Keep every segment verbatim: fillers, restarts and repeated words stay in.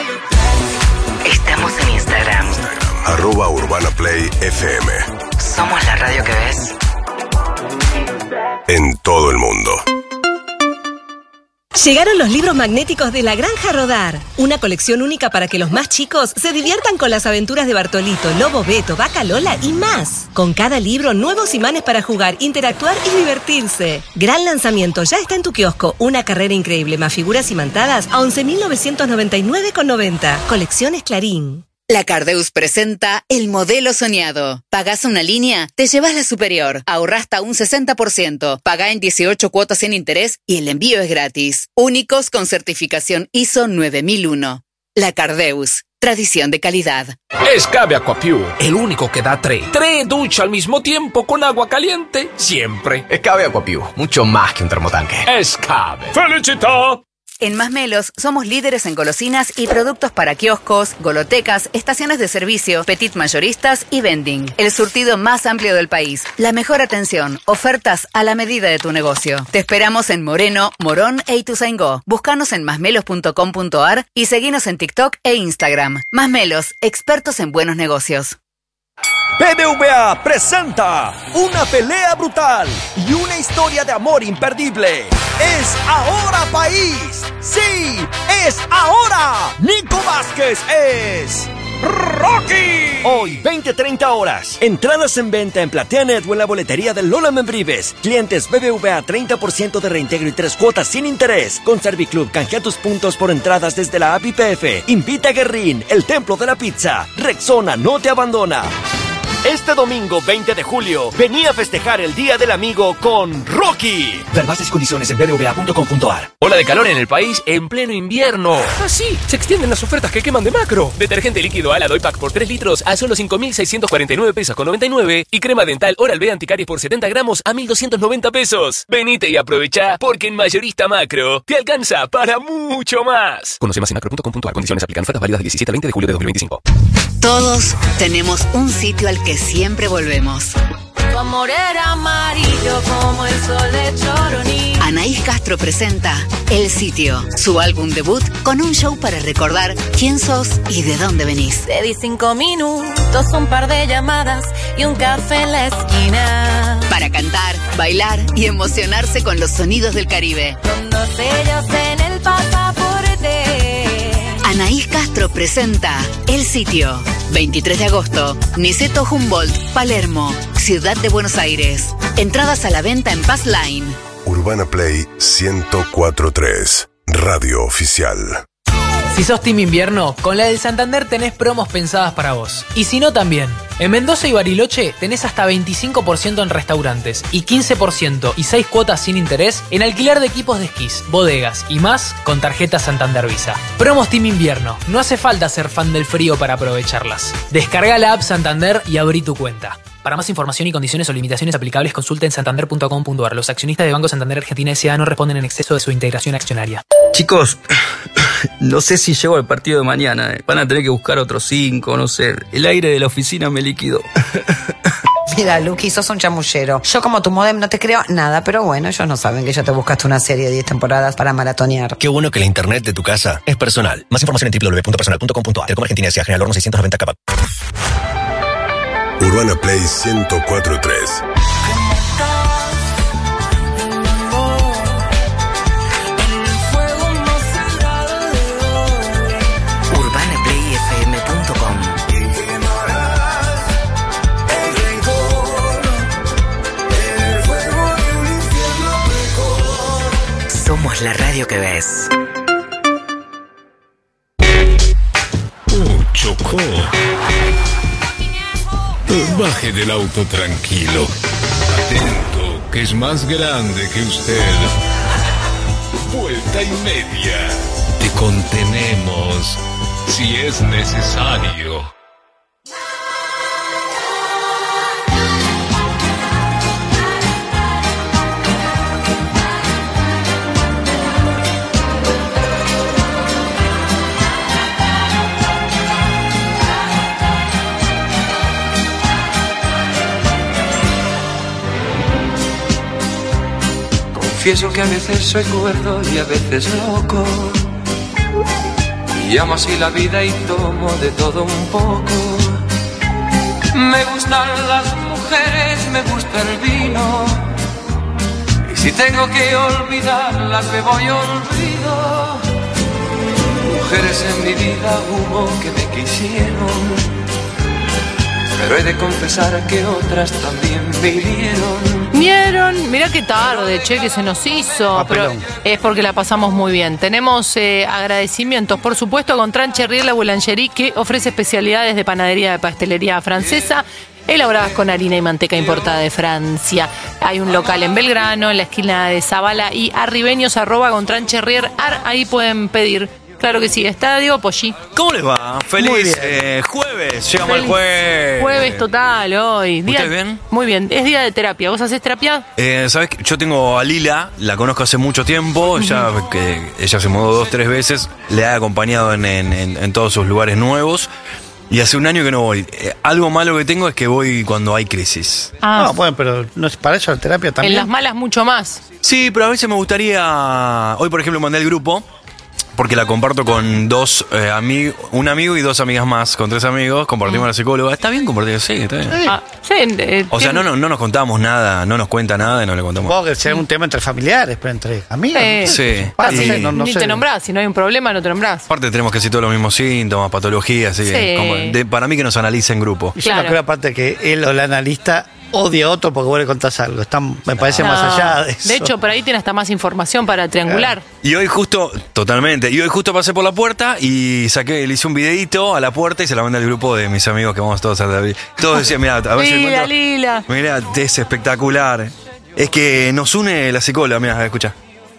Estamos en Instagram. Arroba Urbana Play F M. Somos la radio que ves en todo el mundo. Llegaron los libros magnéticos de La Granja Rodar. Una colección única para que los más chicos se diviertan con las aventuras de Bartolito, Lobo Beto, Vaca Lola y más. Con cada libro, nuevos imanes para jugar, interactuar y divertirse. Gran lanzamiento, ya está en tu kiosco. Una carrera increíble, más figuras imantadas a once mil novecientos noventa y nueve con noventa. Colecciones Clarín. La Cardeus presenta el modelo soñado. Pagás una línea, te llevas la superior. Ahorrá hasta un sesenta por ciento. Pagá en dieciocho cuotas sin interés y el envío es gratis. Únicos con certificación I S O nueve mil uno. La Cardeus. Tradición de calidad. Escabe Aquapiu, el único que da tres. Tres duchas al mismo tiempo con agua caliente, siempre. Escabe Aquapiu, mucho más que un termotanque. Escabe. ¡Felicita! En Masmelos somos líderes en golosinas y productos para kioscos, golotecas, estaciones de servicio, petit mayoristas y vending. El surtido más amplio del país. La mejor atención. Ofertas a la medida de tu negocio. Te esperamos en Moreno, Morón e Ituzaingó. Búscanos en masmelos punto com punto ar y seguinos en TikTok e Instagram. Masmelos, expertos en buenos negocios. B B V A presenta una pelea brutal y una historia de amor imperdible. ¡Es ahora, país! ¡Sí! ¡Es ahora! Nico Vázquez es Rocky. Hoy, veinte treinta horas. Entradas en venta en PlateaNet o en la boletería de Lola Membrives. Clientes B B V A treinta por ciento de reintegro y tres cuotas sin interés. Con Serviclub, canjea tus puntos por entradas desde la app I P F. Invita a Guerrín, el templo de la pizza. Rexona no te abandona. Este domingo veinte de julio, vení a festejar el Día del Amigo con Rocky. Ver bases y condiciones en b b v a punto com punto ar. Ola de calor en el país en pleno invierno. Ah, sí, se extienden las ofertas que queman de Macro. Detergente líquido Ala Doypack por tres litros a solo cinco mil seiscientos cuarenta y nueve pesos con noventa y nueve. Y crema dental Oral-B Anticaries por setenta gramos a mil doscientos noventa pesos. Venite y aprovecha porque en Mayorista Macro te alcanza para mucho más. Conoce más en macro punto com punto ar. Condiciones aplican. Ofertas válidas del diecisiete al veinte de julio de dos mil veinticinco. Todos tenemos un sitio al que siempre volvemos. Tu amor era amarillo como el sol de Choroní. Anaís Castro presenta El Sitio, su álbum debut con un show para recordar quién sos y de dónde venís. Te di cinco minutos, un par de llamadas y un café en la esquina. Para cantar, bailar y emocionarse con los sonidos del Caribe. Con dos sellos en el pasaporte. Anaís Castro presenta El Sitio. veintitrés de agosto, Niceto Humboldt, Palermo, Ciudad de Buenos Aires. Entradas a la venta en Pass Line. Urbana Play ciento cuatro punto tres, radio oficial. Si sos Team Invierno, con la del Santander tenés promos pensadas para vos. Y si no, también. En Mendoza y Bariloche tenés hasta veinticinco por ciento en restaurantes y quince por ciento y seis cuotas sin interés en alquiler de equipos de esquís, bodegas y más con tarjeta Santander Visa. Promos Team Invierno. No hace falta ser fan del frío para aprovecharlas. Descarga la app Santander y abrí tu cuenta. Para más información y condiciones o limitaciones aplicables, consulta en santander punto com punto ar. Los accionistas de Banco Santander Argentina S A no responden en exceso de su integración accionaria. Chicos, no sé si llego al partido de mañana. Van a tener que buscar otros cinco, no sé. El aire de la oficina me liquidó. Mira, Luqui, sos un chamullero. Yo como tu modem no te creo nada, pero bueno, ellos no saben que ya te buscaste una serie de diez temporadas para maratonear. Qué bueno que la internet de tu casa es personal. Más información en doble u doble u doble u punto personal punto com punto ar. Telecom Argentina S A General Horno seiscientos noventa K. Urbana Play ciento cuatro punto tres. urbana play f m punto com. Somos la radio que ves. Uh, chocó. Baje del auto tranquilo. Atento, que es más grande que usted. Vuelta y media. Te contenemos si es necesario. Confieso que a veces soy cuerdo y a veces loco, y amo así la vida y tomo de todo un poco. Me gustan las mujeres, me gusta el vino, y si tengo que olvidarlas me voy olvido. Mujeres en mi vida hubo que me quisieron, pero he de confesar que otras también me hirieron. Vieron, mirá qué tarde, che, que se nos hizo, Ah, pero perdón. es porque la pasamos muy bien. Tenemos eh, agradecimientos, por supuesto, con Trancherrier La Boulangerie, que ofrece especialidades de panadería de pastelería francesa, elaboradas con harina y manteca importada de Francia. Hay un local en Belgrano, en la esquina de Zabala y Arribeños, arroba con Trancherrier, ahí pueden pedir. Claro que sí, está Diego Poggi. ¿Cómo les va? Muy Feliz bien. eh, jueves. Llegamos Feliz al jueves. Jueves total hoy. Día- ¿Ustedes bien? Muy bien, es día de terapia. ¿Vos hacés terapia? Eh, ¿Sabes qué? Yo tengo a Lila, la conozco hace mucho tiempo, ya que ella se mudó dos, tres veces, le he acompañado en, en- en- en todos sus lugares nuevos y hace un año que no voy. Eh, algo malo que tengo es que voy cuando hay crisis. Ah. No, bueno, pero no es para eso la terapia también. En las malas mucho más. Sí, pero a veces me gustaría, hoy por ejemplo mandé el grupo, porque la comparto con dos eh, amigos, un amigo y dos amigas más, con tres amigos, compartimos la psicóloga. ¿Está bien compartir? Sí, está bien. Ah, sí, eh, O sea, no, no, no nos contamos nada, no nos cuenta nada y no le contamos. Supongo que sea un tema entre familiares, pero entre amigos. Eh, Sí. Pasa, Y- no, no Ni sé. te nombrás, si no hay un problema no te nombrás. Aparte tenemos casi todos los mismos síntomas, patologías, así que Sí. como de- para mí que nos analice en grupo. Y yo no creo aparte que él o la analista odia a otro porque vos le contás algo. Está, me parece No. más allá de eso. De hecho, por ahí tiene hasta más información para triangular. Y hoy justo, totalmente, y hoy justo pasé por la puerta y saqué, le hice un videito a la puerta y se la mandé al grupo de mis amigos que vamos todos a la... Todos decían, mira, a ver si Lila, encuentro... Lila. Mira, es espectacular. Es que nos une la psicóloga, mira, escucha.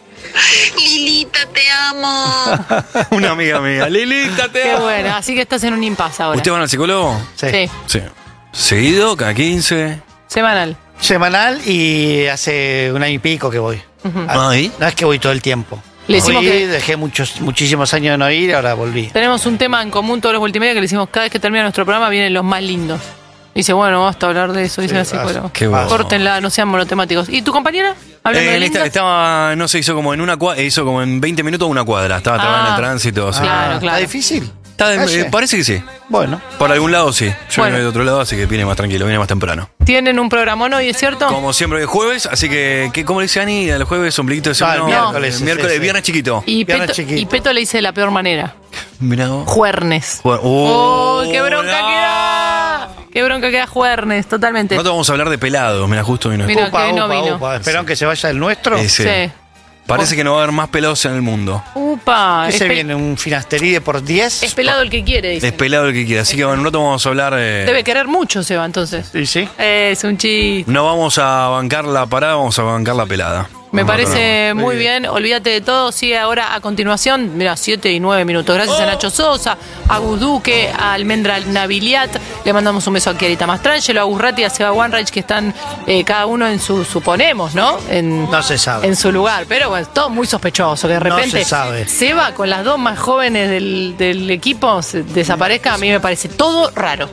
Lilita, te amo. Una amiga mía. Lilita, te Qué amo. bueno, así que estás en un impasse ahora. ¿Usted van al psicólogo? Sí. Sí. ¿Seguido? ¿Cada quince? Semanal. Semanal y hace un año y pico que voy. Ujú. Ah, ¿Ahí? No es que voy todo el tiempo. Le decimos Fui, que- dejé muchos, muchísimos años de no ir y ahora volví. Tenemos un tema en común todos los multimedia que le decimos cada vez que termina nuestro programa vienen los más lindos. Dice, bueno, basta hablar de eso, dice la psicóloga. Qué bueno. Córtenla, no sean monotemáticos. ¿Y tu compañera? Hablando Eh, de en esta- lindos. estaba, no se hizo como en una cuadra, hizo como en veinte minutos una cuadra. Estaba trabada en Ah, el tránsito. así. claro, claro. ¿Está difícil? Está de- Calle. eh, parece que sí. Bueno. Por algún lado sí. Yo Bueno. vine de otro lado, así que viene más tranquilo, viene más temprano. Tienen un programón hoy, ¿es cierto? Como siempre hoy es jueves, así que, ¿qué, ¿cómo le dice Ani? ¿El jueves ombliguito de No, el semana? miércoles, El sí, miércoles, sí. viernes chiquito. Y Viernes Peto, chiquito. y Peto le dice de la peor manera. Mirá vos. Juernes. Ju- ¡Oh, Oh, qué bronca no. que da! ¡Qué bronca que da Juernes! Totalmente. No te vamos a hablar de pelados, mira, justo vino. Mira, esto. que no vino. upa. Esperaron que se vaya el nuestro. Ese. Sí. Parece que no va a haber más pelados en el mundo. Upa. ¿Qué Es, se pe- viene? ¿Un finasteride por diez? es pelado el que quiere, dice. Es pelado el que quiera. Así que bueno, no te vamos a hablar. eh, Debe querer mucho, Seba, entonces. Sí, sí. Es un chiste. No vamos a bancar la parada, vamos a bancar la pelada. Me Vamos a parece bancar. muy bien. Olvídate de todo. Sigue ahora a continuación. Mira, siete y nueve minutos. Gracias a Nacho Sosa, a Gus Duque, a Almendra Naviliat. Le mandamos un beso a Kiarita Mastrangelo, a Gus Ratti, a Seba Wanreich, que están eh, cada uno en su, suponemos, ¿no? En, No se sabe. en su lugar. Pero bueno, todo muy sospechoso. Que de No repente se sabe. Seba con las dos más jóvenes del, del equipo se desaparezca. A mí me parece todo raro.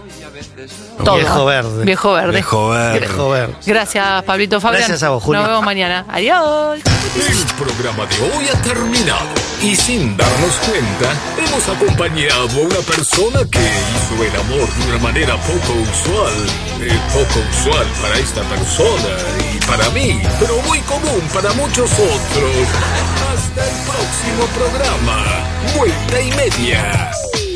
Todo. Viejo verde. Viejo verde. Viejo verde. Viejo verde. Gracias, Pablito Fabián. Gracias a vos, Julio. Nos vemos mañana. Adiós. El programa de hoy ha terminado y sin darnos cuenta hemos acompañado a una persona que hizo el amor de una manera poco usual, eh, poco usual para esta persona y para mí, pero muy común para muchos otros. Hasta el próximo programa, Vuelta y Media.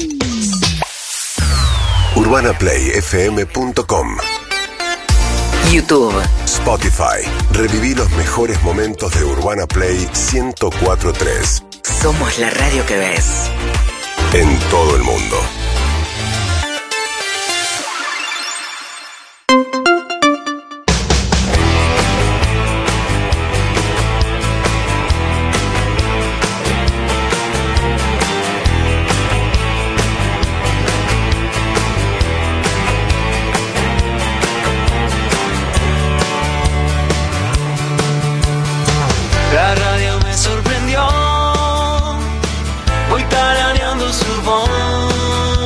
urbana play f m punto com YouTube. Spotify. Reviví los mejores momentos de Urbana Play ciento cuatro punto tres Somos la radio que ves. en todo el mundo. La radio me sorprendió, voy tarareando su voz.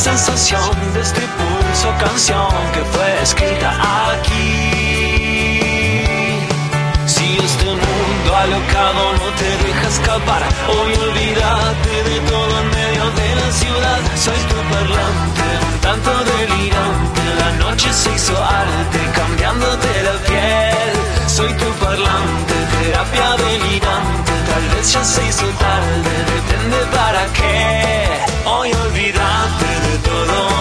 sensación de este pulso canción que fue escrita aquí. Si este mundo alocado no te deja escapar, hoy olvídate de todo en medio de la ciudad. Soy tu parlante, un tanto delirante, la noche se hizo arte cambiándote la piel. Soy tu parlante, terapia delirante, tal vez ya se hizo tarde, depende para qué. Hoy olvídate de todo.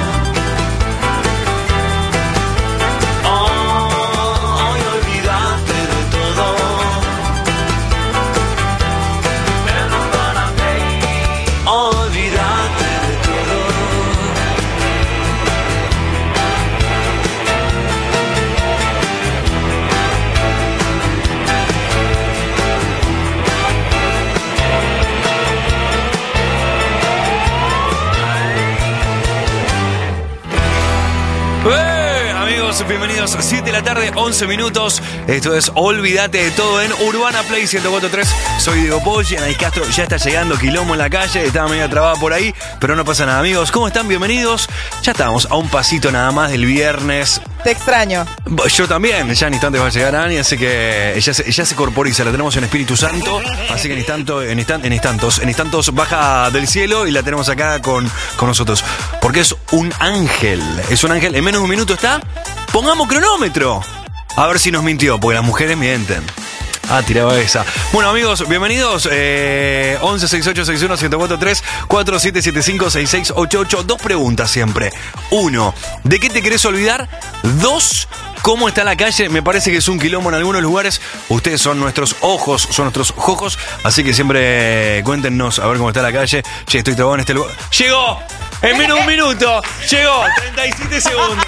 Bienvenidos a siete de la tarde, once minutos. Esto es Olvídate de Todo en Urbana Play ciento cuatro punto tres. Soy Diego Poggi, Anaís Castro ya está llegando, quilombo en la calle, estaba medio trabada por ahí, pero no pasa nada, amigos. ¿Cómo están? Bienvenidos. Ya estamos a un pasito nada más del viernes. Te extraño. Yo también, ya en instantes va a llegar Ani, así que ella se, ella se corporiza, la tenemos en Espíritu Santo, así que en instanto, en, instant, en instantos, en instantos baja del cielo y la tenemos acá con, con nosotros. Porque es un ángel, es un ángel, en menos de un minuto está. Pongamos cronómetro. A ver si nos mintió, porque las mujeres mienten. Ah, tiraba esa. Bueno, amigos, bienvenidos. Eh, once sesenta y ocho sesenta y uno ciento cuatro tres cuatro siete siete cinco seis seis ocho ocho. Dos preguntas siempre. Uno, ¿de qué te querés olvidar? Dos, ¿cómo está la calle? Me parece que es un quilombo en algunos lugares. Ustedes son nuestros ojos, son nuestros ojos. Así que siempre cuéntenos a ver cómo está la calle. Che, estoy trabado en este lugar. ¡Llegó! En menos de un minuto. Llegó. treinta y siete segundos.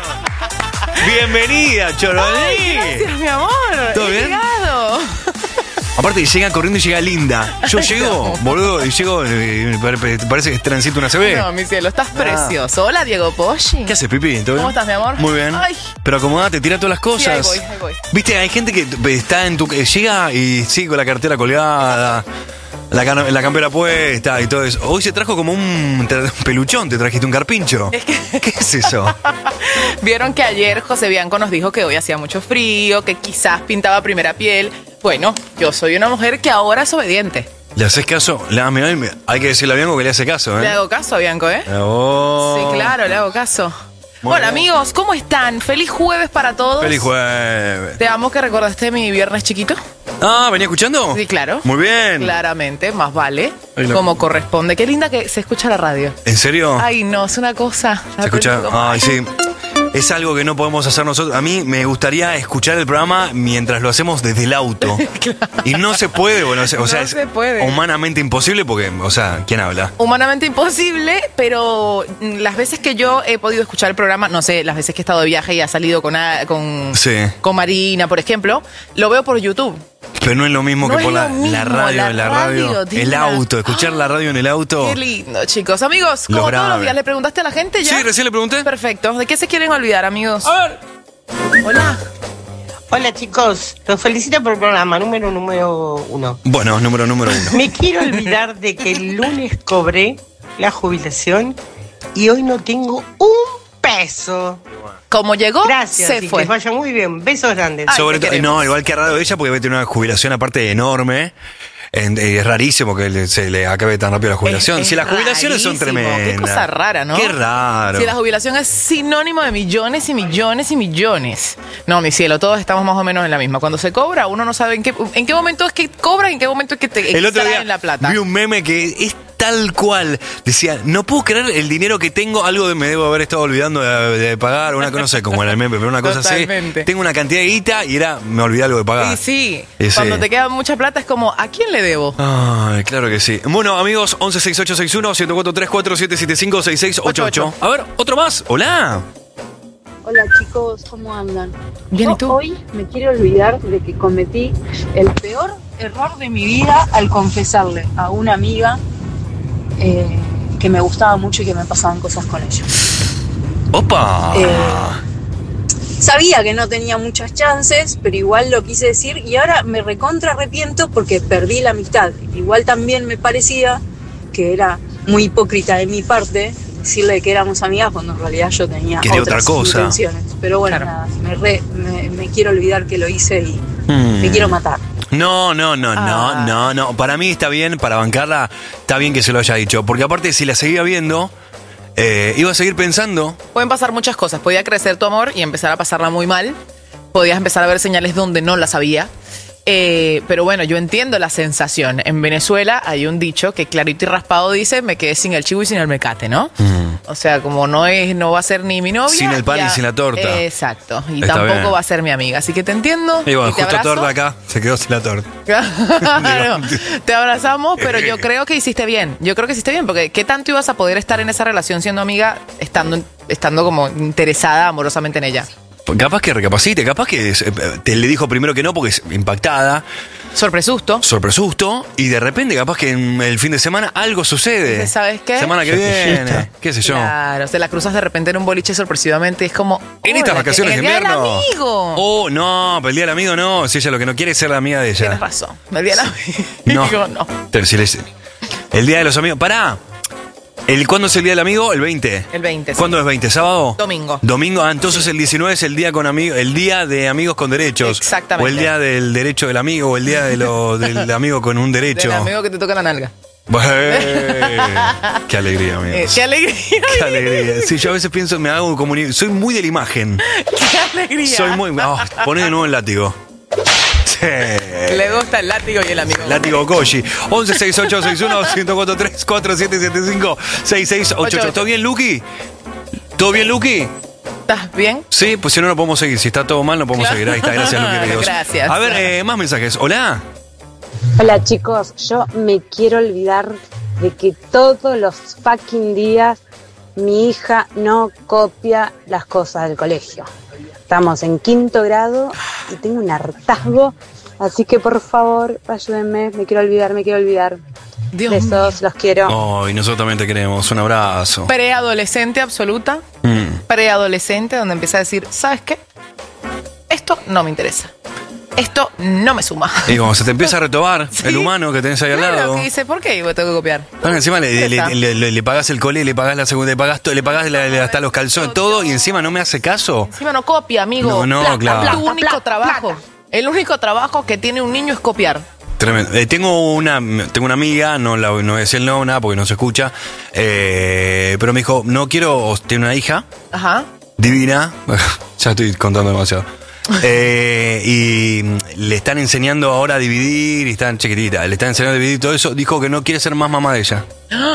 Bienvenida, Chorolí. Gracias, mi amor. ¿Todo He bien? llegado. Aparte llega corriendo y llega linda. Yo llego, boludo, y llego, y parece que transito una C B. No, mi cielo, estás precioso. Hola, Diego Poggi. ¿Qué haces, Pipi? ¿Todo bien? ¿Cómo estás, mi amor? Muy bien. Ay. Pero acomodate, tira todas las cosas. Sí, ahí voy, ahí voy. Viste, hay gente que está en tu... Llega y sigue con la cartera colgada, la, can, la campera puesta y todo eso. Hoy se trajo como un, un peluchón, te trajiste un carpincho. Es que... ¿Qué es eso? Vieron que ayer José Bianco nos dijo que hoy hacía mucho frío, que quizás pintaba primera piel. Bueno, yo soy una mujer que ahora es obediente. ¿Le haces caso? Le, hay que decirle a Bianco que le hace caso, ¿eh? Le hago caso a Bianco, ¿eh? Oh. Sí, claro, le hago caso. Muy Hola, bien. amigos, ¿cómo están? Feliz jueves para todos. Feliz jueves. Te amo que recordaste mi viernes chiquito. Ah, ¿venía escuchando? Sí, claro. Muy bien. Claramente, más vale. Ay, no. Como corresponde. Qué linda que se escucha la radio. ¿En serio? Ay, no, es una cosa. Se escucha. Ay, sí. Es algo que no podemos hacer nosotros. A mí me gustaría escuchar el programa mientras lo hacemos desde el auto. Claro. Y no se puede, bueno, o sea, no es se puede. Humanamente imposible porque, o sea, ¿quién habla? Humanamente imposible, pero las veces que yo he podido escuchar el programa, no sé, las veces que he estado de viaje y ha salido con, con, sí. con Marina, por ejemplo, lo veo por YouTube. Pero no es lo mismo no que por la, mismo, la radio, la, la radio, radio el tía. auto, escuchar la radio en el auto. Qué lindo, chicos. Amigos, Lo como grave. todos los días, ¿le preguntaste a la gente ya? Sí, recién le pregunté. Perfecto. ¿De qué se quieren olvidar, amigos? A ver. Hola. Hola, chicos. Los felicito por el programa número número uno. Bueno, número número uno. Me quiero olvidar de que el lunes cobré la jubilación y hoy no tengo un peso. Como llegó, Gracias, se y fue. que vaya muy bien. Besos grandes. Ay, Sobre te todo, no, igual que raro ella porque va a tener una jubilación aparte enorme. En- Es rarísimo que le- se le acabe tan rápido la jubilación. Es- si las es jubilaciones son rarísimo. tremendas. Qué cosa rara, ¿no? Qué raro. Si la jubilación es sinónimo de millones y millones y millones. No, mi cielo, todos estamos más o menos en la misma. Cuando se cobra, uno no sabe en qué, en qué momento es que cobra y en qué momento es que te El otro día extraen la plata. vi un meme que es tal cual. Decía, no puedo creer el dinero que tengo, algo de me debo haber estado olvidando de, de pagar, una cosa, no sé cómo era el meme, pero una cosa Totalmente. así. Tengo una cantidad de guita y era, me olvidé algo de pagar. Y sí, Y sí. cuando te queda mucha plata es como, ¿a quién le debo? Ay, claro que sí. Bueno, amigos, once sesenta y ocho sesenta y uno, ciento cuatro tres cuatro siete siete cinco seis seis ocho ocho. A ver, otro más. Hola. Hola chicos, ¿cómo andan? Bien, Yo ¿y tú? hoy me quiero olvidar de que cometí el peor error de mi vida al confesarle a una amiga eh, que me gustaba mucho y que me pasaban cosas con ella. ¡Opa! Eh, sabía que no tenía muchas chances, pero igual lo quise decir y ahora me recontra arrepiento porque perdí la amistad. Igual también me parecía que era muy hipócrita de mi parte decirle que éramos amigas cuando en realidad yo tenía Quería otras otra cosa. intenciones. Pero bueno, Claro. nada, me, re- me, me quiero olvidar que lo hice y Mm. me quiero matar. No, no, no, Ah. no, no, no. Para mí está bien, para bancarla, está bien que se lo haya dicho. Porque aparte, si la seguía viendo, eh, iba a seguir pensando. Pueden pasar muchas cosas. Podía crecer tu amor y empezar a pasarla muy mal. Podías empezar a ver señales donde no las había. Eh, pero bueno, yo entiendo la sensación. En Venezuela hay un dicho que clarito y raspado dice: me quedé sin el chivo y sin el mecate, ¿no? O sea, como no es, no va a ser ni mi novia. Sin el pan ya- y sin la torta. Exacto. Y Está tampoco bien. va a ser mi amiga. Así que te entiendo. Y bueno, y te justo abrazo. torta acá, se quedó sin la torta. Claro, te abrazamos, pero yo creo que hiciste bien. Yo creo que hiciste bien, porque ¿qué tanto ibas a poder estar en esa relación siendo amiga, estando, estando como interesada amorosamente en ella? Capaz que recapacite, capaz que eh, te le dijo primero que no porque es impactada. Sorpresusto. Sorpresusto. Y de repente, capaz que en el fin de semana algo sucede. Dices, ¿sabes qué? Semana que viene. ¿Qué sé yo? Claro, te la cruzas de repente en un boliche sorpresivamente y es como. En estas hola, vacaciones el de día invierno. del amigo. Oh, no, pero el día del amigo no. Si ella lo que no quiere es ser la amiga de ella. Tienes razón. El día del No. amigo no. Pero si les- el día de los amigos. Pará. El, ¿Cuándo es el día del amigo? El veinte. El veinte. sí. ¿Cuándo es veinte? ¿Sábado? Domingo. Domingo, ah, entonces el diecinueve es el día con amigos, el día de amigos con derechos. Exactamente. O el día del derecho del amigo, o el día de lo, del amigo con un derecho. Del amigo que te toca la nalga. Bueno, qué alegría, Eh, amigos. qué alegría. Qué alegría. Sí, yo a veces pienso, me hago como. Soy muy de la imagen. Qué alegría. Soy muy. Oh, poné de nuevo el látigo. Sí. Le gusta el látigo y el amigo. Látigo Koji. once sesenta y ocho sesenta y uno uno cuatro tres cuatro siete siete cinco seis seis ocho ocho. ¿Todo bien, Luqui? ¿Todo bien, Luqui? ¿Estás bien? Sí, pues si no, no podemos seguir. Si está todo mal, no podemos Claro. seguir. Ahí está, gracias, Luqui. queridos. Gracias. A ver, eh, más mensajes. Hola. Hola chicos, yo me quiero olvidar de que todos los fucking días mi hija no copia las cosas del colegio. Estamos en quinto grado y tengo un hartazgo, así que por favor, ayúdenme, me quiero olvidar, me quiero olvidar. Dios Besos, los quiero. Oh, y nosotros también te queremos. Un abrazo. Preadolescente absoluta. Mm. Preadolescente, donde empieza a decir, ¿sabes qué? Esto no me interesa. Esto no me suma. Y como se te empieza a retobar el humano que tenés ahí al Claro, lado. que dice, ¿por qué yo tengo que copiar? Bueno, encima le, le, Esa. le, le- le pagás el cole, le pagás la segunda, le pagás, to- le pagás la- la- hasta los calzones, todo, y encima no me hace caso. Encima no copia, amigo. No, no, Plata, claro. plata, tu único trabajo. El único trabajo que tiene un niño es copiar. Tremendo. Eh, tengo una tengo una amiga, no, la, no voy a decir el nombre, nada, porque no se escucha, eh, pero me dijo, no quiero, tiene una hija Ajá. divina, ya estoy contando demasiado. Eh, y le están enseñando ahora a dividir, y están chiquitita, le están enseñando a dividir todo eso. Dijo que no quiere ser más mamá de ella.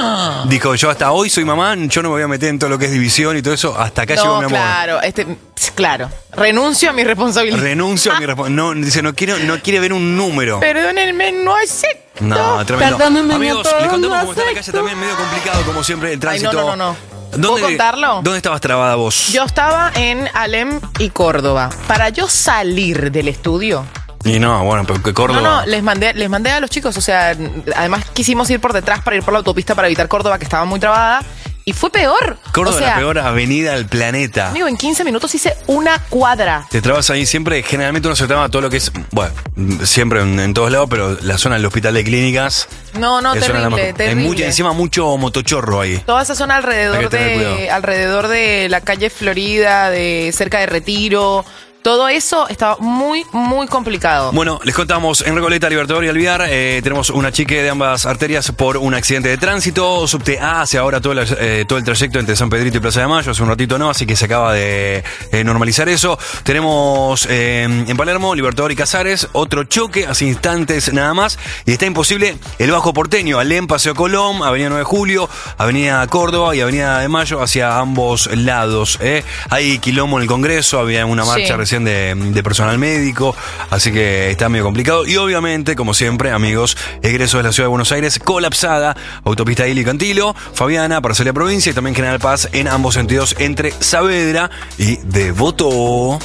Dijo, yo hasta hoy soy mamá, yo no me voy a meter en todo lo que es división y todo eso. Hasta acá llegó No, mi amor. claro, este, claro. Renuncio a mi responsabilidad. Renuncio a mi responsabilidad. No, dice, no quiero, no quiere ver un número. Perdónenme, no acepto. No, tremendo. Perdónenme, Amigos, no, les contamos no cómo está la calle acepto. también, medio complicado, como siempre, el Ay, tránsito. no, no, no, no. ¿Dónde, ¿Puedo contarlo? ¿Dónde estabas trabada vos? Yo estaba en Alem y Córdoba. Para yo salir del estudio. Y no, bueno, pero que Córdoba. No, no, les mandé, les mandé a los chicos. O sea, además quisimos ir por detrás para ir por la autopista para evitar Córdoba, que estaba muy trabada. Y fue peor. Córdoba o es sea, la peor avenida del planeta. Amigo, en quince minutos hice una cuadra. Te trabas ahí siempre, generalmente uno se traba todo lo que es, bueno, siempre en, en todos lados, pero la zona del hospital de clínicas. No, no, es una de las terrible, más- terrible. Hay mucho, encima mucho motochorro ahí. Toda esa zona Hay que alrededor tener de, cuidado. alrededor de la calle Florida, de cerca de Retiro. Todo eso estaba muy, muy complicado. Bueno, les contamos, en Recoleta, Libertador y Alvear, eh, tenemos una chique de ambas arterias por un accidente de tránsito. Subte A hace ahora todo el, eh, todo el trayecto entre San Pedrito y Plaza de Mayo, hace un ratito no, así que se acaba de eh, normalizar eso. Tenemos eh, en Palermo, Libertador y Casares, otro choque, hace instantes nada más, y está imposible el Bajo Porteño, Alem, Paseo Colón, Avenida nueve de Julio, Avenida Córdoba y Avenida de Mayo hacia ambos lados. Eh. Hay quilombo en el Congreso, había una marcha Sí. recién de, de personal médico, así que está medio complicado. Y obviamente, como siempre, amigos, egreso de la Ciudad de Buenos Aires, colapsada, autopista Ili Cantilo, Fabiana, Parcelia Provincia y también General Paz en ambos sentidos entre Saavedra y Devoto.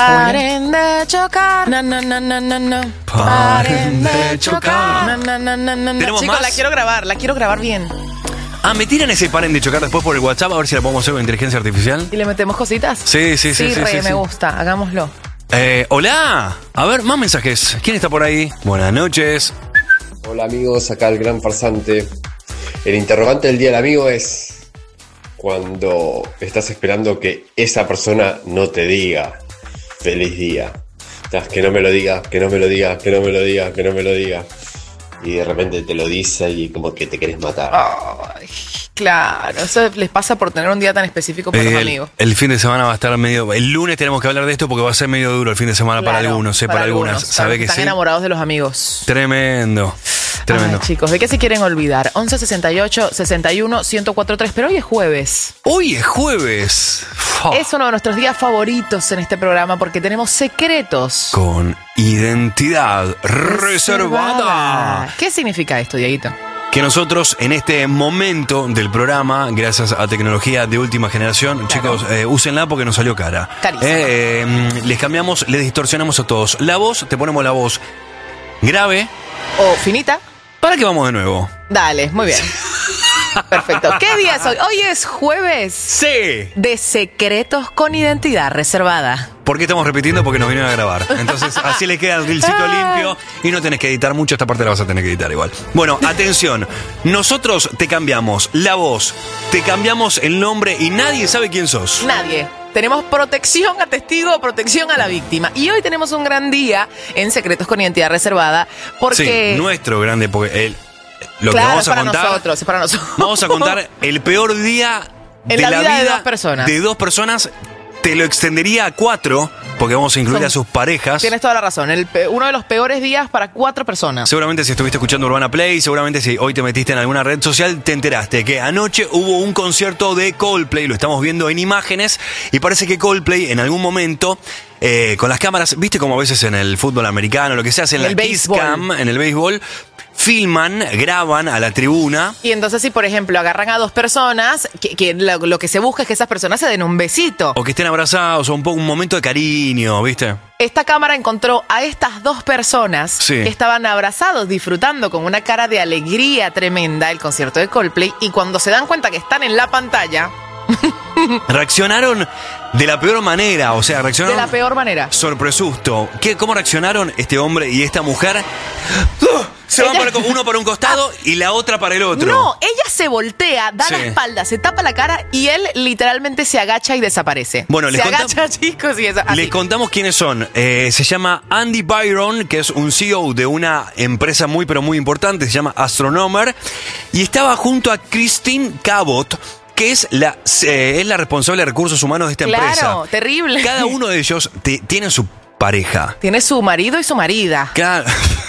Paren de chocar. No, no, no, no, no, no. Paren de chocar. No, no, no, no, no, no. ¿Tenemos Chicos, más? la quiero grabar, la quiero grabar bien. Ah, me tiran ese paren de chocar después por el WhatsApp a ver si la podemos hacer con inteligencia artificial. ¿Y le metemos cositas? Sí, sí, sí, sí, re, sí, me sí. gusta, hagámoslo. Eh, hola, a ver, más mensajes. ¿Quién está por ahí? Buenas noches. Hola amigos, acá el gran farsante. El interrogante del día del amigo es: cuando estás esperando que esa persona no te diga feliz día. Estás, que no me lo diga, que no me lo diga, que no me lo diga, que no me lo diga. Y de repente te lo dice y como que te querés matar. Ay, claro, eso les pasa por tener un día tan específico para el, los amigos. El fin de semana va a estar medio... El lunes tenemos que hablar de esto porque va a ser medio duro el fin de semana Claro, para algunos, eh, para, para algunas. algunos, ¿Sabe que están sí? enamorados de los amigos. Tremendo. Tremendo. Ay, chicos, ¿de qué se quieren olvidar? once sesenta y ocho, sesenta y uno, ciento cuatro tres, pero hoy es jueves. Hoy es jueves. Oh. Es uno de nuestros días favoritos en este programa porque tenemos secretos. Con identidad reservada. ¿Qué significa esto, Dieguito? Que nosotros en este momento del programa, gracias a tecnología de última generación, chicos, eh, úsenla porque nos salió cara. Carísimo. Eh, eh, les cambiamos, les distorsionamos a todos. La voz, te ponemos la voz grave. O finita. ¿Para qué vamos de nuevo? Dale, muy bien. Perfecto. ¿Qué día es hoy? Hoy es jueves. Sí. De secretos con identidad reservada. ¿Por qué estamos repitiendo? Porque nos vinieron a grabar. Entonces, así le queda el reelcito limpio y no tenés que editar mucho. Esta parte la vas a tener que editar igual. Bueno, atención. Nosotros te cambiamos la voz, te cambiamos el nombre y nadie sabe quién sos. Nadie. Tenemos protección a testigo, protección a la víctima. Y hoy tenemos un gran día en Secretos con Identidad Reservada porque... Sí, nuestro grande, porque el, lo claro, que vamos a es para contar... nosotros, es para nosotros. Vamos a contar el peor día en de la, la vida, vida de dos personas. De dos personas. Te lo extendería a cuatro, porque vamos a incluir Son- a sus parejas. Tienes toda la razón. El pe- uno de los peores días para cuatro personas. Seguramente si estuviste escuchando Urbana Play, seguramente si hoy te metiste en alguna red social, te enteraste que anoche hubo un concierto de Coldplay, lo estamos viendo en imágenes, y parece que Coldplay en algún momento, eh, con las cámaras, viste como a veces en el fútbol americano, lo que se hace en En la el Kiss béisbol. Cam, en el béisbol, filman, graban a la tribuna. Y entonces si, por ejemplo, agarran a dos personas, que, que lo, lo que se busca es que esas personas se den un besito. O que estén abrazados, o un poco un momento de cariño, ¿viste? Esta cámara encontró a estas dos personas Sí. que estaban abrazados, disfrutando con una cara de alegría tremenda el concierto de Coldplay. Y cuando se dan cuenta que están en la pantalla, Reaccionaron de la peor manera, o sea, de reaccionaron... la peor manera. Sorpresusto. ¿Qué, ¿Cómo reaccionaron este hombre y esta mujer? ¡Oh! Se van Ella- para, uno para un costado y la otra para el otro. No, ella se voltea, da Sí. la espalda, se tapa la cara y él literalmente se agacha y desaparece. Bueno, les se contam- agacha, chicos, y es así. Les contamos quiénes son. Eh, se llama Andy Byron, que es un C E O de una empresa muy pero muy importante, se llama Astronomer, y estaba junto a Christine Cabot, que es la, eh, es la responsable de recursos humanos de esta Claro, empresa. terrible. Cada uno de ellos te- tiene su pareja. Tiene su marido y su marida. Claro.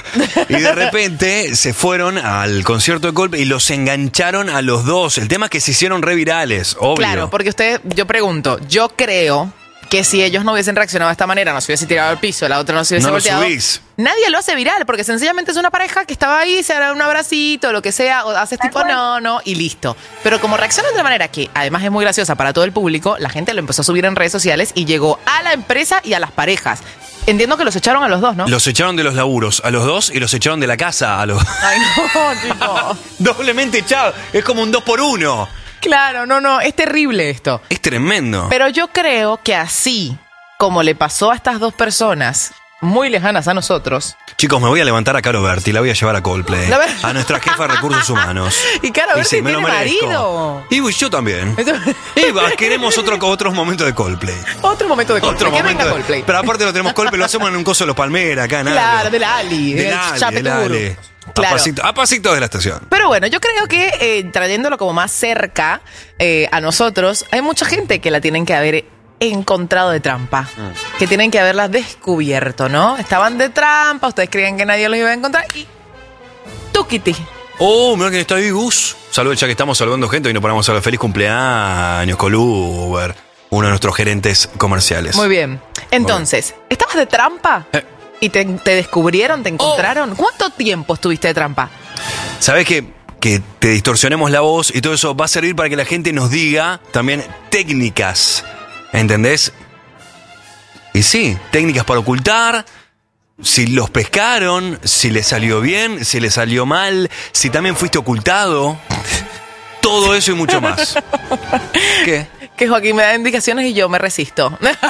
Y de repente se fueron al concierto de Coldplay y los engancharon a los dos. El tema es que se hicieron re virales, obvio. Claro, porque usted, yo pregunto, yo creo que si ellos no hubiesen reaccionado de esta manera, no se hubiese tirado al piso, la otra no se hubiese No lo volteado, subís. nadie lo hace viral, porque sencillamente es una pareja que estaba ahí, se da un abracito, lo que sea, o haces tipo no, no, y listo. Pero como reacciona de una manera que además es muy graciosa para todo el público, la gente lo empezó a subir en redes sociales y llegó a la empresa y a las parejas. Entiendo que los echaron a los dos, ¿no? Los echaron de los laburos a los dos y los echaron de la casa a los... Ay, no, chicos. Doblemente echado. Es como un dos por uno. Claro, no, no, es terrible esto. Es tremendo. Pero yo creo que así como le pasó a estas dos personas muy lejanas a nosotros. Chicos, me voy a levantar a Caro Berti, la voy a llevar a Coldplay. La ver- A nuestra jefa de recursos humanos. Y Caro Berti sí, me lo tiene merezco. marido. Y yo también. Y va, queremos otro, otros momentos de Coldplay. Otro momento de Coldplay. Otro que momento venga de- Coldplay. Pero aparte lo tenemos Coldplay, lo hacemos en un coso de los Palmeras, acá en Claro, algo. del Ali. Del del Ali, Chape del Tuguru. Ali. Claro. A pasito, a pasito de la estación. Pero bueno, yo creo que eh, trayéndolo como más cerca eh, a nosotros, hay mucha gente que la tienen que haber encontrado de trampa. Mm. Que tienen que haberla descubierto, ¿no? Estaban de trampa, ustedes creían que nadie los iba a encontrar y... Tukiti. Oh, mira que está ahí Gus. Saludos, ya que estamos saludando gente y nos ponemos a hablar. Feliz cumpleaños, Coluber, uno de nuestros gerentes comerciales. Muy bien. Entonces, ¿estabas de trampa? Eh. ¿Y te, te descubrieron, te encontraron? ¿Cuánto tiempo estuviste de trampa? ¿Sabes que, que te distorsionemos la voz y todo eso va a servir para que la gente nos diga también técnicas? ¿Entendés? Y sí, técnicas para ocultar, si los pescaron, si les salió bien, si les salió mal, si también fuiste ocultado. Todo eso y mucho más. ¿Qué? Que Joaquín me da indicaciones y yo me resisto.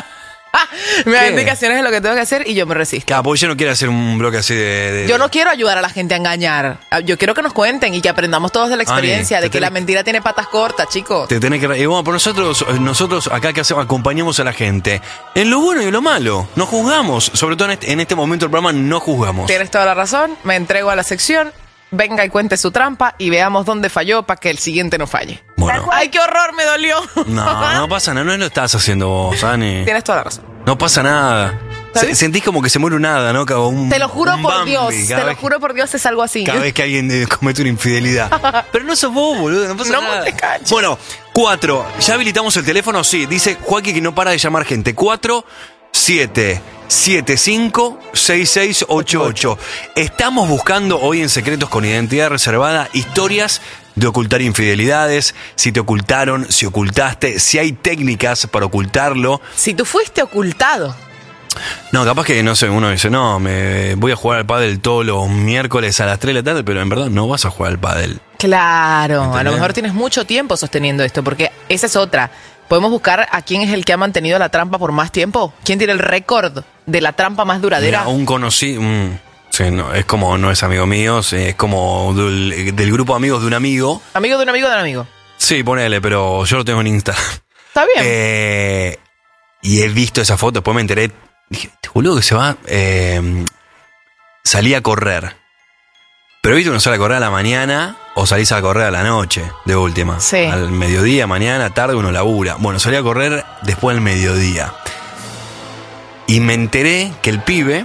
Me da ¿Qué? indicaciones de lo que tengo que hacer y yo me resisto. Claro, porque yo no quiero hacer un bloque así de... de- Yo no quiero ayudar a la gente a engañar. Yo quiero que nos cuenten y que aprendamos todos de la experiencia, Ani, de te que la tenés- mentira tiene patas cortas, chicos. Te tenés que... Y bueno, por nosotros, nosotros acá que hacemos, acompañamos a la gente. En lo bueno y en lo malo. No juzgamos. Sobre todo en este, en este momento del programa no juzgamos. Tienes toda la razón, me entrego a la sección, venga y cuente su trampa y veamos dónde falló para que el siguiente no falle. Bueno. ¡Ay, qué horror, me dolió! No, no pasa nada. No lo estás haciendo vos, Ani. Tienes toda la razón. No pasa nada. Se- sentís como que se muere un hada, ¿no? Como un, Te lo juro un por Bambi, Dios, cada te lo vez- juro por Dios, es algo así. Cada vez que alguien eh, comete una infidelidad. Pero no sos vos, boludo, no pasa No nada. te caches. Bueno, cuatro. ¿Ya habilitamos el teléfono? Sí. Dice Joaquín que no para de llamar gente. Cuatro, siete, siete, cinco, seis, seis, ocho, ocho. Estamos buscando hoy en Secretos con Identidad Reservada historias de ocultar infidelidades, si te ocultaron, si ocultaste, si hay técnicas para ocultarlo. Si tú fuiste ocultado. No, capaz que, no sé, uno dice, no, me voy a jugar al pádel todos los miércoles a las tres de la tarde, pero en verdad no vas a jugar al pádel. Claro, a lo ¿Entendés? mejor tienes mucho tiempo sosteniendo esto, porque esa es otra. Podemos buscar a quién es el que ha mantenido la trampa por más tiempo. ¿Quién tiene el récord de la trampa más duradera? Mira, un conocido, mm, sí, no, es como, no es amigo mío, sí, es como del, del grupo de amigos de un amigo. Amigo de un amigo de un amigo. Sí, ponele, pero yo lo tengo en Insta. Está bien. Eh, y he visto esa foto, después me enteré, dije, este boludo que se va, eh, salí a correr. Pero viste, uno sale a correr a la mañana o salís a correr a la noche, de última. Sí. Al mediodía, mañana, tarde, uno labura. Bueno, salí a correr después del mediodía. Y me enteré que el pibe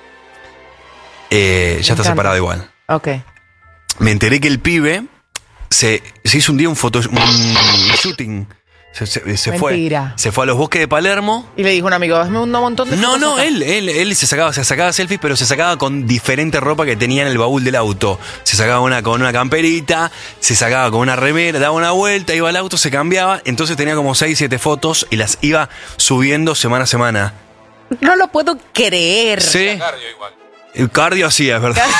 eh, ya está encanta. separado igual. Ok. Me enteré que el pibe se, se hizo un día un foto, un shooting. Se, se- se fue. Mentira. Se fue a los bosques de Palermo. Y le dijo a un amigo, hazme un montón de No, fotos no, acá". él, él, él se sacaba, se sacaba selfies, pero se sacaba con diferente ropa que tenía en el baúl del auto. Se sacaba una con una camperita, se sacaba con una remera, daba una vuelta, iba al auto, se cambiaba. Entonces tenía como seis, siete fotos y las iba subiendo semana a semana. No lo puedo creer. Sí. El cardio hacía, es verdad.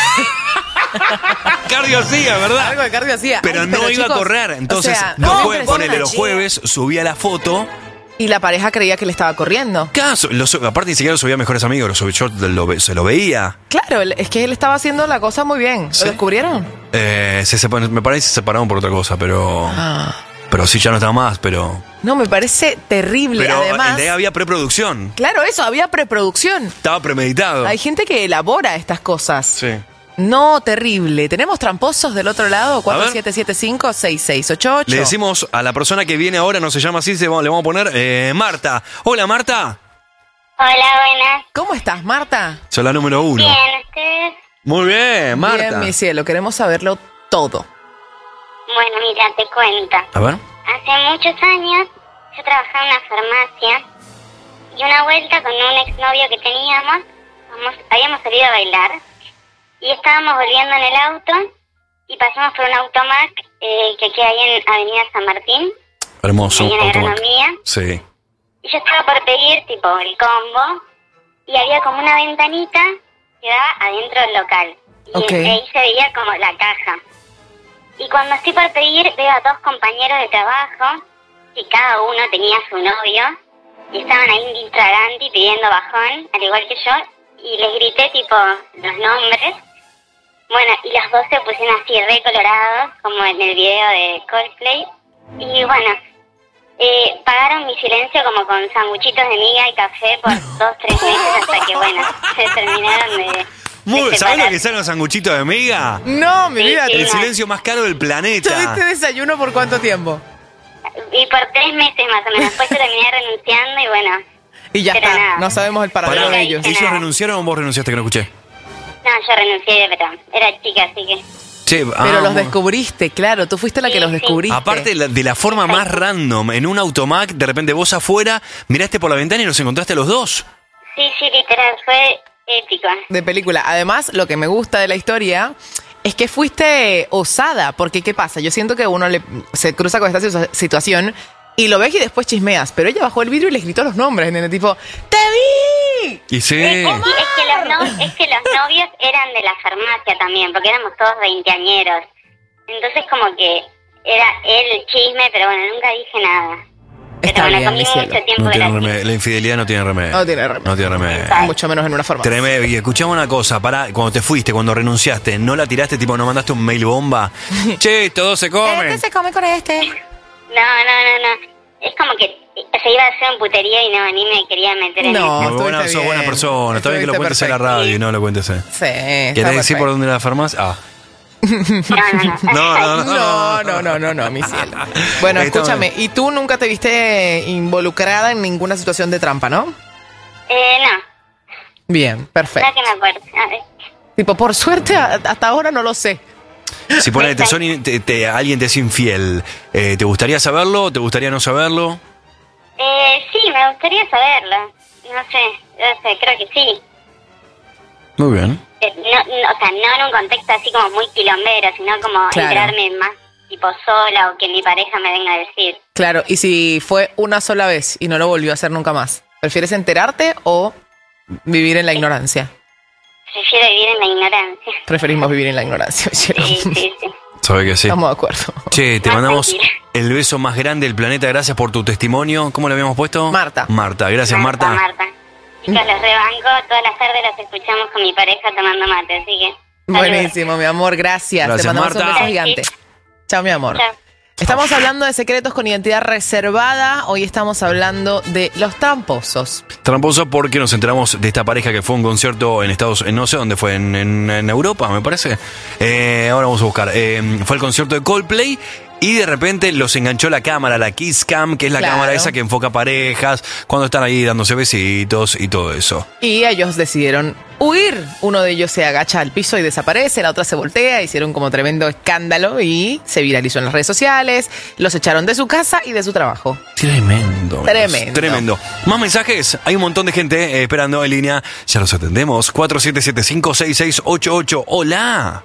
Cardio hacía, ¿verdad? Algo de cardio hacía. Pero Ay, no iba chicos, a correr. Entonces, o sea, los no, jue- impresiona, ponele los chica. jueves, subía la foto. Y la pareja creía que le estaba corriendo. Caso, lo su- aparte ni siquiera lo subía a mejores amigos, lo subí- yo lo ve- se lo veía. Claro, él- es que él estaba haciendo la cosa muy bien. Sí. ¿Lo descubrieron? Eh, se separ- me parece que se separaron por otra cosa, pero. Ah. Pero sí, ya no está más, pero. No, me parece terrible. Pero Además, el de ahí había preproducción. claro, eso, había preproducción. Estaba premeditado. Hay gente que elabora estas cosas. Sí. No, terrible. ¿Tenemos tramposos del otro lado? cuatro siete siete cinco, seis seis ocho ocho. Le decimos a la persona que viene ahora, no se llama así, se va- le vamos a poner eh, Marta. Hola, Marta. Hola, buenas. ¿Cómo estás, Marta? Soy la número uno. Bien, ¿ustedes? Muy bien, Marta. Bien, mi cielo, queremos saberlo todo. Bueno, mira, te cuento. A ver. Hace muchos años yo trabajaba en una farmacia y una vuelta con un exnovio que teníamos, vamos, habíamos salido a bailar y estábamos volviendo en el auto y pasamos por un automac eh, que queda ahí en Avenida San Martín, Hermoso. ahí en automático. Agronomía. Sí. Y yo estaba por pedir tipo el combo y había como una ventanita que daba adentro del local. Y Ok. ahí se veía como la caja. Y cuando estoy por pedir veo a dos compañeros de trabajo y cada uno tenía su novio y estaban ahí distragando y pidiendo bajón, al igual que yo, y les grité tipo los nombres. Bueno, y los dos se pusieron así re colorados, como en el video de Coldplay. Y bueno, eh, pagaron mi silencio como con sanguchitos de miga y café por dos, tres meses hasta que, bueno, se terminaron de... Muy, de ¿Sabes lo separar. que salen los sanguchitos de miga? No, mi Sí, vida. sí, El no. silencio más caro del planeta. ¿Tuviste desayuno por cuánto tiempo? Y por tres meses más o menos. Después yo terminé renunciando y bueno, Y ya Pero está. nada. No sabemos el paradero Pará, de ellos. ¿ellos renunciaron o vos renunciaste que no escuché? no, yo renuncié, pero era chica, así que... Che, Pero ah, los mo- descubriste, claro. Tú fuiste la que Sí, los sí. descubriste. Aparte, la- de la forma más random, en un automac, de repente vos afuera, miraste por la ventana y los encontraste a los dos. Sí, sí, literal, fue épico. De película. Además, lo que me gusta de la historia es que fuiste osada. Porque, ¿qué pasa? Yo siento que uno le, se cruza con esta situ- situación y lo ves y después chismeas. Pero ella bajó el vidrio y les gritó los nombres, ¿entiendes? Tipo, ¡te vi! Y sí. Es, y es, que los no- es que los novios eran de la farmacia también, porque éramos todos veinteañeros. Entonces como que era él el chisme, pero bueno, nunca dije nada. Está bueno, bien, comí mi mucho cielo. tiempo No tiene gratis. remedio. La infidelidad no tiene remedio. No tiene remedio. No tiene remedio. Mucho menos en una forma. Tremendo. Y escuchame una cosa, para cuando te fuiste, cuando renunciaste, ¿no la tiraste, tipo, no mandaste un mail bomba? Che, todos se comen. Este se come con este. No, no, no, no. Es como que se iba a hacer un puterío y no, ni me quería meter en No, eso. Muy buena, sos buena persona. Está bien que lo Estuviste cuentes en la perfecto. radio y no lo cuentes en. Sí. está ¿Querés decir perfecto. por dónde la farmacia? Ah. No, no, no. No, no, no. No, no, no, no, no, mi cielo. Bueno, Ahí está escúchame, y tú nunca te viste involucrada en ninguna situación de trampa, ¿no? Eh, no, Bien, perfecto. no que me acuerdo. A ver. Tipo, por suerte, a- hasta ahora no lo sé. Si ponele, te son in- te- te- alguien te es infiel, eh, ¿te gustaría saberlo? ¿Te gustaría no saberlo? Eh, sí, me gustaría saberlo. No sé, no sé, creo que sí. Muy bien. Eh, no, no, o sea, no en un contexto así como muy quilombero, sino como Claro. enterarme más tipo sola o que mi pareja me venga a decir. Claro, y si fue una sola vez y no lo volvió a hacer nunca más, ¿prefieres enterarte o vivir en la ignorancia? Prefiero vivir en la ignorancia. Preferimos vivir en la ignorancia, cielo. Sí, sí, sí. Sabe que sí. Estamos de acuerdo. Che, te Más mandamos tranquila. el beso más grande del planeta. Gracias por tu testimonio. ¿Cómo le habíamos puesto? Marta. Marta, gracias, Marta. Marta. Chicos, los rebanco. Todas las tardes los escuchamos con mi pareja tomando mate, así que... saludos. Buenísimo, mi amor, gracias. Gracias, Te mandamos Marta. un beso gigante. Chao, mi amor. Chao. Estamos hablando de secretos con identidad reservada. Hoy estamos hablando de los tramposos. Tramposo porque nos enteramos de esta pareja que fue a un concierto en Estados Unidos, no sé dónde fue, en, en- en Europa, me parece. Eh, ahora vamos a buscar. Eh, fue el concierto de Coldplay y de repente los enganchó la cámara, la Kiss Cam, que es la Claro. cámara esa que enfoca parejas, cuando están ahí dándose besitos y todo eso. Y ellos decidieron huir. Uno de ellos se agacha al piso y desaparece, la otra se voltea, hicieron como tremendo escándalo y se viralizó en las redes sociales. Los echaron de su casa y de su trabajo. Tremendo. Tremendo. Tremendo. Más mensajes. Hay un montón de gente eh, esperando en línea. Ya los atendemos. cuatro siete siete cinco seis seis ocho ocho. Hola.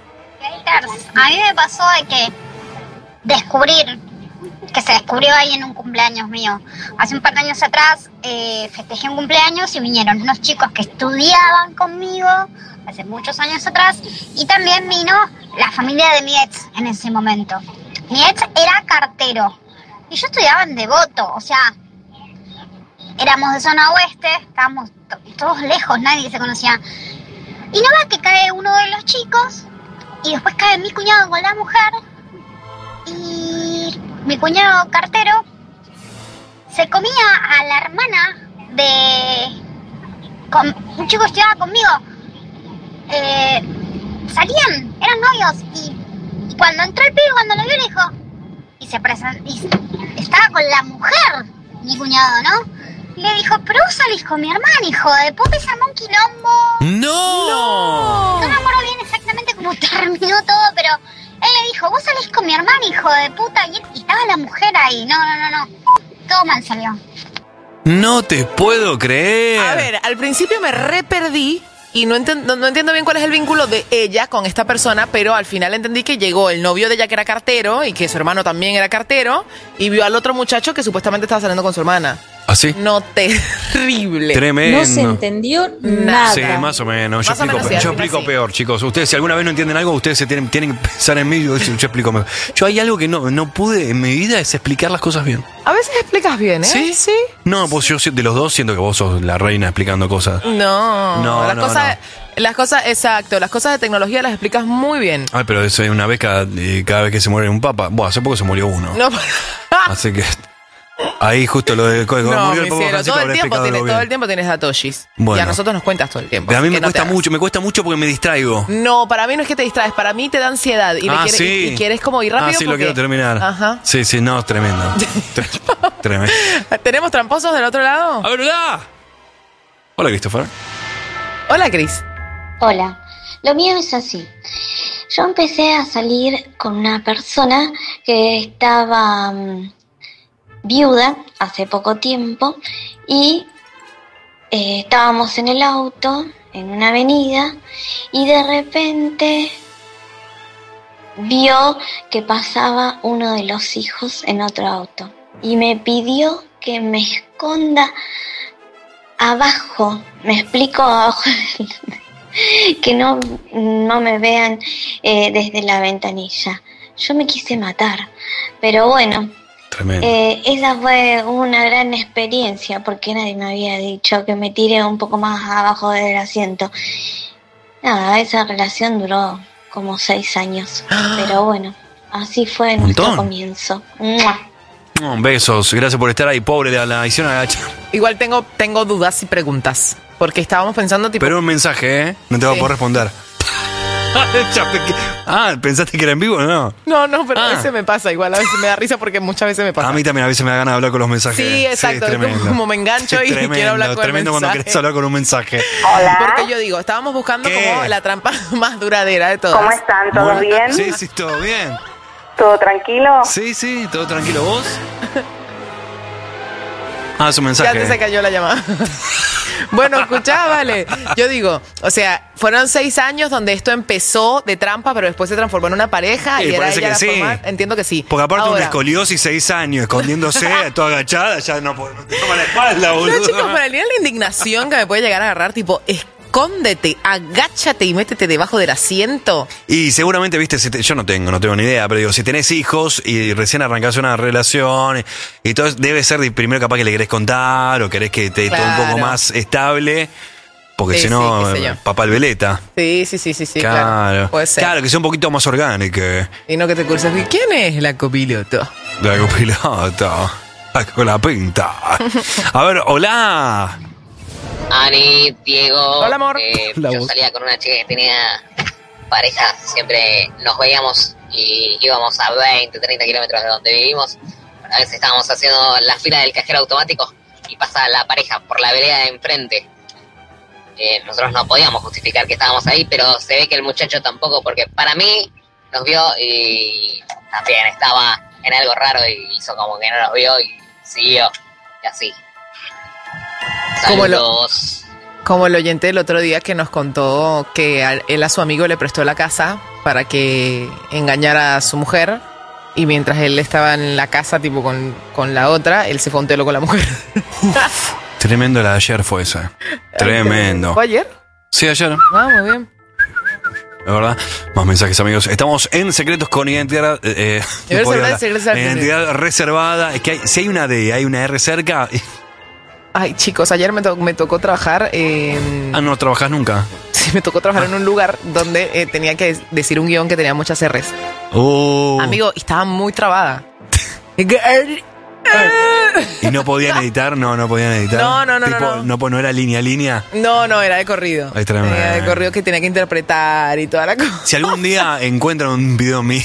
A mí me pasó de que descubrir, que se descubrió ahí en un cumpleaños mío. Hace un par de años atrás eh, festejé un cumpleaños y vinieron unos chicos que estudiaban conmigo, hace muchos años atrás, y también vino la familia de mi ex en ese momento. Mi ex era cartero y yo estudiaba en Devoto, o sea, éramos de zona oeste, estábamos to- todos lejos, nadie se conocía. Y no va que cae uno de los chicos y después cae mi cuñado con la mujer y mi cuñado cartero se comía a la hermana de con, un chico que estudiaba conmigo. Eh, salían, eran novios y, y cuando entró el pibe, cuando lo vio, le dijo y se presentó y estaba con la mujer, mi cuñado, ¿no? Y le dijo, pero vos salís con mi hermana, hijo de puta, y se armó un quilombo. ¡No! No me acuerdo bien exactamente cómo terminó todo, pero él le dijo, vos salís con mi hermana, hijo de puta, y, y estaba la mujer ahí. No, no, no, no. Todo mal salió. No te puedo creer. A ver, al principio me re perdí y no, enten- no, no entiendo bien cuál es el vínculo de ella con esta persona, pero al final entendí que llegó el novio de ella que era cartero y que su hermano también era cartero y vio al otro muchacho que supuestamente estaba saliendo con su hermana. ¿Así? No, terrible. Tremendo. No se entendió nada. Sí, más o menos. Yo Más o explico, menos, sí, yo al final explico sí. peor, chicos. Ustedes, si alguna vez no entienden algo, ustedes se tienen, tienen que pensar en mí. Yo, yo explico mejor. Yo hay algo que no, no pude en mi vida, es explicar las cosas bien. A veces explicas bien, ¿eh? ¿Sí? Sí. No, pues yo de los dos siento que vos sos la reina explicando cosas. No, No, las no, cosas, las cosas, exacto, las cosas de tecnología las explicas muy bien. Ay, pero eso es una vez cada, eh, cada vez que se muere un papa. Bueno, hace poco se murió uno. No, Así que ahí justo lo de cuando no, murió mi el Papa cielo, Francisco todo el habré tiempo explicado tienes, algo todo bien. el tiempo tienes datoshis. Bueno. Y a nosotros nos cuentas todo el tiempo. Pero a mí así me que no cuesta te hagas. mucho, me cuesta mucho porque me distraigo. No, para mí no es que te distraes, para mí te da ansiedad y, le Ah, quieres, sí. y, y quieres como ir rápido. Ah, sí, lo porque- quiero terminar. Ajá. Sí, sí, no, tremendo. Tre- tremendo. ¿Tenemos tramposos del otro lado? A ver, hola. Hola, Christopher. Hola, Cris. Hola, lo mío es así. Yo empecé a salir con una persona que estaba mm, viuda hace poco tiempo y eh, estábamos en el auto, en una avenida, y de repente vio que pasaba uno de los hijos en otro auto y me pidió que me esconda abajo, me explico, abajo que no, no me vean eh, desde la ventanilla. Yo me quise matar, pero bueno, Tremendo. Eh, esa fue una gran experiencia porque nadie me había dicho que me tiré un poco más abajo del asiento. Nada, esa relación duró como seis años. Pero bueno, así fue nuestro Montón. comienzo. ¡Mua! No, besos, gracias por estar ahí, pobre, la, la hicieron agachar. Igual tengo, tengo dudas y preguntas. Porque estábamos pensando, tipo. Pero un mensaje, ¿eh? No te va Sí. a poder responder. Ah, ¿pensaste que era en vivo o no? No, no, pero Ah. a veces me pasa. Igual a veces me da risa porque muchas veces me pasa. A mí también a veces me da ganas de hablar con los mensajes. Sí, exacto. es es como, tremendo. como me engancho y Tremendo, quiero hablar con tremendo el cuando mensaje. querés hablar con un mensaje. Porque yo digo, estábamos buscando ¿Qué? como la trampa más duradera de todas. ¿Cómo están? ¿Todo Bueno, bien? Sí, sí, todo bien. ¿Todo tranquilo? Sí, sí, todo tranquilo. ¿Vos? Ah, su Ya mensaje. te se cayó la llamada. Bueno, escuchá, vale. Yo digo, o sea, fueron seis años donde esto empezó de trampa, pero después se transformó en una pareja Sí, y era parece ella que la sí. formal. Entiendo que sí. Porque aparte Ahora, una escoliosis, seis años, escondiéndose, toda agachada, ya no puede, no te toma la espalda, boludo. No, chicos, para el nivel de indignación que me puede llegar a agarrar, tipo, escóndete, agáchate y métete debajo del asiento. Y seguramente, viste, si te- yo no tengo, no tengo ni idea, pero digo, si tenés hijos y recién arrancás una relación y todo, debe ser de primero capaz que le querés contar o querés que te todo un poco Claro. más estable, porque Sí, si no, sí, qué sé yo. papá el veleta. Sí, sí, sí, sí, sí, claro. claro. Puede ser. Claro, que sea un poquito más orgánica. Y no que te curses. ¿Quién es la copiloto? La copilota. Con la pinta. A ver, hola. Ani, Diego. Hola, amor. Eh, Hola, yo vos. salía con una chica que tenía pareja. Siempre nos veíamos y íbamos a veinte, treinta kilómetros de donde vivimos. A veces estábamos haciendo la fila del cajero automático y pasa la pareja por la vereda de enfrente. Eh, nosotros no podíamos justificar que estábamos ahí, pero se ve que el muchacho tampoco, porque para mí nos vio y también estaba en algo raro y hizo como que no nos vio y siguió. Y así. Como lo- Saludos. Como el oyente del otro día que nos contó que a él a su amigo le prestó la casa para que engañara a su mujer y mientras él estaba en la casa tipo con, con la otra, él se fue a un telo con la mujer. Tremendo la de ayer fue esa. Tremendo. ¿Fue ayer? Sí, ayer. Ah, muy bien. Es verdad. Más mensajes, amigos. Estamos en Secretos con Identidad. Eh, eh, Identidad no podía hablar. secreta- Identidad reservada. Es que hay- si hay una D, hay una R cerca. Ay, chicos, ayer me, to- me tocó trabajar en... Ah, no trabajás nunca. Sí, me tocó trabajar en un lugar donde eh, tenía que decir un guión que tenía muchas R's. Uh, Amigo, y estaba muy trabada. y no podían editar, no, no podían editar. No, no, no, Tipo, no, no. po- no era línea a línea. No, no, era de corrido. Ay, tremendo. Era de corrido que tenía que interpretar y toda la cosa. Si algún día encuentran un video mío,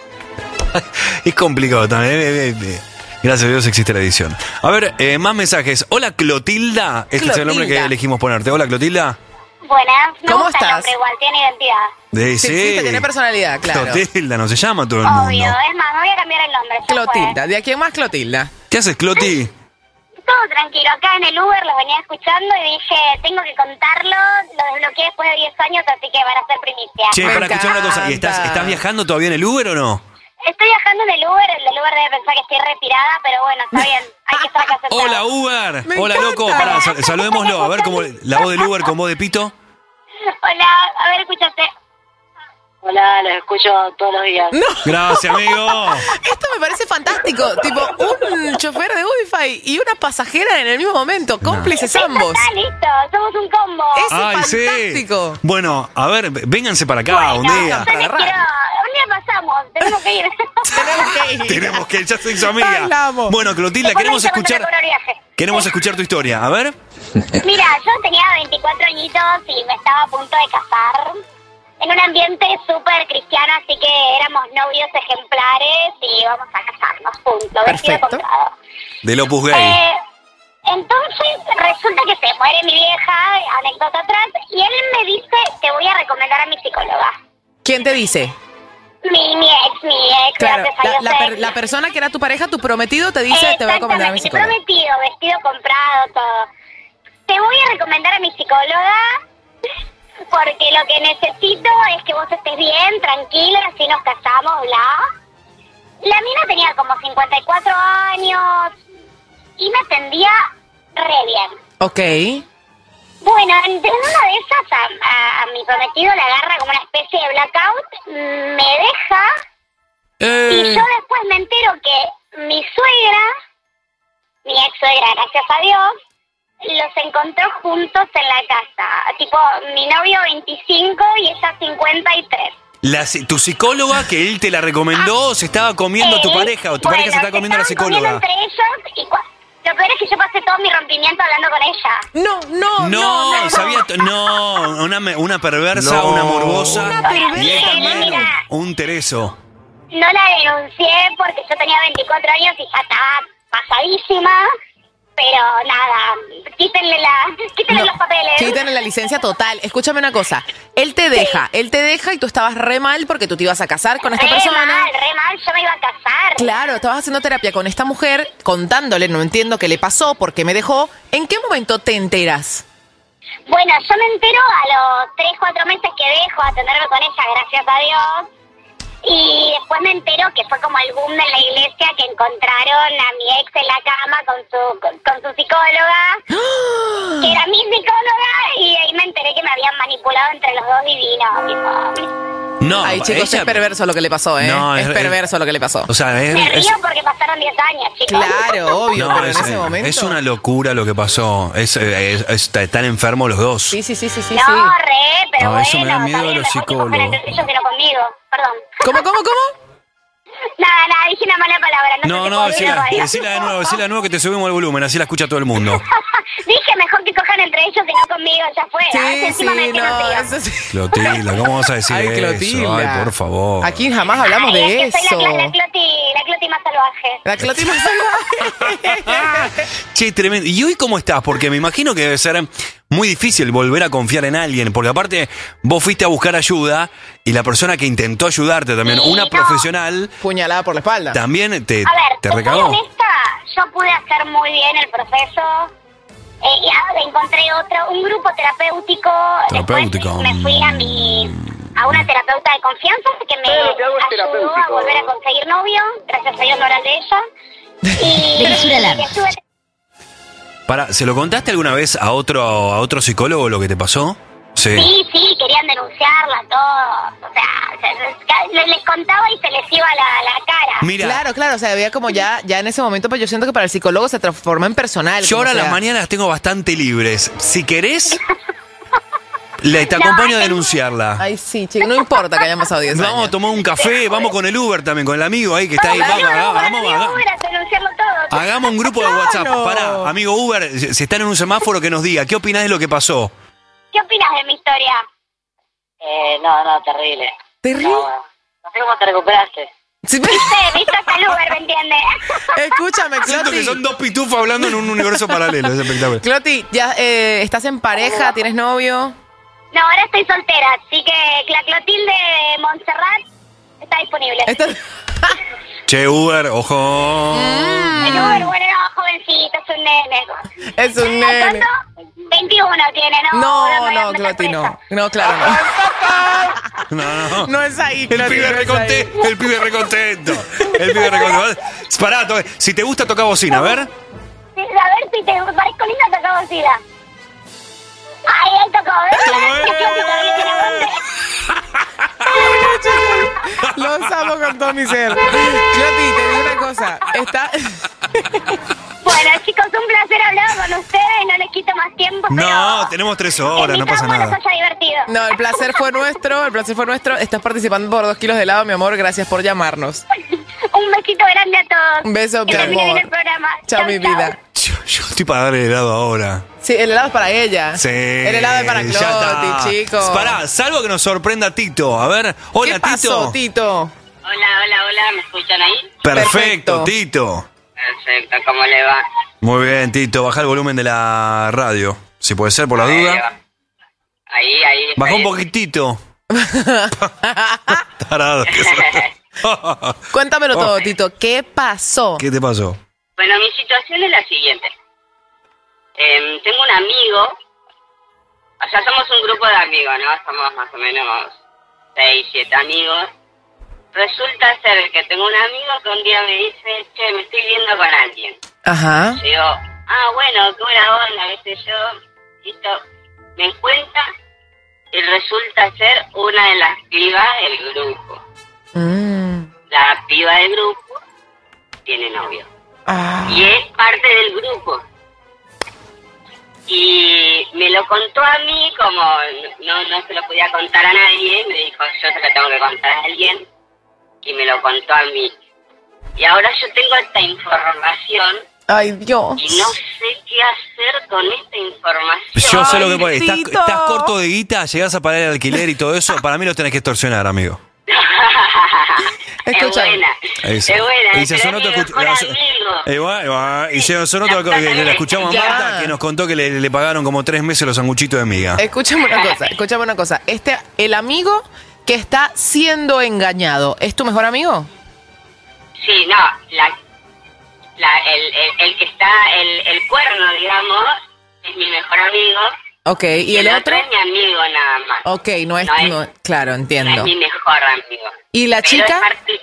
es complicado también. eh, eh, eh. Gracias a Dios existe la edición. A ver, eh, más mensajes. Hola, Clotilda. Este es el nombre que Clotilda. elegimos ponerte. Hola, Clotilda. Buenas, me ¿Cómo gusta el estás? nombre igual, tiene identidad. De, Sí, sí, tiene personalidad, claro. Clotilda, no se llama todo el Obvio, mundo. es más, me voy a cambiar el nombre. ya Clotilda. ¿De a quién más Clotilda? ¿Qué haces, Cloti? fue. Todo tranquilo, acá en el Uber los venía escuchando y dije, tengo que contarlo, lo desbloqueé después de diez años, así que van a ser primicia. Che, para escuchar una cosa. ¿Y estás, estás viajando todavía en el Uber o no? Estoy viajando en el Uber, el del Uber debe pensar que estoy retirada, pero bueno, está bien, hay que estar acá sentado. Hola, Uber. Me Hola, encanta. loco. Pará, sal- saludémoslo. A ver cómo la voz del Uber con voz de pito. Hola, a ver, escúchate. Hola, los escucho todos los días. Gracias, amigo. Esto me parece fantástico. Tipo, un chofer de Wi-Fi y una pasajera en el mismo momento. Cómplices ambos. Está listo, somos un combo. Ay, fantástico. sí. Bueno, a ver, vénganse para acá un día. Yo les quiero, un día pasamos, tenemos que ir. tenemos que ir. Tenemos que, ya soy su amiga. Ay, la amo. Bueno, Clotilda, Después queremos me dice cuando escuchar, me cobro el viaje. queremos escuchar tu historia. A ver. Mira, yo tenía veinticuatro añitos y me estaba a punto de casar. En un ambiente súper cristiano, así que éramos novios ejemplares y íbamos a casarnos, punto. Vestido Perfecto. comprado. Del Opus Gay. Eh, entonces resulta que se muere mi vieja, anécdota atrás, y él me dice que voy a recomendar a mi psicóloga. ¿Quién te dice? Mi, mi ex, mi ex, Claro, gracias a la, Dios, la ex. per- la persona que era tu pareja, tu prometido, te dice, te voy a recomendar a mi psicóloga. Exactamente, mi prometido, vestido comprado, todo. Te voy a recomendar a mi psicóloga porque lo que necesito es que vos estés bien, tranquila, así nos casamos, bla. La mina tenía como cincuenta y cuatro años y me atendía re bien. Ok. Bueno, en en una de esas a, a- a mi prometido le agarra como una especie de blackout, me deja Eh. y yo después me entero que mi suegra suegra, gracias a Dios, los encontró juntos en la casa. Tipo, mi novio veinticinco y ella cincuenta y tres. La, tu psicóloga, que él te la recomendó, se estaba comiendo a tu Eh, pareja, o tu bueno, pareja se está comiendo a la estaban comiendo psicóloga. entre ellos y cua- lo peor es que yo pasé todo mi rompimiento hablando con ella. No, no, No, sabía, t- no, una, me- una perversa, No. una morbosa, Una perversa. y él también, Mira. un tereso. No la denuncié porque yo tenía veinticuatro años y ya estaba pasadísima, pero nada, quítenle, la, quítenle No, los papeles. quítenle la licencia total. Escúchame una cosa. Él te deja, él te deja y tú estabas re mal porque tú te ibas a casar con esta Re persona. mal, re mal, yo me iba a casar. Claro, estabas haciendo terapia con esta mujer, contándole, no entiendo qué le pasó, por qué me dejó. ¿En qué momento te enteras? Bueno, yo me entero a los tres, cuatro meses que dejo de atenderme con ella, gracias a Dios. Y después me entero que fue como el boom de la iglesia que encontraron a mi ex en la cama con su, con, con su psicóloga, que era mi psicóloga, y ahí me enteré que me habían manipulado entre los dos divinos. Tipo, No, Ay, chicos, ella- es perverso lo que le pasó, ¿eh? No, es, es- perverso lo que le pasó. O sea, es, me es- río porque pasaron diez años, chicos. Claro, obvio, no, pero es, en ese momento. es una locura lo que pasó. Es, es- es- están enfermos los dos. Sí, sí, sí, sí, sí. No, sí. re, pero No, eso me da bueno, miedo de también los mejor que cojan psicólogos. entre ellos que no conmigo. Perdón. ¿Cómo, cómo, cómo? Nada, nada, dije una mala palabra. No, No, sé si no, puedo decila, decirlo, ¿eh? decila de nuevo, decila de nuevo que te subimos el volumen, así la escucha todo el mundo. Dije mejor que cojan entre ellos que no conmigo, ya fue. Sí, Ah, encima sí, me dijeron no, tío. eso sí. Clotilda, ¿cómo vas a decir Ay, eso? Clotilda. Ay, por favor. Aquí jamás hablamos Ay, de es que eso. soy la, cla- la cloti, la cloti más salvaje. La Cloti más salvaje. Che, tremendo. ¿Y hoy cómo estás? Porque me imagino que debe ser muy difícil volver a confiar en alguien, porque aparte vos fuiste a buscar ayuda y la persona que intentó ayudarte también, Sí, una no. profesional, Puñalada por la espalda. también te, A ver, te te soy recagó. honesta, yo pude hacer muy bien el proceso. Eh, y ahora encontré otro, un grupo terapéutico. Terapéutico. Después me fui a mi a una terapeuta de confianza que me ayudó a volver a conseguir novio. Gracias a Dios no era el de ella. Y, y estuve- Para, ¿se lo contaste alguna vez a otro a otro psicólogo lo que te pasó? Sí. sí, sí, querían denunciarla, todo. O sea, se- se- les contaba y se les iba la, la cara. Mira, Claro, claro, o sea, había como ya, ya en ese momento, pues yo siento que para el psicólogo se transforma en personal. yo como ahora a las sea. mañanas tengo bastante libres. Si querés, le te acompaño a denunciarla. Ay, sí, chico, no importa que hayan pasado diez años. Vamos a tomar un café, vamos con el Uber también, con el amigo ahí que está ahí. Vamos, vamos, vamos, vamos. denunciarlo todo. Hagamos un grupo de WhatsApp. Pará, amigo Uber, si está en un semáforo que nos diga, ¿qué opinás de lo que pasó? ¿Qué opinas de mi historia? Eh, no, no, terrible. ¿Terrible? No, no sé cómo te recuperaste. Sí, Viste, viste hasta el Uber, ¿me entiendes? Escúchame, Siento que Cloti. son dos pitufos hablando en un universo paralelo, es espectacular. Cloti, ya eh, estás en pareja, tienes novio. No, ahora estoy soltera, así que la Clotilde de Montserrat está disponible. Estás- Che, Uber, ojo. El Uber, bueno, no, jovencito, es un nene. Es un nene. ¿Cuánto? veintiuno tiene, ¿no? No, me voy a no, meter Cloti, presa. no. No, claro, no. No, no. No es ahí, El Cloti, pibe no es recontento, el pibe recontento. El pibe recontento. Pará, to- si te gusta, toca bocina, a ver. Sí, a ver si te parezco linda, tocó bocina. Ay, ahí tocó, ¿ves? Tocó, La Cloti todavía tiene aguante. Los amo con todo mi ser. Cloti, te digo una cosa. Está... Bueno, chicos, un placer hablar con ustedes, no les quito más tiempo, pero No, tenemos tres horas, no pasa invitamos a nada. que se haya divertido. No, el placer fue nuestro, el placer fue nuestro. Estás participando por dos kilos de helado, mi amor. Gracias por llamarnos. Un besito grande a todos. Un beso, que mi termine bien amor. el programa. Chao, mi vida. Yo, yo estoy para darle helado ahora. Sí, el helado es para ella. Sí. El helado es para ya Cloti, está. chicos. Pará, salvo que nos sorprenda Tito. A ver, hola, ¿Qué pasó, Tito. Tito? Hola, hola, hola, ¿me escuchan ahí? Perfecto, Perfecto. Tito. Perfecto, ¿cómo le va? Muy bien, Tito. Baja el volumen de la radio. Si puede ser, por la duda. Ahí, ahí. Baja ahí. un poquitito. Tarado. que sos. Cuéntamelo Oh. todo, Tito. ¿Qué pasó? ¿Qué te pasó? Bueno, mi situación es la siguiente. Em, tengo un amigo, o sea, somos un grupo de amigos, ¿no? Somos más o menos seis, siete amigos. Resulta ser que tengo un amigo que un día me dice, che, me estoy viendo con alguien. Ajá. Yo digo, ah, bueno, qué buena onda, qué sé yo. Listo. Me encuentra y resulta ser una de las pibas del grupo. Mm. La piba del grupo tiene novio. Ah. Y es parte del grupo. Y me lo contó a mí, como no, no se lo podía contar a nadie, me dijo, yo se lo tengo que contar a alguien, y me lo contó a mí. Y ahora yo tengo esta información. Ay, Dios. Y no sé qué hacer con esta información. Yo sé lo que puede. Ay, ¿Estás, Tito. estás corto de guita? ¿Llegás a pagar el alquiler y todo eso? Para mí lo tenés que extorsionar, amigo. Es buena, es Eso. buena. Y se sonó tu escuch- la- eh, va, va. Y se sonó todo que le escuchamos a Ya. Marta, que nos contó que le, le pagaron como tres meses los sanguchitos de miga. Escúchame una cosa, escúchame una cosa. Este, el amigo que está siendo engañado, ¿es tu mejor amigo? Sí, no, la, la, el, el, el que está, el, el cuerno, digamos, es mi mejor amigo. Ok, ¿y, Y el, el otro? otro es mi amigo nada más. Ok, no es, No es- no- claro, No entiendo. es mi mejor amigo. ¿Y la Pero chica? es parte-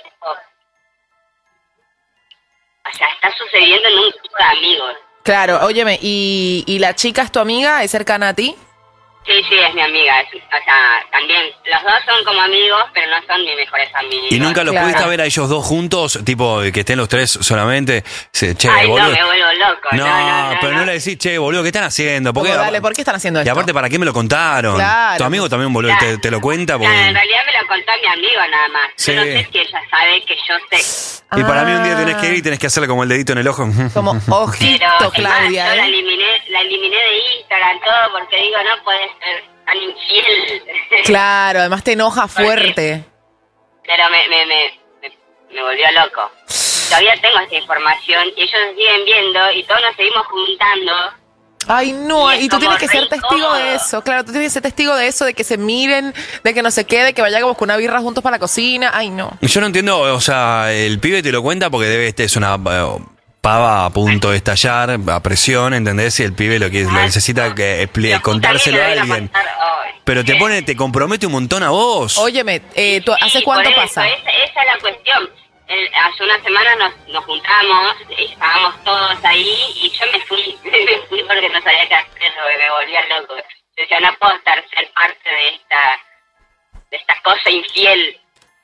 o sea, está sucediendo en un grupo de amigos. Claro, óyeme, ¿y, ¿y la chica es tu amiga? ¿Es cercana a ti? Sí, sí, es mi amiga. Es- o sea, también, los dos son como amigos, pero no son mis mejores amigos. ¿Y nunca los Claro. pudiste ver a ellos dos juntos? Tipo, que estén los tres solamente. Se- Che, Ay, no, boludo. me vuelvo loco. No, No, no, no, pero no, no. le decís, che, boludo, ¿qué están haciendo? ¿Por Como, qué? dale, ¿por qué están haciendo Y esto? aparte, ¿para qué me lo contaron? Claro. Tu amigo también, boludo, te, te lo cuenta. Porque... Claro, en realidad me lo contó mi amigo nada más. Sí. Yo no sé si ella sabe que yo sé. Y para mí un día tenés Ah. que ir y tenés que hacerle como el dedito en el ojo. Como ojito, Pero es Claudia, más, yo la ¿eh? eliminé, la eliminé de Instagram, todo, porque digo, no puede ser tan infiel. Claro, además te enoja fuerte. Pero me, me, me, me, me volvió loco. Todavía tengo esta información y ellos siguen viendo y todos nos seguimos juntando. Ay, no, Y es y tú como tienes que ser re testigo incómodo. de eso. Claro, tú tienes que ser testigo de eso, de que se miren, de que no se quede, que vayamos con una birra juntos para la cocina. Ay, no. Yo no entiendo, o sea, el pibe te lo cuenta porque debe, este es una eh, pava a punto de estallar, a presión, ¿entendés? Y el pibe lo que lo necesita que expli- contárselo a alguien. Pero te pone, te compromete un montón a vos. Óyeme, eh, ¿tú, ¿hace Sí, cuánto por eso, pasa? Esa, esa es la cuestión. El- hace una semana nos, nos juntamos, estábamos todos ahí y yo me fui, me fui porque no sabía qué hacer, me volvía loco. Yo decía, no puedo estar ser parte de esta, de esta cosa infiel.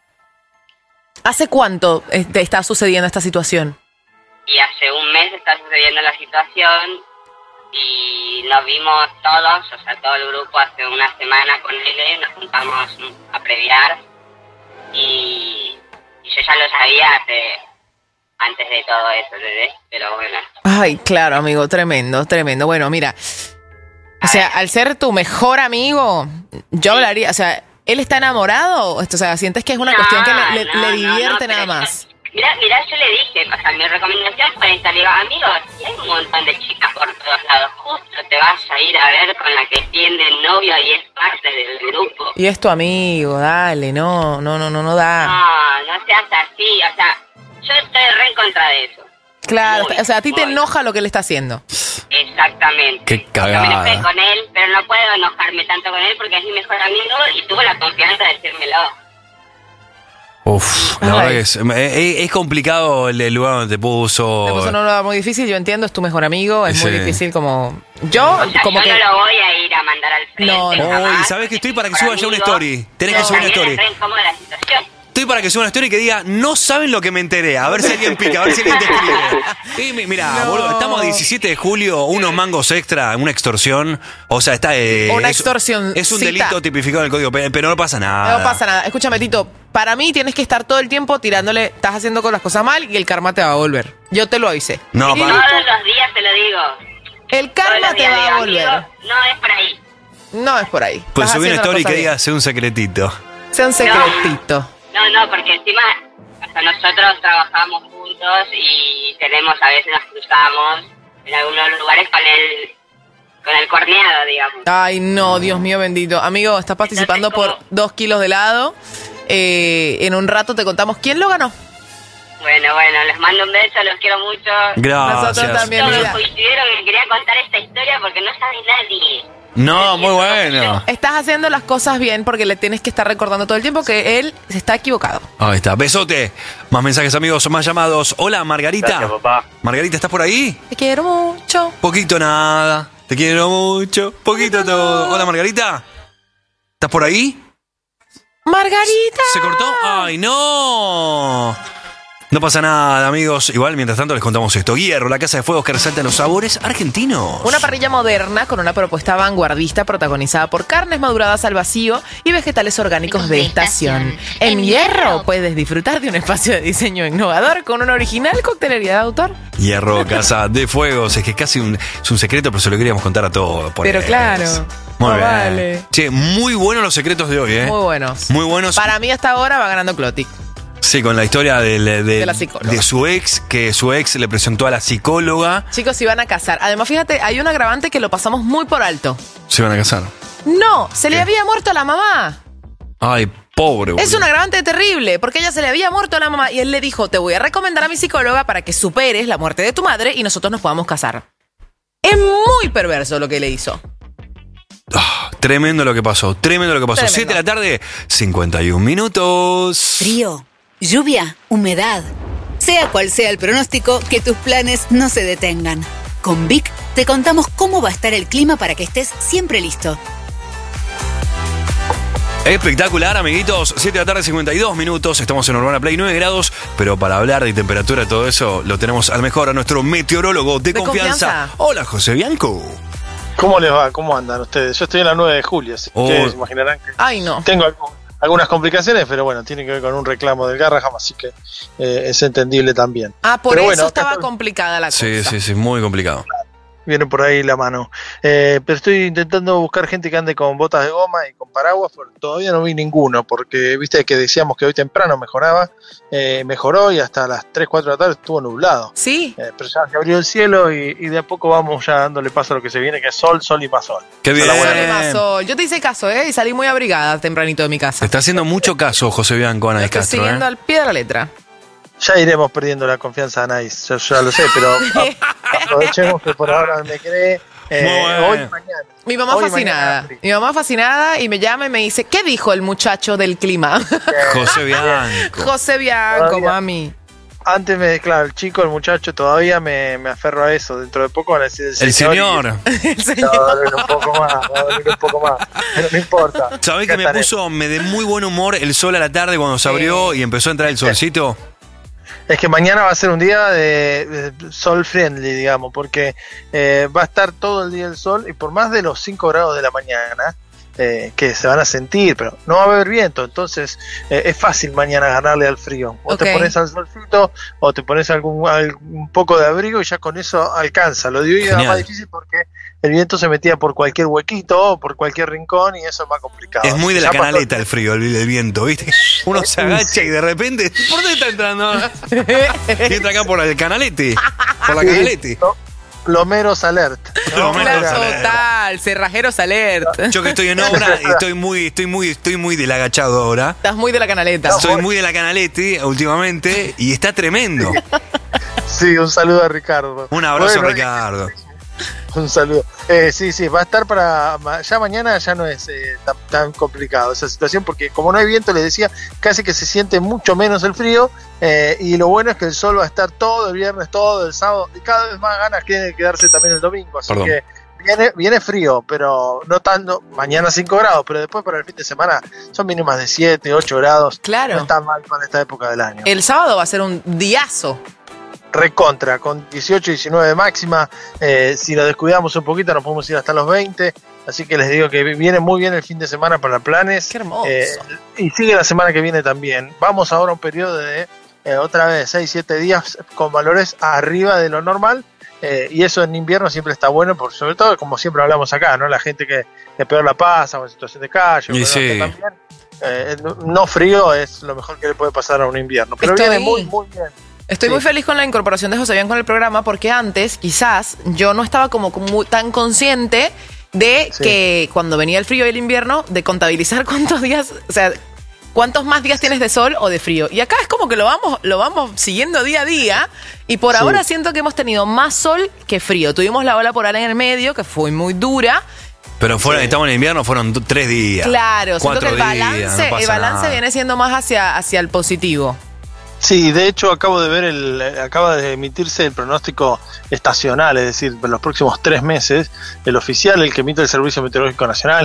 ¿Hace cuánto eh, te está sucediendo esta situación? Y hace un mes está sucediendo la situación y nos vimos todos, o sea, todo el grupo hace una semana con él, nos juntamos a previar y, y yo ya lo sabía hace, antes de todo eso, ¿entendés? Pero bueno. Ay, claro, amigo, tremendo, tremendo. Bueno, mira, o sea, al ser tu mejor amigo, yo hablaría, o sea, ¿él está enamorado? O sea, ¿sientes que es una No, cuestión que le, le- no, le no, divierte no, nada pero más? Mira, mira, yo le dije, o sea, mi recomendación fue esta, le digo, amigos, si hay un montón de chicas por todos lados, justo te vas a ir a ver con la que tiene el novio y es parte del grupo. Y es tu amigo, dale, no, no, no, no, no da. No, no seas así, o sea, yo estoy re en contra de eso. Claro, Muy, o sea, a ti te muy. enoja lo que le está haciendo. Exactamente. Qué Yo me enojé cagada. con él, pero no puedo enojarme tanto con él porque es mi mejor amigo y tuvo la confianza de decírmelo. Uf, la Ay. verdad que es, es, es complicado el, el lugar donde te puso. Te puso en un lugar muy difícil, yo entiendo, es tu mejor amigo, es muy Sí. difícil como... Yo, O sea, como yo que... no lo voy a ir a mandar al frente. No, no. jamás, Uy, ¿sabes que estoy para que porque suba es ya mi una amigo, story? Tenés pero que subir una también story. es re incómoda la situación. Estoy para que suba una story que diga, no saben lo que me enteré. A ver si alguien pica, a ver si alguien te escribe. Y mi- mira, No. boludo, estamos a diecisiete de julio, unos mangos extra, una extorsión. O sea, está. eh, Una es- extorsión, Es un cita. delito tipificado en el código penal, pero no pasa nada. No pasa nada. Escúchame, Tito, para mí tienes que estar todo el tiempo tirándole, estás haciendo con las cosas mal y el karma te va a volver. Yo te lo avisé. No, Y para- Todos los días te lo digo. el Todos karma los te días va a digo, volver. amigo, no es por ahí. No es por ahí. Pues Estás subí una haciendo las story que cosas diga, sé un secretito. bien. Sea un secretito. No, no, porque encima, o sea, nosotros trabajamos juntos y tenemos, a veces nos cruzamos en algunos lugares con el, con el corneado, digamos. Ay, no, Dios mío bendito. Amigo, estás participando por dos kilos de helado. Eh, en un rato te contamos quién lo ganó. Bueno, bueno, les mando un beso, los quiero mucho. Gracias. Nosotros también, Todos mira. coincidieron que quería contar esta historia porque no sabe nadie. No, muy bueno. Estás haciendo las cosas bien porque le tienes que estar recordando todo el tiempo que él está equivocado. Ahí está, besote. Más mensajes, amigos, más llamados. Hola, Margarita. Gracias, papá. Margarita, ¿estás por ahí? Te quiero mucho. Poquito nada. Te quiero mucho. Poquito todo. Hola, Margarita. ¿Estás por ahí? Margarita. ¿Se cortó? ¡Ay, no! No pasa nada, amigos. Igual, mientras tanto, les contamos esto. Hierro, la casa de fuegos que resalta los sabores argentinos. Una parrilla moderna con una propuesta vanguardista protagonizada por carnes maduradas al vacío y vegetales orgánicos de estación. En Hierro puedes disfrutar de un espacio de diseño innovador con una original coctelería de autor. Hierro, casa de fuegos. Es que es casi un, es un secreto, pero se lo queríamos contar a todos. Pero eso. claro. Muy no bien. Vale. Che, muy buenos los secretos de hoy, ¿eh? Muy buenos. Muy buenos. Para mí hasta ahora va ganando Clotti. Sí, con la historia de, de, De la psicóloga. de su ex, que su ex le presentó a la psicóloga. Chicos, se iban a casar. Además, fíjate, hay un agravante que lo pasamos muy por alto. Se iban a casar. No, se le había muerto a la mamá. Ay, pobre. Es un agravante terrible, porque ella se le había muerto a la mamá y él le dijo, te voy a recomendar a mi psicóloga para que superes la muerte de tu madre y nosotros nos podamos casar. Es muy perverso lo que le hizo. Oh, tremendo lo que pasó, tremendo lo que pasó. Tremendo. siete de la tarde, cincuenta y un minutos. Frío, lluvia, humedad. Sea cual sea el pronóstico, que tus planes no se detengan. Con Vic te contamos cómo va a estar el clima para que estés siempre listo. Espectacular, amiguitos. siete de la tarde, cincuenta y dos minutos. Estamos en Urbana Play, nueve grados. Pero para hablar de temperatura y todo eso, lo tenemos al mejor, a nuestro meteorólogo de, De confianza. confianza. Hola, José Bianco. ¿Cómo les va? ¿Cómo andan ustedes? Yo estoy en la nueve de julio, así Oh. que se imaginarán que Ay, no. tengo algo- algunas complicaciones, pero bueno, tiene que ver con un reclamo del Garraham, así que eh, es entendible también. Ah, por Pero eso bueno, estaba acá complicada la cosa. Sí, sí, sí, muy complicado. viene por ahí la mano. Eh, pero estoy intentando buscar gente que ande con botas de goma y con paraguas, pero todavía no vi ninguno, porque viste que decíamos que hoy temprano mejoraba, eh, mejoró y hasta las tres, cuatro de la tarde estuvo nublado. Sí. Eh, pero ya se abrió el cielo y, y de a poco vamos ya dándole paso a lo que se viene, que es sol, sol y más sol. Qué bien. Esa es la buena- ¿Qué pasó? Yo te hice caso, ¿eh? Y salí muy abrigada tempranito de mi casa. Te está haciendo mucho caso, José Bianco, Ana de Estoy Castro. siguiendo ¿eh? al pie de la letra. Ya iremos perdiendo la confianza de Anaís, yo ya lo sé, pero a- aprovechemos que por ahora me cree. Eh, Muy hoy, bien. mañana. Mi mamá Hoy, fascinada. mañana, Mi mamá fascinada y me llama y me dice, ¿qué dijo el muchacho del clima? José Bianco. José Bianco, Todavía. mami. Antes me, claro, el chico, el muchacho, todavía me, me aferro a eso. Dentro de poco van a decir el El señor. señor. y- Va a doler un poco más, va a doler un poco más. Pero no importa. ¿Sabés Ya que me estaré. puso, me de muy buen humor el sol a la tarde cuando se abrió y empezó a entrar el solcito? Es que mañana va a ser un día de, de sol friendly, digamos, porque eh, va a estar todo el día el sol y por más de los cinco grados de la mañana, eh, que se van a sentir, pero no va a haber viento, entonces eh, es fácil mañana ganarle al frío. O Ok. te pones al solcito o te pones algún, algún poco de abrigo y ya con eso alcanza. Lo de hoy era Genial. más difícil porque el viento se metía por cualquier huequito o por cualquier rincón y eso es más complicado. Es muy de la Ya pasó- canaleta el frío, el, el viento, ¿viste? Uno se agacha y de repente, ¿por dónde está entrando? Y entra acá por el canalete, por la Sí, canalete. lo- Lomeros alert. ¿no? Lomeros Era- alert. Total, cerrajeros alert. Yo que estoy en obra, estoy muy, estoy muy, estoy muy del agachado ahora. Estás muy de la canaleta. Soy muy de la canalete últimamente y está tremendo. Sí, un saludo a Ricardo. Un abrazo, Bueno, Ricardo. Un saludo. Eh, sí, sí, va a estar para. ma- Ya mañana ya no es eh, tan, tan complicado esa situación, porque como no hay viento, les decía, casi que se siente mucho menos el frío. eh, y lo bueno es que el sol va a estar todo el viernes, todo el sábado, y cada vez más ganas tiene de quedarse también el domingo. Así Perdón. que viene, viene frío, pero no tanto. Mañana cinco grados, pero después para el fin de semana son mínimas de siete, ocho grados. Claro. No está mal para esta época del año. El sábado va a ser un diazo. Recontra, con dieciocho, diecinueve de máxima. Eh, si lo descuidamos un poquito, nos podemos ir hasta los veinte. Así que les digo que viene muy bien el fin de semana para planes. Qué hermoso. Eh, y sigue la semana que viene también. Vamos ahora a un periodo de eh, otra vez seis, siete días con valores arriba de lo normal. Eh, y eso en invierno siempre está bueno, por sobre todo, como siempre hablamos acá, ¿no? La gente que, que peor la pasa, o en situación de calle, o Y que sí. también. Eh, no frío es lo mejor que le puede pasar a un invierno. Pero Estoy- viene muy, muy bien. Estoy Sí. muy feliz con la incorporación de José Bianco en el programa porque antes, quizás, yo no estaba como, como tan consciente de Sí. que cuando venía el frío y el invierno, de contabilizar cuántos días, o sea, cuántos más días tienes de sol o de frío. Y acá es como que lo vamos, lo vamos siguiendo día a día y por Sí. ahora siento que hemos tenido más sol que frío. Tuvimos la ola polar en el medio, que fue muy dura. Pero fueron, estamos en invierno, fueron t- tres días. Claro, siento cuatro que el balance, días, no pasa el balance nada. viene siendo más hacia, hacia el positivo. Sí, de hecho acabo de ver el, acaba de emitirse el pronóstico estacional, es decir, en los próximos tres meses, el oficial, el que emite el Servicio Meteorológico Nacional,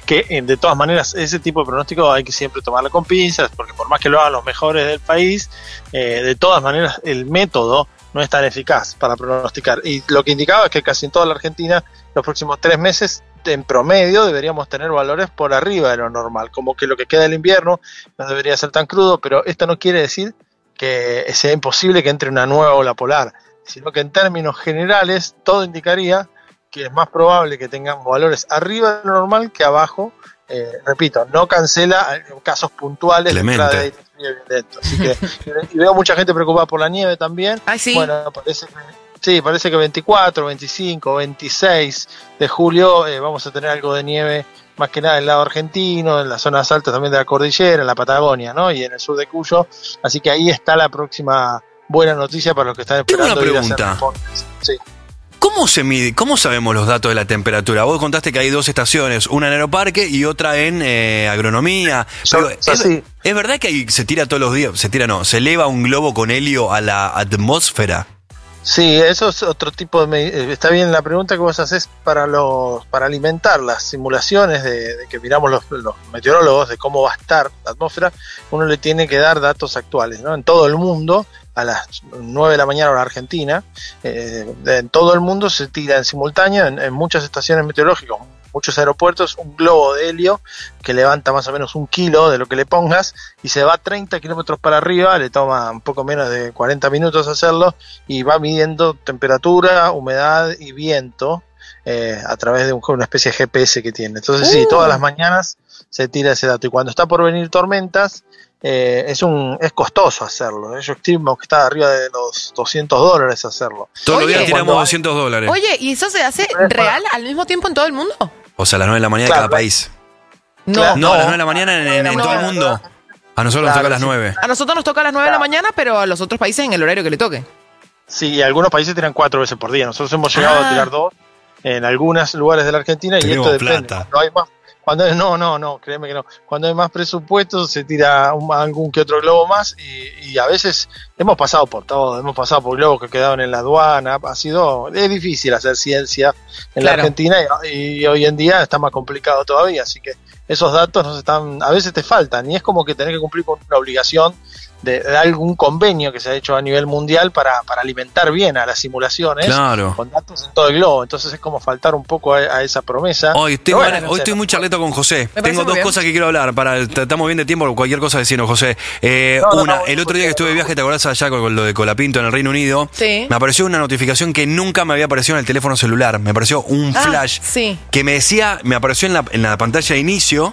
que eh, de todas maneras ese tipo de pronóstico hay que siempre tomarlo con pinzas, porque por más que lo hagan los mejores del país, eh, de todas maneras el método no es tan eficaz para pronosticar. Y lo que indicaba es que casi en toda la Argentina los próximos tres meses en promedio deberíamos tener valores por arriba de lo normal, como que lo que queda del invierno no debería ser tan crudo, pero esto no quiere decir que sea imposible que entre una nueva ola polar, sino que en términos generales todo indicaría que es más probable que tengamos valores arriba de lo normal que abajo. Eh, repito, no cancela casos puntuales Clemente. de entrada de aire frío violento. Así que, y veo mucha gente preocupada por la nieve también. Ay, sí. Bueno, parece que, sí, parece que veinticuatro, veinticinco, veintiséis de julio eh, vamos a tener algo de nieve, más que nada en el lado argentino, en las zonas altas también de la cordillera, en la Patagonia, ¿no? Y en el sur de Cuyo. Así que ahí está la próxima buena noticia para los que están Tengo esperando una ir a hacer pregunta. deportes. Sí. ¿Cómo se mide? ¿Cómo sabemos los datos de la temperatura? Vos contaste que hay dos estaciones, una en Aeroparque y otra en eh, Agronomía. Pero, So- so ¿es, sí. ¿Es verdad que ahí se tira todos los días? Se tira, no, se eleva un globo con helio a la atmósfera. Sí, eso es otro tipo de... me- eh, Está bien la pregunta que vos haces para los para alimentar las simulaciones de, de que miramos los, los meteorólogos de cómo va a estar la atmósfera. Uno le tiene que dar datos actuales, ¿no? En todo el mundo, a las nueve de la mañana hora Argentina, eh, en todo el mundo se tira en simultáneo, en, en muchas estaciones meteorológicas, muchos aeropuertos, un globo de helio que levanta más o menos un kilo de lo que le pongas y se va treinta kilómetros para arriba, le toma un poco menos de cuarenta minutos hacerlo y va midiendo temperatura, humedad y viento eh, a través de un- una especie de G P S que tiene. Entonces sí, Uh. todas las mañanas se tira ese dato y cuando está por venir tormentas eh, es un es costoso hacerlo. ¿eh? Yo estimo que está arriba de los doscientos dólares hacerlo. Todos los Oye. días tiramos Cuando hay- doscientos dólares. Oye, ¿y eso se hace real al mismo tiempo en todo el mundo? O sea, a las nueve de la mañana Claro. de cada país. No. Claro. No, a las nueve de la mañana en, en- en No. todo el mundo. A nosotros nos Claro, toca a las sí. nueve. A nosotros nos toca a las nueve de la mañana, pero a los otros países en el horario que le toque. Sí, algunos países tiran cuatro veces por día. Nosotros hemos llegado Ah. a tirar dos en algunos lugares de la Argentina y Tenemos esto depende. plata. Cuando hay más, cuando hay- no, no, no, créeme que no. Cuando hay más presupuesto se tira un- algún que otro globo más y, y a veces hemos pasado por todo. Hemos pasado por globos que quedaron en la aduana. Ha sido es difícil hacer ciencia en Claro. la Argentina y, y hoy en día está más complicado todavía. Así que esos datos nos están, a veces te faltan y es como que tenés que cumplir con una obligación de, de algún convenio que se ha hecho a nivel mundial para, para alimentar bien a las simulaciones Claro. con datos en todo el globo. Entonces es como faltar un poco a, a esa promesa. Hoy estoy, Pero bueno, hoy no sé, estoy muy charleto con José. parece Tengo muy dos bien. cosas que quiero hablar. Para, estamos bien de tiempo, cualquier cosa decirnos, José. Eh, No, no, una, no, el otro día que estuve de viaje, ¿te acordás allá con lo de Colapinto en el Reino Unido? Sí. Me apareció una notificación que nunca me había aparecido en el teléfono celular. Me apareció un Ah, flash sí. que me decía, me apareció en la, en la pantalla de inicio.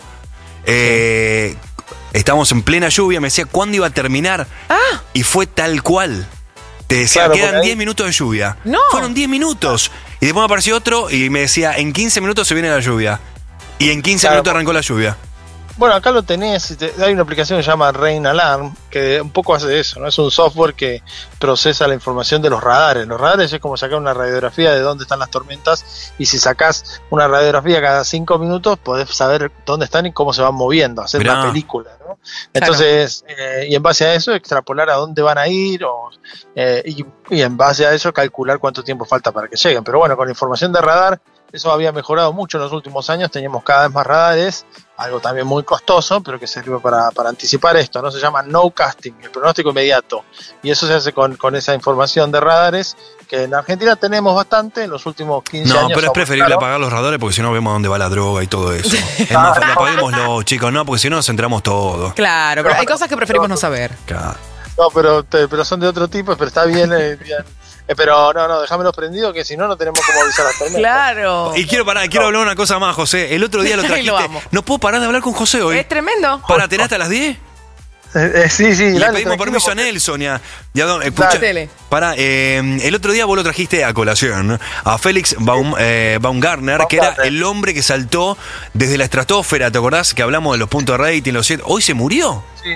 Eh, Estábamos en plena lluvia, me decía cuándo iba a terminar. Ah. Y fue tal cual. Te decía, Claro, quedan porque ahí- diez minutos de lluvia. No. Fueron diez minutos. Y después me apareció otro y me decía, en quince minutos se viene la lluvia. Y en quince Claro, minutos arrancó la lluvia. Bueno, acá lo tenés, te- hay una aplicación que se llama Rain Alarm, que un poco hace eso, ¿no? Es un software que procesa la información de los radares. Los radares es como sacar una radiografía de dónde están las tormentas, y si sacás una radiografía cada cinco minutos, podés saber dónde están y cómo se van moviendo, hacer Mirá. una película, ¿no? Entonces, eh, y en base a eso, extrapolar a dónde van a ir, o, eh, y, y en base a eso, calcular cuánto tiempo falta para que lleguen. Pero bueno, con la información de radar, eso había mejorado mucho en los últimos años, teníamos cada vez más radares, algo también muy costoso, pero que sirve para, para anticipar esto, ¿no? Se llama no casting, el pronóstico inmediato, y eso se hace con, con esa información de radares, que en Argentina tenemos bastante, en los últimos quince No, años. pero es preferible aumentaron. apagar los radares porque si no vemos dónde va la droga y todo eso. Es más fácil, apaguémoslo, chicos, no, porque si no nos enteramos todo. Claro, pero hay cosas que preferimos no saber. Claro. No, pero, te- pero son de otro tipo, pero está bien, eh, bien. Eh, pero no, no, déjamelo prendido, que si no, no tenemos cómo avisar a la tormenta. Claro. Y quiero parar, quiero hablar una cosa más, José. El otro día lo Ay, trajiste. lo amo. No puedo parar de hablar con José hoy. Es tremendo. Para, ¿tenés hasta las diez? Eh, eh, sí, sí, Le dale, pedimos tranquilo, permiso a porque- Nelson y a, y a don- escucha, Dale. para, eh, el otro día vos lo trajiste a colación a Félix Baum, eh, Baumgartner, que era Baumgartner. el hombre que saltó desde la estratosfera. ¿Te acordás que hablamos de los puntos de rating, los siete? ¿Hoy se murió? Sí.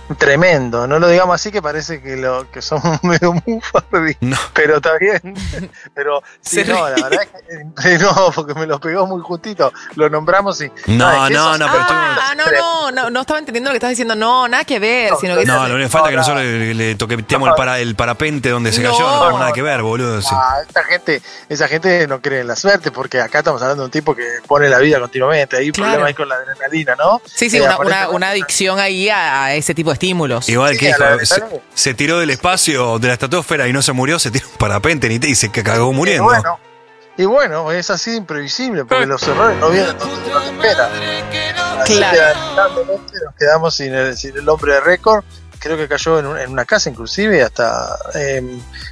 tremendo. No lo digamos así, que parece que lo que somos medio mufardi, no. Pero está bien. Pero sí, no, la verdad es que no, porque me lo pegó muy justito. Lo nombramos y no, no, no, pero ah, no, no, no, no estaba entendiendo lo que estás diciendo. No, nada que ver, no, sino que no, lo único que falta es que nosotros le, le toqueteamos no, el, para, el parapente donde se cayó, no, no tenemos nada que ver, boludo. Sí. Ah, esa gente, esa gente no cree en la suerte, porque acá estamos hablando de un tipo que pone la vida continuamente. Hay claro. problema ahí con la adrenalina, ¿no? Sí, sí, eh, una, una, una adicción ahí a, a ese tipo de estímulos. Igual sí, que dijo, se, se tiró del espacio, de la estratosfera y no se murió, se tiró un parapente y se cagó muriendo. Y bueno, y bueno, es así de imprevisible, porque los errores no vienen donde no se espera. Claro. Que, nos quedamos sin el, sin el hombre de récord. Creo que cayó en, un, en una casa, inclusive, hasta eh,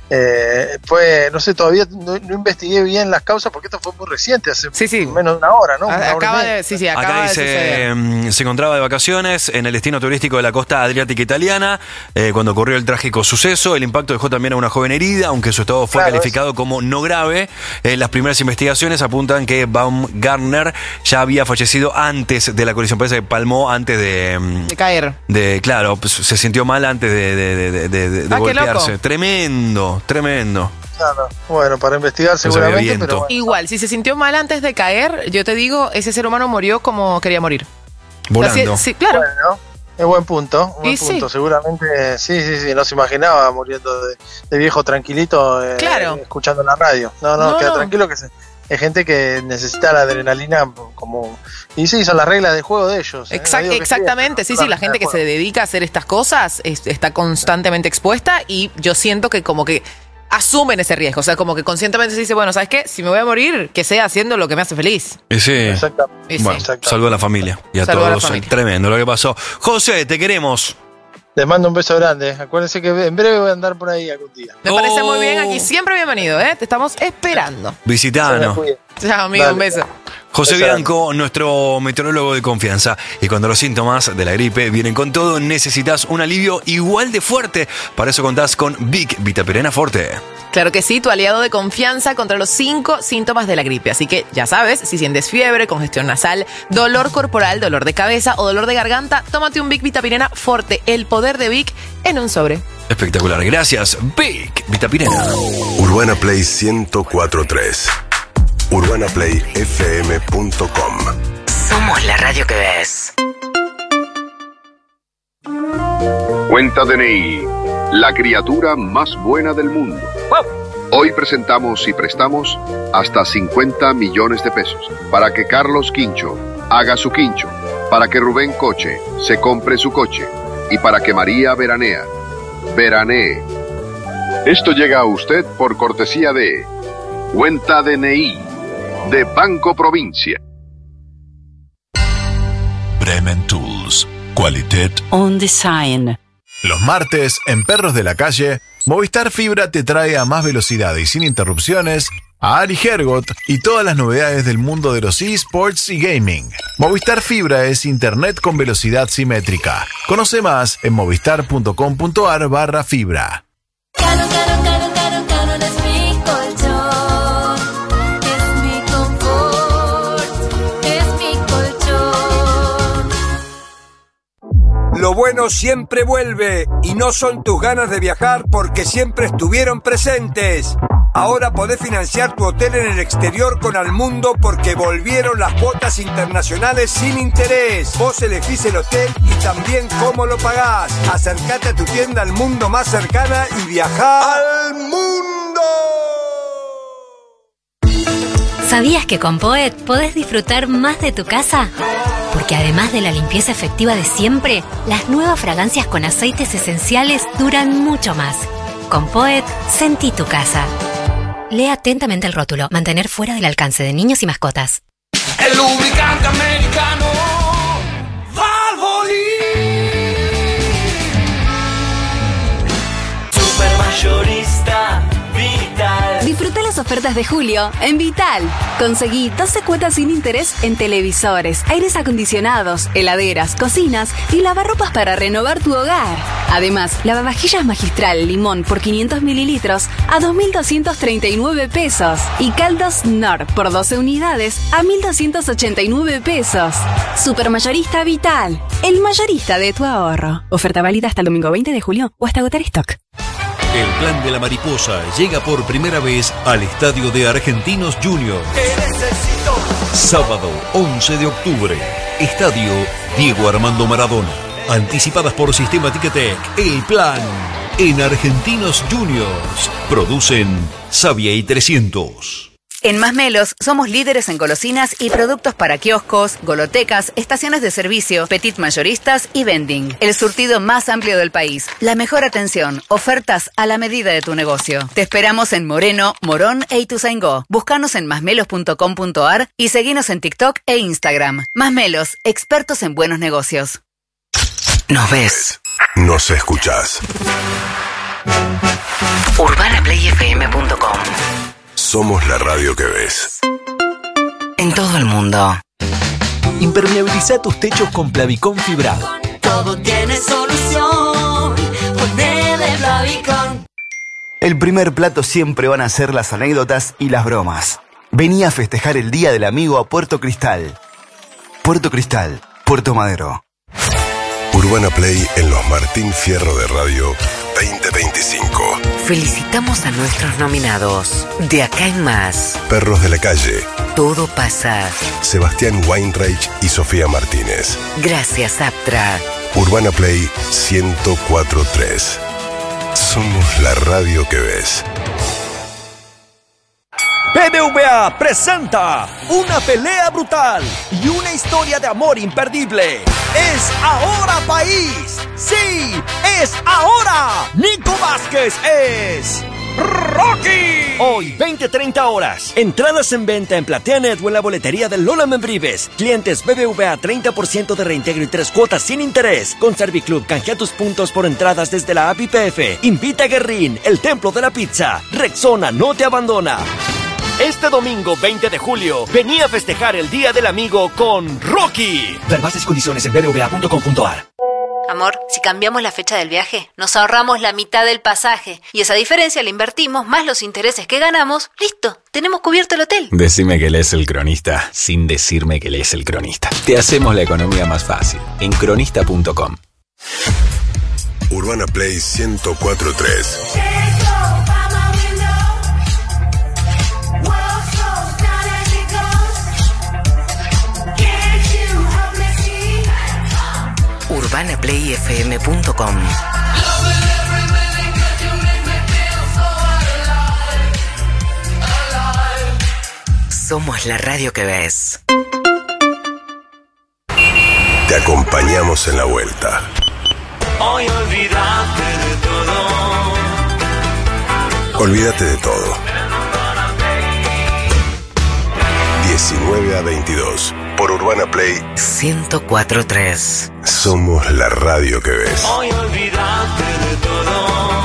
eh, fue, no sé, todavía no, no investigué bien las causas, porque esto fue muy reciente, hace sí, sí. menos de una hora, ¿no? Una acaba hora de, sí, sí, acaba Acá de dice, um, se encontraba de vacaciones en el destino turístico de la costa adriática italiana, eh, cuando ocurrió el trágico suceso. El impacto dejó también a una joven herida, aunque su estado fue claro, calificado es. como no grave. Eh, las primeras investigaciones apuntan que Baumgartner ya había fallecido antes de la colisión, parece que palmó antes de... Um, de caer. De, claro, pues, se sintió mal antes de, de, de, de, de, de ah, golpearse. Tremendo, tremendo. Claro. Bueno, para investigar seguramente, pero bueno. Igual, si se sintió mal antes de caer, yo te digo, ese ser humano murió como quería morir. Volando. Sí, sí, claro. Bueno, es buen punto, buen y punto. Sí. Seguramente, sí, sí, sí, no se imaginaba muriendo de, de viejo tranquilito, eh, claro. escuchando la radio. No, no, no queda no. tranquilo que se... Hay gente que necesita la adrenalina como... Y sí, son las reglas de juego de ellos. Exact, ¿eh? No exactamente, sí, sí, la gente que se dedica a hacer estas cosas es, está constantemente expuesta y yo siento que como que asumen ese riesgo, o sea, como que conscientemente se dice, bueno, ¿sabes qué? Si me voy a morir, que sea haciendo lo que me hace feliz. Y sí, exactamente. Bueno, saludo a la familia y a Saludo todos. A familia. Tremendo lo que pasó. José, te queremos. Les mando un beso grande. Acuérdense que en breve voy a andar por ahí algún día. Me oh. parece muy bien, aquí siempre bienvenido, ¿eh? Te estamos esperando. Visitanos. Chao, amigo, Dale. un beso. José Bianco, nuestro meteorólogo de confianza. Y cuando los síntomas de la gripe vienen con todo, necesitas un alivio igual de fuerte. Para eso contás con Vic Vitapirena Forte. Claro que sí, tu aliado de confianza contra los cinco síntomas de la gripe. Así que ya sabes, si sientes fiebre, congestión nasal, dolor corporal, dolor de cabeza o dolor de garganta, tómate un Vic Vitapirena Forte. El poder de Vic en un sobre. Espectacular, gracias. Vic Vitapirena. Urbana Play ciento cuatro punto tres. urbana play f m punto com. Somos la radio que ves. Cuenta D N I, la criatura más buena del mundo. Hoy presentamos y prestamos hasta cincuenta millones de pesos para que Carlos Quincho haga su quincho, para que Rubén Coche se compre su coche y para que María Veranea veranee. Esto llega a usted por cortesía de Cuenta D N I de Banco Provincia. Bremen Tools. Qualität On Design. Los martes, en Perros de la Calle, Movistar Fibra te trae a más velocidad y sin interrupciones a Ari Hergot y todas las novedades del mundo de los eSports y gaming. Movistar Fibra es internet con velocidad simétrica. Conoce más en movistar.com.ar barra fibra. Caro, caro, caro, caro, caro, es mi colchón, es mi confort, es mi colchón. Lo bueno siempre vuelve y no son tus ganas de viajar porque siempre estuvieron presentes. Ahora podés financiar tu hotel en el exterior con Almundo porque volvieron las cuotas internacionales sin interés. Vos elegís el hotel y también cómo lo pagás. Acércate a tu tienda Almundo más cercana y viajá al mundo. ¿Sabías que con Poet podés disfrutar más de tu casa? Porque además de la limpieza efectiva de siempre, las nuevas fragancias con aceites esenciales duran mucho más. Con Poet, sentí tu casa. Lee atentamente el rótulo. Mantener fuera del alcance de niños y mascotas. El lubricante americano Valvoline. Supermayorista Vital. Disfruta las ofertas de julio en Vital. Conseguí doce cuotas sin interés en televisores, aires acondicionados, heladeras, cocinas y lavarropas para renovar tu hogar. Además, lavavajillas Magistral Limón por quinientos mililitros a dos mil doscientos treinta y nueve pesos. Y caldos Nor por doce unidades a mil doscientos ochenta y nueve pesos. Supermayorista Vital, el mayorista de tu ahorro. Oferta válida hasta el domingo veinte de julio o hasta agotar stock. El Plan de la Mariposa llega por primera vez al estadio de Argentinos Juniors. Sábado once de octubre, Estadio Diego Armando Maradona. Anticipadas por Sistema Ticketek, El Plan en Argentinos Juniors. Producen Savia y trescientos. En Masmelos somos líderes en golosinas y productos para kioscos, golotecas, estaciones de servicio, petit mayoristas y vending. El surtido más amplio del país. La mejor atención, ofertas a la medida de tu negocio. Te esperamos en Moreno, Morón e Ituzaingó. Búscanos en masmelos punto com punto ar y seguinos en TikTok e Instagram. Masmelos, expertos en buenos negocios. Nos ves. Nos escuchás. urbana play f m punto com. Somos la radio que ves. En todo el mundo. Impermeabiliza tus techos con Plavicón fibrado. Todo tiene solución. Ponele Plavicón. El primer plato siempre van a ser las anécdotas y las bromas. Vení a festejar el Día del Amigo a Puerto Cristal. Puerto Cristal, Puerto Madero. Urbana Play en los Martín Fierro de Radio veinte veinticinco. Felicitamos a nuestros nominados. De acá en más. Perros de la Calle. Todo pasa. Sebastián Weinreich y Sofía Martínez. Gracias, Aptra. Urbana Play ciento cuatro punto tres. Somos la radio que ves. B B V A presenta una pelea brutal y una historia de amor imperdible. ¡Es ahora, país! ¡Sí! ¡Es ahora! Nico Vázquez es Rocky. Hoy, veinte treinta horas. Entradas en venta en PlateaNet o en la boletería de Lola Membrives. Clientes B B V A treinta por ciento de reintegro y tres cuotas sin interés. Con Serviclub canjea tus puntos por entradas desde la app I P F. Invita a Guerrín, el templo de la pizza. Rexona no te abandona. Este domingo veinte de julio, vení a festejar el Día del Amigo con Rocky. Ver bases y condiciones en b b v a punto com punto ar. Amor, si cambiamos la fecha del viaje, nos ahorramos la mitad del pasaje. Y esa diferencia la invertimos, más los intereses que ganamos. ¡Listo! Tenemos cubierto el hotel. Decime que lees El Cronista, sin decirme que lees El Cronista. Te hacemos la economía más fácil, en cronista punto com. Urbana Play ciento cuatro punto tres. urbana play f m punto com. Somos la radio que ves. Te acompañamos en la vuelta. Hoy olvídate de todo. Olvídate de todo. diecinueve a veintidós. Por Urbana Play ciento cuatro punto tres. Somos la radio que ves. Hoy olvídate de todo.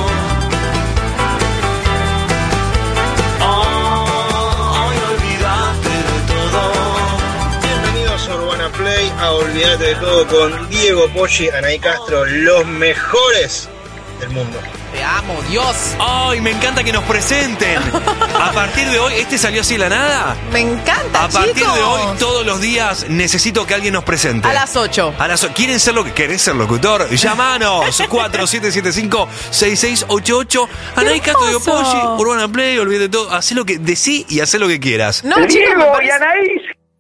Oh, hoy olvídate de todo. Bienvenidos a Urbana Play, a Olvídate de Todo con Diego Poggi, Anaí Castro, los mejores del mundo. Te amo, Dios. Ay, me encanta que nos presenten. A partir de hoy, ¿este salió así de la nada? Me encanta, A partir chicos. de hoy, todos los días, necesito que alguien nos presente. A las ocho. A las o- ¿Quieren ser lo que querés ser locutor? Llamanos. cuatro siete siete cinco seis seis ocho ocho. Anaí Castro, Diego Poggi, Urbana Play, olvídate de todo. Hacé lo que decí y hacé lo que quieras. No, chicos, me parece- Anaís.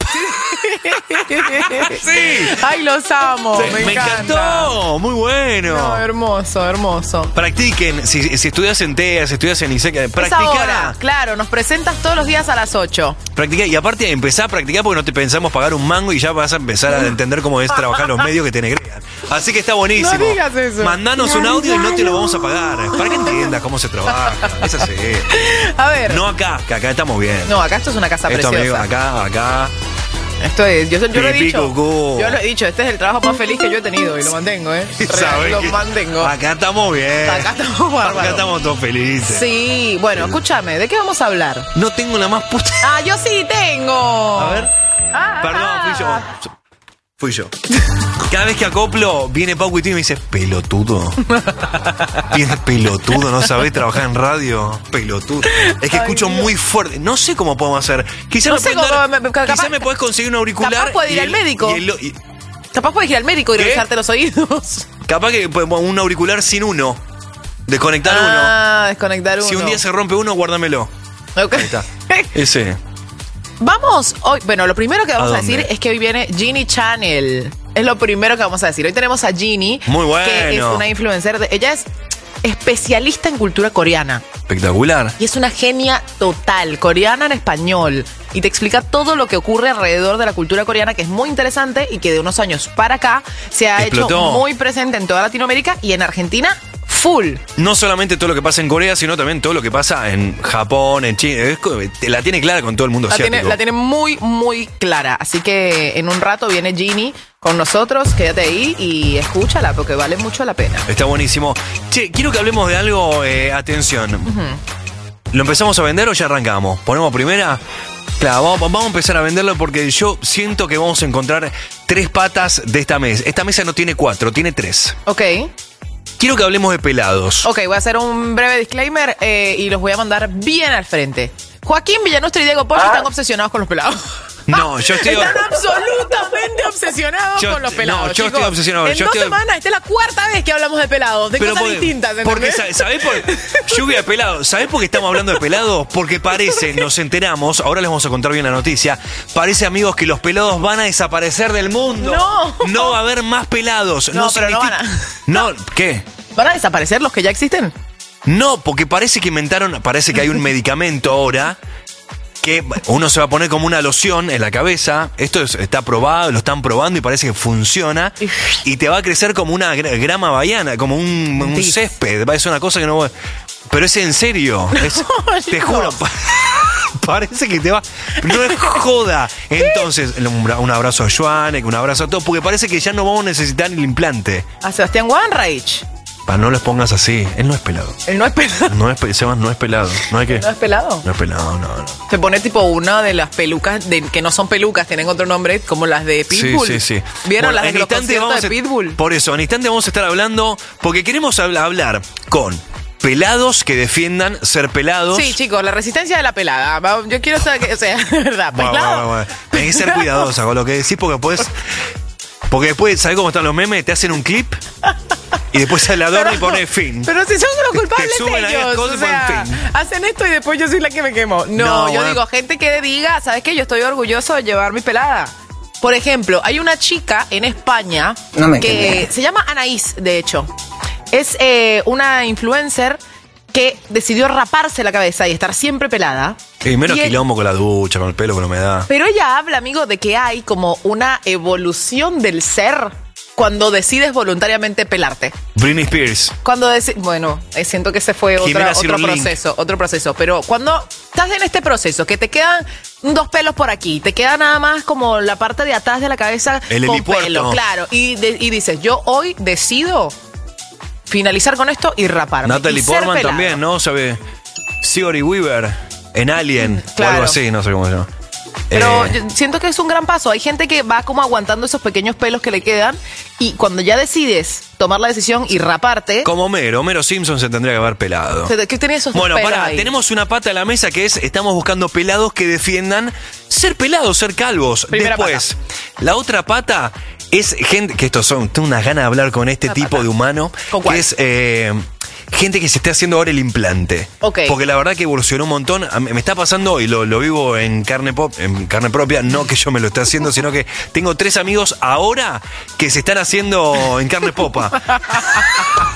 Sí. Ay, los amo. Sí, me, me encanta. encantó, muy bueno. No, hermoso, hermoso. Practiquen, si, si estudias en T E A, si estudias en ISEC, Es practicá. ahora, claro, nos presentas todos los días a las ocho. Practicá, y aparte empezá a practicar porque no te pensamos pagar un mango y ya vas a empezar a entender cómo es trabajar los medios que te negrean. Así que está buenísimo. No digas eso. Mandanos un audio y no te lo vamos a pagar. Para que entiendas cómo se trabaja. Es así. A ver. No acá, que acá estamos bien. No, acá esto es una casa Esto, preciosa. amigo, acá, acá. Esto es, yo, yo lo he Pipí, dicho. cucú. Yo lo he dicho, este es el trabajo más feliz que yo he tenido y lo mantengo, ¿eh? ¿Sabes Lo qué? mantengo. Acá estamos bien. Acá estamos bárbaros. Acá estamos todos felices. Sí, bueno, escúchame, ¿de qué vamos a hablar? No tengo la más puta. Ah, yo sí tengo. A ver. Ah, Perdón, ah. fui yo. Fui yo. Cada vez que acoplo, viene Pau Cuitín y me dice, pelotudo. Viene pelotudo, no sabés trabajar en radio. Pelotudo. Es que Ay, escucho Dios. muy fuerte. No sé cómo podemos hacer. Quizás No me, sé pueden cómo- dar- me- capaz- quizá me podés conseguir un auricular. Capaz puede ir y al el- médico. y el- y- Capaz puedes ir al médico y ¿Qué? revisarte los oídos. capaz que podemos- un auricular sin uno. Desconectar Ah, desconectar uno. uno. Si un día se rompe uno, guárdamelo. Ok. Ahí está. Ese. Vamos hoy. Bueno, lo primero que vamos ¿A a, decir dónde? es que hoy viene Ginny Channel. Es lo primero que vamos a decir. Hoy tenemos a Ginny. Muy bueno. Que es una influencer. De, ella es especialista en cultura coreana. Espectacular. Y es una genia total, coreana en español. Y te explica todo lo que ocurre alrededor de la cultura coreana, que es muy interesante y que de unos años para acá se ha Explotó. hecho muy presente en toda Latinoamérica y en Argentina, full. No solamente todo lo que pasa en Corea, sino también todo lo que pasa en Japón, en China. Es co- te la tiene clara con todo el mundo La asiático. tiene, la tiene muy, muy clara. Así que en un rato viene Ginny con nosotros. Quédate ahí y escúchala porque vale mucho la pena. Está buenísimo. Che, quiero que hablemos de algo, eh, atención. ¿Lo empezamos a vender o ya arrancamos? ¿Ponemos primera? Claro, vamos, vamos a empezar a venderlo porque yo siento que vamos a encontrar tres patas de esta mesa. Esta mesa no tiene cuatro, tiene tres. Ok. Quiero que hablemos de pelados. Ok, voy a hacer un breve disclaimer eh, y los voy a mandar bien al frente. Joaquín Villanuestra y Diego Polo están obsesionados con los pelados. No, yo estoy... Están absolutamente obsesionados Yo- con los pelados. no, yo chicos. estoy obsesionado, En yo dos estoy- semanas, esta es la cuarta vez que hablamos de pelados, de cosas por- distintas. Porque, ¿entendés? sa- ¿sabés por lluvia de pelados? ¿Sabés por qué estamos hablando de pelados? Porque parece, nos enteramos, ahora les vamos a contar bien la noticia, parece, amigos, que los pelados van a desaparecer del mundo. No. No va a haber más pelados. No, pero no significa- van a- No, ¿qué? ¿Van a desaparecer los que ya existen? No, porque parece que inventaron, parece que hay un medicamento ahora que uno se va a poner como una loción en la cabeza. Esto es- está probado, lo están probando y parece que funciona. Y te va a crecer como una gra- grama bahiana, como un, un Mentís. césped. Va a ser una cosa que no... Pero es en serio. Es- te chicos. juro. pa- Parece que te va... No es joda. Entonces, un un abrazo a Joan, un abrazo a todos, porque parece que ya no vamos a necesitar el implante. A Sebastián Wanreich. Para no los pongas así. Él no es pelado. Él no es pelado. No es, pe- Sebas no es pelado. No hay que... ¿No es pelado? No es pelado, no, no. Se pone tipo una de las pelucas de, que no son pelucas, tienen otro nombre, como las de Pitbull. Sí, sí, sí. ¿Vieron Bueno, las de en los instante conciertos vamos de a- Pitbull? Por eso, en instante vamos a estar hablando, porque queremos habla- hablar con pelados que defiendan ser pelados. Sí, chicos, la resistencia de la pelada. Va- Yo quiero saber que, o sea, de verdad, Bueno, pelado. bueno, bueno. Tenés que ser cuidadosa con lo que decís, porque después... Porque después, ¿sabés cómo están los memes? Te hacen un clip y después sale la adorno y pone fin. Pero si son los culpables Te suben ahí las ellos, cosas o y ponen sea, fin. hacen esto y después yo soy la que me quemo. No, No, yo bueno. digo, gente que diga, ¿sabes qué? Yo estoy orgulloso de llevar mi pelada. Por ejemplo, hay una chica en España No me que quemé. se llama Anaís, de hecho. Es eh, una influencer que decidió raparse la cabeza y estar siempre pelada. Y menos Y él- quilombo con la ducha, con el pelo, con la humedad. Pero ella habla, amigo, de que hay como una evolución del ser cuando decides voluntariamente pelarte. Britney Spears. Cuando deci- bueno, eh, siento que ese fue otra- Jimena otro Cirolink. proceso, otro proceso. Pero cuando estás en este proceso, que te quedan dos pelos por aquí, te queda nada más como la parte de atrás de la cabeza El con helipuerto. pelo, claro. Y, de- y dices, yo hoy decido finalizar con esto y raparme. Natalie y ser Portman pelado. también, ¿no? ¿Sabe? Sigourney Weaver en Alien o Claro. algo así, no sé cómo se llama. Pero Eh, yo siento que es un gran paso. Hay gente que va como aguantando esos pequeños pelos que le quedan y cuando ya decides tomar la decisión y raparte, como Homero, Homero Simpson se tendría que haber pelado. ¿qué tenía esos dos Bueno, pelos pará, ahí? tenemos una pata en la mesa que es, estamos buscando pelados que defiendan ser pelados, ser calvos. Primera Después, la otra pata es gente, que estos son, tengo unas ganas de hablar con este tipo de humano, ¿Con cuál? que es eh, gente que se está haciendo ahora el implante. Ok. Porque la verdad que evolucionó un montón. A mí- me está pasando y lo, lo vivo en carne, pop, en carne propia, no que yo me lo esté haciendo, sino que tengo tres amigos ahora que se están haciendo en carne popa.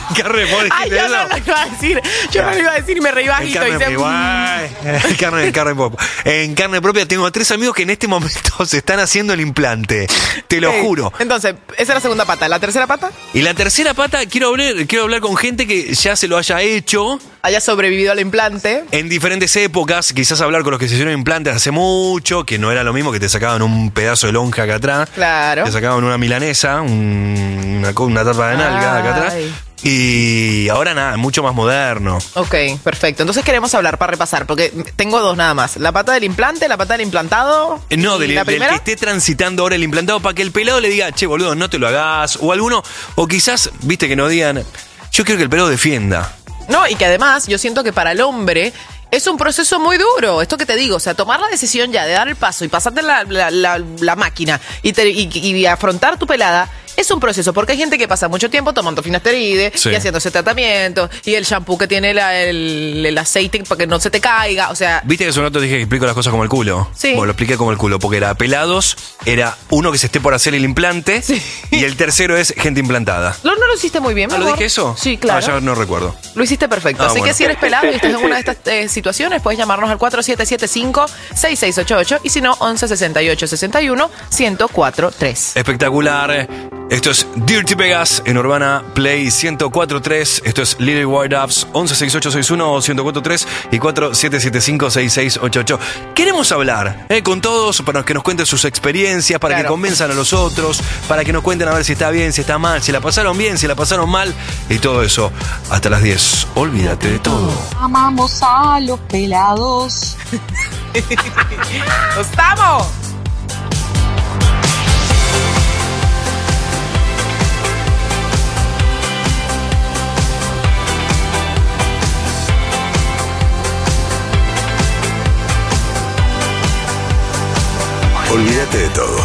carne, ¿puedo decir Ay, yo eso? no lo iba a decir. Yo no lo iba a decir y me reí En bajito. carne, Y se... igual. En carne, en carne propia. En carne propia tengo tres amigos que en este momento se están haciendo el implante. Te lo Ok, juro. Entonces, esa es la segunda pata. ¿La tercera pata? Y la tercera pata, quiero hablar, quiero hablar con gente que ya se lo haya hecho. Haya sobrevivido al implante. En diferentes épocas, quizás hablar con los que se hicieron implantes hace mucho, que no era lo mismo que te sacaban un pedazo de lonja acá atrás. Claro. Te sacaban una milanesa, un- una, co- una tapa de nalga acá atrás. Ay. Y ahora nada, mucho más moderno. Ok, perfecto. Entonces queremos hablar para repasar, porque tengo dos nada más. La pata del implante, la pata del implantado. No, ¿Y del, la del primera? que esté transitando ahora el implantado, para que el pelado le diga, che, boludo, no te lo hagas. O alguno, o quizás, viste, que nos digan, yo quiero que el pelado defienda. No, y que además yo siento que para el hombre es un proceso muy duro. Esto que te digo, o sea, tomar la decisión ya de dar el paso y pasarte la, la, la, la máquina y, te- y, y afrontar tu pelada. Es un proceso, porque hay gente que pasa mucho tiempo tomando finasteride Sí. y haciéndose tratamiento, y el shampoo que tiene la- el, el aceite para que no se te caiga, o sea... Viste que hace un rato dije que explico las cosas como el culo. Sí. Bueno, lo expliqué como el culo, porque era pelados, era uno que se esté por hacer el implante, y el tercero es gente implantada. ¿No, no lo hiciste muy bien, ¿Ah, mi lo amor? dije eso? Sí, claro. Ah, ya no recuerdo. Lo hiciste perfecto. Ah, Así bueno. que si eres pelado y estás en una de estas eh, situaciones, puedes llamarnos al cuatro siete siete cinco, seis seis ocho ocho y si no, once sesenta y ocho sesenta y uno, ciento cuatro tres. Espectacular. Esto es Dirty Vegas en Urbana Play ciento cuatro tres. Esto es Little White Ups once sesenta y ocho sesenta y uno, ciento cuatro tres y cuatro siete siete cinco, seis seis ocho ocho. Queremos hablar eh, con todos para que nos cuenten sus experiencias, para Claro. que convenzan a los otros, para que nos cuenten a ver si está bien, si está mal, si la pasaron bien, si la pasaron mal y todo eso. Hasta las diez. Olvídate de todo. Amamos a los pelados. ¡Nos estamos! Olvídate de todo.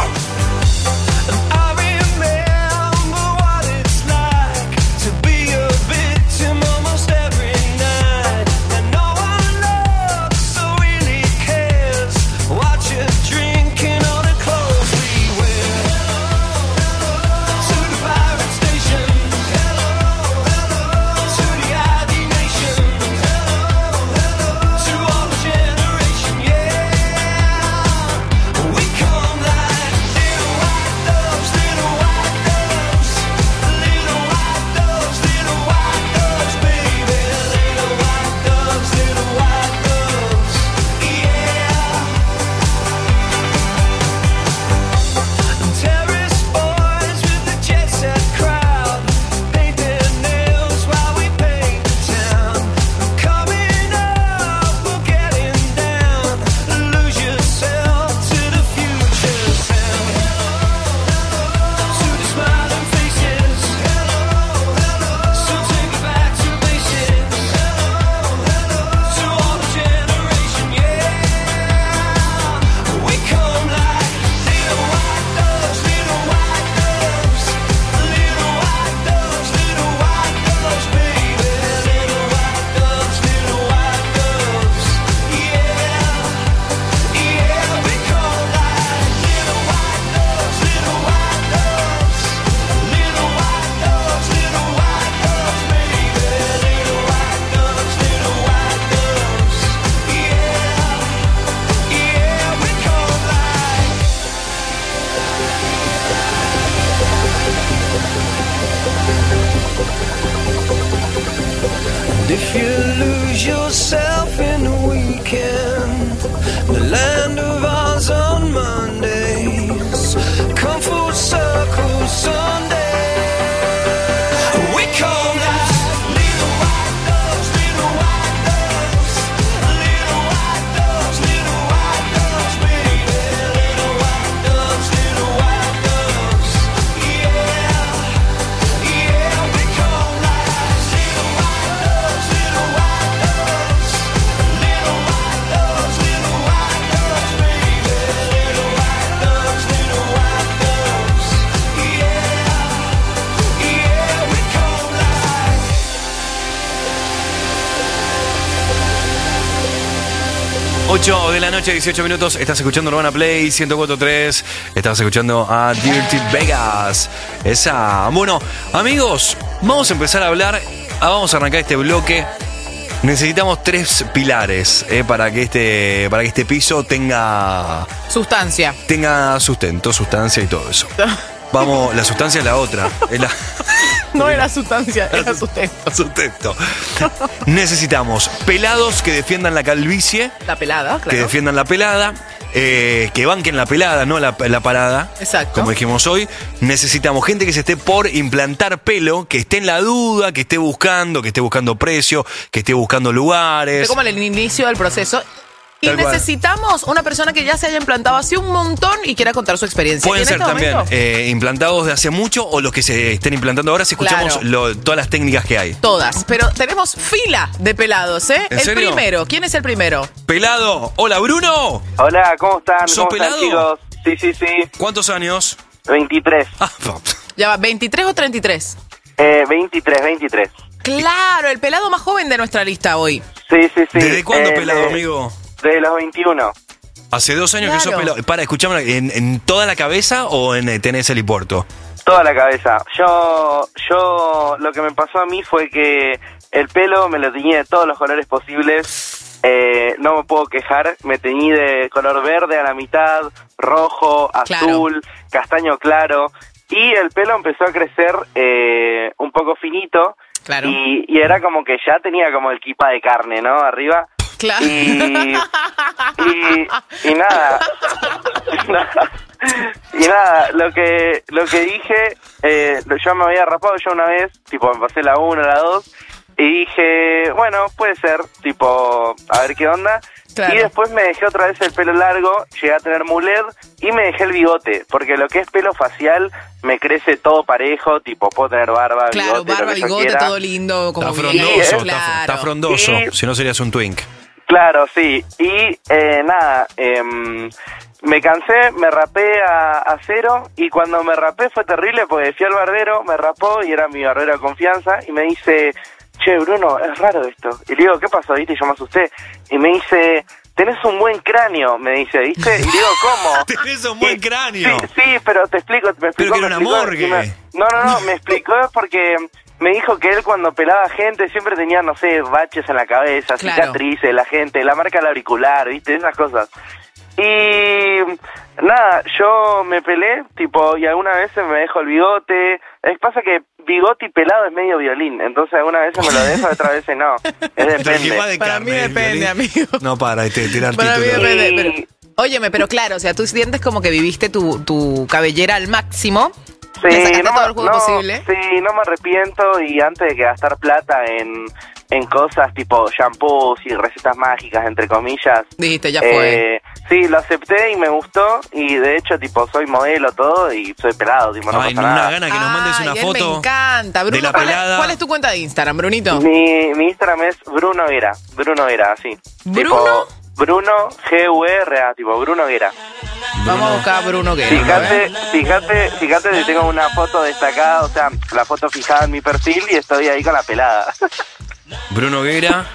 If you lose yourself in the weekend, the land of Oz on Mondays, come full circle Sunday. We come like little white doves, little white doves, little white doves, little white doves, baby, little white doves, little white doves, yeah, yeah. We come like little white doves, little white doves, little white doves, little white doves, baby, little white doves, little white doves, yeah, yeah. We come like. ocho de la noche, dieciocho minutos. Estás escuchando Urbana Play ciento cuatro tres. Estás escuchando a Dirty Vegas. Esa. Bueno, amigos, Vamos a empezar a hablar, ah, vamos a arrancar este bloque. Necesitamos tres pilares eh, para que este para que este piso tenga sustancia, tenga sustento, sustancia y todo eso. Vamos, la sustancia es la otra. Es la... No era sustancia, era sustento. Sustento. Necesitamos pelados que defiendan la calvicie. La pelada, claro. Que defiendan la pelada. Eh, que banquen la pelada, no la, la parada. Exacto. Como dijimos hoy. Necesitamos gente que se esté por implantar pelo, que esté en la duda, que esté buscando, que esté buscando precio, que esté buscando lugares. Es como el inicio del proceso. Y Tal cual. Necesitamos una persona que ya se haya implantado hace un montón y quiera contar su experiencia. Pueden ser este también momento? eh, implantados de hace mucho o los que se estén implantando ahora si escuchamos Claro. lo- todas las técnicas que hay. Todas. Pero tenemos fila de pelados, ¿eh? ¿En el serio? primero. ¿Quién es el primero? Pelado. Hola, Bruno. Hola, ¿cómo están? ¿Sos ¿Cómo están, pelado? chicos? Sí, sí, sí. ¿Cuántos años? veintitrés. Ya va, ¿veintitrés o treinta y tres? Eh, veintitrés, veintitrés. Claro, el pelado más joven de nuestra lista hoy. Sí, sí, sí. ¿Desde cuándo Eh, pelado, de- amigo? De los veintiuno. Hace dos años que sos Claro. pelado. Para, escuchame, ¿en, en toda la cabeza o en eh, tenés el helipuerto? Toda la cabeza. Yo, yo, lo que me pasó a mí fue que el pelo me lo teñí de todos los colores posibles. Eh, no me puedo quejar. Me teñí de color verde a la mitad, rojo, azul, castaño claro. Y el pelo empezó a crecer eh, un poco finito. Claro. Y, y era como que ya tenía como el kipa de carne, ¿no? Arriba. Claro. Y, y, y nada. Y nada, lo que lo que dije, eh, yo me había rapado ya una vez, tipo me pasé la una, la dos, y dije, bueno, puede ser, tipo, a ver qué onda. Claro. Y después me dejé otra vez el pelo largo, llegué a tener mulet y me dejé el bigote, porque lo que es pelo facial me crece todo parejo, tipo puedo tener barba, Claro, bigote, barba, lo que yo bigote, quiera. todo lindo, como Está bien. frondoso, está, Claro. está frondoso. Y- Si no serías un twink. Claro, sí. Y eh, nada, em, me cansé, me rapé a, a cero y cuando me rapé fue terrible porque fui al barbero, me rapó y era mi barbero de confianza y me dice, che, Bruno, es raro esto. Y le digo, ¿qué pasó? ¿Viste? Y yo me asusté. Y me dice, tenés un buen cráneo, me dice, ¿viste? Y digo, ¿cómo? Tenés un buen cráneo. Sí, sí, pero te explico, me explicó. Pero que era me una explicó, morgue. y me- no, no, no, me explicó porque me dijo que él cuando pelaba gente siempre tenía, no sé, baches en la cabeza, Claro. cicatrices, la gente, la marca del auricular, ¿viste? Esas cosas. Y nada, yo me pelé, tipo, y algunas veces me dejo el bigote. Es pasa que bigote y pelado es medio violín, entonces algunas veces me lo dejo, otras veces no. Es depende. Para mí depende, amigo. No para, te tirar Para mí títulos. depende. Pero, óyeme, pero claro, o sea, tú sientes como que viviste tu, tu cabellera al máximo. Le sacaste no, todo el jugo no, posible. Sí, no me arrepiento y antes de que gastar plata en, en cosas tipo shampoos y recetas mágicas, entre comillas. Dijiste, ya fue. Eh, sí, lo acepté y me gustó y de hecho tipo soy modelo todo y soy pelado, tipo no Ay, pasa una nada. gana que nos mandes una Ay, él foto. me encanta. Bruno, de la ¿cuál, es, pelada. cuál es tu cuenta de Instagram, Brunito? Mi, mi Instagram es Bruno Guera, Bruno Guera, así. ¿Bruno? Tipo, Bruno G U E R A, tipo Bruno Guera. Vamos a buscar a Bruno Guerra. Fíjate, fíjate, fíjate que tengo una foto destacada, o sea, la foto fijada en mi perfil y estoy ahí con la pelada. Bruno Guerra.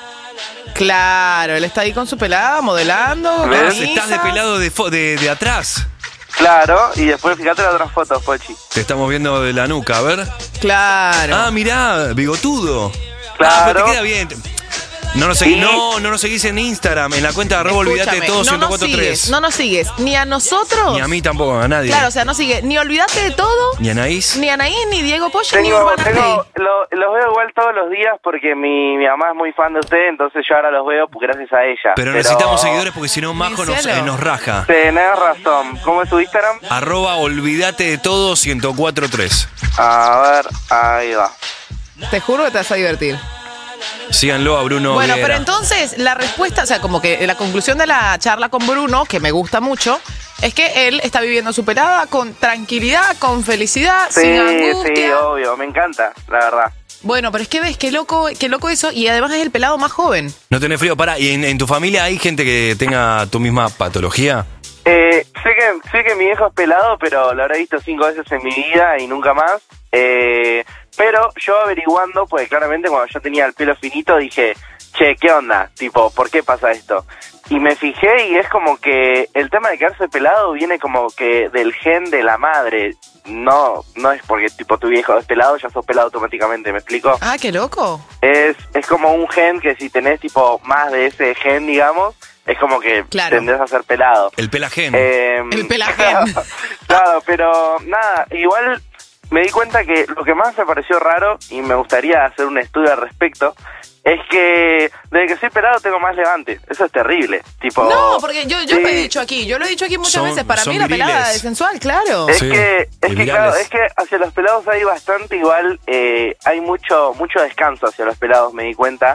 Claro, él está ahí con su pelada, modelando. ¿Ves? camisa. Estás de pelado de, fo- de, de atrás. Claro, y después fíjate las otras fotos, Pochi. Te estamos viendo de la nuca, a ver. Claro. Ah, mirá, bigotudo. Claro. Ah, pero te queda bien. No nos, seguís, Sí. no, no nos seguís en Instagram, en la cuenta de arroba olvidate de Escúchame, todo no ciento nos cuatro punto sigues, tres. no nos sigues ni a nosotros. Ni a mí tampoco, a nadie. Claro, o sea, no sigue ni olvidate de todo, Ni a Anaís. ni a Anaí, ni Diego Poche, ni Tengo, Urbana tengo, Play. lo- los veo igual todos los días porque mi, mi mamá es muy fan de usted, entonces yo ahora los veo gracias a ella. Pero necesitamos seguidores porque si no Majo nos, cielo. eh, nos raja. Tenés razón. ¿Cómo es tu Instagram? Arroba olvidate de todo ciento cuatro punto tres. A ver, ahí va. Te juro que te vas a divertir. Síganlo a Bruno Bueno, Guerra. pero entonces la respuesta, o sea, como que la conclusión de la charla con Bruno, que me gusta mucho, es que él está viviendo su pelada con tranquilidad, con felicidad, Sí, sin angustia. sí, obvio, me encanta, la verdad. Bueno, pero es que ves, qué loco, qué loco eso, y además es el pelado más joven. No tenés frío, pará. ¿Y en, en tu familia hay gente que tenga tu misma patología? Eh, sé que sé que mi viejo es pelado, pero lo habré visto cinco veces en mi vida y nunca más. Eh, pero yo averiguando, pues claramente cuando yo tenía el pelo finito dije, che, ¿qué onda? Tipo, ¿por qué pasa esto? Y me fijé y es como que el tema de quedarse pelado viene como que del gen de la madre. No, no es porque tipo tu viejo es pelado, ya sos pelado automáticamente, ¿me explico? Ah, qué loco. Es, es como un gen que si tenés tipo más de ese gen, digamos, es como que Claro. tendés a ser pelado. El pelagen. Eh, El pelagen. Claro, pero nada, igual me di cuenta que lo que más me pareció raro, y me gustaría hacer un estudio al respecto, es que desde que soy pelado tengo más levante. Eso es terrible. Tipo, No, porque yo, yo sí. lo he dicho aquí, yo lo he dicho aquí muchas Son- veces. Para son mí la pelada viriles. es sensual, claro. Es Sí, que, es y que virales. claro, es que hacia los pelados hay bastante igual, eh, hay mucho, mucho descanso hacia los pelados, me di cuenta.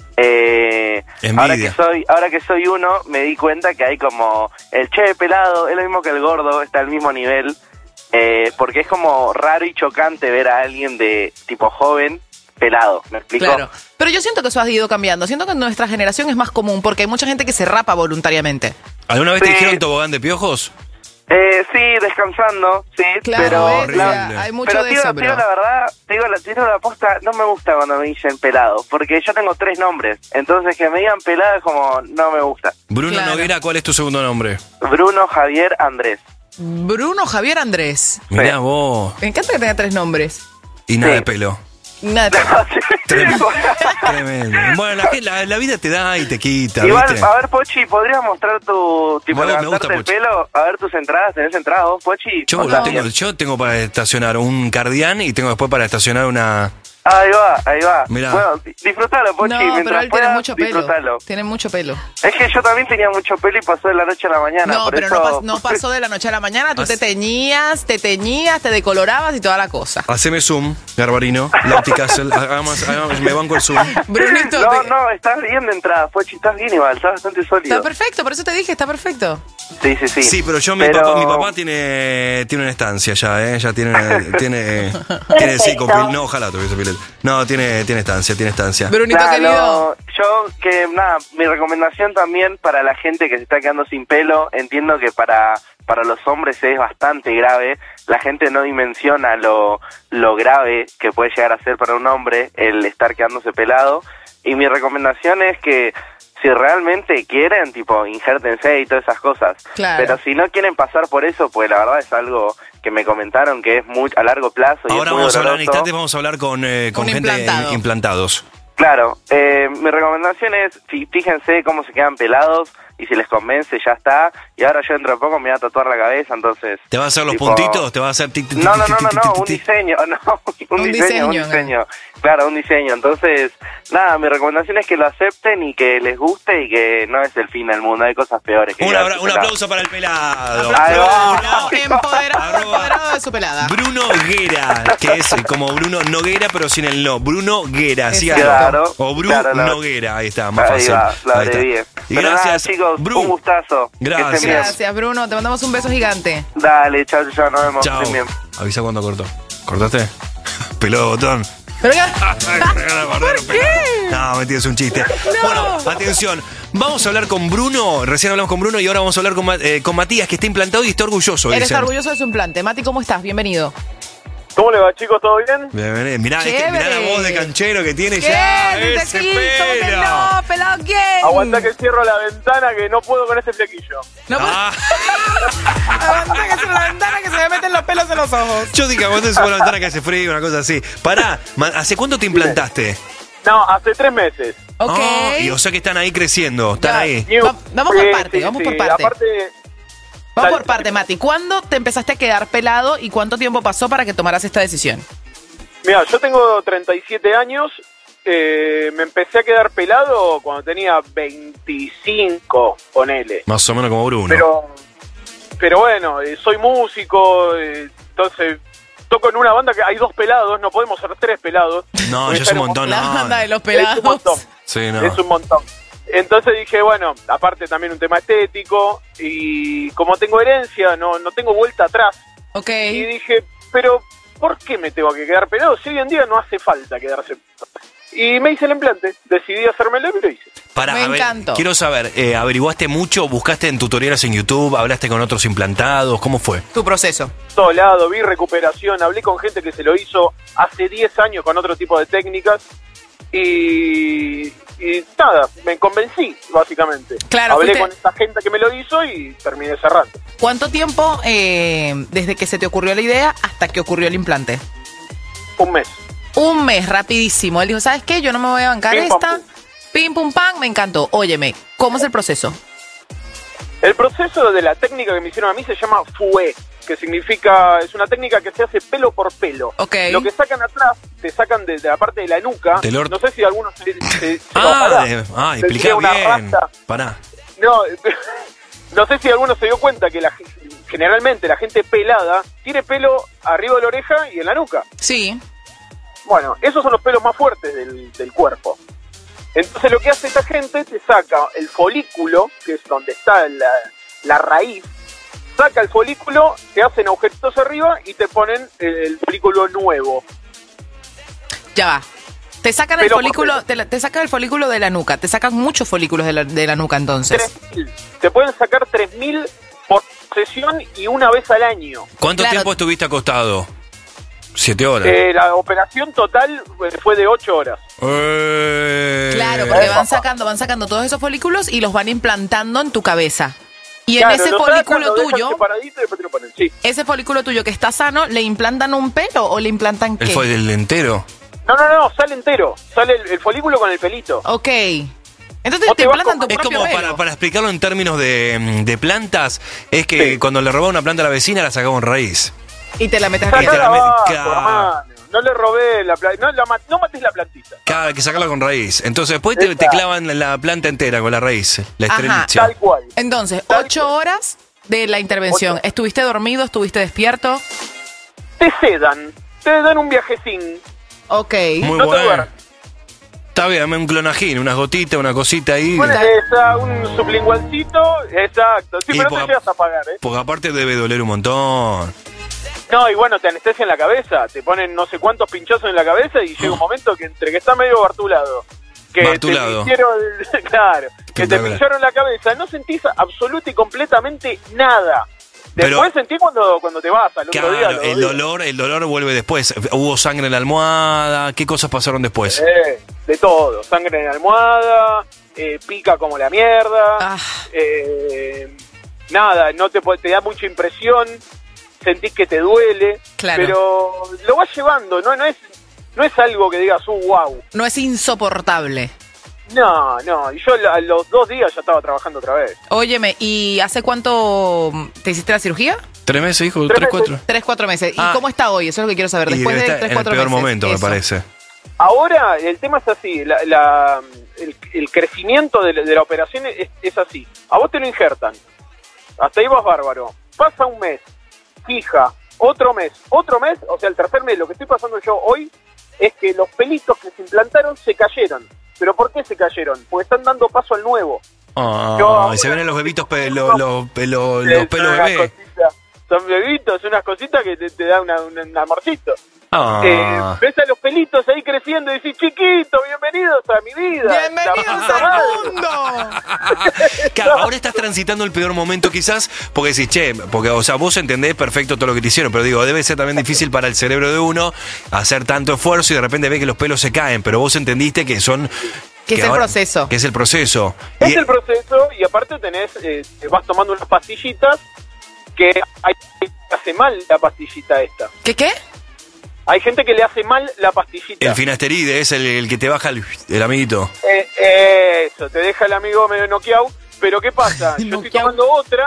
Eh, Envidia. ahora que soy, ahora que soy uno, me di cuenta que hay como el che pelado, es lo mismo que el gordo, está al mismo nivel, eh, porque es como raro y chocante ver a alguien de tipo joven pelado, ¿me explico? Claro. Pero yo siento que eso ha ido cambiando. Siento que en nuestra generación es más común porque hay mucha gente que se rapa voluntariamente. ¿Alguna vez te Sí. dijeron tobogán de piojos? Eh, sí, descansando, sí, Claro, pero ves, la- horrible. hay mucho pero de digo, eso, digo bro. la verdad, digo la, digo la posta, no me gusta cuando me dicen pelado, porque yo tengo tres nombres, entonces que me digan pelado es como, no me gusta. Bruno Claro. Noguera, ¿cuál es tu segundo nombre? Bruno, Javier, Andrés. Bruno Javier Andrés. Mirá vos. Me encanta que tenga tres nombres. Y nada Sí. de pelo. Nada. Tremendo. Tremendo. Bueno, la, la- la vida te da y te quita, Igual, ¿viste? a ver, Pochi, ¿podrías mostrar tu, tipo, Bueno, me levantarte gusta el Pochi. pelo? A ver tus entradas, ¿tenés entradas vos, Pochi? Yo, ¿O estás tengo, bien? yo tengo para estacionar un Cardián y tengo después para estacionar una... Ahí va, ahí va. Mirá. Bueno, di- disfrutalo, Pochi, No, mientras pero él tiene puedas, mucho pelo. disfrutalo. Tiene mucho pelo. Es que yo también tenía mucho pelo y pasó de la noche a la mañana, No, por pero eso... no, pas- no pasó de la noche a la mañana. Tú te teñías, te teñías, te decolorabas y toda la cosa. Haceme zoom, Garbarino, Lauticastle, hagamos, hagamos, me banco el zoom. Brunito, No, te- no, estás bien de entrada, Pochi, estás bien igual, estás bastante sólido. está perfecto, por eso te dije, está perfecto. Sí, sí, sí. Sí, pero yo, mi, Pero- papá, mi papá tiene tiene una estancia ya, ¿eh? Ya tiene, tiene, tiene sí, con pil- no, ojalá tuviese pilet. No, tiene, tiene estancia, tiene estancia. Brunito Claro, querido. yo que nada, mi recomendación también para la gente que se está quedando sin pelo, entiendo que para para los hombres es bastante grave, la gente no dimensiona lo, lo grave que puede llegar a ser para un hombre el estar quedándose pelado, y mi recomendación es que si realmente quieren, tipo, injértense y todas esas cosas. Claro. Pero si no quieren pasar por eso, pues la verdad es algo que me comentaron que es muy a largo plazo y Ahora es muy vamos a hablar en doloroso. instantes, vamos a hablar con, eh, con Un gente implantado. en- implantados. Claro, eh, mi recomendación es, fí- fíjense cómo se quedan pelados y si les convence ya está. Y ahora yo dentro de poco me voy a tatuar la cabeza, entonces... ¿Te vas a hacer los tipo- puntitos? ¿Te vas a hacer tic, tic, No, no, tic, no, no, tic, no, tic, un tic? diseño, no, un, Un diseño, un diseño, diseño. Claro, un diseño. Entonces, nada, mi recomendación es que lo acepten y que les guste y que no es el fin del mundo, hay cosas peores. Que Un, quedarse abra- un pelado. aplauso para el pelado. Ahí va. Empoderado, empoderado de su pelada. Bruno Guera, que es como Bruno Noguera, pero sin el no. Bruno Guera, sí, Claro, o Bru claro, la- Noguera, ahí está, más Ahí fácil. va, la Ahí está. abrevié. Y Pero nada, gracias, chicos, Bru. un gustazo. Que Gracias. estén bien. Gracias, Bruno. Te mandamos un beso gigante. Dale, chao, chao, nos vemos. Chao. Estén bien. Avisa cuando cortó. ¿Cortaste? Pelado botón. Pero ya. ¿Por qué? No, mentira, es un chiste. Bueno, atención. Vamos a hablar con Bruno. Recién hablamos con Bruno y ahora vamos a hablar con, Ma- eh, con Matías, que está implantado y está orgulloso. Eres dicen. orgulloso de su implante. Mati, ¿cómo estás? Bienvenido. ¿Cómo le va, chicos? ¿Todo bien? Bien, bien. Mirá, este- mirá la voz de canchero que tiene ¿Qué? ya. ¿Dice Ese aquí? ¿Cómo que pelo. no? ¿Pelado quién? Aguantá que cierro la ventana que no puedo con este flequillo. No puedo- Ah, Aguanta que cierro la ventana que se me meten los pelos en los ojos. yo dije, aguante por la ventana que hace frío, una cosa así. Pará, ma- ¿hace cuánto te implantaste? No, hace tres meses. Ok. Ah, y o sea que están ahí creciendo, están Ya. ahí. Va- vamos por Sí, parte, sí, vamos sí. por parte. Aparte, Vamos Dale. por parte, Mati. ¿Cuándo te empezaste a quedar pelado y cuánto tiempo pasó para que tomaras esta decisión? mira, yo tengo treinta y siete años. Eh, me empecé a quedar pelado cuando tenía veinticinco, ponele. Más o menos como Bruno. Pero, pero bueno, eh, soy músico, eh, entonces toco en una banda que hay dos pelados, no podemos ser tres pelados. no, Porque ya es un tenemos- montón. La no. banda de los Es un pelados. montón. Sí, no. Es un montón. Entonces dije, bueno, aparte también un tema estético y como tengo herencia, no, no tengo vuelta atrás. Ok. Y dije, pero ¿por qué me tengo que quedar pelado? Si hoy en día no hace falta quedarse pelado. Y me hice el implante, decidí hacérmelo y lo hice. Pará, Me a ver, encantó. quiero saber, eh, ¿averiguaste mucho? ¿Buscaste en tutoriales en YouTube? ¿Hablaste con otros implantados? ¿Cómo fue? Tu proceso. Todo lado, vi recuperación, hablé con gente que se lo hizo hace diez años con otro tipo de técnicas y y nada, me convencí, básicamente. Claro, Hablé fuiste- con esta gente que me lo hizo y terminé cerrando. ¿Cuánto tiempo eh, desde que se te ocurrió la idea hasta que ocurrió el implante? Un mes. Un mes, rapidísimo. Él dijo, ¿sabes qué? Yo no me voy a bancar Pim, pam, esta. Pim, pum, pam, me encantó. Óyeme, ¿cómo es el proceso? El proceso de la técnica que me hicieron a mí se llama fouet, que significa, es una técnica que se hace pelo por pelo. Okay. Lo que sacan atrás, te sacan de, de la parte de la nuca. Del or- No sé si alguno se, se, se Ah, bajará. de- ah, Se explica tira una bien. rasta. Pará. No, no sé si alguno se dio cuenta que la, generalmente la gente pelada tiene pelo arriba de la oreja y en la nuca. Sí. Bueno, esos son los pelos más fuertes del, del cuerpo. Entonces lo que hace esta gente, te saca el folículo, que es donde está la, la raíz, saca el folículo, te hacen agujeritos arriba y te ponen el, el folículo nuevo. Ya va. Te sacan el Pelo por folículo, pelo. te, la- te sacan el folículo de la nuca. Te sacan muchos folículos de la, de la nuca entonces. tres mil. Te pueden sacar tres mil por sesión y una vez al año. ¿Cuánto Claro. tiempo estuviste acostado? Siete horas. Eh, la operación total eh, fue de ocho horas. Eh. Claro, porque van sacando, van sacando todos esos folículos y los van implantando en tu cabeza. Y Claro, en ese lo sacan, folículo lo dejan tuyo, separadito y después te lo ponen. Sí. ese folículo tuyo que está sano, ¿le implantan un pelo o le implantan ¿El qué? fue del entero? No, no, no, sale entero. Sale el, el folículo con el pelito. Ok. Entonces Vos te te vas implantan tu Es propio como pelo. para, para explicarlo en términos de, de plantas, es que Sí. cuando le robaba una planta a la vecina la sacaba en raíz. Y te la metes Sacá aquí. te la Sacala met- abajo, Claro. hermano. No le robé la planta. No, la ma- no mates la plantita. Cada que sacarla con raíz. Entonces después te, te Exacto. clavan la, la planta entera con la raíz, la Ajá. estrelicia. Tal cual. Entonces, Tal ocho horas de la intervención. Ocho. ¿Estuviste dormido? ¿Estuviste despierto? Te sedan. Te dan un viajecín. Ok. Muy no te bueno. duermes. Está bien, dame un clonajín, unas gotitas, una cosita ahí. Pones esa, un sublingualcito. Exacto. Sí, Y pero no por- te llegas a pagar, ¿eh? Porque aparte debe doler un montón. No, y bueno, te anestesian la cabeza. Te ponen no sé cuántos pinchazos en la cabeza y llega un momento que entre que está medio bartulado. Que Bartulado. te pincharon, claro, que te Espectacular. pincharon la cabeza. No sentís absoluta y completamente nada. Pero- Después sentís cuando, cuando te vas al otro Claro, día. al otro el día. dolor, el dolor vuelve después. Hubo sangre en la almohada, ¿qué cosas pasaron después? Eh, de todo, sangre en la almohada, eh, pica como la mierda, Ah. eh, nada, no te, po- te da mucha impresión, sentís que te duele, Claro. pero lo vas llevando, no, no es no es algo que digas, uh, wow. No es insoportable. No, no, y yo a los dos días ya estaba trabajando otra vez. Óyeme, ¿y hace cuánto te hiciste la cirugía? ¿Tres meses, hijo? Tres ¿Tres, cuatro? Tres, cuatro meses. ¿Y Ah. cómo está hoy? Eso es lo que quiero saber. Y Después de debe estar tres, en el cuatro peor meses. momento, me Eso. parece. Ahora el tema es así, la, la- el, el crecimiento de, la- de la operación es, es así. A vos te lo injertan, hasta ahí vas bárbaro. Pasa un mes, fija, otro mes, otro mes, o sea, el tercer mes, lo que estoy pasando yo hoy es que los pelitos que se implantaron se cayeron. ¿Pero por qué se cayeron? Porque están dando paso al nuevo. Ah, Yo ahora- y se ven los bebitos, pe- lo- lo- pelo- los Son pelos unas bebé. cositas, son bebitos, unas cositas que te, te dan una- una- un amorcito. Ah. Eh, ves a los pelitos ahí creciendo y decís, chiquito, bienvenidos a mi vida. ¡Bienvenidos La puta al madre. mundo! Claro, ahora estás transitando el peor momento quizás, porque decís, che, porque, o sea, vos entendés perfecto todo lo que te hicieron, pero digo, debe ser también difícil para el cerebro de uno hacer tanto esfuerzo y de repente ve que los pelos se caen, pero vos entendiste que son... Que es el proceso. Que es el proceso. Es Y- el proceso y aparte tenés, eh, te vas tomando unas pastillitas que hay que hace mal la pastillita esta. ¿Qué qué? Hay gente que le hace mal la pastillita. el finasteride es el, el que te baja el, el amiguito. Eh, eso, te deja el amigo medio noqueado. Pero ¿qué pasa? Yo estoy tomando otra,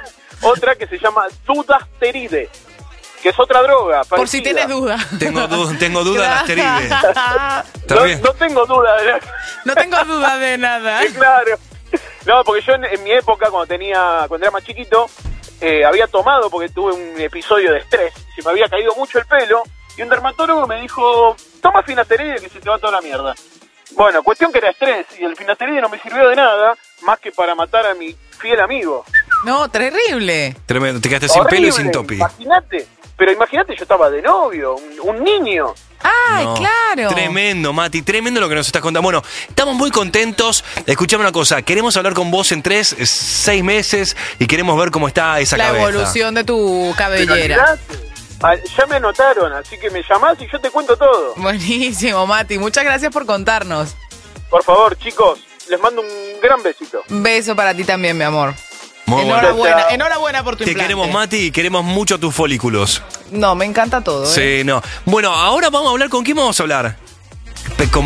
otra que se llama Dudasteride, que es otra droga. Por si parecida. tienes duda. Tengo, du- tengo duda de la asteride. ¿Está No, bien? no tengo duda de la... No tengo duda de nada. Sí, claro. No, porque yo en, en mi época, cuando tenía, cuando era más chiquito, eh, había tomado porque tuve un episodio de estrés, se me había caído mucho el pelo, y un dermatólogo me dijo, toma finasteride que se te va toda la mierda. Bueno, cuestión que era estrés, y el finasteride no me sirvió de nada, más que para matar a mi fiel amigo. No, terrible. Tremendo, te quedaste sin pelo y sin topi. Imagínate, pero imagínate, yo estaba de novio, un, un niño. Ay, No. claro. Tremendo, Mati, tremendo lo que nos estás contando. Bueno, estamos muy contentos. Escuchame una cosa, queremos hablar con vos en tres, eh, seis meses y queremos ver cómo está esa La cabeza. evolución de tu Pero cabellera. olvidate, ah, ya me anotaron, así que me llamás y yo te cuento todo. Buenísimo, Mati. Muchas gracias por contarnos. Por favor, chicos, les mando un gran besito. Un beso para ti también, mi amor. Muy enhorabuena, bueno. enhorabuena por tu Te implante. queremos, Mati, y queremos mucho tus folículos. No, me encanta todo. ¿eh? Sí, no. Bueno, ahora vamos a hablar, ¿con quién vamos a hablar? Pe- Con,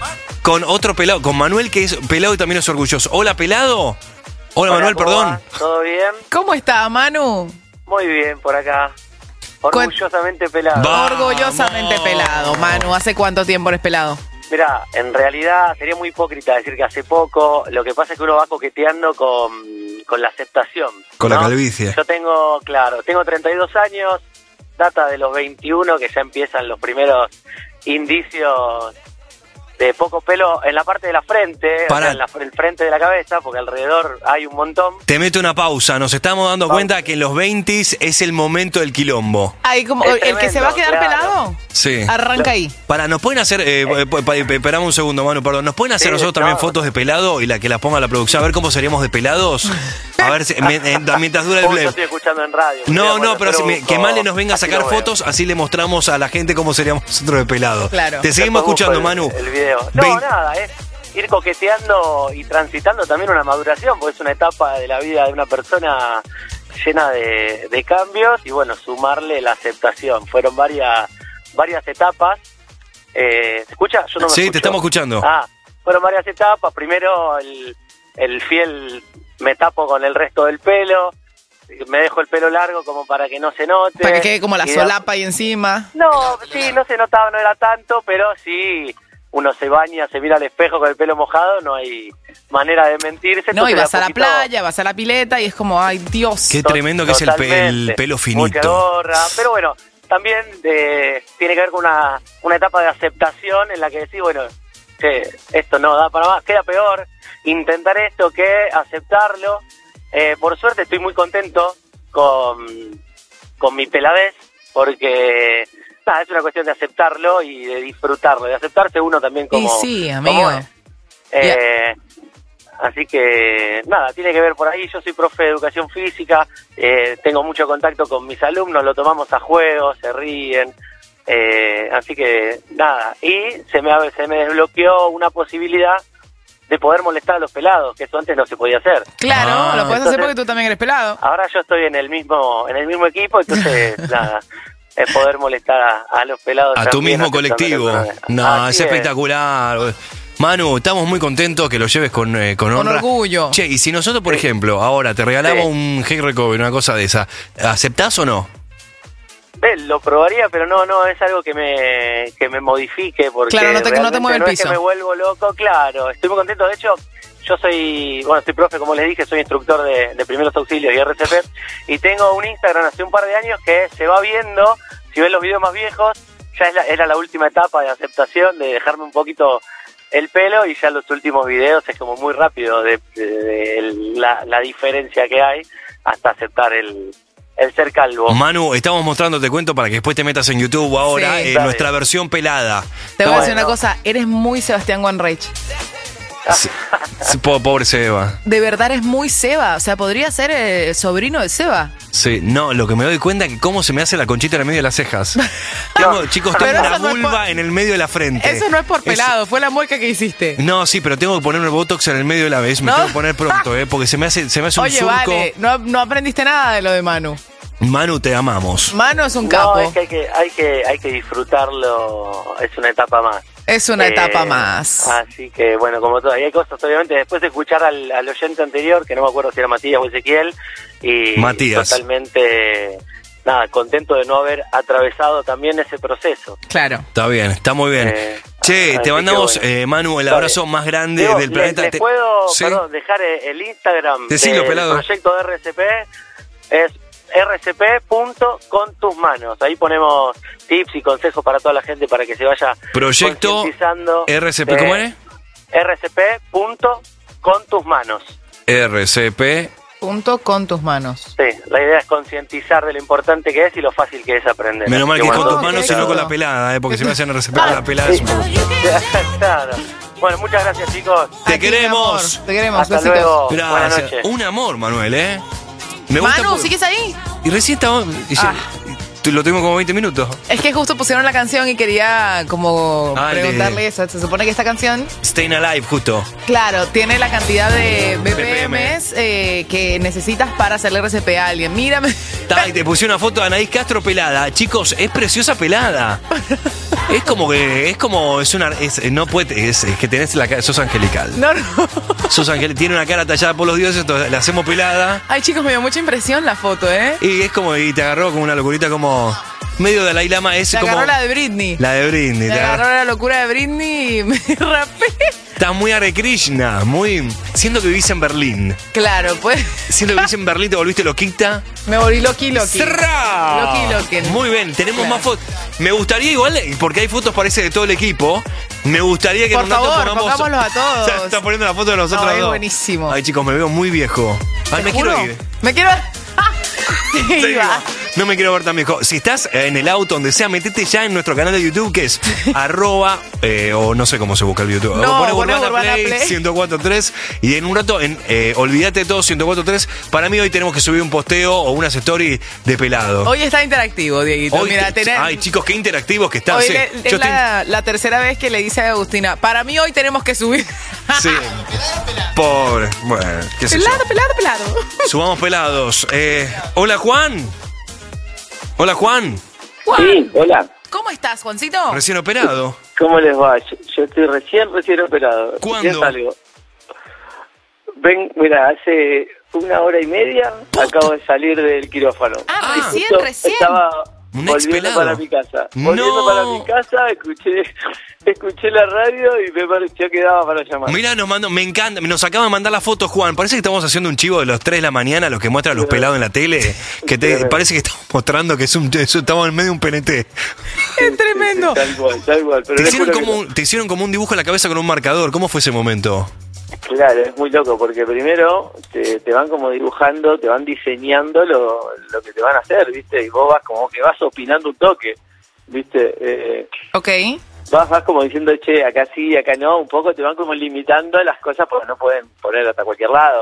con otro pelado, con Manuel, que es pelado y también es orgulloso. Hola, pelado. Hola, Manuel, ¿cómo perdón. va? ¿Todo bien? ¿Cómo está, Manu? Muy bien, por acá. Orgullosamente pelado. Orgullosamente pelado, Manu. ¿Hace cuánto tiempo eres pelado? Mira, en realidad sería muy hipócrita decir que hace poco. Lo que pasa es que uno va coqueteando con, con la aceptación. Con ¿no? la calvicie. Yo tengo, claro, tengo treinta y dos años, data de los veintiuno, que ya empiezan los primeros indicios de poco pelo en la parte de la frente, o Pará. sea, en la, el frente de la cabeza, porque alrededor hay un montón. Te meto una pausa. Nos estamos dando cuenta que en los veinte es el momento del quilombo. Ay, como, Es ¿el que se va a quedar tremendo, pelado? Sí. Arranca ahí. Para, ¿nos pueden hacer, eh, eh, pa- pa- esperamos un segundo, Manu, perdón, ¿nos pueden hacer Sí, nosotros también no. fotos de pelado y la que las ponga la producción? A ver cómo seríamos de pelados. A ver, si- me- eh, mientras dura el Uy, yo play. estoy escuchando en radio. No, Bueno, no, pero si me- busco- que Male nos venga a así sacar lo veo. fotos, así le mostramos a la gente cómo seríamos nosotros de pelado. Claro. Te seguimos Después busco escuchando, el- Manu. El video. No, Vein- nada, es ir coqueteando y transitando también una maduración, porque es una etapa de la vida de una persona llena de, de cambios y bueno, sumarle la aceptación. Fueron varias varias etapas. Eh, ¿Se escucha? Yo no me Sí, escucho. te estamos escuchando. Ah, fueron varias etapas. Primero el, el fiel me tapo con el resto del pelo, me dejo el pelo largo como para que no se note. Para que quede como la Y de- solapa ahí encima. No, sí, no se notaba, no era tanto, pero sí, uno se baña, se mira al espejo con el pelo mojado, no hay manera de mentirse. No, y entonces de vas a la poquito- playa, vas a la pileta y es como, ay, Dios. Qué tremendo que es el, pe- el Totalmente. pelo Mucha finito. gorra, pero bueno, también eh, tiene que ver con una, una etapa de aceptación en la que decís, bueno, che, esto no da para más, queda peor intentar esto que aceptarlo. Eh, por suerte estoy muy contento con, con mi peladez, porque nada, es una cuestión de aceptarlo y de disfrutarlo, de aceptarse uno también como, Y sí, como amigo. es. Eh, Así que nada, tiene que ver por ahí. Yo soy profe de educación física, eh, tengo mucho contacto con mis alumnos, lo tomamos a juego, se ríen, eh, así que nada. Y se me, se me desbloqueó una posibilidad de poder molestar a los pelados, que eso antes no se podía hacer. Claro, Ah. lo puedes hacer Entonces- porque tú también eres pelado. Ahora yo estoy en el mismo en el mismo equipo, entonces nada, es poder molestar a, a los pelados. A tu también, mismo aceptando colectivo. que- No, Así es es. espectacular. Manu, estamos muy contentos que lo lleves con, eh, con Con honra. orgullo. Che, y si nosotros, por ejemplo, ahora te regalamos Sí. un Hey Recovery, una cosa de esa, ¿aceptás o no? Ve, lo probaría, pero no, no es algo que me que me modifique, porque Claro, no te- que no te realmente mueve el no es piso. que me vuelvo loco, claro, estoy muy contento. De hecho, yo soy, bueno, soy profe, como les dije, soy instructor de, de primeros auxilios y R C P, y tengo un Instagram hace un par de años que se va viendo, si ven los videos más viejos, ya es la, era la última etapa de aceptación, de dejarme un poquito el pelo, y ya los últimos videos es como muy rápido de, de- de la, la diferencia que hay hasta aceptar el, el ser calvo. Manu, estamos mostrando, te cuento, para que después te metas en YouTube ahora, Sí. eh, Dale. nuestra versión pelada. Te voy a decir Bueno. una cosa, eres muy Sebastián Wanreich. Sí, po- Pobre Seba. De verdad eres muy Seba, o sea, podría ser eh, sobrino de Seba. Sí, no, lo que me doy cuenta es que cómo se me hace la conchita en el medio de las cejas. Tengo, chicos, tengo Pero una eso no es vulva por- en el medio de la frente. Eso no es por Es- pelado, fue la mueca que hiciste. No, sí, pero tengo que ponerme el botox en el medio de la vez. Me ¿No? tengo que poner pronto, ¿eh? Porque se me hace, se me hace un Oye, surco. vale, no, no aprendiste nada de lo de Manu. Manu, te amamos. Manu es un No, capo. es que hay que, hay que, hay que disfrutarlo, es una etapa más. Es una Eh, etapa más. Así que, bueno, como todo, y hay cosas, obviamente, después de escuchar al, al oyente anterior, que no me acuerdo si era Matías o Ezequiel, y Matías. totalmente, nada, contento de no haber atravesado también ese proceso. Claro. Está bien, está muy bien. Eh, che, así te que mandamos, bueno. eh, Manu, el Dale. abrazo más grande Digo, del ¿les- planeta. ¿Les Te- puedo Sí. perdón, dejar eh, el Instagram Decilo, del pelado. proyecto de R C P? Es r c p punto con tus manos. Ahí ponemos tips y consejos para toda la gente para que se vaya Proyecto concientizando R C P, de ¿cómo es? r c p punto con tus manos. R C P. Punto con tus manos. Sí, la idea es concientizar de lo importante que es y lo fácil que es aprender. Menos mal Así que con bueno, tus manos y no con la pelada, ¿eh? Porque si me hacen R C P con la pelada es un poco. claro. Bueno, muchas gracias, chicos. Te queremos. Te queremos, Hasta besitos. luego. Buenas Gracias. noches. Un amor, Manuel, ¿eh? Me gusta Manu, por- ¿sigues ahí? Y recién estaba. y se- Ah. tu- tú- lo tuvimos como veinte minutos. Es que justo pusieron la canción y quería como Ah, preguntarle de- eso. Se supone que esta canción, Staying Alive, justo. claro, tiene la cantidad de B P Ms eh, que necesitas para hacerle R C P a alguien. Mírame. Ta, y te puse una foto de Anaís Castro pelada. Chicos, es preciosa pelada. Es como que, es como, es una, es, no puede, es, es que tenés la cara, sos angelical. No, no. Sos angelical, tiene una cara tallada por los dioses, entonces la hacemos pelada. Ay, chicos, me dio mucha impresión la foto, ¿eh? Y es como, y te agarró como una locurita como, medio de Dalai Lama, es Me como. agarró la de Britney. La de Britney. Me te agarró agarró- la locura de Britney y me rapé. Estás muy Hare Krishna, muy. Siento que vivís en Berlín. Claro, pues. Siento que vivís en Berlín, te volviste loquita. Me volví loqui loqui. ¡Cerrá! Loqui loqui. Muy bien, tenemos Claro. más fotos. Me gustaría igual, porque hay fotos parece de todo el equipo. Me gustaría que Por en un rato favor, pongamos. pongámoslos a todos. Ya está poniendo la foto de nosotros No, es dos. buenísimo. Ay, chicos, me veo muy viejo. Ay, ¿Te me juro? quiero ir. Me quiero. Sí, Sí, va. va. No me quiero ver tan viejo. Si estás en el auto, donde sea, metete ya en nuestro canal de YouTube, que es arroba, eh, o no sé cómo se busca el YouTube. No, Poné poné Urbana, Urbana Play, Play. ciento cuatro punto tres y en un rato, en eh, olvídate de todo ciento cuatro punto tres. Para mí hoy tenemos que subir un posteo o unas stories de pelado. Hoy está interactivo, Dieguito. Hoy Mira, te- tener- Ay, chicos, qué interactivos que están. hoy Sí. le- Yo es estoy- la, la tercera vez que le dice a Agustina, para mí hoy tenemos que subir. Sí. Pobre. Bueno, qué sé yo. Pelado, pelado, pelado. Subamos pelados. Eh, hola, Juan. Hola, Juan. Sí, hola. ¿Cómo estás, Juancito? Recién operado. ¿Cómo les va? Yo, yo estoy recién, recién operado. ¿Cuándo? Recién salgo. Ven, mira, hace una hora y media acabo de salir del quirófano. Ah, recién, Justo recién. Estaba Un volviendo expelado. para mi casa. Volviendo No. para mi casa, escuché, escuché la radio y me pareció que daba para llamar. Mira, nos mandó, me encanta, nos acaba de mandar la foto, Juan. Parece que estamos haciendo un chivo de los tres de la mañana, los que muestran los pelados en la tele. Que te, parece que estamos mostrando que es un, es- estamos en medio de un P N T. Es tremendo. Tal cual, tal cual. Pero Te les hicieron, juro que como un, te hicieron como un dibujo en la cabeza con un marcador. ¿Cómo fue ese momento? Claro, es muy loco porque primero te, te van como dibujando, te van diseñando lo, lo que te van a hacer, ¿viste? Y vos vas como que vas opinando un toque, ¿viste? Eh, ok. Vas, vas como diciendo, che, acá sí, acá no, un poco te van como limitando las cosas porque no pueden poner hasta cualquier lado.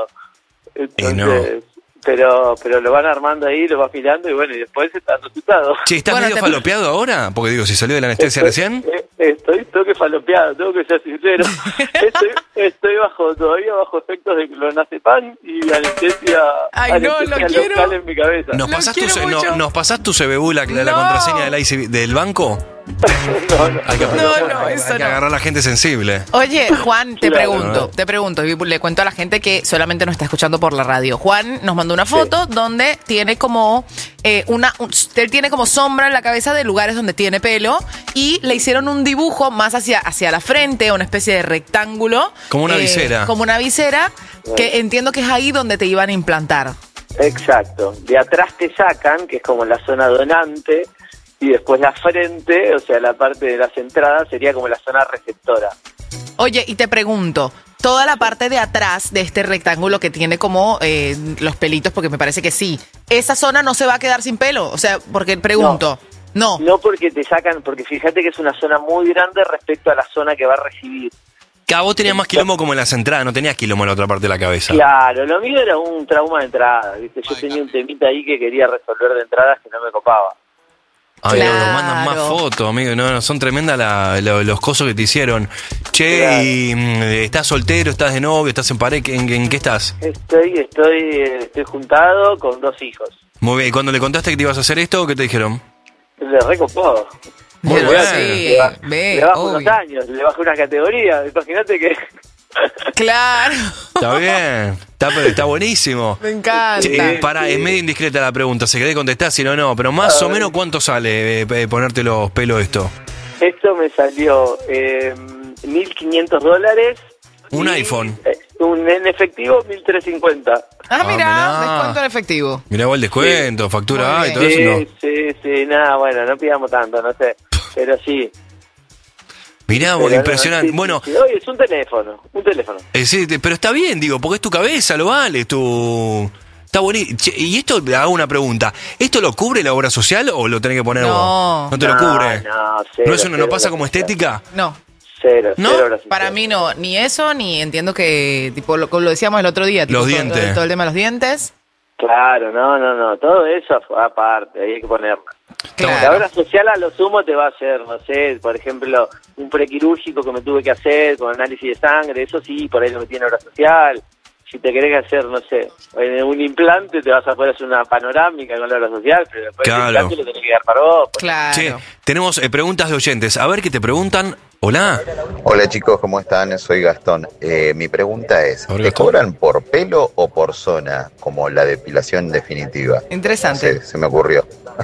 Entonces, pero pero lo van armando ahí, lo vas afilando y bueno, y después estás resultado. Che, ¿estás Bueno, medio te- falopeado ahora? Porque digo, si salió de la anestesia recién. Eh, Estoy toque falopeado, tengo que ser sincero. Estoy, estoy bajo, todavía bajo efectos de clonazepam y anestesia, Ay, no, anestesia lo quiero. local en mi cabeza. ¿Nos pasás, tu, quiero C- no- mucho. ¿Nos pasás tu C B U, la, la No. contraseña del, I C B del banco? No, no. Hay que, No, no, hay eso que no. agarrar a la gente sensible. Oye, Juan, te Claro. pregunto, te pregunto, y le cuento a la gente que solamente nos está escuchando por la radio. Juan nos mandó una foto donde tiene como eh, una, un- él tiene como sombra en la cabeza de lugares donde tiene pelo y le hicieron un dibujo más hacia, hacia la frente, una especie de rectángulo. Como una eh, visera. Como una visera, que entiendo que es ahí donde te iban a implantar. Exacto. De atrás te sacan, que es como la zona donante, y después la frente, o sea, la parte de las entradas, sería como la zona receptora. Oye, y te pregunto, toda la parte de atrás de este rectángulo que tiene como eh, los pelitos, porque me parece que sí, esa zona no se va a quedar sin pelo. O sea, porque pregunto, no. No porque te sacan, porque fíjate que es una zona muy grande respecto a la zona que va a recibir. Que a vos tenías más quilombo como en las entradas, no tenías quilombo en la otra parte de la cabeza. Claro, lo mío era un trauma de entrada, ¿viste? Yo tenía un temita ahí que quería resolver de entradas que no me copaba. Ay, Claro. no, nos mandan más fotos, amigo. No, no, son tremendas la- lo- los cosos que te hicieron. Che, Claro. y mm, ¿estás soltero, estás de novio, estás en pareja? ¿En, en qué estás? Estoy, estoy, eh, estoy juntado con dos hijos. Muy bien. ¿Y cuando le contaste que te ibas a hacer esto, qué te dijeron? Le recopó. Muy Pero bien. sí, Le, ba- ve, le bajo obvio. unos años, le bajo una categoría. Imagínate que... Claro. Está bien. Está, pero está buenísimo. Me encanta. Che, pará, es medio indiscreta la pregunta. Se querés contestar, si no, no. Pero más o menos, ¿cuánto sale eh, eh, ponerte los pelos esto? Esto me salió eh, mil quinientos dólares. Un y, iPhone. eh, un, en efectivo, mil trescientos cincuenta. Ah, Ah, mira, mirá. descuento en efectivo. Mirá, igual descuento, Muy factura A y bien. todo eso, Sí, ¿no? sí, sí, nada, bueno, no pidamos tanto, no sé. Pero sí. Mirá, Pero no, impresionante. sí, Bueno, sí, sí. Oye, es un teléfono, un teléfono. eh, sí, te- pero está bien, digo, porque es tu cabeza, lo vale, tu... Está bonito. Che, y esto, le hago una pregunta. ¿Esto lo cubre la obra social o lo tenés que poner No. vos? No te lo cubre. No, cero, ¿No, es una- cero no pasa obra como social. estética? No. Cero, ¿No? cero obra social. Para mí no, ni eso, ni entiendo que, tipo, lo, como lo decíamos el otro día, tipo, Los todo- dientes. Todo, el tema de los dientes. Claro, no, no, no, todo eso aparte, ahí hay que ponerlo. Claro. La obra social a lo sumo te va a hacer, no sé, por ejemplo, un prequirúrgico que me tuve que hacer con análisis de sangre, eso sí, por ahí lo metí en obra social. Si te querés hacer, no sé, un implante, te vas a poder hacer una panorámica con la obra social, pero después Claro. el implante lo tenés que dar para vos. pues. Claro. Che, tenemos eh, preguntas de oyentes. A ver qué te preguntan. Hola. Hola chicos, ¿cómo están? Soy Gastón. Eh, mi pregunta es, ¿te cobran por pelo o por zona? Como la depilación definitiva. Interesante. No sé, se me ocurrió.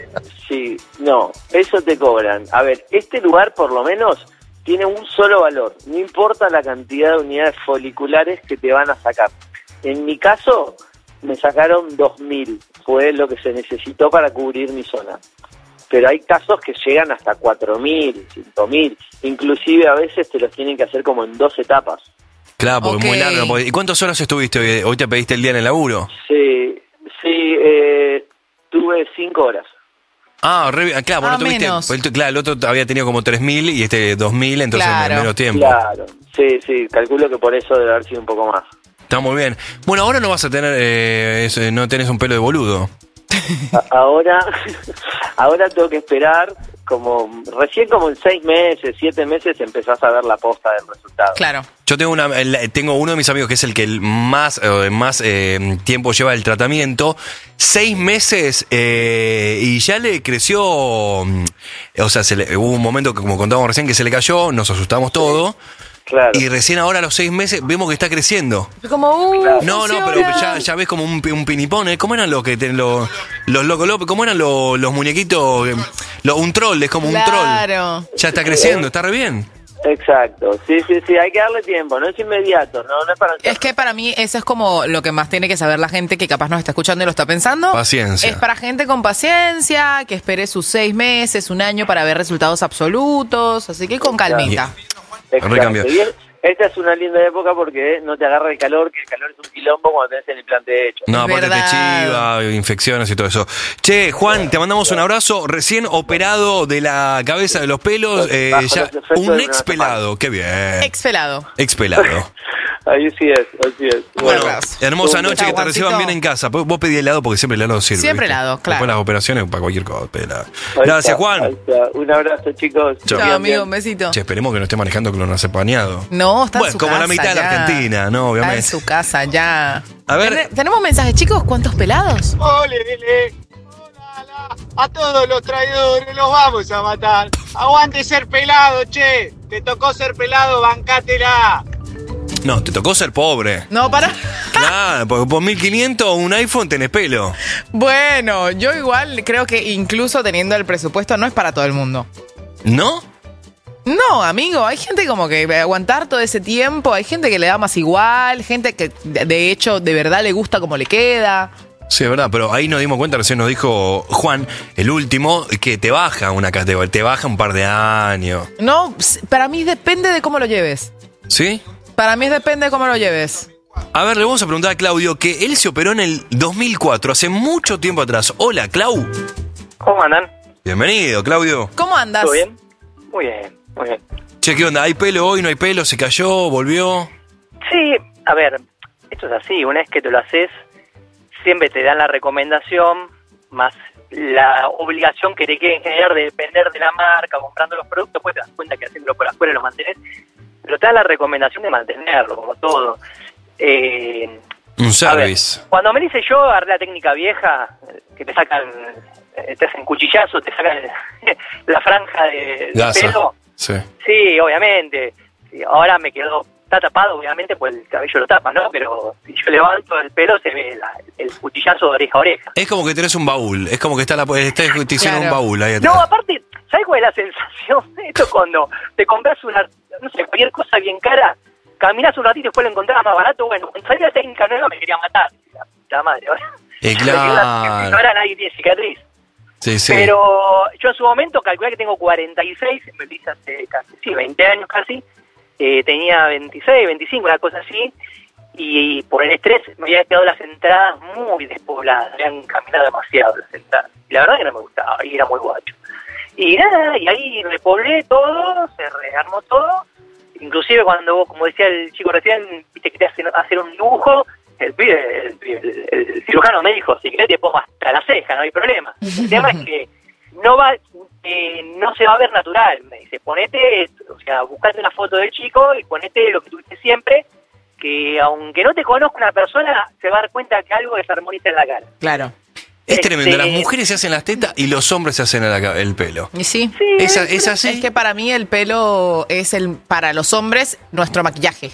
Sí, no, eso te cobran. A ver, este lugar por lo menos tiene un solo valor, no importa la cantidad de unidades foliculares que te van a sacar. En mi caso, me sacaron dos mil, fue lo que se necesitó para cubrir mi zona. Pero hay casos que llegan hasta cuatro mil, cinco mil, inclusive a veces te los tienen que hacer como en dos etapas. Claro, porque es muy largo. no podés- ¿Y cuántas horas estuviste hoy? ¿Hoy te pediste el día en el laburo? Sí, sí, eh, tuve cinco horas. Ah, re, claro, vos Ah, no tuviste. menos. El, claro, el otro había tenido como tres mil y este dos mil, entonces en menos tiempo. Claro, sí, sí, calculo que por eso debe haber sido un poco más. Está muy bien. Bueno, ahora no vas a tener, eh, eso, no tenés un pelo de boludo. A- Ahora, ahora tengo que esperar como, recién como en seis meses, siete meses empezás a ver la posta del resultado. Claro. Yo tengo una, el- tengo uno de mis amigos que es el que el más, eh, más eh, tiempo lleva el tratamiento, seis meses eh, y ya le creció, mm, o sea, se le- hubo un momento que como contábamos recién que se le cayó, nos asustamos todos. Claro. Y recién ahora a los seis meses vemos que está creciendo. Como, uh, No, no, pero ya, ya ves como un, pi- un pinipón, ¿eh? ¿Cómo eran los que ten- los, los locos locos? ¿Cómo eran los, los muñequitos? Eh, lo- un troll, es como un troll. Claro. Ya está creciendo, está re bien. Exacto, sí, sí, sí, hay que darle tiempo, no es inmediato, no, no es para... Es que para mí eso es como lo que más tiene que saber la gente que capaz nos está escuchando y lo está pensando. Paciencia. Es para gente con paciencia, que espere sus seis meses, un año para ver resultados absolutos, así que con calmita. Exacto. Recambio. Y es- esta es una linda época porque no te agarra el calor, que el calor es un quilombo cuando tenés el implante hecho. No, aparte te chiva, infecciones y todo eso. Che, Juan, te mandamos un abrazo. Recién operado de la cabeza de los pelos, eh, Bajo ya los efectos un de una expelado. Qué bien. Expelado. Expelado. Ahí sí es, así es. Bueno, hermosa un- noche, que te reciban Juancito. bien en casa. Vos vos pedí helado porque siempre el helado sirve. Siempre ¿viste? helado, claro. Después las operaciones para cualquier cosa. pela. Ahí Gracias, está, Juan. ahí está. Un abrazo, chicos. Chao. Chao, amigo, un besito. Che, esperemos que no esté manejando clonazepamiado. No, está en Bueno, su como casa la mitad de la ya. Argentina, no, Está obviamente. en su casa ya. A ver. Ten- Tenemos mensajes, chicos, ¿cuántos pelados? Ole, dele. A todos los traidores los vamos a matar. Aguante ser pelado, che. Te tocó ser pelado, bancátela. No, te tocó ser pobre. No, para. Claro, porque por mil quinientos un iPhone tenés pelo. Bueno, yo igual creo que incluso teniendo el presupuesto no es para todo el mundo. ¿No? No, amigo, hay gente como que aguantar todo ese tiempo, hay gente que le da más igual, gente que de de hecho de verdad le gusta como le queda. Sí, es verdad, pero ahí nos dimos cuenta, recién nos dijo Juan, el último, que te baja una categoría, te baja un par de años. No, s- para mí depende de cómo lo lleves. ¿Sí? Para mí depende de cómo lo lleves. A ver, le vamos a preguntar a Claudio, que él se operó en el dos mil cuatro, hace mucho tiempo atrás. Hola, Clau. ¿Cómo andan? Bienvenido, Claudio. ¿Cómo andas? ¿Todo bien? Muy bien, muy bien. Che, ¿qué onda? ¿Hay pelo hoy? ¿No hay pelo? ¿Se cayó? ¿Volvió? Sí, a ver, esto es así, una vez que te lo haces, siempre te dan la recomendación, más la obligación que te quieren generar de depender de la marca, comprando los productos, pues te das cuenta que haciéndolo por afuera lo mantenés, pero te dan la recomendación de mantenerlo, como todo. Eh, Un a ver, service. cuando me dice yo, agarré la técnica vieja, que te sacan, eh, te hacen cuchillazos, te sacan la franja de, de Gasa. pelo. Sí. Sí, obviamente. Sí, ahora me quedó, está tapado, obviamente, pues el cabello lo tapa, ¿no? Pero si yo levanto el pelo, se ve la- el cuchillazo de oreja a oreja. Es como que tenés un baúl. Es como que está la, está, te hicieron Claro. un baúl ahí atrás. No, aparte, ¿sabes cuál es la sensación de esto? Cuando te compras una, no sé, cualquier cosa bien cara, caminas un ratito y después lo encontrás más barato, bueno, cuando salía la técnica nueva me quería matar. La puta madre, ahora. Eh, claro. Ahora nadie tiene cicatriz. Sí, sí. Pero yo en su momento calculé que tengo cuarenta y seis, me lo hice hace casi, sí, veinte años casi, eh, tenía veintiséis, veinticinco, una cosa así, y, por el estrés me había quedado las entradas muy despobladas, me habían caminado demasiado las entradas, y la verdad que no me gustaba, y era muy guacho. Y nada, y ahí repoblé todo, se rearmó todo, inclusive cuando vos, como decía el chico recién, viste que te hacen hacer un dibujo, el pibe, el, el- el cirujano me dijo, si querés te pongo hasta la ceja, no hay problema. El tema es que no va, eh, no se va a ver natural. Me dice, ponete, o sea, buscate una foto del chico y ponete lo que tuviste siempre, que aunque no te conozca una persona, se va a dar cuenta que algo desarmoniza en la cara. Claro. Es Este- tremendo, las mujeres se hacen las tetas y los hombres se hacen la ca- el pelo. Y sí. ¿Es, a- es así? Es que para mí el pelo es el para los hombres nuestro maquillaje.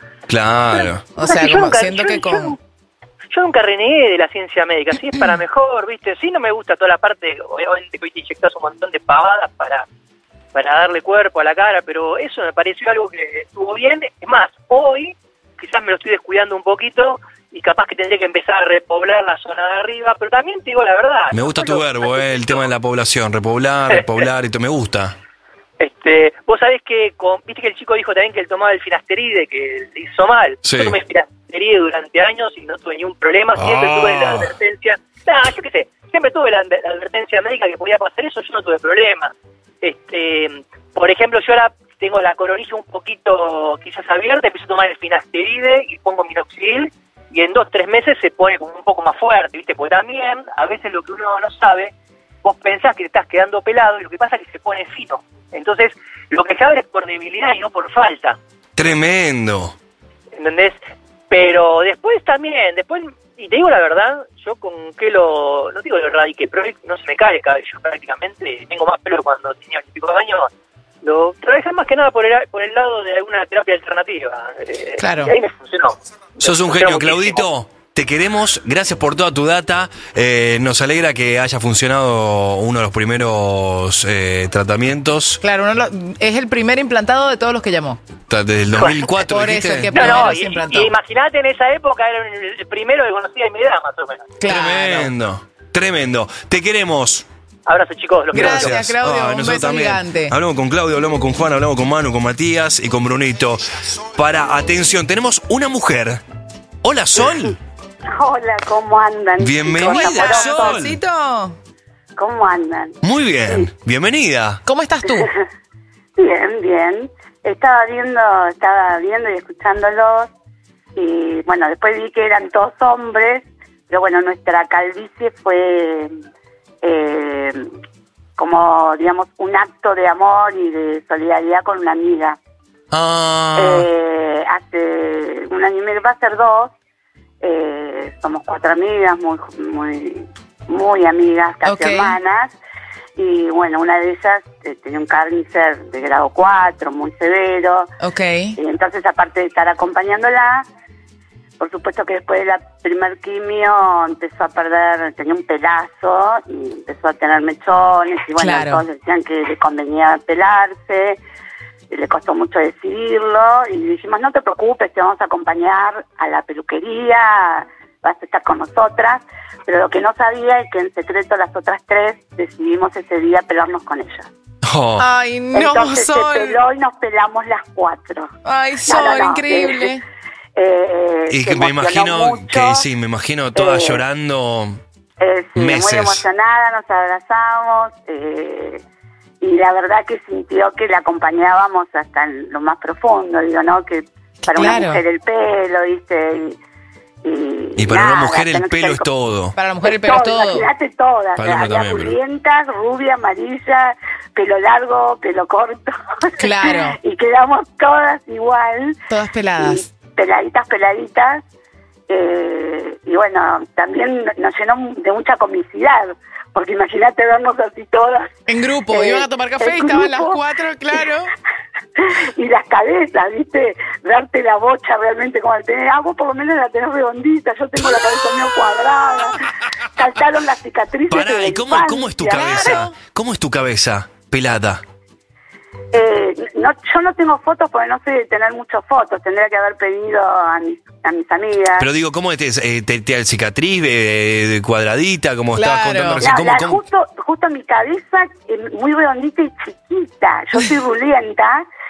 Claro. O sea, Yo como nunca- siento yo- que yo con... Yo nunca renegué de la ciencia médica, sí es para mejor, ¿viste? Sí no me gusta toda la parte, obviamente que hoy te inyectas un montón de pavadas para, para darle cuerpo a la cara, pero eso me pareció algo que estuvo bien. Es más, hoy quizás me lo estoy descuidando un poquito y capaz que tendré que empezar a repoblar la zona de arriba, pero también te digo la verdad. Me gusta tu verbo, eh, el tema de la población, repoblar, repoblar y todo, me gusta. Este, vos sabés que, con, viste que el chico dijo también que él tomaba el finasteride, que le hizo mal. Sí. Yo tomé finasteride durante años y no tuve ningún problema, siempre Ah. tuve la advertencia, nah, yo qué sé, siempre tuve la, la advertencia médica que podía pasar eso, yo no tuve problema. Este, por ejemplo, yo ahora tengo la coronilla un poquito quizás abierta, empiezo a tomar el finasteride y pongo minoxidil y en dos, tres meses se pone como un poco más fuerte, ¿viste? Porque también, a veces lo que uno no sabe, vos pensás que te estás quedando pelado y lo que pasa es que se pone fino. Entonces, lo que se abre es por debilidad y no por falta, Tremendo. ¿entendés? Pero después también, después, y te digo la verdad, yo con que lo, no digo lo erradiqué, pero hoy no se me cae el cabello prácticamente, tengo más pelo que cuando tenía veintipico de años, lo trabajé más que nada por el, por el lado de alguna terapia alternativa. Eh, Claro. Y ahí me funcionó. Sos un Me genio, funcionó Claudito. Te queremos, gracias por toda tu data. Eh, nos alegra que haya funcionado uno de los primeros eh, tratamientos Claro, uno lo- es el primer implantado de todos los que llamó. ta- desde el dos mil cuatro. Por ¿dijiste? eso, el que No, primero no, se y, implantó. y imagínate en esa época era el, el primero que conocía de mi edad, más o menos. Tremendo, tremendo. Te queremos. Abrazo, chicos, los quiero mucho. Gracias, Claudio. Ah, un nosotros beso también. gigante. Hablamos con Claudio, hablamos con Juan, hablamos con Manu, con Matías y con Brunito. Para, atención, tenemos una mujer. Hola, Sol. Hola, ¿cómo andan? Bienvenida, chicos? Sol. Solcito. ¿Cómo andan? Muy bien, bienvenida. ¿Cómo estás tú? Bien, bien. Estaba viendo, estaba viendo y escuchándolos y bueno, después vi que eran todos hombres, pero bueno, nuestra calvicie fue eh, como, digamos, un acto de amor y de solidaridad con una amiga. Ah, Eh, hace un año y medio, va a ser dos, eh, somos cuatro amigas, muy muy muy amigas, casi Ok. hermanas, y bueno, una de ellas eh, tenía un cáncer de grado cuatro, muy severo, Ok. y entonces aparte de estar acompañándola, por supuesto que después de la primer quimio empezó a perder, tenía un pelazo, y empezó a tener mechones, y bueno, Claro. todos decían que le convenía pelarse, y le costó mucho decidirlo, y le dijimos, no te preocupes, te vamos a acompañar a la peluquería, vas a estar con nosotras, pero lo que no sabía es que en secreto las otras tres decidimos ese día pelarnos con ella. oh. Ay, no, Entonces Sol. se peló y nos pelamos las cuatro. Ay, No, Sol, no, no, increíble. eh, eh, Y se que me emocionó imagino mucho, que sí, me imagino todas eh, llorando eh, sí, meses. muy emocionada, nos abrazamos, eh, y la verdad que sintió que la acompañábamos hasta en lo más profundo, digo, ¿no? Que para Claro. una mujer el pelo, ¿viste? Y, y, Y para una nada, mujer el tenés que pelo ser es todo. Para la mujer el pelo es todo. Imagínate todas, Para el hombre había también, pero- rubientas, rubia, amarilla, pelo largo, pelo corto. Claro. Y quedamos todas igual. Todas peladas. Y peladitas, peladitas. Eh, y bueno, también nos llenó de mucha comicidad, porque imagínate vernos así todas. En grupo, Eh, iban a tomar café y en estaban las grupo. cuatro, claro. Y las cabezas, ¿viste? Darte la bocha realmente como el tener. Ah, vos por lo menos la tenés redondita, yo tengo la cabeza medio cuadrada. Saltaron las cicatrices. de Pará, la ¿y cómo, cómo es tu infancia. cabeza? ¿Cómo es tu cabeza pelada? Eh, no, yo no tengo fotos porque no sé de tener muchas fotos. Tendría que haber pedido a mis, a mis amigas. Pero digo, ¿cómo te, eh, te, te cicatriz eh, de cuadradita, como estabas Claro. contando recién? La- ¿Cómo, la- cómo? Justo, justo mi cabeza, eh, muy redondita y chiquita. Yo soy rulienta.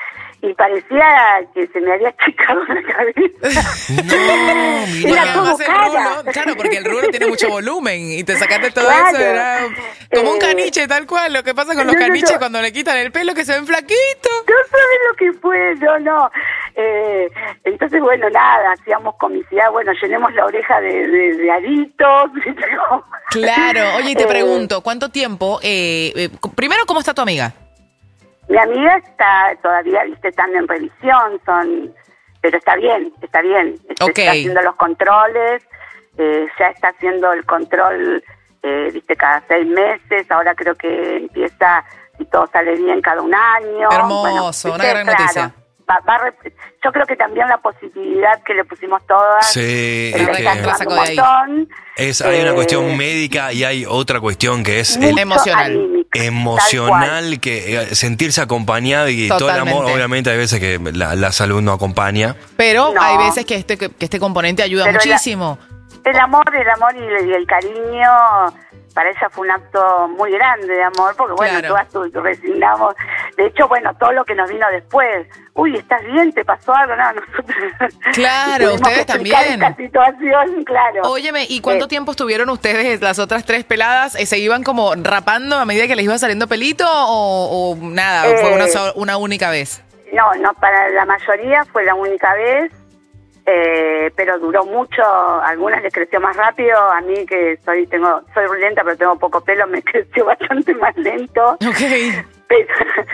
y parecía que se me había achicado la cabeza. No, mira. Era Porque como además el cara. rulo, claro, porque el rulo tiene mucho volumen y te sacaste todo Claro. eso, era como un Eh, caniche, tal cual. Lo que pasa con los no, no, caniches no. cuando le quitan el pelo, que se ven flaquitos. No sabes lo que fue, yo no. Eh, entonces, bueno, nada, hacíamos comicidad, bueno, llenemos la oreja de, de, de aritos. Claro, oye, y te Eh, pregunto, ¿cuánto tiempo? Eh, eh, primero, ¿cómo está tu amiga? Mi amiga está todavía, viste, están en revisión, son, pero está bien, está bien. Este, Ok. Está haciendo los controles, eh, ya está haciendo el control, eh, viste, cada seis meses, ahora creo que empieza, si todo sale bien, cada un año. Hermoso, una gran noticia. Va, va a rep- yo creo que también la positividad que le pusimos todas, Sí, eh, es le que está ayudando un montón. es, hay una Eh, cuestión médica y hay otra cuestión que es mucho el emocional. anímica, emocional, que eh, sentirse acompañado y todo el amor. Totalmente. Obviamente hay veces que la, la salud no acompaña. Pero No. hay veces que este, que este componente ayuda Pero la- muchísimo. El amor, el amor y el, y el cariño, para ella fue un acto muy grande de amor, porque bueno, Claro. todas tu- tu resignamos. De hecho, bueno, todo lo que nos vino después. Uy, ¿estás bien? ¿Te pasó algo? No, nosotros... Claro, tuvimos que ustedes explicar también. esta situación, claro. Óyeme, ¿y cuánto Eh, tiempo estuvieron ustedes, las otras tres peladas? Eh, ¿Se iban como rapando a medida que les iba saliendo pelito o, o nada? Eh, ¿Fue una, so- una única vez? No, no, para la mayoría fue la única vez, eh, pero duró mucho. A algunas les creció más rápido. A mí, que soy tengo soy lenta, pero tengo poco pelo, me creció bastante más lento. Ok. Pero,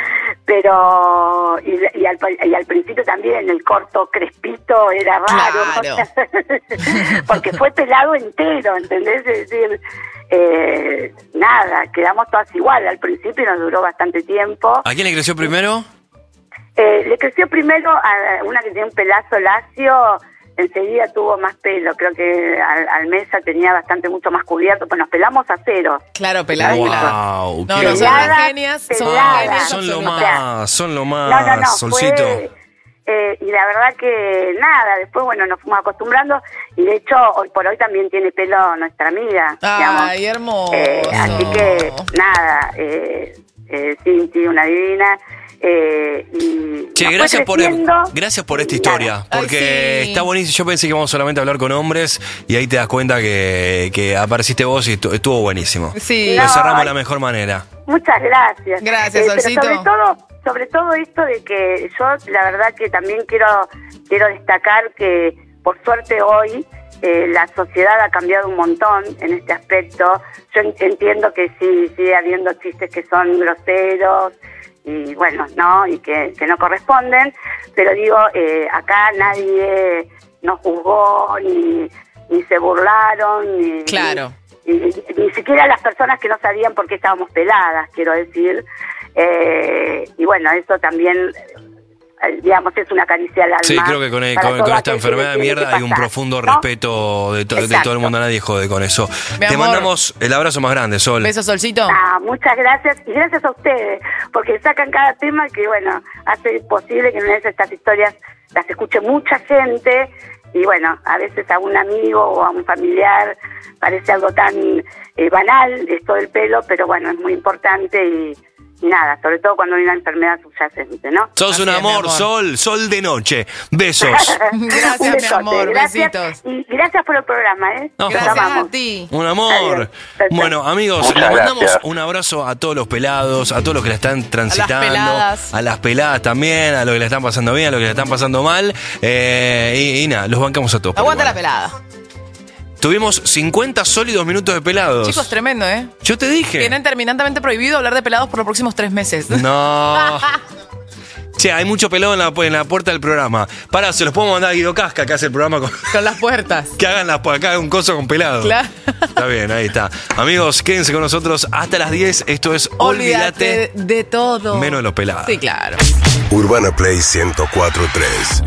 pero y, y, al, y al principio también el corto crespito era raro. Claro. Porque fue pelado entero, ¿entendés? Es decir, eh, nada, quedamos todas igual. Al principio nos duró bastante tiempo. ¿A quién le creció primero? Eh, le creció primero a una que tenía un pelazo lacio, enseguida tuvo más pelo, creo que al, al mes ya tenía bastante mucho más cubierto, pues nos pelamos a cero. Claro, peladas, Wow, peladas. No, qué- no, son Peladas, las genias, son peladas. genias. Son lo O sea, más, son lo más, no, no, no, Solcito. fue, eh, y la verdad que nada, después bueno, nos fuimos acostumbrando, y de hecho hoy por hoy también tiene pelo nuestra amiga, digamos. Ay, hermoso. Eh, así que nada, eh, eh, sí, sí, una divina. Eh, y Che, nos fue gracias por, creciendo. gracias por esta historia, porque Ay, sí. está buenísimo. Yo pensé que íbamos solamente a hablar con hombres y ahí te das cuenta que, que apareciste vos y estu- estuvo buenísimo. Sí. Lo No, cerramos de ay. la mejor manera. Muchas gracias. Gracias, pero Solcito. sobre todo, sobre todo esto de que yo la verdad que también quiero quiero destacar que por suerte hoy eh, la sociedad ha cambiado un montón en este aspecto. Yo en- entiendo que sí sigue habiendo chistes que son groseros y bueno, no, y que, que no corresponden, pero digo, eh, acá nadie nos juzgó ni, ni se burlaron ni, Claro. ni, ni, ni siquiera las personas que no sabían por qué estábamos peladas, quiero decir. Eh, y bueno, eso también, eh, digamos, es una caricia al alma. Sí, creo que con, para con- todo con esta aquel que enfermedad de le tiene mierda que hay un pasar, profundo ¿no? respeto de, to- de Exacto. todo el mundo. Nadie jode con eso. Mi Te amor. mandamos el abrazo más grande, Sol. Besos, Solcito. Ah, muchas gracias y gracias a ustedes, porque sacan cada tema que, bueno, hace posible que en una de estas historias las escuche mucha gente y, bueno, a veces a un amigo o a un familiar parece algo tan eh, banal esto del pelo, pero bueno, es muy importante y, y nada, sobre todo cuando hay una enfermedad subyacente, ¿no? Sos Así un es, mi amor, amor. Sol, Sol de noche. Besos. Gracias, Un mi besote, amor, gracias, besitos. y gracias por el programa, ¿eh? No, Los Gracias amamos. a ti. Un amor. Adiós. Perfecto. Bueno, amigos, Muchas le mandamos gracias. un abrazo a todos los pelados, a todos los que la están transitando, peladas. a las peladas también, a los que la están pasando bien, a los que la están pasando mal. Eh, y, y nada, los bancamos a todos. por Aguanta la igual. pelada. Tuvimos cincuenta sólidos minutos de pelados. Chicos, tremendo, ¿eh? Yo te dije. Tienen terminantemente prohibido hablar de pelados por los próximos tres meses. No. Che, hay mucho pelado en la, en la puerta del programa. Pará, se los podemos mandar a Guido Casca, que hace el programa con. Con las puertas. Que hagan las, acá un coso con pelado. Claro. Está bien, ahí está. Amigos, quédense con nosotros hasta las diez. Esto es Olvídate, Olvídate de todo. menos de los pelados. Sí, claro. Urbana Play ciento cuatro punto tres.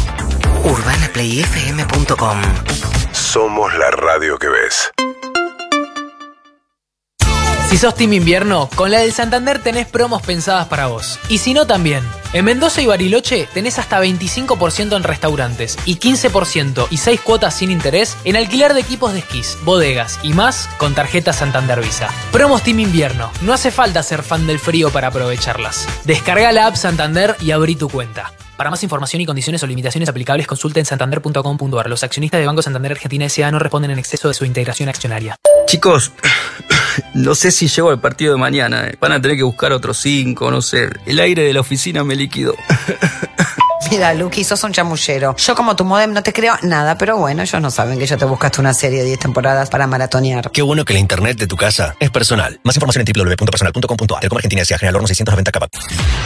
urbana play f m punto com. Somos la radio que ves. Si sos team invierno, con la del Santander tenés promos pensadas para vos. Y si no, también. En Mendoza y Bariloche tenés hasta veinticinco por ciento en restaurantes y quince por ciento y seis cuotas sin interés en alquiler de equipos de esquís, bodegas y más con tarjeta Santander Visa. Promos Team Invierno. No hace falta ser fan del frío para aprovecharlas. Descarga la app Santander y abrí tu cuenta. Para más información y condiciones o limitaciones aplicables, consulta en santander punto com punto a r. Los accionistas de Banco Santander Argentina S A no responden en exceso de su integración accionaria. Chicos, no sé si llego al partido de mañana. Eh. Van a tener que buscar otros cinco, no sé. El aire de la oficina me liquidó. Mira, Luqui, sos un chamullero. Yo como tu modem no te creo nada, pero bueno, ellos no saben que ya te buscaste una serie de diez temporadas para maratonear. Qué bueno que la internet de tu casa es personal. Más información en doble u doble u doble u punto personal punto com punto a r. Telecom Argentina S A General Horno seiscientos noventa K.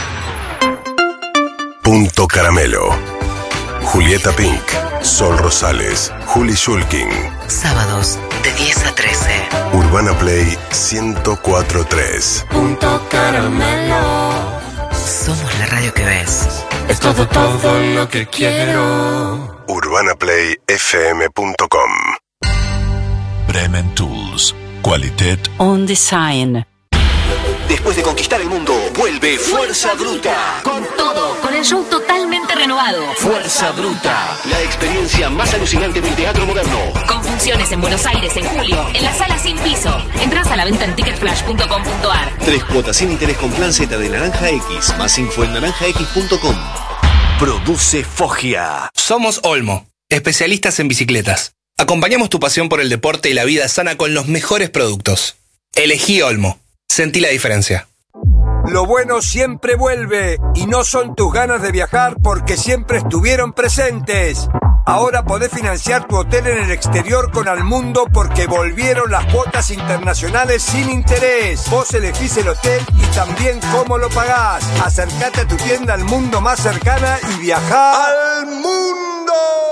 Punto Caramelo. Julieta Pink, Sol Rosales, Juli Shulkin. Sábados de diez a trece. Urbana Play ciento cuatro punto tres. Punto Caramelo. Somos la radio que ves. Es todo, todo lo que quiero. urbana play f m punto com. Bremen Tools. Qualitat On Design. Después de conquistar el mundo, vuelve Fuerza Bruta. Con todo, con el show totalmente renovado. Fuerza Bruta, la experiencia más alucinante del teatro moderno. Con funciones en Buenos Aires en julio, en la sala Sin Piso. Entrás a la venta en ticket flash punto com punto a r. Tres cuotas sin interés con plan Z de Naranja X. Más info en naranja x punto com. Produce Foggia. Somos Olmo, especialistas en bicicletas. Acompañamos tu pasión por el deporte y la vida sana con los mejores productos. Elegí Olmo. Sentí la diferencia. Lo bueno siempre vuelve y no son tus ganas de viajar porque siempre estuvieron presentes. Ahora podés financiar tu hotel en el exterior con Almundo porque volvieron las cuotas internacionales sin interés. Vos elegís el hotel y también cómo lo pagás. Acércate a tu tienda Almundo más cercana y viajá al mundo.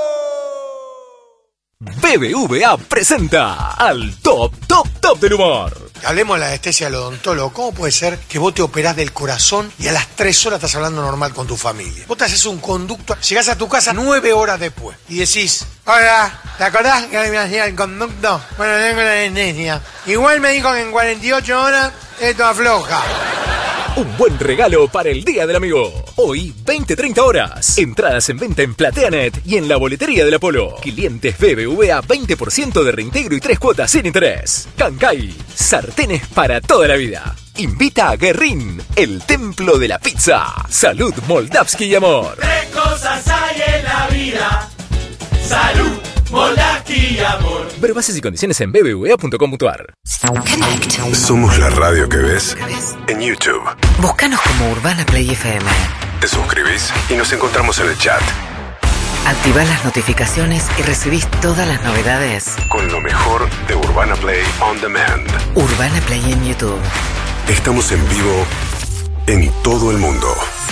B B V A presenta al top, top, top del humor. Hablemos de la anestesia del odontólogo. ¿Cómo puede ser que vos te operás del corazón y a las tres horas estás hablando normal con tu familia? Vos te haces un conducto, llegás a tu casa nueve horas después y decís: hola, ¿te acordás que me hacía el conducto? Bueno, tengo la anestesia. Igual me dijo que en cuarenta y ocho horas esto afloja. Un buen regalo para el Día del Amigo. Hoy, veinte a treinta horas. Entradas en venta en PlateaNet y en la boletería del Apolo. Clientes B B V A, veinte por ciento de reintegro y tres cuotas sin interés. Cancay, sartenes para toda la vida. Invita a Guerrín, el templo de la pizza. Salud, Moldavsky y amor. Tres cosas hay en la vida: salud, Moldavsky y amor. Ver bases y condiciones en b b v a punto com punto a r. Somos la radio que ves en YouTube. Búscanos como Urbana Play F M. Te suscribís y nos encontramos en el chat. Activás las notificaciones y recibís todas las novedades. Con lo mejor de Urbana Play On Demand. Urbana Play en YouTube. Estamos en vivo en todo el mundo.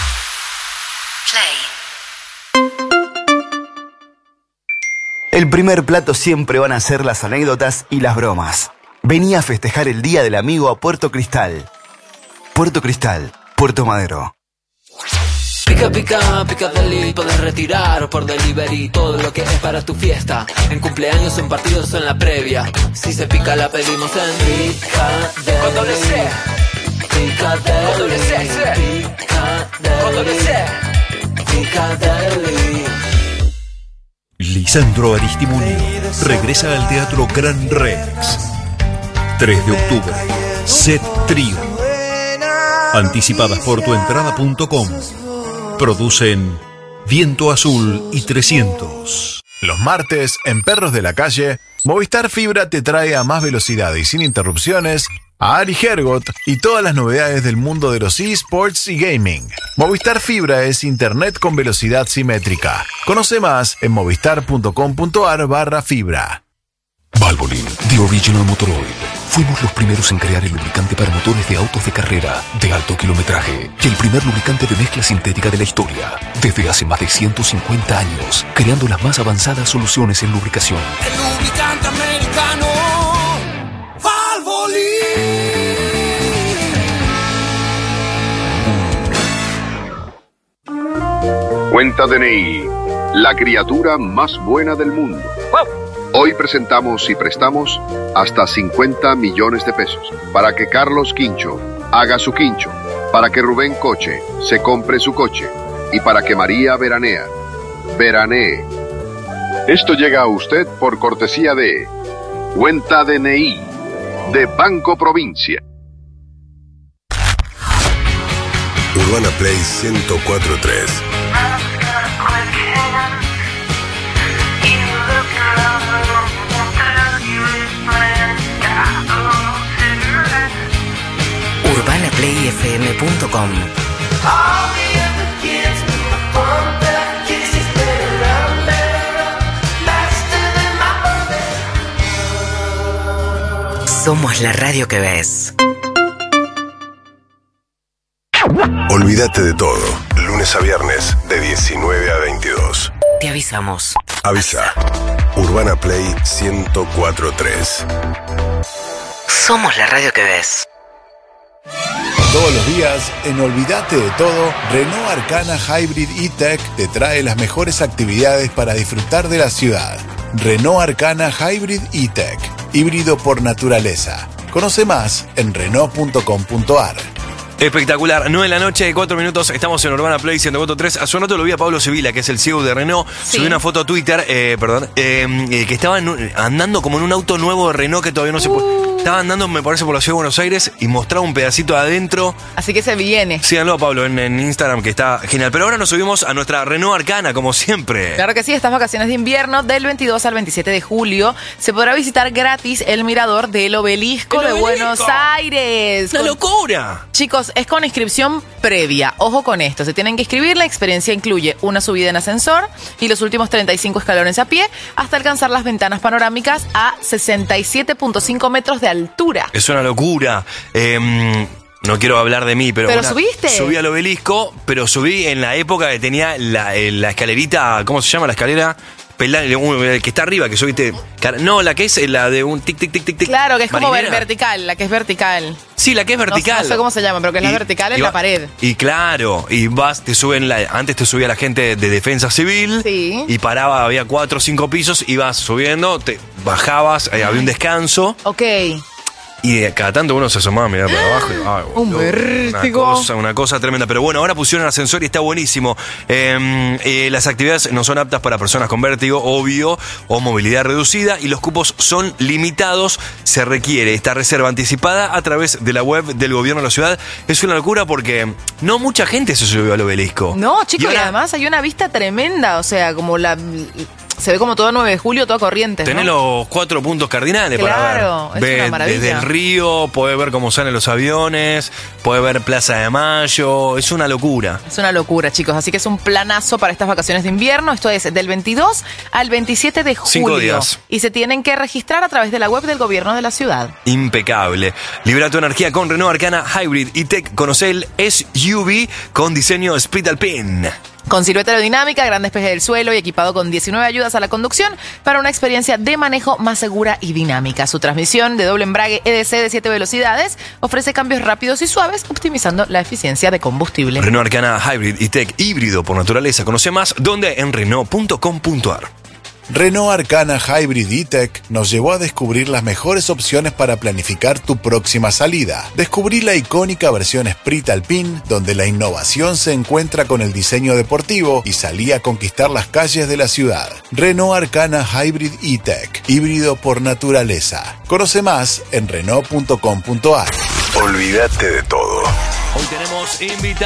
El primer plato siempre van a ser las anécdotas y las bromas. Vení a festejar el Día del Amigo a Puerto Cristal. Puerto Cristal, Puerto Madero. Pica, pica, pica deli, podés retirar por delivery todo lo que es para tu fiesta. En cumpleaños, en partidos o en la previa. Si se pica la pedimos en Pica Con doble C. Pica Deli. Con doble C, C. Pica Deli. Con doble C. Pica Deli. Lisandro Aristimuni regresa al Teatro Gran Rex. tres de octubre. Set Trío. Anticipadas por tuentrada punto com. Producen Viento Azul y trescientos. Los martes, en Perros de la Calle, Movistar Fibra te trae a más velocidad y sin interrupciones a Ari Hergot y todas las novedades del mundo de los eSports y gaming. Movistar Fibra es internet con velocidad simétrica. Conoce más en movistar punto com punto a r barra fibra. Valvoline, The Original Motor Oil. Fuimos los primeros en crear el lubricante para motores de autos de carrera de alto kilometraje y el primer lubricante de mezcla sintética de la historia. Desde hace más de ciento cincuenta años, creando las más avanzadas soluciones en lubricación. El lubricante americano Valvoline. Cuenta D N I, la criatura más buena del mundo. Hoy presentamos y prestamos hasta cincuenta millones de pesos para que Carlos Quincho haga su quincho, para que Rubén Coche se compre su coche y para que María Veranea veranee. Esto llega a usted por cortesía de Cuenta D N I de Banco Provincia. Urbana Play ciento cuatro punto tres. urbana play f m punto com. Somos la radio que ves. Olvídate de todo. Lunes a viernes de diecinueve a veintidós. Te avisamos. Avisa. Urbana Play ciento cuatro punto tres. Somos la radio que ves. Todos los días, en Olvídate de Todo, Renault Arcana Hybrid E-Tech te trae las mejores actividades para disfrutar de la ciudad. Renault Arcana Hybrid E-Tech, híbrido por naturaleza. Conoce más en renault punto com punto a r. Espectacular, nueve de la noche, cuatro minutos, estamos en Urbana Play ciento cuatro punto tres. Hace un rato lo vi a Pablo Sevilla, que es el C E O de Renault. Sí. Subió una foto a Twitter, eh, perdón, eh, que estaba en, andando como en un auto nuevo de Renault que todavía no se puede. Uh. Estaba andando, me parece, por la ciudad de Buenos Aires y mostraba un pedacito de adentro. Así que se viene. Síganlo a Pablo en, en Instagram, que está genial. Pero ahora nos subimos a nuestra Renault Arcana, como siempre. Claro que sí, estas vacaciones de invierno, del veintidós al veintisiete de julio, se podrá visitar gratis el mirador del Obelisco, el de obelisco. Buenos Aires. ¡Una locura! Chicos, es con inscripción previa. Ojo con esto, se tienen que inscribir. La experiencia incluye una subida en ascensor y los últimos treinta y cinco escalones a pie hasta alcanzar las ventanas panorámicas a sesenta y siete punto cinco metros de altura. Es una locura. Eh, no quiero hablar de mí, pero... ¿Pero una, subiste? Subí al Obelisco, pero subí en la época que tenía la, la escalerita... ¿Cómo se llama la escalera? El que está arriba, que subiste... No, la que es la de un tic, tic, tic, tic, tic. Claro, que es como marinera. vertical, la que es vertical. Sí, la que es vertical. No, no sé cómo se llama, pero que es y, la vertical en va, la pared. Y claro, y vas, te suben la, antes te subía la gente de defensa civil. Sí. Y paraba, había cuatro o cinco pisos, ibas subiendo, te bajabas, eh, había un descanso. Ok. Y de cada tanto uno se asomaba a mirar para abajo. Y, ay, un no, vértigo. Una cosa, una cosa tremenda. Pero bueno, ahora pusieron ascensor y está buenísimo. Eh, eh, las actividades no son aptas para personas con vértigo, obvio, o movilidad reducida. Y los cupos son limitados. Se requiere esta reserva anticipada a través de la web del gobierno de la ciudad. Es una locura porque no mucha gente se subió al Obelisco. No, chicos, y, ahora, y además hay una vista tremenda. O sea, como la... Se ve como todo nueve de julio, toda Corrientes, Tenés ¿no? los cuatro puntos cardinales claro, para ver. Claro, es Ve una maravilla. Desde el río, podés ver cómo salen los aviones, podés ver Plaza de Mayo, es una locura. Es una locura, chicos, así que es un planazo para estas vacaciones de invierno. Esto es del veintidós al veintisiete de julio. Cinco días. Y se tienen que registrar a través de la web del gobierno de la ciudad. Impecable. Libera tu energía con Renault Arcana Hybrid E-Tech. Conoce el S U V con diseño Split Alpine. Con silueta aerodinámica, gran despeje del suelo y equipado con diecinueve ayudas a la conducción para una experiencia de manejo más segura y dinámica. Su transmisión de doble embrague E D C de siete velocidades ofrece cambios rápidos y suaves, optimizando la eficiencia de combustible. Renault Arcana Hybrid E-Tech, híbrido por naturaleza. Conoce más donde en renault punto com punto a r. Renault Arcana Hybrid E-Tech nos llevó a descubrir las mejores opciones para planificar tu próxima salida. Descubrí la icónica versión Split Alpine, donde la innovación se encuentra con el diseño deportivo y salí a conquistar las calles de la ciudad. Renault Arcana Hybrid E-Tech, híbrido por naturaleza. Conoce más en renault punto com punto a r. Olvídate de todo. Hoy tenemos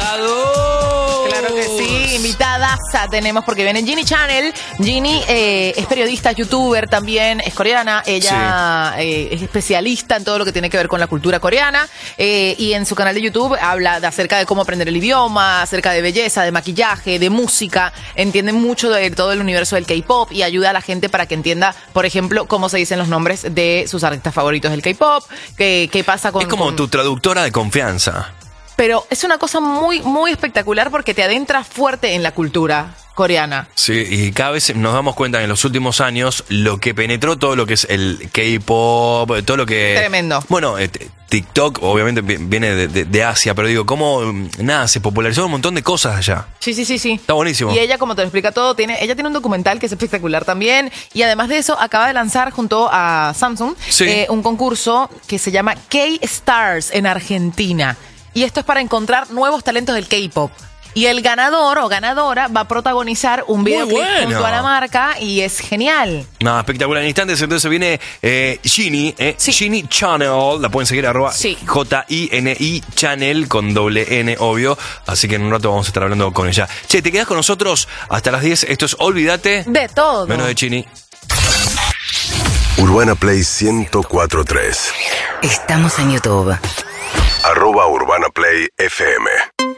invitado. Claro que sí, invitadaza tenemos porque viene Ginny Channel. Ginny eh, es periodista, youtuber también, es coreana. Ella sí. eh, es especialista en todo lo que tiene que ver con la cultura coreana. Eh, y en su canal de YouTube habla de acerca de cómo aprender el idioma, acerca de belleza, de maquillaje, de música. Entiende mucho de todo el universo del K-pop y ayuda a la gente para que entienda, por ejemplo, cómo se dicen los nombres de sus artistas favoritos del K-pop, qué, qué pasa con... Es como con... tu traductora de confianza. Pero es una cosa muy, muy espectacular porque te adentras fuerte en la cultura coreana. Sí, y cada vez nos damos cuenta en los últimos años lo que penetró todo lo que es el K-pop, todo lo que... Tremendo. Bueno, eh, TikTok, obviamente viene de, de, de Asia, pero digo, ¿cómo nada, se popularizó un montón de cosas allá? Sí, sí, sí, sí. Está buenísimo. Y ella, como te lo explica todo, tiene, ella tiene un documental que es espectacular también. Y además de eso, acaba de lanzar junto a Samsung Sí. eh, un concurso que se llama K-Stars en Argentina. Y esto es para encontrar nuevos talentos del K-pop. Y el ganador o ganadora va a protagonizar un videoclip bueno. junto a la marca y es genial. No, espectacular. En instantes, entonces viene eh, Ginny, eh, Ginny Channel, la pueden seguir arroba Sí. J I N I Channel con doble N, obvio. Así que en un rato vamos a estar hablando con ella. Che, te quedás con nosotros hasta las diez. Esto es Olvídate. De todo. Menos de Ginny. Urbana Play ciento cuatro punto tres. Estamos en YouTube. Arroba Urbana Play F M.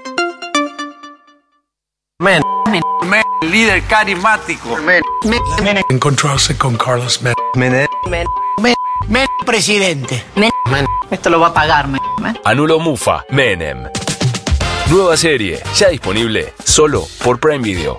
Men, men, men, líder carismático. Men, men, men. Encontrarse con Carlos Men. Men, men, men, men, presidente. Men, men. Esto lo va a pagar, men. men. Anulo Mufa, Menem. Nueva serie, ya disponible, solo por Prime Video.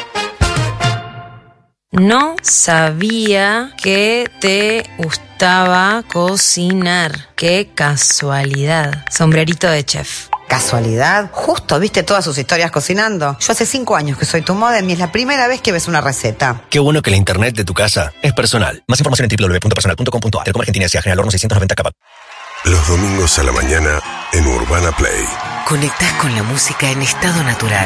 No sabía que te gustaba cocinar. Qué casualidad. Sombrerito de chef. ¿Casualidad? Justo viste todas sus historias cocinando. Yo hace cinco años que soy tu modem y es la primera vez que ves una receta. Qué bueno que la internet de tu casa es personal. Más información en doble u doble u doble u punto personal punto com punto a r. Telecom Argentina S A General Horno seiscientos noventa K. Los domingos a la mañana en Urbana Play. Conectás con la música en estado natural.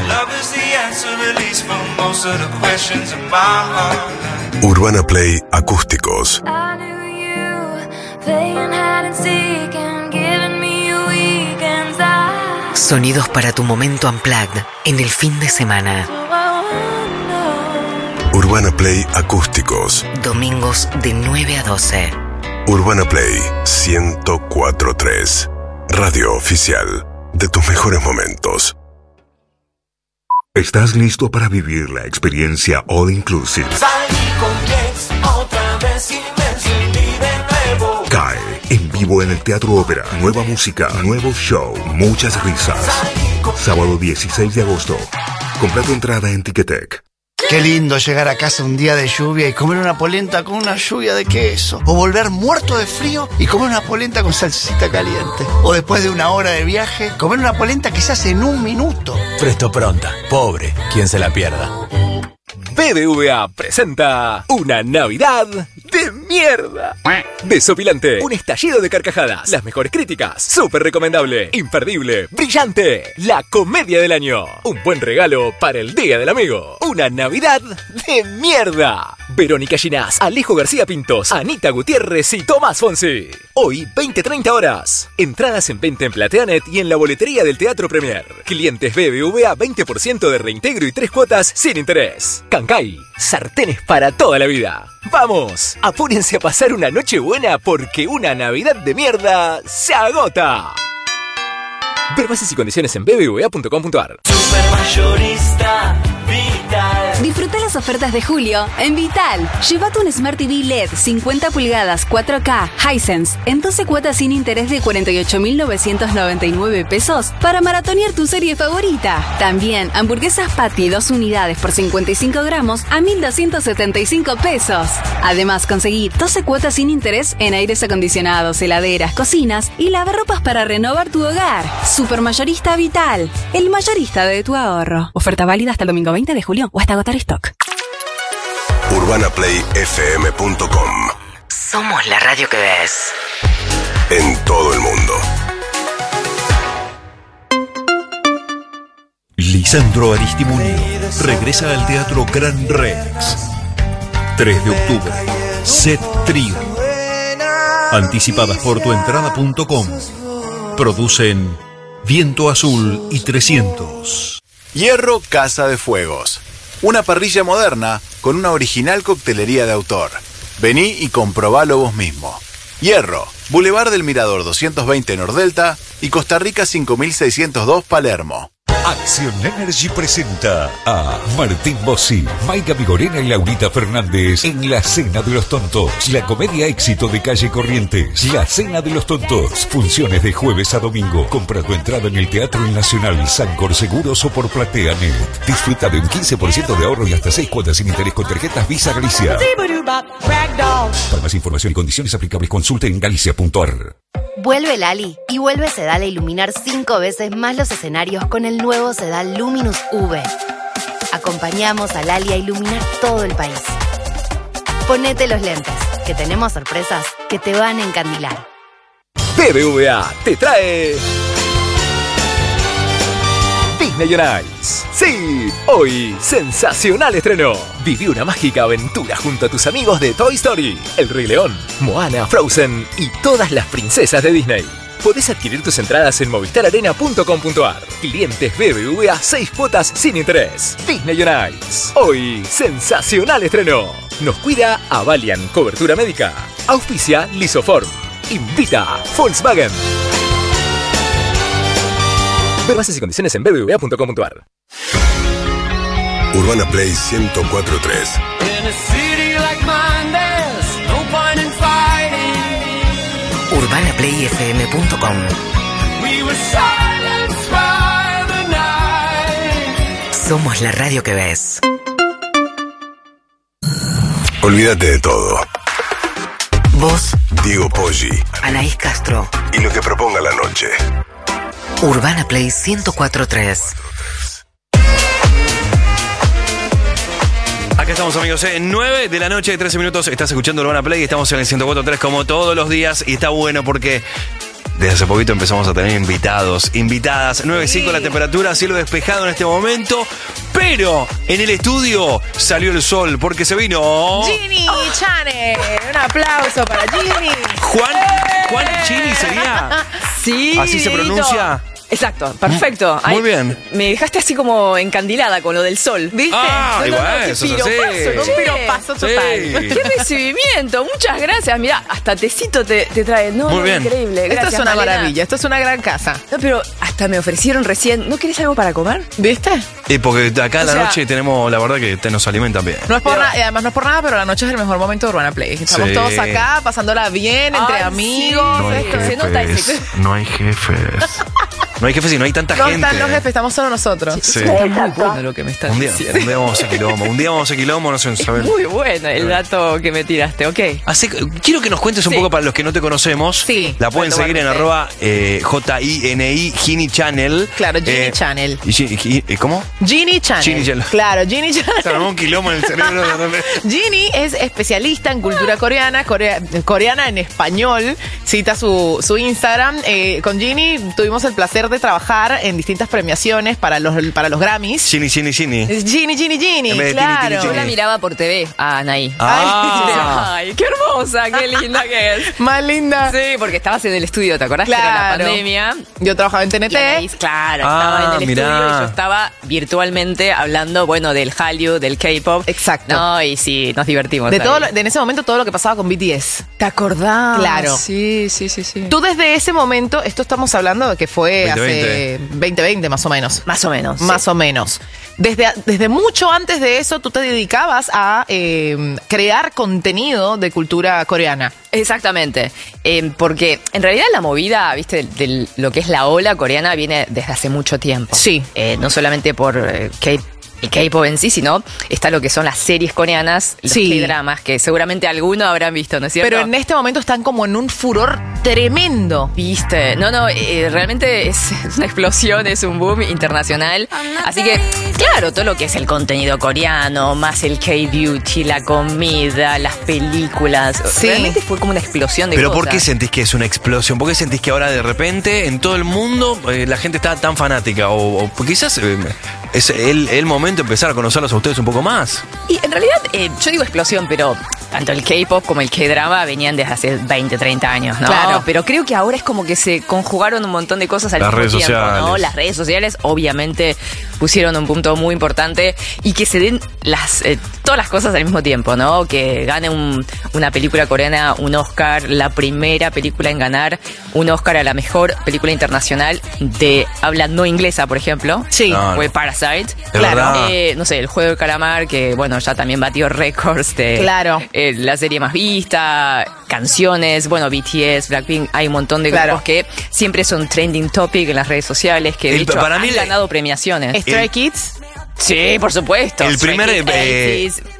Urbana Play Acústicos. Sonidos para tu momento unplugged en el fin de semana. Urbana Play Acústicos. Domingos de nueve a doce. Urbana Play ciento cuatro punto tres. Radio oficial de tus mejores momentos. ¿Estás listo para vivir la experiencia All Inclusive? Salí con mi ex otra vez y me encendí de nuevo. Cae en vivo en el Teatro Ópera. Nueva música, nuevo show, muchas risas. Sábado dieciséis de agosto. Compra tu entrada en Ticketek. Qué lindo llegar a casa un día de lluvia y comer una polenta con una lluvia de queso. O volver muerto de frío y comer una polenta con salsita caliente. O después de una hora de viaje, comer una polenta que se hace en un minuto. Presto Pronta. Pobre, quien se la pierda. B B V A presenta una Navidad de mierda. Desopilante, un estallido de carcajadas, las mejores críticas, súper recomendable, imperdible, brillante, la comedia del año. Un buen regalo para el Día del Amigo. Una Navidad de mierda. Verónica Ginás, Alejo García Pintos, Anita Gutiérrez y Tomás Fonsi. Hoy, veinte treinta horas. Entradas en venta en Plateanet y en la boletería del Teatro Premier. Clientes B B V A veinte por ciento de reintegro y tres cuotas sin interés. Cancay, sartenes para toda la vida. ¡Vamos! Apúrense a pasar una noche buena porque una Navidad de mierda se agota. Ver bases y condiciones en b b v a punto com punto a r. Supermayorista Vital. Disfruta las ofertas de julio en Vital. Llévate un Smart T V L E D cincuenta pulgadas cuatro K Hisense en doce cuotas sin interés de cuarenta y ocho mil novecientos noventa y nueve pesos para maratonear tu serie favorita. También hamburguesas Patty dos unidades por cincuenta y cinco gramos a mil doscientos setenta y cinco pesos. Además conseguí doce cuotas sin interés en aires acondicionados, heladeras, cocinas y lavarropas para renovar tu hogar. Supermayorista Vital, el mayorista de tu ahorro. Oferta válida hasta el domingo veinte de julio o hasta agotar stock. Urbana Play F M punto com. Somos la radio que ves. En todo el mundo. Lisandro Aristimuño regresa al Teatro Gran Rex. tres de octubre. Set Trío. Anticipadas por tu entrada punto com. Producen Viento Azul y trescientos. Hierro Casa de Fuegos. Una parrilla moderna con una original coctelería de autor. Vení y comprobalo vos mismo. Hierro, Boulevard del Mirador doscientos veinte Nordelta y Costa Rica cinco mil seiscientos dos Palermo. Action Energy presenta a Martín Bossi, Maica Vigorena y Laurita Fernández en La Cena de los Tontos, la comedia éxito de Calle Corrientes. La Cena de los Tontos, funciones de jueves a domingo. Compra tu entrada en el Teatro El Nacional, Sancor Seguros o por Plateanet. Disfruta de un quince por ciento de ahorro y hasta seis cuotas sin interés con tarjetas Visa Galicia. Para más información y condiciones aplicables, consulte en galicia punto a r. Vuelve Lali y vuelve Sedal a iluminar cinco veces más los escenarios con el nuevo Sedal Luminous V. Acompañamos a Lali a iluminar todo el país. Ponete los lentes, que tenemos sorpresas que te van a encandilar. B B V A te trae Disney on Ice. Sí, hoy sensacional estreno. Viví una mágica aventura junto a tus amigos de Toy Story, El Rey León, Moana, Frozen y todas las princesas de Disney. Podés adquirir tus entradas en movistar arena punto com punto a r. Clientes B B V A, seis cuotas sin interés. Disney on Ice. Hoy sensacional estreno. Nos cuida Avalian Cobertura Médica. Auspicia Lisoform. Invita Volkswagen. Ver bases y condiciones en b b v a punto com punto a r. Urbana Play ciento cuatro punto tres. urbana play f m punto com. Somos la radio que ves. Olvídate de todo. Vos, Diego Poggi, Anaís Castro y lo que proponga la noche. Urbana Play ciento cuatro punto tres. Acá estamos, amigos, en nueve de la noche, trece minutos. Estás escuchando Urbana Play. Estamos en el ciento cuatro punto tres como todos los días. Y está bueno porque desde hace poquito empezamos a tener invitados, invitadas. nueve cinco la temperatura, cielo despejado en este momento. Pero en el estudio salió el sol porque se vino Ginny oh. Chane. Un aplauso para Ginny. Juan, Juan Chini sería. Sí. ¿Así se pronuncia? Exacto, perfecto. Muy Ay, bien. Me dejaste así como encandilada con lo del sol, ¿viste? Ah, no, igual, no, no, qué eso es piropazo, así. ¿no? Un piropazo total. Sí. Qué recibimiento, muchas gracias. Mirá, hasta tecito te, te trae. No, Muy no, bien. Increíble. Esto Gracias, es una Malena. maravilla, esto es una gran casa. No, pero hasta me ofrecieron recién. ¿No querés algo para comer? ¿Viste? Y porque acá en O la sea, noche tenemos, la verdad que te nos alimentan bien. No es por nada, y además no es por nada, pero la noche es el mejor momento de Urbana Play. Estamos Sí. todos acá, pasándola bien, entre Ay, amigos. No hay esto. se nota ese- jefes, no hay jefes. No hay jefes y no hay tanta No gente. están los jefes, estamos solo nosotros. Sí. Está muy bueno lo que me estás Un día, diciendo. un día vamos a quilombo, un día vamos a quilombo, no sé saber. Muy bueno el dato que me tiraste, ok. Así que quiero que nos cuentes un Sí. poco para los que no te conocemos. Sí. La pueden Para seguir en tomar arroba eh, J I N I Ginny Channel. Claro, Ginny Eh, Channel. y Gi- Gi- eh, ¿Cómo? Ginny Channel. Ginny Channel. Claro, Ginny Channel. Se armó un quilombo en el cerebro. de repente. Ginny es especialista en cultura coreana, corea- coreana en español. Cita su, su Instagram. Eh, con Ginny tuvimos el placer de trabajar en distintas premiaciones para los, para los Grammys. Ginny, Ginny, Ginny. Ginny, Ginny, Ginny, En vez de claro. Tini, Tini, Yo Tini. la miraba por T V a Anaí. Ah. Ay, qué hermosa, qué linda que es. Más linda. Sí, porque estabas en el estudio, ¿te acordás? Que era la Claro. pandemia. Yo trabajaba en T N Y Anaí, T. claro, Ah, estaba en el mirá. estudio y yo estaba virtualmente hablando, bueno, del Hallyu, del K-pop. Exacto. No, y sí, nos divertimos. De ahí. todo, lo- de en ese momento todo lo que pasaba con B T S. ¿Te acordás? Claro. Sí, sí, sí, sí. Tú desde ese momento, esto estamos hablando de que fue veinte veinte. hace veinte veinte más o menos. Más o menos. Más o menos. Desde, desde mucho antes de eso, tú te dedicabas a eh, crear contenido de cultura coreana. Exactamente, Eh, porque en realidad la movida, viste, de, de lo que es la ola coreana viene desde hace mucho tiempo. Sí. Eh, no solamente por eh, K- el K-pop en sí, sino está lo que son las series coreanas, los Sí. K-dramas, que seguramente algunos habrán visto, ¿no es cierto? Pero en este momento están como en un furor tremendo. Viste, no, no, eh, realmente es una explosión, es un boom internacional. Así que, claro, todo lo que es el contenido coreano, más el K-beauty, la comida, las películas, Sí. realmente fue como una explosión de Pero cosas. ¿por qué sentís que es una explosión? ¿Por qué sentís que ahora de repente en todo el mundo eh, la gente está tan fanática? O, o quizás eh, es el, el momento de empezar a conocerlos a ustedes un poco más. Y en realidad, eh, yo digo explosión, pero tanto el K-pop como el K-drama venían desde hace veinte, treinta años, ¿no? Claro. Pero creo que ahora es como que se conjugaron un montón de cosas al Las mismo redes tiempo, ¿no? sociales. Las redes sociales obviamente pusieron un punto muy importante y que se den las eh, todas las cosas al mismo tiempo, ¿no? Que gane un- una película coreana un Oscar, la primera película en ganar un Oscar a la mejor película internacional de habla no inglesa, por ejemplo. Sí. No, no. Fue Parasite. De verdad. Eh, no sé, el juego del calamar, que bueno, ya también batió récords de Claro. eh, la serie más vista, canciones, bueno, B T S, Blackpink, hay un montón de Claro. grupos que siempre son trending topic en las redes sociales, que de El- hecho para han mí- ganado premiaciones. Stray El- Kids. Sí, por supuesto. El Stray primer, Kids, eh, Aces,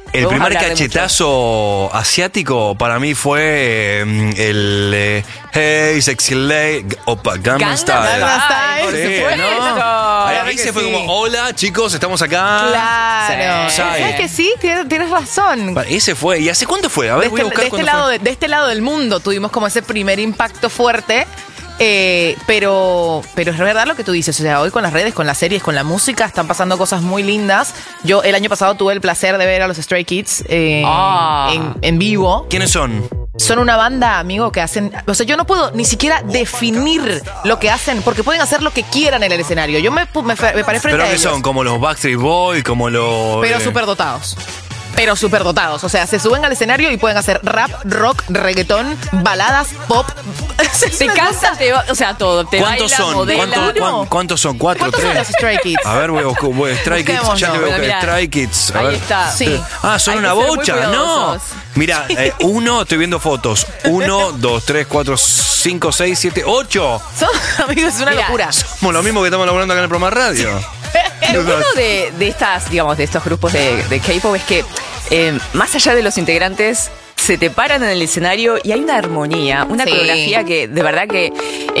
El Vamos a primer hablar de cachetazo asiático para mí fue eh, el eh, Hey Sexy Lady, opa, Gangnam Gangnam Style. Style, por Sí, supuesto. ¿no? Ahí, Claro ahí que se fue sí. como, hola chicos, estamos acá. Claro. Sí. ¿Sabes que sí? Tienes, tienes razón. Ese fue. ¿Y hace cuánto fue? A ver, De voy a este, buscar de, este cuándo lado, fue. de, de este lado del mundo tuvimos como ese primer impacto fuerte. Eh, pero, pero es verdad lo que tú dices. O sea, hoy con las redes, con las series, con la música, están pasando cosas muy lindas. Yo el año pasado tuve el placer de ver a los Stray Kids eh, Ah. en, en vivo. ¿Quiénes son? Son una banda, amigo, que hacen... O sea, yo no puedo ni siquiera definir lo que hacen, porque pueden hacer lo que quieran en el escenario. Yo me, me, me paré frente ¿Pero a qué ellos. son? ¿Como los Backstreet Boys? ¿Como los...? Pero eh, superdotados. Pero superdotados. O sea, se suben al escenario y pueden hacer rap, rock, reggaetón, baladas, pop. Te canta, te va- o sea, todo. Te ¿Cuántos baila, son? modela. ¿Cuántos, cuán- ¿Cuántos son? ¿Cuatro? ¿Cuántos ¿Tres? son los Stray Kids? A ver, voy a buscar voy a- Stray Kids. Busquémoslo. Ya te veo Bueno, que mira, Stray Kids. A ahí ver. está. Sí. Ah, son Hay una que ser muy bocha. No. cuidadosos. Mira, eh, uno, estoy viendo fotos. Uno, dos, tres, cuatro, cinco, seis, siete, ocho. Son, amigos, es una Mira, locura. Somos lo mismo que estamos laburando acá en el programa de radio. Lo bueno de, de estas, digamos, de estos grupos de, de K-pop es que eh, más allá de los integrantes, se te paran en el escenario y hay una armonía, una Sí. coreografía que de verdad que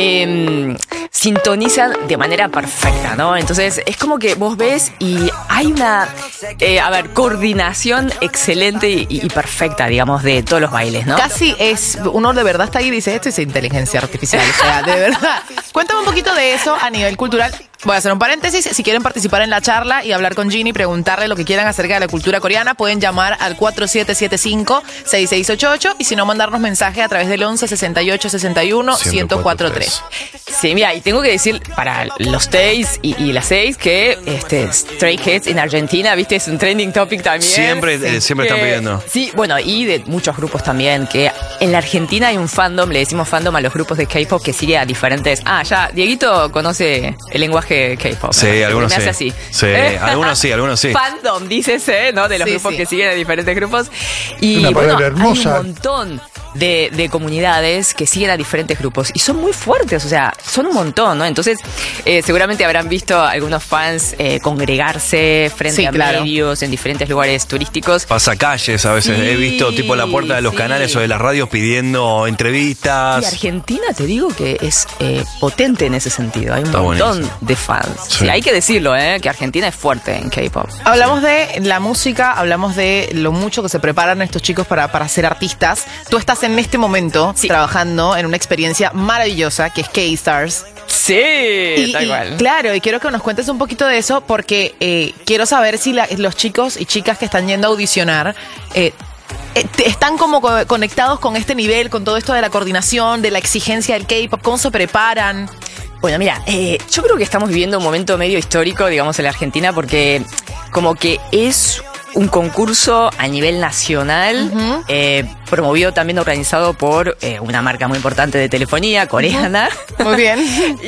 eh, sintonizan de manera perfecta, ¿no? Entonces es como que vos ves y hay una, eh, a ver, coordinación excelente y, y perfecta, digamos, de todos los bailes, ¿no? Casi es, uno de verdad está ahí y dice, esto es inteligencia artificial, o sea, de verdad. Cuéntame un poquito de eso a nivel cultural. Voy a hacer un paréntesis, si quieren participar en la charla y hablar con Ginny, preguntarle lo que quieran acerca de la cultura coreana, pueden llamar al cuatro siete siete cinco, seis seis ocho ocho y si no, mandarnos mensaje a través del once sesenta y ocho sesenta y uno ciento cuatro tres. Sí, mira, y tengo que decir para los seis y, y las seis que este Stray Kids en Argentina, viste, es un trending topic también. Siempre, eh, siempre Que- están pidiendo. Sí, bueno, y de muchos grupos también, que en la Argentina hay un fandom, le decimos fandom a los grupos de K-pop que sigue a diferentes... Ah, ya, Dieguito conoce el lenguaje K-pop. Sí, ¿no? algunos Me sí. hace así. Sí, algunos sí, algunos sí. Fandom, dícese, ¿no? De los Sí, grupos sí. que siguen a diferentes grupos. Y Una bueno, palabra hay hermosa. un montón de, de comunidades que siguen a diferentes grupos y son muy fuertes, o sea, son un montón, ¿no? Entonces, eh, seguramente habrán visto algunos fans eh, congregarse frente Sí, a claro. medios en diferentes lugares turísticos. Pasacalles a veces. Sí, He visto tipo la puerta de los sí. canales o de las radios pidiendo Y entrevistas. Argentina, te digo que es eh, potente en ese sentido. Hay un Está montón buenísimo. de fans. Sí. Sí, hay que decirlo, ¿eh? Que Argentina es fuerte en K-pop. Hablamos de la música, hablamos de lo mucho que se preparan estos chicos para, para ser artistas. Tú estás en este momento trabajando en una experiencia maravillosa que es K-Stars. Sí, Y, tal y, cual. claro, y quiero que nos cuentes un poquito de eso porque eh, quiero saber si la- los chicos y chicas que están yendo a audicionar eh, eh, te- están como co- conectados con este nivel, con todo esto de la coordinación, de la exigencia del K-pop, cómo se preparan. Bueno, mira, eh, yo creo que estamos viviendo un momento medio histórico, digamos, en la Argentina, porque como que es un concurso a nivel nacional, eh, promovido también, organizado por eh, una marca muy importante de telefonía, coreana. Muy bien.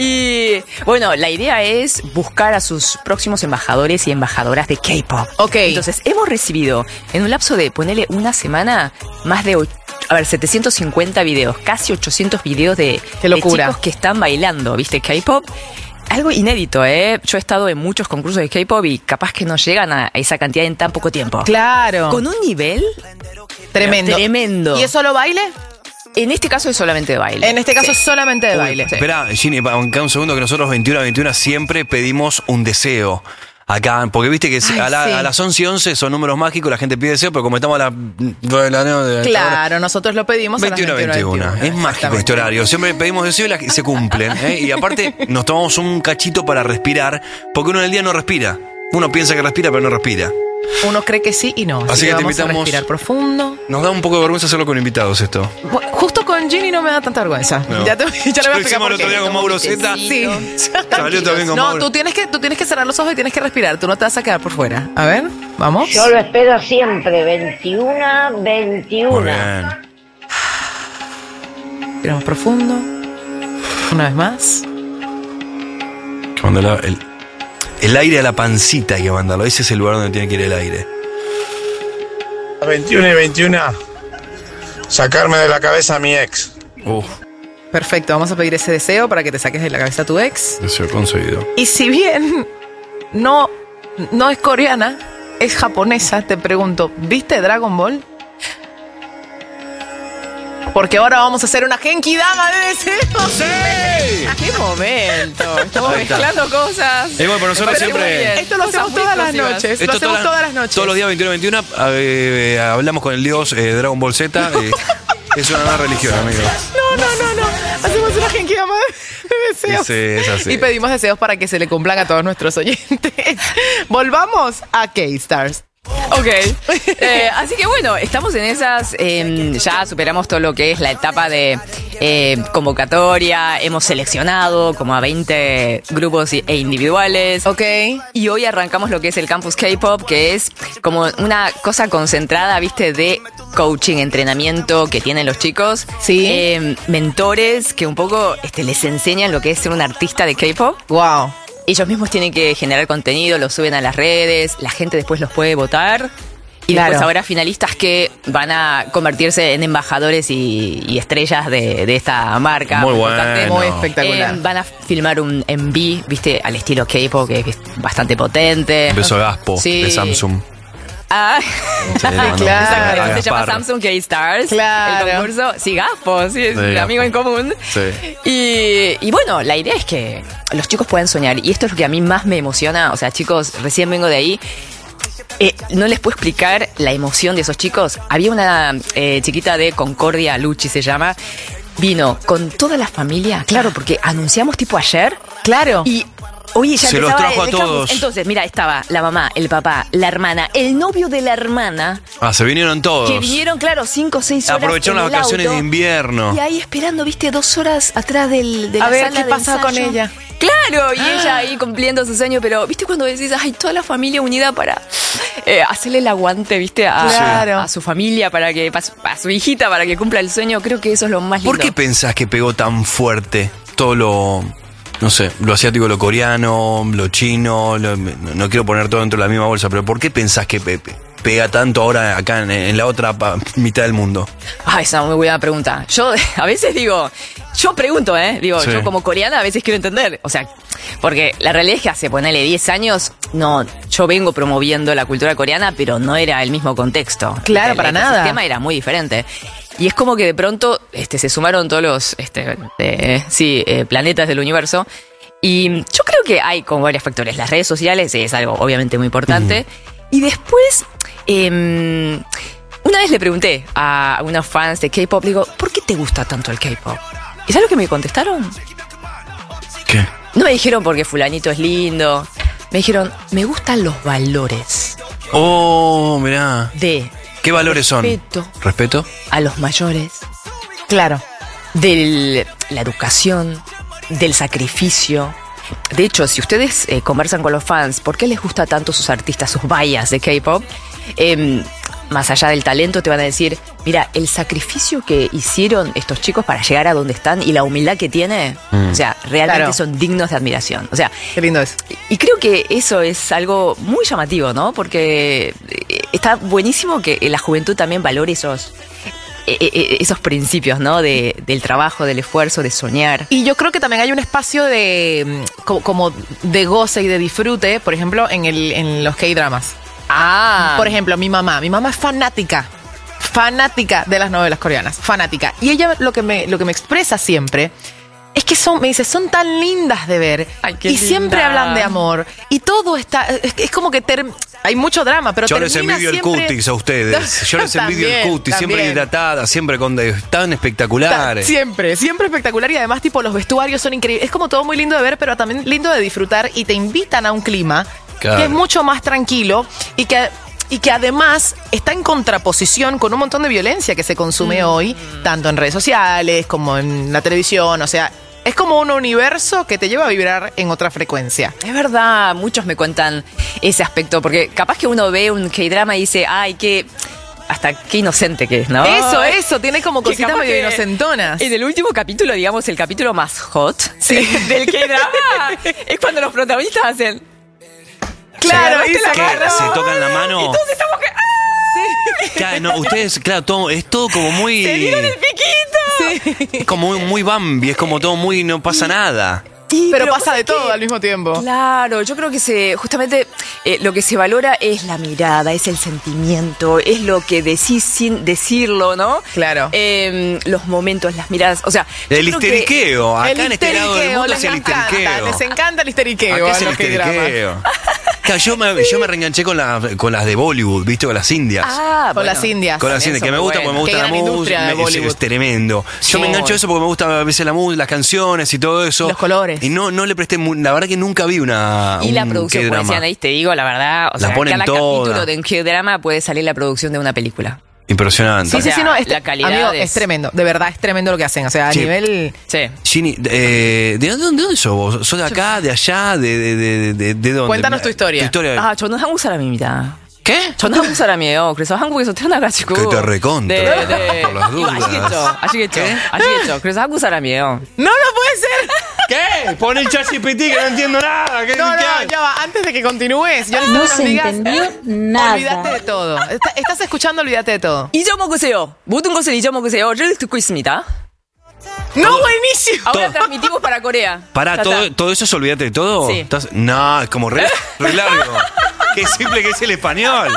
Y bueno, la idea es buscar a sus próximos embajadores y embajadoras de K-pop. Ok. Entonces, hemos recibido en un lapso de, ponele, una semana, más de, och- a ver, setecientos cincuenta videos, casi ochocientos videos de, Qué locura. de chicos que están bailando, ¿viste? K-pop. Algo inédito, ¿eh? Yo he estado en muchos concursos de K-pop y capaz que no llegan a esa cantidad en tan poco tiempo. Claro. Con un nivel Tremendo. tremendo. ¿Y es solo baile? En este caso es solamente de baile. En este caso Sí. es solamente de Uy, baile. sí. Espera, Ginny, pa- acá un segundo que nosotros veintiuno a veintiuno siempre pedimos un deseo. Acá, porque viste que Ay, a, la- sí. a las once y once son números mágicos, la gente pide deseo, pero como estamos a las nueve de la noche, Claro, nosotros lo pedimos a las veintiuno a veintiuno. Es mágico este horario. Siempre pedimos deseo y, la- y se cumplen. ¿eh? Y aparte nos tomamos un cachito para respirar, porque uno en el día no respira. Uno piensa que respira, pero no respira. Uno cree que sí y no. Así, Así que que te vamos a invitamos- respirar profundo. Nos da un poco de vergüenza hacerlo con invitados esto. Bueno, justo con Ginny no me da tanta vergüenza. No. Ya te, ya le voy a Lo explicar hicimos por el otro qué. día con Mauro Zeta. Sí. Salió también con No, Mauro. tú tienes, que, tú tienes que cerrar los ojos y tienes que respirar. Tú no te vas a quedar por fuera. A ver, vamos. Yo lo espero siempre, veintiuno, veintiuno. Muy bien. Respiramos profundo. Una vez más. Que mandala el, el aire a la pancita hay que mandarlo. Ese es el lugar donde tiene que ir el aire. veintiuno y veintiuno. Sacarme de la cabeza a mi ex. Uf, Perfecto, vamos a pedir ese deseo para que te saques de la cabeza a tu ex. deseo conseguido. Y si bien no, no es coreana, es japonesa, te pregunto, ¿viste Dragon Ball? Porque ahora vamos a hacer una Genki Dama de deseos. ¡Sí! ¡Qué momento! Estamos Ahí está. mezclando cosas. Y bueno, pero nosotros Me parece muy siempre- bien. Esto lo hacemos Cosas muy todas las explosivas. noches. Lo Esto hacemos todas- todas las noches. Todos los días veintiuno veintiuno eh, eh, hablamos con el dios eh, Dragon Ball Z. eh, es una nueva religión, amigos. No, no, no, no. Hacemos una Genki Dama de deseos. Sí, es así. Y pedimos deseos para que se le cumplan a todos nuestros oyentes. Volvamos a K-Stars. Ok. Eh, así que bueno, estamos en esas. eh, ya superamos todo lo que es la etapa de eh, convocatoria. Hemos seleccionado como a veinte grupos e individuales. Ok. Y hoy arrancamos lo que es el Campus K-Pop, que es como una cosa concentrada, viste, de coaching, entrenamiento que tienen los chicos. Sí. Eh, mentores que un poco este, les enseñan lo que es ser un artista de K-Pop. Wow. Ellos mismos tienen que generar contenido, lo suben a las redes, la gente después los puede votar. Y Claro. después habrá finalistas que van a convertirse en embajadores y, y estrellas de, de esta marca. Muy importante. bueno. Muy espectacular. Eh, van a filmar un M V, viste, al estilo K-pop, que es bastante potente. Un beso a Gaspo Sí. de Samsung. Ah, Sí, le mando un Claro. beso a se llama Gaspar. Samsung K-Stars. Claro. El concurso. Sí, Gaspo, sí, es Sí, un Gaspo. amigo en común. Sí. Y, y bueno, la idea es que los chicos puedan soñar. Y esto es lo que a mí más me emociona. O sea, chicos, recién vengo de ahí. Eh, no les puedo explicar la emoción de esos chicos. Había una eh, chiquita de Concordia, Luchi se llama. Vino con toda la familia. Claro, porque anunciamos tipo ayer. Claro. Y oye, ya Se los empezaba trajo a el campus. todos. Entonces, mira, estaba la mamá, el papá, la hermana, el novio de la hermana. Ah, se vinieron todos. Que vinieron, claro, cinco o seis horas. Aprovecharon en las el vacaciones auto, de invierno. Y ahí esperando, viste, dos horas atrás del, de la A ver, sala ¿qué de pasa con ensayo. ella? Claro, y ella ahí cumpliendo su sueño, pero viste cuando decís, ay, toda la familia unida para eh, hacerle el aguante, viste, a, Claro. a su familia, para que, a su, a su hijita, para que cumpla el sueño. Creo que eso es lo más lindo. ¿Por qué pensás que pegó tan fuerte todo lo, no sé, lo asiático, lo coreano, lo chino? Lo- no, no quiero poner todo dentro de la misma bolsa, pero ¿por qué pensás que pe- pe- pega tanto ahora acá en, en la otra pa- mitad del mundo? Ay, esa es una muy buena pregunta. Yo a veces digo, yo pregunto, ¿eh? Digo, Sí. yo como coreana a veces quiero entender. O sea, porque la realidad es que hace, ponele diez años, no, yo vengo promoviendo la cultura coreana, pero no era el mismo contexto. Claro, el, para el nada. El sistema era muy diferente. Y es como que de pronto este, se sumaron todos los este, eh, sí, eh, planetas del universo. Y yo creo que hay como varios factores. Las redes sociales es algo obviamente muy importante. Y después, eh, una vez le pregunté a unos fans de K-pop, digo, ¿por qué te gusta tanto el K-pop? ¿Y sabes lo que me contestaron? ¿Qué? No me dijeron porque fulanito es lindo. Me dijeron, me gustan los valores Oh, mirá. de ¿Qué valores son? respeto ¿Respeto? a los mayores, Claro. de la educación, del sacrificio. De hecho, si ustedes eh, conversan con los fans, ¿por qué les gusta tanto sus artistas, sus vallas de K-pop? Eh, más allá del talento, te van a decir, mira, el sacrificio que hicieron estos chicos para llegar a donde están y la humildad que tiene, Mm. o sea, realmente Claro. son dignos de admiración. O sea, Qué lindo es. y creo que eso es algo muy llamativo, ¿no? Porque eh, está buenísimo que la juventud también valore esos, eh, eh, esos principios, ¿no? De, del trabajo, del esfuerzo, de soñar. Y yo creo que también hay un espacio de mm, co- como de goce y de disfrute, por ejemplo, en el en los K-dramas. Ah. Por ejemplo, mi mamá, mi mamá es fanática, fanática de las novelas coreanas, fanática. Y ella lo que me lo que me expresa siempre es que son, me dice, son tan lindas de ver. Ay, qué y siempre linda. hablan de amor. Y todo está, es, es como que ter- hay mucho drama, pero Yo les termina envidio el siempre- cutis a ustedes. Yo les envidio el También, cutis, siempre también. hidratada, siempre con de, tan espectaculares. Siempre, siempre espectacular y además tipo los vestuarios son increíbles. Es como todo muy lindo de ver, pero también lindo de disfrutar y te invitan a un clima Claro. que es mucho más tranquilo y que, y que además está en contraposición con un montón de violencia que se consume hoy, tanto en redes sociales como en la televisión. O sea, es como un universo que te lleva a vibrar en otra frecuencia. Es verdad, muchos me cuentan ese aspecto, porque capaz que uno ve un K-drama y dice, ay, qué... Hasta qué inocente que es, ¿no? Eso, eso, tiene como Que cositas capaz medio que inocentonas. En el último capítulo, digamos, el capítulo más hot del K-drama, es cuando los protagonistas hacen... Claro, se y agarraste se la ¿Qué? mano. ¿Se tocan la mano? Entonces estamos que... ¡ah! Claro, no, ustedes, claro, todo, es todo como muy... ¡Se dieron el piquito! Es como muy, muy Bambi, es como todo muy, no pasa nada. Pero, pero pasa pasa de que- todo al mismo tiempo. Claro, yo creo que se justamente eh, lo que se valora es la mirada, es el sentimiento, es lo que decís sin decirlo, ¿no? Claro. Eh, los momentos, las miradas, o sea... El yo creo histeriqueo, que- acá en este lado del mundo es el histeriqueo. Les encanta el histeriqueo. Acá es a el los K-dramas. histeriqueo. Claro, yo me, yo me reenganché con, la, con las de Bollywood, ¿viste? Con las indias. Ah, con las indias. Con las indias, que me gusta porque me gusta la música. de Es, Bollywood. es tremendo. Sí. Yo me engancho a eso porque me gusta a veces la música, las canciones y todo eso. Los colores. Y no, no le presté, mu- la verdad que nunca vi una. Y la un producción, como K-drama. decían ahí, te digo, la verdad, o La sea, ponen cada toda. capítulo de un K-drama puede salir la producción de una película. Impresionante. Sí, sí, sí, no, es, la calidad amigo, es- es tremendo. De verdad, es tremendo lo que hacen. O sea, a Sí. nivel... Sí. Ginny, eh, ¿de dónde, de dónde sos vos? ¿Sos de acá, de allá, de, de, de, de, de dónde? Cuéntanos tu historia. Tu historia. 아, 저는 한국 사람입니다. ¿Qué? 저는 한국 사람이에요. 그래서 한국에서 태어나가지고. Que te recontra. 네, 네. Por las 이거 dudas. 아시겠죠? 아시겠죠? 아시겠죠? 그래서 한국 사람이에요. ¡No, no puede ser! ¿Qué? Pon el ChatGPT que no entiendo nada. ¿Qué, No, qué no, hay? ya va. Antes de que continúes, yo necesito No que nos se digas, entendió nada. Olvídate de todo. Está- estás escuchando, olvídate de todo. 잊어먹으세요. 모든 것을 잊어먹으세요를 듣고 있습니다. ¡No, buenísimo! Ahora transmitimos para Corea. Pará, Ya todo, está. todo eso es olvídate de todo. Sí. ¿Estás- No, es como re, re largo. Qué simple que es el español.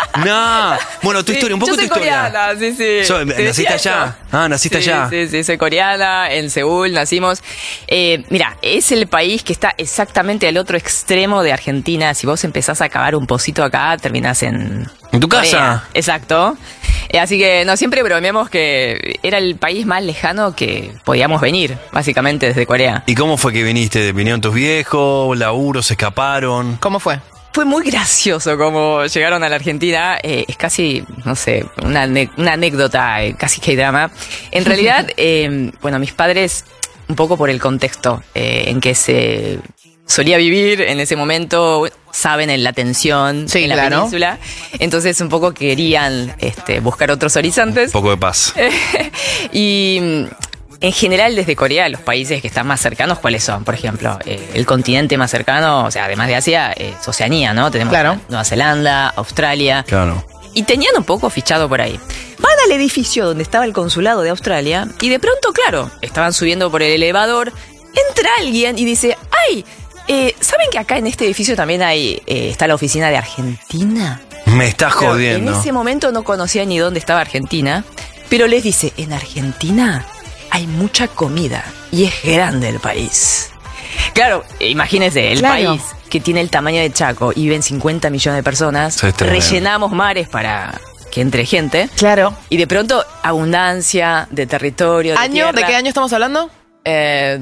No. Bueno, tu Sí, historia, un poco yo tu soy historia. coreana, sí, sí. So- Te ¿Naciste decía allá? eso. Ah, naciste Sí, allá. Sí, sí, soy coreana, en Seúl nacimos. Eh, mira, es el país que está exactamente al otro extremo de Argentina. Si vos empezás a cavar un pocito acá, terminás en... ¿En tu casa? Corea. Exacto. Eh, así que, no, siempre bromeamos que era el país más lejano que podíamos venir, básicamente, desde Corea. ¿Y cómo fue que viniste? ¿Vinieron tus viejos? ¿Laburos? ¿Se escaparon? ¿Cómo fue? Fue muy gracioso como llegaron a la Argentina. Eh, es casi, no sé, una, ane- una anécdota, eh, casi K-drama. En realidad, eh, bueno, mis padres, un poco por el contexto eh, en que se solía vivir en ese momento, saben en la tensión Sí, en la claro. península. Entonces, un poco querían este, buscar otros horizontes. Un poco de paz. Y mm, en general, desde Corea, los países que están más cercanos, ¿cuáles son? Por ejemplo, eh, el continente más cercano, o sea, además de Asia, es Oceanía, ¿no? Tenemos Claro. Nueva Zelanda, Australia. Claro. Y tenían un poco fichado por ahí. Van al edificio donde estaba el consulado de Australia y de pronto, claro, estaban subiendo por el elevador, entra alguien y dice, ¡ay! Eh, ¿Saben que acá en este edificio también hay eh, está la oficina de Argentina? Me estás Claro, jodiendo. En ese momento no conocía ni dónde estaba Argentina, pero les dice, en Argentina hay mucha comida y es grande el país. Claro, imagínense, el Claro. país que tiene el tamaño de Chaco y viven cincuenta millones de personas, Sí, es tremendo. rellenamos mares para que entre gente. Claro. Y de pronto, abundancia de territorio, de ¿Año? ¿De tierra. qué año estamos hablando? Eh,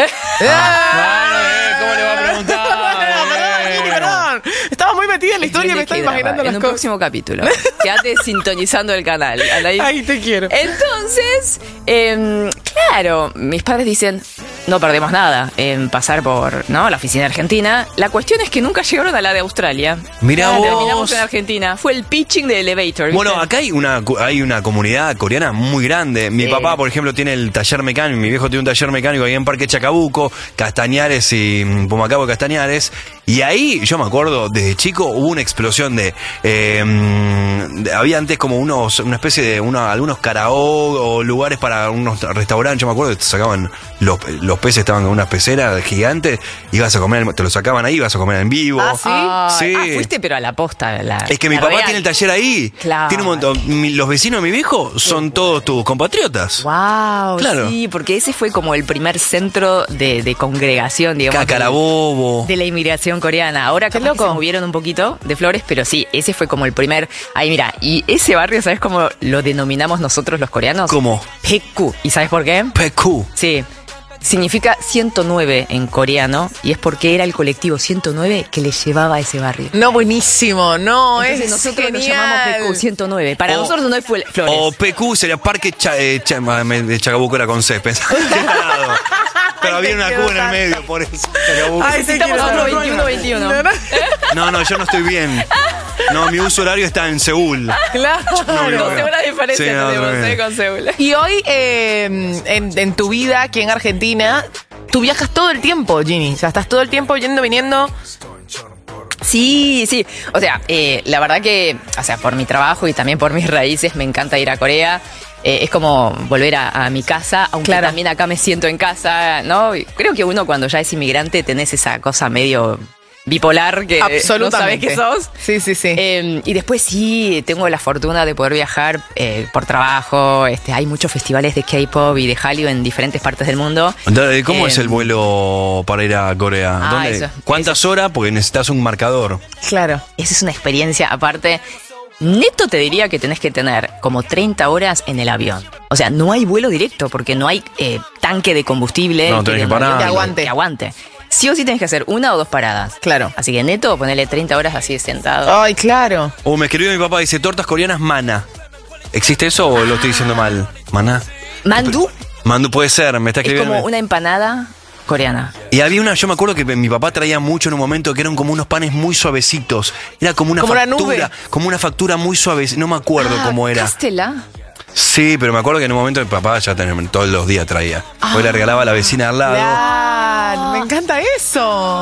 ¿Cómo le va a preguntar? Perdón, Gini, perdón. Estaba muy metida en la historia y me estaba K-drama, imaginando en las un cosas. próximo capítulo. Quédate sintonizando el canal. Anaí. Ay, te quiero. Entonces, em, claro, mis padres dicen, no perdemos nada en pasar por ¿no? la oficina argentina. La cuestión es que nunca llegaron a la de Australia. Mirá Claro, vos. Terminamos en Argentina. Fue el pitching de Elevator. ¿viste? Bueno, acá hay una, hay una comunidad coreana muy grande. Mi Sí. papá, por ejemplo, tiene el taller mecánico. Mi viejo tiene un taller mecánico ahí en Parque Chacabuco, Castañares y mm, Pumacabo Castañares. Y ahí, yo me acuerdo, desde chico hubo una explosión de... eh, mm, de- había antes como unos una especie de uno- algunos karaoke o lugares para unos restaurantes. Yo me acuerdo que te sacaban los, los peces, estaban con unas peceras gigantes. Ibas a comer, te lo sacaban ahí, ibas a comer en vivo. ¿Ah, sí? Sí. Ah, fuiste, pero a la posta. La, Es que mi la papá real. tiene el taller ahí. Claro. Tiene un montón. Mi- los vecinos de mi viejo son todos tus compatriotas. Wow, Claro. sí, porque ese fue como el primer centro de, de congregación, digamos. Cacarabobo. De la inmigración coreana. Ahora capaz que se movieron un poquito de Flores, pero sí, ese fue como el primer. Ahí mira, y ese barrio, ¿sabes cómo lo denominamos nosotros los coreanos? ¿Cómo? Peku. ¿Y sabes por qué? Peku. Sí. Significa ciento nueve en coreano y es porque era el colectivo ciento nueve que le llevaba a ese barrio. No, buenísimo. No, Entonces es nosotros lo genial. llamamos Peku ciento nueve. Para O- nosotros no es Fue- Flores. O P Q sería Parque Cha- eh, Cha- me- de Chacabuco era con C. Pensaba que era tarado. Pero había una Q en el medio, por eso. Chacabuco. Ay, te Necesitamos quiero otro tanto. veintiuno veintiuno. No, no, yo no estoy bien. No, mi uso horario está en Seúl. Claro. No, no, Doce horas de diferencia Sí, no, tenemos, tremendo. eh, con Seúl. Y hoy, eh, en, en tu vida aquí en Argentina, tú viajas todo el tiempo, Ginny. O sea, estás todo el tiempo yendo, viniendo. Sí, sí. O sea, eh, la verdad que, o sea, por mi trabajo y también por mis raíces, me encanta ir a Corea. Eh, es como volver a, a mi casa, aunque Claro. también acá me siento en casa, ¿no? Y creo que uno cuando ya es inmigrante tenés esa cosa medio bipolar que no sabes qué sos. Sí, sí, sí. Eh, y después sí, tengo la fortuna de poder viajar eh, por trabajo. Este, hay muchos festivales de K-pop y de Hallyu en diferentes partes del mundo. Entonces, ¿cómo Eh, es el vuelo para ir a Corea? Ah, ¿Dónde- eso, ¿Cuántas horas? Porque necesitas un marcador. Claro. Esa es una experiencia aparte. Neto te diría que tenés que tener como treinta horas en el avión. O sea, no hay vuelo directo porque no hay eh, tanque de combustible. No, tenés que un avión parar. Que Que aguante. Que aguante. Sí o sí tenés que hacer una o dos paradas. Claro. Así que neto, ponele treinta horas así sentado. Ay, claro. O me escribió mi papá, dice, tortas coreanas mana. ¿Existe eso o lo estoy diciendo mal? ¿Maná? Mandu Mandu puede ser, me está es escribiendo. como una empanada coreana. Y había una, yo me acuerdo que mi papá traía mucho en un momento que eran como unos panes muy suavecitos. Era como una Como una factura, nube. como una factura muy suave. No me acuerdo Ah, cómo era. Castela. Sí, pero me acuerdo que en un momento mi papá ya tenía, todos los días traía. Hoy le regalaba a la vecina al lado. Claro, me encanta eso.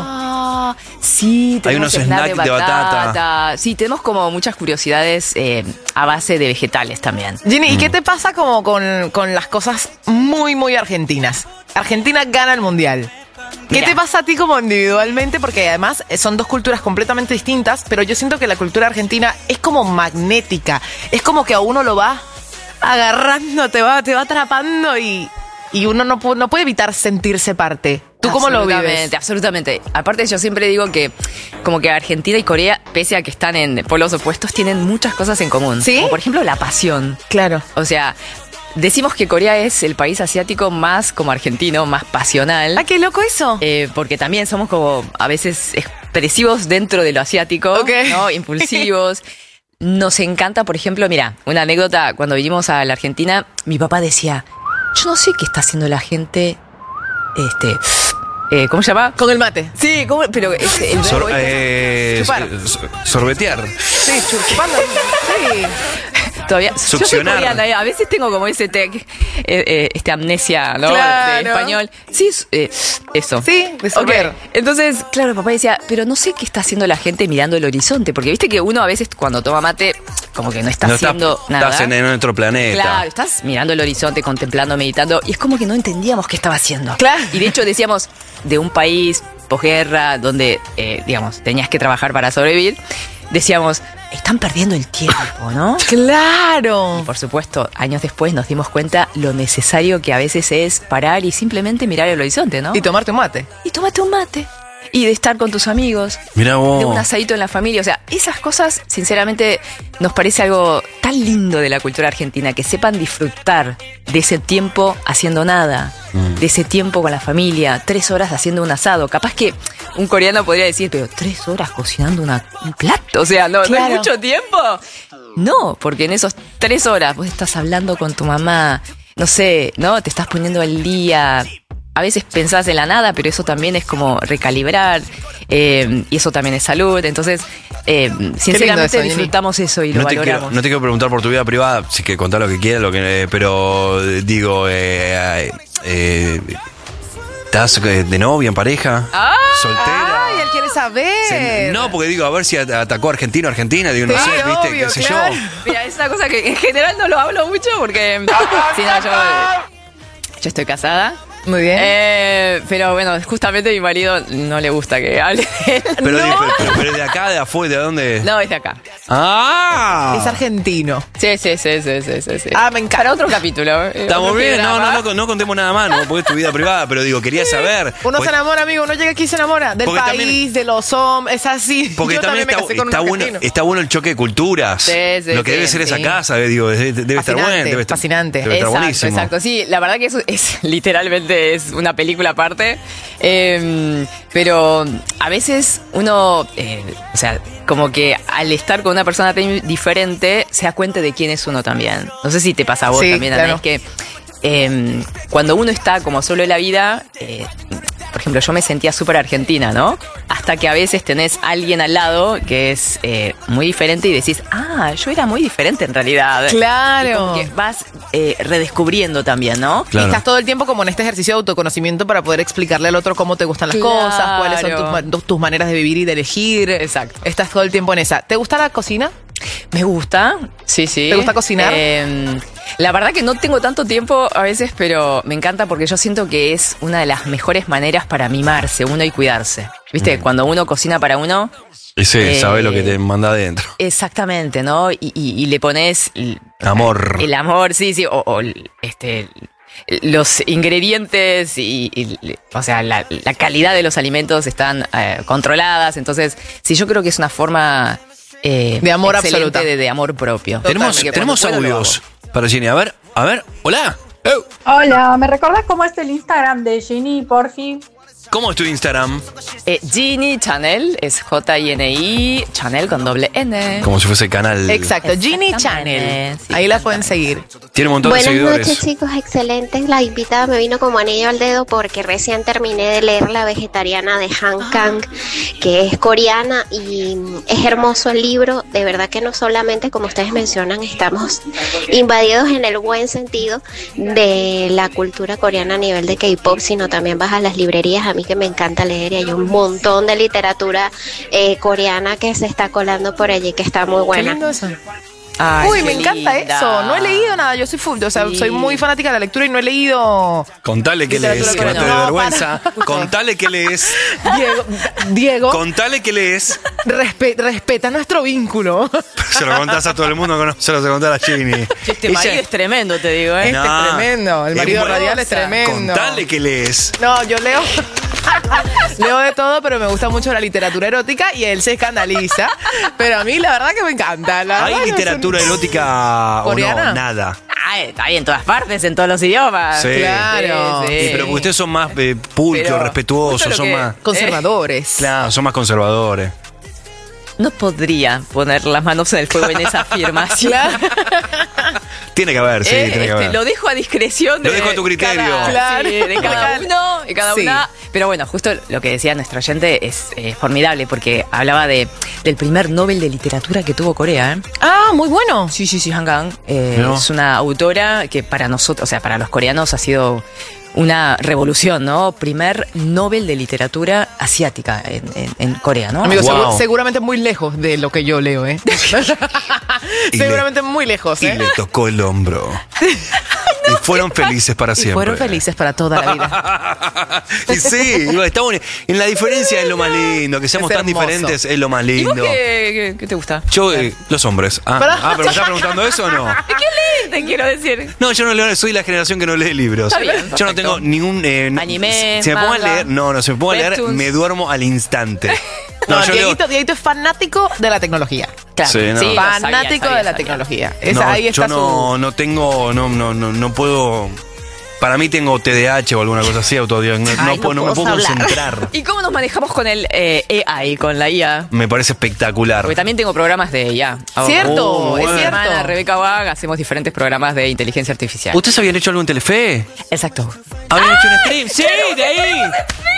Ah, sí, Hay tenemos unos snack snacks de batata. Sí, tenemos como muchas curiosidades eh, a base de vegetales también. Ginny, ¿y Mm. qué te pasa como con, con las cosas muy, muy argentinas? Argentina gana el mundial. ¿Qué Mira. te pasa a ti como individualmente? Porque además eh, son dos culturas completamente distintas, pero yo siento que la cultura argentina es como magnética. Es como que a uno lo va agarrando, te va, te va atrapando y, y uno no, pu- no puede evitar sentirse parte. ¿Tú cómo lo vives? Absolutamente, absolutamente. Aparte, yo siempre digo que como que Argentina y Corea, pese a que están en polos opuestos, tienen muchas cosas en común. ¿Sí? Como por ejemplo, la pasión. Claro. O sea, decimos que Corea es el país asiático más como argentino, más pasional. Ah, qué loco eso. Eh, porque también somos como a veces expresivos dentro de lo asiático, Ok. ¿no? Impulsivos. Nos encanta, por ejemplo, mira, una anécdota, cuando vinimos a la Argentina, mi papá decía, yo no sé qué está haciendo la gente, este, eh, ¿cómo se llama? Con el mate. Sí, ¿cómo? Pero es el Sor- verbo este. eh, Chupar. so- sorbetear. Sí, chupando. Sí. Todavía, yo soy Succionar. coreana, eh, a veces tengo como ese tec, eh, eh, este amnesia, ¿no? Claro. De español. Sí, es, eh, eso. Sí, de sorber. Ok. Entonces, claro, papá decía, pero no sé qué está haciendo la gente mirando el horizonte, porque viste que uno a veces cuando toma mate, como que no está No estás- haciendo nada. Estás en, en otro planeta. Claro, estás mirando el horizonte, contemplando, meditando, y es como que no entendíamos qué estaba haciendo. Claro. Y de hecho decíamos, de un país posguerra, donde, eh, digamos, tenías que trabajar para sobrevivir, decíamos, están perdiendo el tiempo, ¿no? Claro. Y por supuesto, años después nos dimos cuenta lo necesario que a veces es parar y simplemente mirar el horizonte, ¿no? Y tomarte un mate. Y tómate un mate. Y de estar con tus amigos. Mirá vos. De un asadito en la familia. O sea, esas cosas, sinceramente, nos parece algo tan lindo de la cultura argentina, que sepan disfrutar de ese tiempo haciendo nada, Mm. de ese tiempo con la familia, tres horas haciendo un asado. Capaz que un coreano podría decir, pero tres horas cocinando una- un plato, o sea, no, ¿no Claro. es mucho tiempo? No, porque en esos tres horas vos estás hablando con tu mamá, no sé, ¿no? Te estás poniendo al día. A veces pensás en la nada, pero eso también es como recalibrar, eh, y eso también es salud. Entonces, eh, sinceramente eso, Jenny. disfrutamos eso y lo No te, quiero, valoramos. no te quiero preguntar por tu vida privada, sí que contá lo que quieras, lo que, eh, pero eh, digo, eh, eh, ¿estás eh, de novia, en pareja? ¡Ah! ¿Soltera? Ay, él quiere saber. Se- No, porque digo, a ver si at- atacó Argentino a Argentina, digo, no Sí, sé, viste, obvio, qué sé claro. yo. Mira, es una cosa que en general no lo hablo mucho porque si no, yo, yo estoy casada. Muy bien. Eh, pero bueno, justamente a mi marido no le gusta que hable de él. Pero, digo, pero, pero- pero de acá, de afuera, ¿de dónde? No, es de acá. ¡Ah! Es argentino. Sí, sí, sí, sí, sí, sí, sí. Ah, me encanta. Para otro capítulo. eh, Estamos otro bien, no, programa. no, no, no contemos nada más, no, porque es tu vida privada, pero digo, quería saber. Uno porque- se enamora, amigo. Uno llega aquí y se enamora. Del Porque país, también- de los hombres. Es así. Porque Yo también, también, me está, casé con está un bueno, argentino. está bueno el choque de culturas. Sí, sí, Lo que sí, debe ser esa sí. casa, digo, debe, debe estar Fascinante, bueno. Debe estar, fascinante. Debe estar Exacto, buenísimo. exacto. Sí, la verdad que eso es literalmente es una película aparte. Eh, pero a veces uno, eh, o sea, como que al estar con una persona tan diferente, se da cuenta de quién es uno también. No sé si te pasa a vos Sí, también, claro. Ana, es que eh, cuando uno está como solo en la vida, eh, por ejemplo, yo me sentía súper argentina, ¿no? Hasta que a veces tenés alguien al lado que es eh, muy diferente y decís, ah, yo era muy diferente en realidad. Claro. Y como que vas eh, redescubriendo también, ¿no? Y estás todo el tiempo como en este ejercicio de autoconocimiento para poder explicarle al otro cómo te gustan las Claro. cosas, cuáles son tus, ma- tus- tus maneras de vivir y de elegir. Exacto. Estás todo el tiempo en esa. ¿Te gusta la cocina? Me gusta, sí, sí. ¿Te gusta cocinar? Eh, La verdad que no tengo tanto tiempo a veces, pero me encanta porque yo siento que es una de las mejores maneras para mimarse uno y cuidarse. ¿Viste? Mm. Cuando uno cocina para uno... Y sí, eh, sabe lo que te manda adentro. Exactamente, ¿no? Y, y, y le pones... El, amor. El amor, sí, sí. O, o este... los ingredientes y, y o sea, la, la calidad de los alimentos están eh, controladas. Entonces, sí, yo creo que es una forma eh, de amor absoluto, de, de amor propio. Tenemos, tenemos audios para Ginny. A ver, a ver, hola. Oh. Hola, ¿me recordás cómo es el Instagram de Ginny, porfi? ¿Cómo es tu Instagram? Eh, Ginny Channel, es J I N I, Channel con doble N. Como si fuese canal. Exacto, Ginny Channel. Sí, ahí la pueden seguir. Tiene un montón Buenas de seguidores. Buenas noches, chicos, excelentes. La invitada me vino como anillo al dedo porque recién terminé de leer La vegetariana de Han Kang, que es coreana, y es hermoso el libro. De verdad que no solamente, como ustedes mencionan, estamos invadidos en el buen sentido de la cultura coreana a nivel de K-pop, sino también vas a las librerías. A mí que me encanta leer y hay un montón de literatura eh, coreana que se está colando por allí que está muy buena. Qué lindo eso. Ay, Uy, me linda. encanta eso. No he leído nada. Yo soy full, o sea, sí. soy muy fanática de la lectura y no he leído. Contale que lees, que no te dé vergüenza. Contale que lees. Diego, Diego. Contale que lees. Respe respeta nuestro vínculo. Se lo contás a todo el mundo, no se lo contás a Ginny. Este marido es tremendo, te digo, ¿eh? Este no, es tremendo. El marido es radial es tremendo. Contale que lees. No, yo leo. Leo de todo, pero me gusta mucho la literatura erótica y él se escandaliza. Pero a mí la verdad que me encanta. La ¿Hay literatura un... erótica ¿Coreana? O no? Nada. Ah, está ahí en todas partes, en todos los idiomas. Sí. Claro. Sí, sí. Y pero ustedes son más eh, pulcros, respetuosos, son más... Conservadores. Eh, claro, son más conservadores. No podría poner las manos en el fuego en esa afirmación. Tiene que haber, sí, eh, tiene que haber. Este, lo dejo a discreción de Lo dejo a tu criterio. Cada, claro. sí, de cada uno, de cada sí. una. Pero bueno, justo lo que decía nuestro oyente es eh, formidable porque hablaba de del primer Nobel de Literatura que tuvo Corea. ¿eh? Ah, muy bueno. Sí, sí, sí, Han Kang. Eh, no. Es una autora que para nosotros, o sea, para los coreanos ha sido una revolución, ¿no? Primer Nobel de Literatura asiática en, en, en Corea, ¿no? Amigo, wow. seguro, seguramente muy lejos de lo que yo leo, ¿eh? seguramente le, muy lejos, ¿eh? Y le tocó el hombro. Y fueron felices para siempre. Y fueron felices para toda la vida. Y sí, está bueno. En la diferencia es lo más lindo. Que seamos tan diferentes es lo más lindo. ¿Y vos qué, qué, qué te gusta? Yo, eh, los hombres. Ah, ah, pero me estás preguntando eso o no. ¿Qué lees? Te quiero decir. No, yo no leo, soy la generación que no lee libros. Está bien, yo no tengo ningún... Eh, anime, Si me pongo a manga, leer, no, no, si me pongo a leer, me duermo al instante. No, no Dieguito, Dieguito es fanático de la tecnología. Claro. Sí, no. sí, fanático sabía, sabía, de la sabía. tecnología. Esa, no, ahí está yo no, su... no tengo, no, no, no, no puedo... Para mí tengo T D A H o alguna cosa así, autodiagnóstico. No, Ay, no, no, no me puedo hablar. concentrar. ¿Y cómo nos manejamos con el eh, A I, con la I A? Me parece espectacular. Porque también tengo programas de I A. Cierto, oh, es bueno. cierto. Mi hermana Rebeca Wag, hacemos diferentes programas de inteligencia artificial. ¿Ustedes habían hecho algo en Telefe? Exacto. ¿Habían hecho un stream? ¡Sí, de ahí!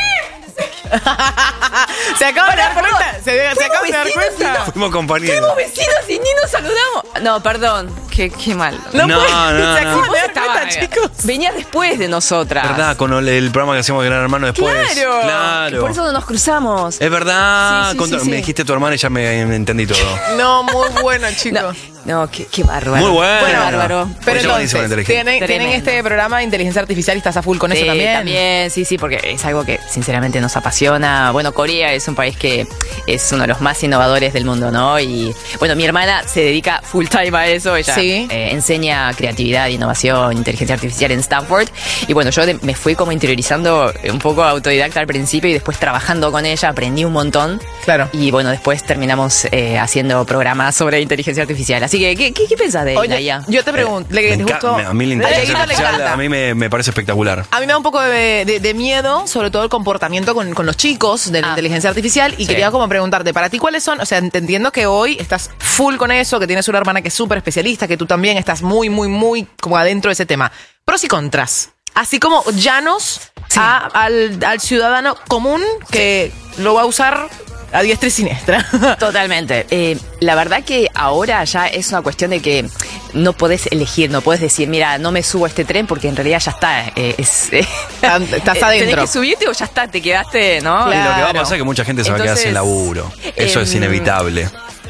Se acaba de dar cuenta. Se, se acaba de dar cuenta. Fuimos compañeros. Fuimos vecinos y ni nos saludamos. No, perdón. Qué, qué mal. No, no, no, no, Se acaba no. de dar cuenta, chicos. Venías después de nosotras. ¿Verdad? Con el, el programa que hacemos de Gran Hermano después. Claro. Claro. Por eso no nos cruzamos. Es verdad. Sí, sí, Contra, sí, sí. Me dijiste tu hermana y ya me, me entendí todo. No, muy bueno, chicos. No, no qué, qué bárbaro. Muy bueno. Bueno, bárbaro. Pero Oye, buenísimo, entonces, inteligente. tienen, tienen este programa de inteligencia artificial y estás a full con Sí, eso también. También, sí, sí, porque es algo que sinceramente nos apasiona. Bueno, Corea es un país que es uno de los más innovadores del mundo, ¿no? Y bueno, mi hermana se dedica full time a eso. Ella Sí. eh, enseña creatividad, innovación, inteligencia artificial en Stanford. Y bueno, yo de- me fui como interiorizando un poco autodidacta al principio y después trabajando con ella aprendí un montón. Claro. Y bueno, después terminamos eh, haciendo programas sobre inteligencia artificial. Así que, ¿qué, qué, qué pensás de Oye, la I A? yo te pregunto, le, Me te enca- gustó- me- a mí la A inteligencia Dieguito le artificial encanta. a mí me, me parece espectacular. A mí me da un poco de, de- de miedo, sobre todo el comportamiento con, con los chicos de la Ah. inteligencia artificial. Y Sí. quería como preguntarte, ¿para ti cuáles son? O sea, te entiendo que hoy estás full con eso, que tienes una hermana que es súper especialista, que tú también estás muy, muy, muy como adentro de ese tema. Pros y contras. Así como llanos a- al, al ciudadano común que lo va a usar a diestra y siniestra. Totalmente. Eh, la verdad que ahora ya es una cuestión de que no podés elegir, no podés decir, mira, no me subo a este tren porque en realidad ya está. Eh, es, eh, Estás eh, adentro. Tenés que subirte o ya está, te quedaste, ¿no? Y lo que va a Claro. pasar es que mucha gente se va a quedar sin Entonces, laburo. Eso es em, inevitable.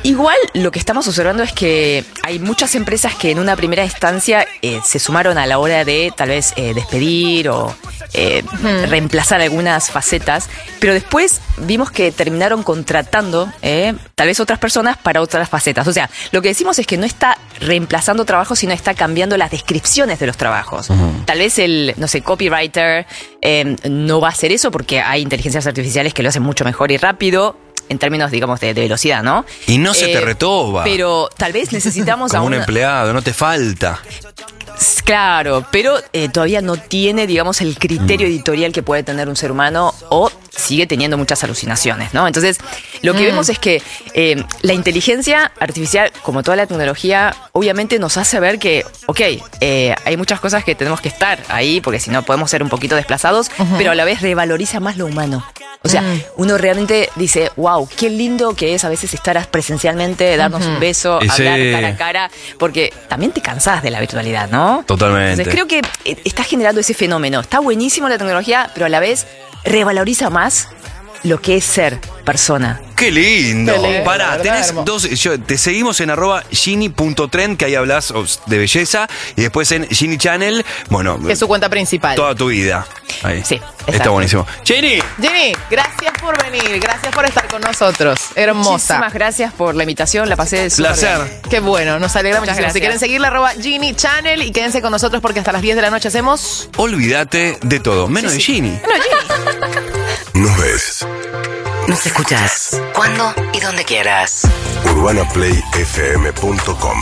Igual lo que estamos observando es que hay muchas empresas que en una primera instancia eh, se sumaron a la hora de tal vez eh, despedir o eh, uh-huh. reemplazar algunas facetas, pero después vimos que terminaron contratando eh, tal vez otras personas para otras facetas. O sea, lo que decimos es que no está reemplazando trabajos, sino está cambiando las descripciones de los trabajos. Uh-huh. Tal vez el, no sé, copywriter eh, no va a hacer eso porque hay inteligencias artificiales que lo hacen mucho mejor y rápido. En términos, digamos, de, de velocidad, ¿no? Y no se eh, te retoba. Pero tal vez necesitamos Como a un una... empleado, no te falta. Claro, pero eh, todavía no tiene, digamos, el criterio mm. editorial que puede tener un ser humano o sigue teniendo muchas alucinaciones, ¿no? Entonces, lo que mm. vemos es que eh, la inteligencia artificial, como toda la tecnología, obviamente nos hace ver que, ok, eh, hay muchas cosas que tenemos que estar ahí, porque si no podemos ser un poquito desplazados, uh-huh. pero a la vez revaloriza más lo humano. O sea, mm. uno realmente dice, wow, qué lindo que es a veces estar presencialmente, darnos uh-huh. un beso, Ese... hablar cara a cara, porque también te cansás de la virtualidad, ¿no? Totalmente. Entonces creo que está generando ese fenómeno. Está buenísimo la tecnología, pero a la vez revaloriza más lo que es ser persona. ¡Qué lindo! Qué lindo, Pará, ¿verdad, tenés hermano? dos. Yo, te seguimos en arroba gini punto trend, que ahí hablas de belleza. Y después en Gini Channel, bueno. Que es su cuenta principal. Toda tu vida. Ahí. Sí, Está exacto. buenísimo. Gini. Gini, gracias por venir. Gracias por estar con nosotros. Hermosa. Muchísimas gracias por la invitación. La pasé súper Placer. bien. Qué bueno, nos alegra mucho. Muchas Si quieren gracias. seguirle, arroba Gini Channel y quédense con nosotros porque hasta las diez de la noche hacemos... Olvídate de todo, menos Sí, de sí. Gini. Nos ves. Nos escuchás cuando y donde quieras. urbana play f m punto com.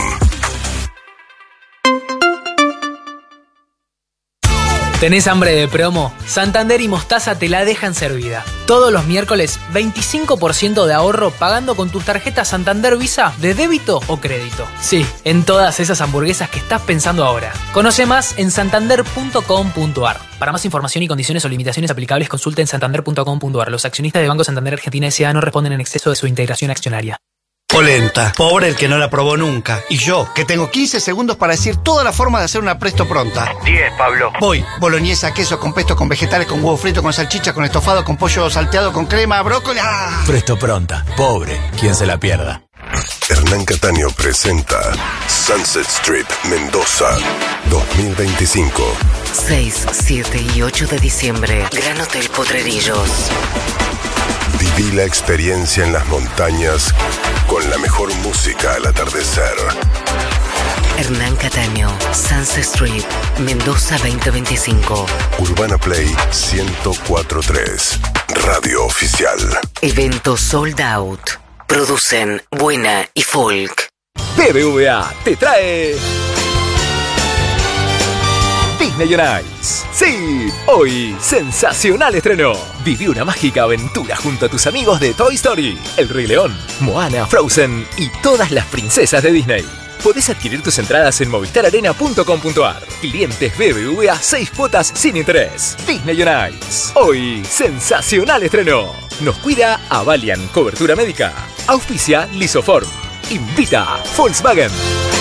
¿Tenés hambre de promo? Santander y Mostaza te la dejan servida. Todos los miércoles, veinticinco por ciento de ahorro pagando con tus tarjetas Santander Visa de débito o crédito. Sí, en todas esas hamburguesas que estás pensando ahora. Conoce más en santander punto com punto a r. Para más información y condiciones o limitaciones aplicables, consulta en santander punto com punto a r. Los accionistas de Banco Santander Argentina S A no responden en exceso de su integración accionaria. Polenta, pobre el que no la probó nunca. Y yo, que tengo quince segundos para decir toda la forma de hacer una presto pronta. diez, Pablo. Voy, boloñesa, queso con pesto, con vegetales, con huevo frito, con salchicha, con estofado, con pollo salteado, con crema, brócoli. ¡Ah! Presto pronta. Pobre, quien se la pierda. Hernán Cataño presenta Sunset Strip Mendoza dos mil veinticinco. seis, siete y ocho de diciembre. Gran Hotel Potrerillos. Viví la experiencia en las montañas con la mejor música al atardecer. Hernán Cataño, Sunset Strip, Mendoza veinte veinticinco. Urbana Play ciento cuatro punto tres. Radio Oficial. Evento sold out. Producen Buena y Folk. B B V A te trae Disney on Ice. Sí, hoy sensacional estreno. Viví una mágica aventura junto a tus amigos de Toy Story, El Rey León, Moana, Frozen y todas las princesas de Disney. Podés adquirir tus entradas en movistar arena punto com punto a r. Clientes B B V A, seis cuotas sin interés. Disney on Ice. Hoy sensacional estreno. Nos cuida Avalian Cobertura Médica. Auspicia Lisoform. Invita Volkswagen.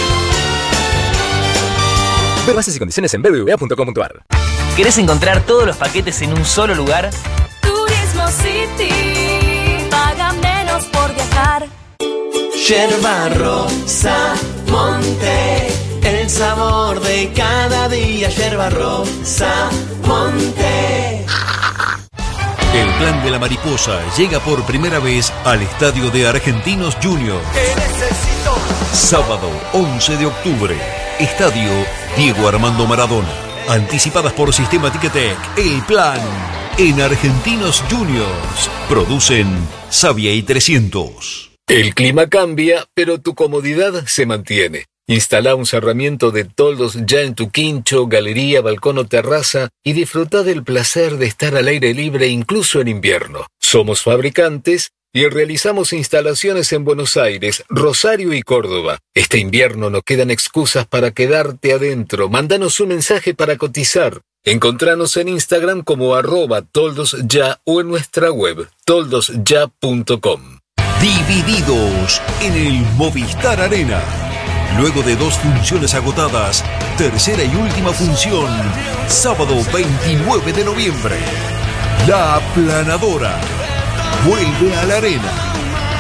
Ver bases y condiciones en b b v a punto com punto a r. ¿Querés encontrar todos los paquetes en un solo lugar? Turismo City, paga menos por viajar. Yerba Rosa Monte, el sabor de cada día. Yerba Rosa Monte. El Plan de la Mariposa llega por primera vez al estadio de Argentinos Juniors. Sábado once de octubre. Estadio Diego Armando Maradona. Anticipadas por Sistema Ticketek. El Plan en Argentinos Juniors. Producen Savia y trescientos. El clima cambia, pero tu comodidad se mantiene. Instala un cerramiento de toldos ya en tu quincho, galería, balcón o terraza y disfruta del placer de estar al aire libre incluso en invierno. Somos fabricantes y realizamos instalaciones en Buenos Aires, Rosario y Córdoba. Este invierno no quedan excusas para quedarte adentro. Mándanos un mensaje para cotizar. Encontranos en Instagram como arroba toldosya o en nuestra web toldos ya punto com. Divididos en el Movistar Arena. Luego de dos funciones agotadas, tercera y última función, sábado veintinueve de noviembre. La Aplanadora vuelve a la arena.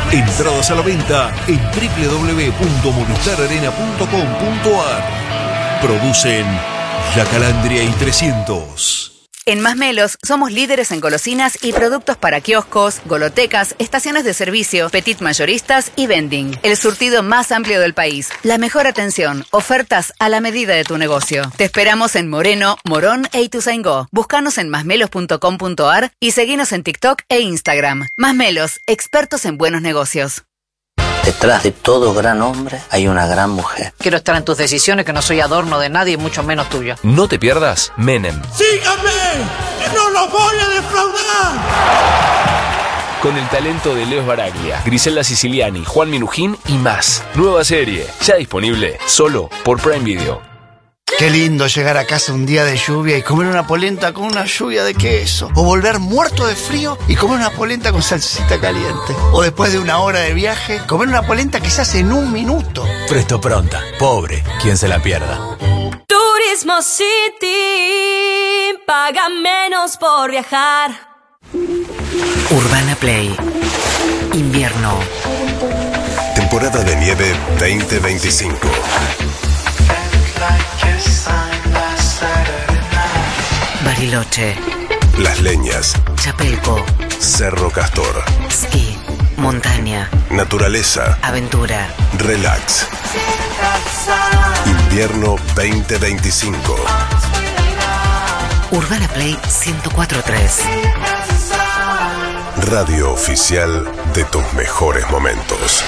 Entradas a la venta en doble u doble u doble u punto movistar arena punto com punto a r. Producen La Calandria y trescientos. En Masmelos somos líderes en golosinas y productos para kioscos, golotecas, estaciones de servicio, petit mayoristas y vending. El surtido más amplio del país. La mejor atención. Ofertas a la medida de tu negocio. Te esperamos en Moreno, Morón e Ituzaingó. Búscanos en masmelos punto com punto a r y seguinos en TikTok e Instagram. Masmelos, expertos en buenos negocios. Detrás de todo gran hombre hay una gran mujer. Quiero estar en tus decisiones, que no soy adorno de nadie, mucho menos tuya. No te pierdas Menem. ¡Síganme! ¡Que no los voy a defraudar! Con el talento de Leo Baraglia, Griselda Siciliani, Juan Minujín y más. Nueva serie, ya disponible, solo por Prime Video. Qué lindo llegar a casa un día de lluvia y comer una polenta con una lluvia de queso. O volver muerto de frío y comer una polenta con salsita caliente. O después de una hora de viaje, comer una polenta que se hace en un minuto. Presto Pronta. Pobre, quien se la pierda. Turismo City. Paga menos por viajar. Urbana Play. Invierno. Temporada de nieve veinte veinticinco. Bariloche. Las Leñas. Chapelco. Cerro Castor. Ski. Montaña. Naturaleza. Aventura. Relax. Invierno veinte veinticinco. Urbana Play ciento cuatro punto tres. Radio oficial de tus mejores momentos.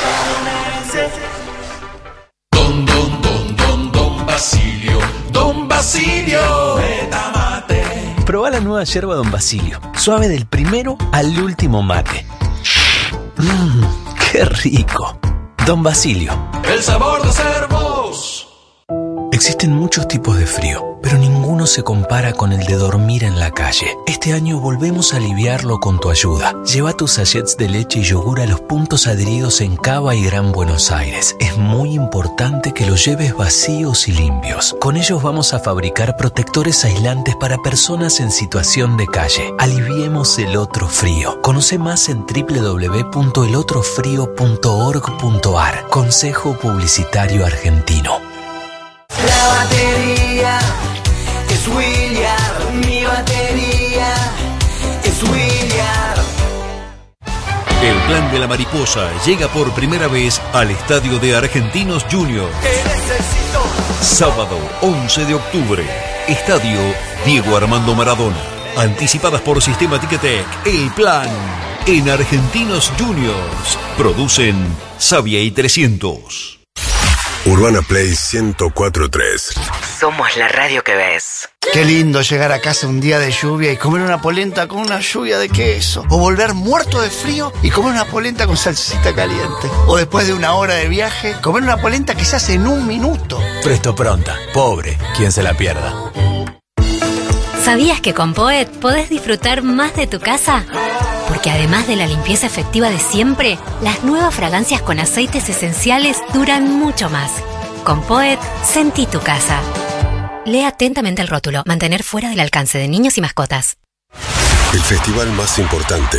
Don, don, don, don, don Basilio. Don Basilio. Betamate. Probá la nueva yerba Don Basilio. Suave del primero al último mate. Mmm, qué rico. Don Basilio. El sabor de ser vos. Existen muchos tipos de frío, pero ninguno se compara con el de dormir en la calle. Este año volvemos a aliviarlo con tu ayuda. Lleva tus sachets de leche y yogur a los puntos adheridos en Cava y Gran Buenos Aires. Es muy importante que los lleves vacíos y limpios. Con ellos vamos a fabricar protectores aislantes para personas en situación de calle. Aliviemos el otro frío. Conoce más en doble u doble u doble u punto el otro frío punto org punto a r. Consejo Publicitario Argentino. La batería es William, mi batería es William. El Plan de la Mariposa llega por primera vez al estadio de Argentinos Juniors. Sábado once de octubre. Estadio Diego Armando Maradona. Anticipadas por Sistema Ticketek. El Plan en Argentinos Juniors. Producen Sabia y trescientos. Urbana Play ciento cuatro punto tres. Somos la radio que ves. Qué lindo llegar a casa un día de lluvia y comer una polenta con una lluvia de queso. O volver muerto de frío y comer una polenta con salsita caliente. O después de una hora de viaje, comer una polenta que se hace en un minuto. Presto Pronta. Pobre, quien se la pierda. ¿Sabías que con Poet podés disfrutar más de tu casa? Porque además de la limpieza efectiva de siempre, las nuevas fragancias con aceites esenciales duran mucho más. Con Poet, sentí tu casa. Lee atentamente el rótulo. Mantener fuera del alcance de niños y mascotas. El festival más importante.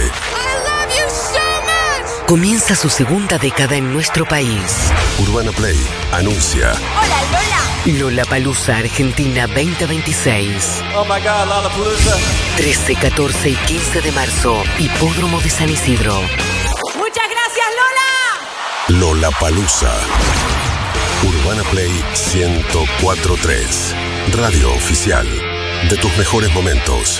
Comienza su segunda década en nuestro país. Urbana Play anuncia. Hola, Lola. Lollapalooza Argentina veinte veintiséis. Oh my God, Lollapalooza. trece, catorce y quince de marzo. Hipódromo de San Isidro. Muchas gracias, Lola. Lollapalooza. Urbana Play ciento cuatro punto tres. Radio oficial de tus mejores momentos.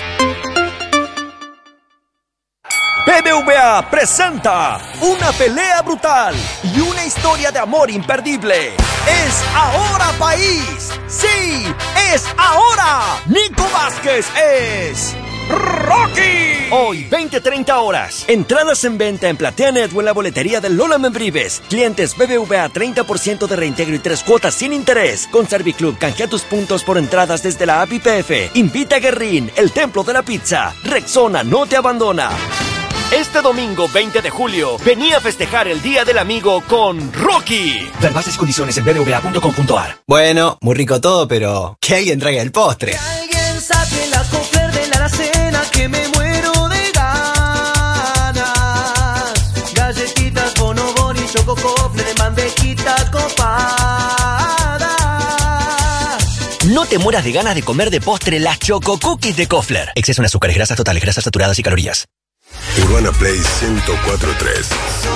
B B V A presenta una pelea brutal y una historia de amor imperdible. ¡Es ahora, país! ¡Sí! ¡Es ahora! Nico Vázquez es Rocky. Hoy, veinte treinta horas. Entradas en venta en PlateaNet o en la boletería de Lola Membrives. Clientes B B V A treinta por ciento de reintegro y tres cuotas sin interés. Con Serviclub canjea tus puntos por entradas desde la app Y P F. Invita a Guerrín, el templo de la pizza. Rexona no te abandona. Este domingo veinte de julio, vení a festejar el Día del Amigo con Rocky. Ver bases y condiciones en b b v a punto com punto a r. Bueno, muy rico todo, pero que alguien traiga el postre. Que alguien saque la cofler de la alacena, que me muero de ganas. Galletitas, bono te mueras de ganas de comer de postre las Choco Cookies de Kofler. Exceso en azúcares, grasas totales, grasas saturadas y calorías. Urbana Play ciento cuatro punto tres.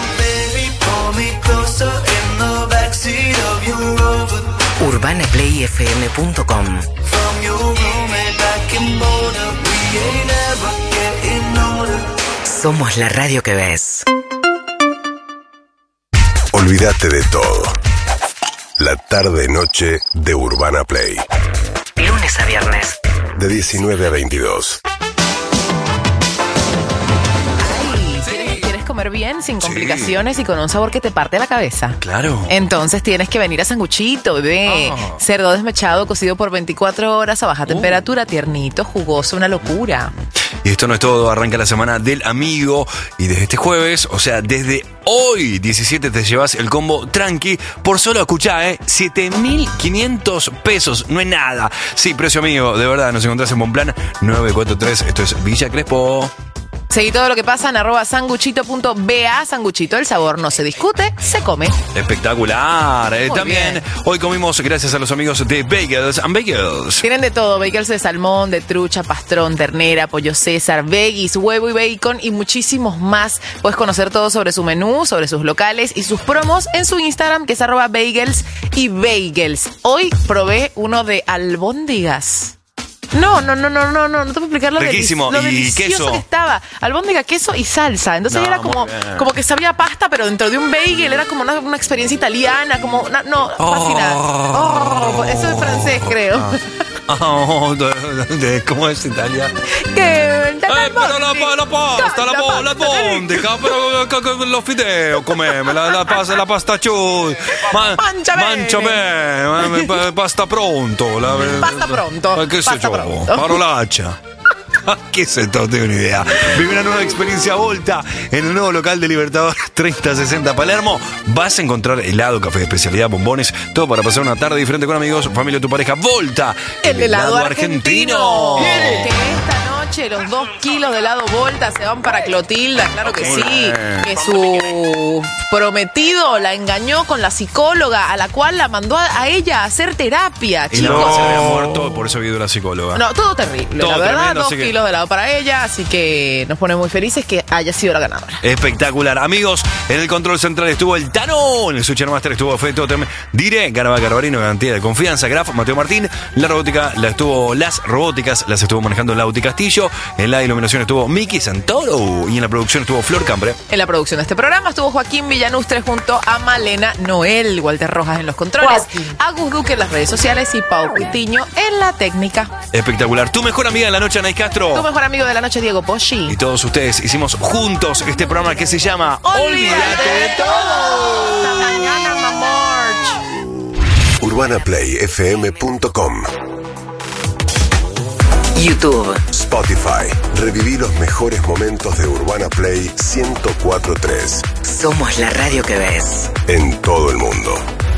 urbana play f m punto com. Somos la radio que ves. Olvídate de todo. La tarde-noche de Urbana Play. Lunes a viernes. De diecinueve a veintidós. Comer bien, sin complicaciones, sí, y con un sabor que te parte la cabeza. Claro. Entonces tienes que venir a Sanguchito, bebé. Oh. Cerdo desmechado, cocido por veinticuatro horas a baja uh. temperatura, tiernito, jugoso, una locura. Y esto no es todo, arranca la semana del amigo y desde este jueves, o sea, desde hoy diecisiete te llevas el combo tranqui por solo, escuchá, eh, siete mil quinientos pesos, no es nada. Sí, precio amigo, de verdad, nos encontrás en Bonplan nueve cuatro tres, esto es Villa Crespo. Seguí todo lo que pasa en arroba sanguchito punto b a. Sanguchito, el sabor no se discute, se come. Espectacular. Eh, también bien. Hoy comimos gracias a los amigos de Bagels and Bagels. Tienen de todo, bagels de salmón, de trucha, pastrón, ternera, pollo César, veggies, huevo y bacon y muchísimos más. Puedes conocer todo sobre su menú, sobre sus locales y sus promos en su Instagram, que es arroba bagels y bagels. Hoy probé uno de albóndigas. No, no, no, no, no, no, no te puedo explicar lo, Riquísimo. delici- lo y delicioso queso. que estaba. Albóndiga, queso y salsa. Entonces No, era como, como que sabía pasta, pero dentro de un bagel era como una, una experiencia italiana, como una, no, Oh. fascinante. Oh, eso es francés, creo. Oh, de, de, ¿cómo es Italia? Que Eh, pero la, la pasta, la, la, la albóndiga, pero ca- ca- los fideos, comeme, la, la, pasta, la pasta chud, ma, Mangia bene. mangia bene, pa- pasta pronto, la, Pasta pronto, eh, che sé pasta yo, pronto. parolaccia. ¿Qué es esto? No tengo ni idea. Vive una nueva experiencia Volta en el nuevo local de Libertador treinta sesenta Palermo. Vas a encontrar helado, café de especialidad, bombones, todo para pasar una tarde diferente con amigos, familia o tu pareja. Volta, El, el helado, helado argentino. argentino. Que esta noche los dos kilos de helado Volta se van para Clotilda, claro que Muy sí. bien. Que su prometido la engañó con la psicóloga, a la cual la mandó a, a ella a hacer terapia, Y la chicos. otra se había muerto, por eso había ido la psicóloga. No, todo terrible, Todo la verdad, tremendo, dos así que- kilos de helado para ella, así que nos pone muy felices que haya sido la ganadora. Espectacular. Amigos, en el control central estuvo el Tano, en el Switcher Master estuvo Fede Totem, Dire, Garaba Garbarino, garantía de confianza, Graf, Mateo Martín, la robótica la estuvo, las robóticas las estuvo manejando Lauti Castillo, en la iluminación estuvo Miki Santoro y en la producción estuvo Flor Cambre. En la producción de este programa estuvo Joaquín Villanustre junto a Malena Noel, Walter Rojas en los controles, Agus Duque en las redes sociales y Pau Cutiño en la técnica. Espectacular. Tu mejor amiga en la noche, Anaís Castro. Tu mejor amigo de la noche, Diego Poggi. Y todos ustedes hicimos juntos este programa que se llama ¡Olvídate de todo! Hasta mañana, mamorch. urbana play f m punto com. YouTube, Spotify. Reviví los mejores momentos de Urbana Play ciento cuatro punto tres. somos la radio que ves. En todo el mundo.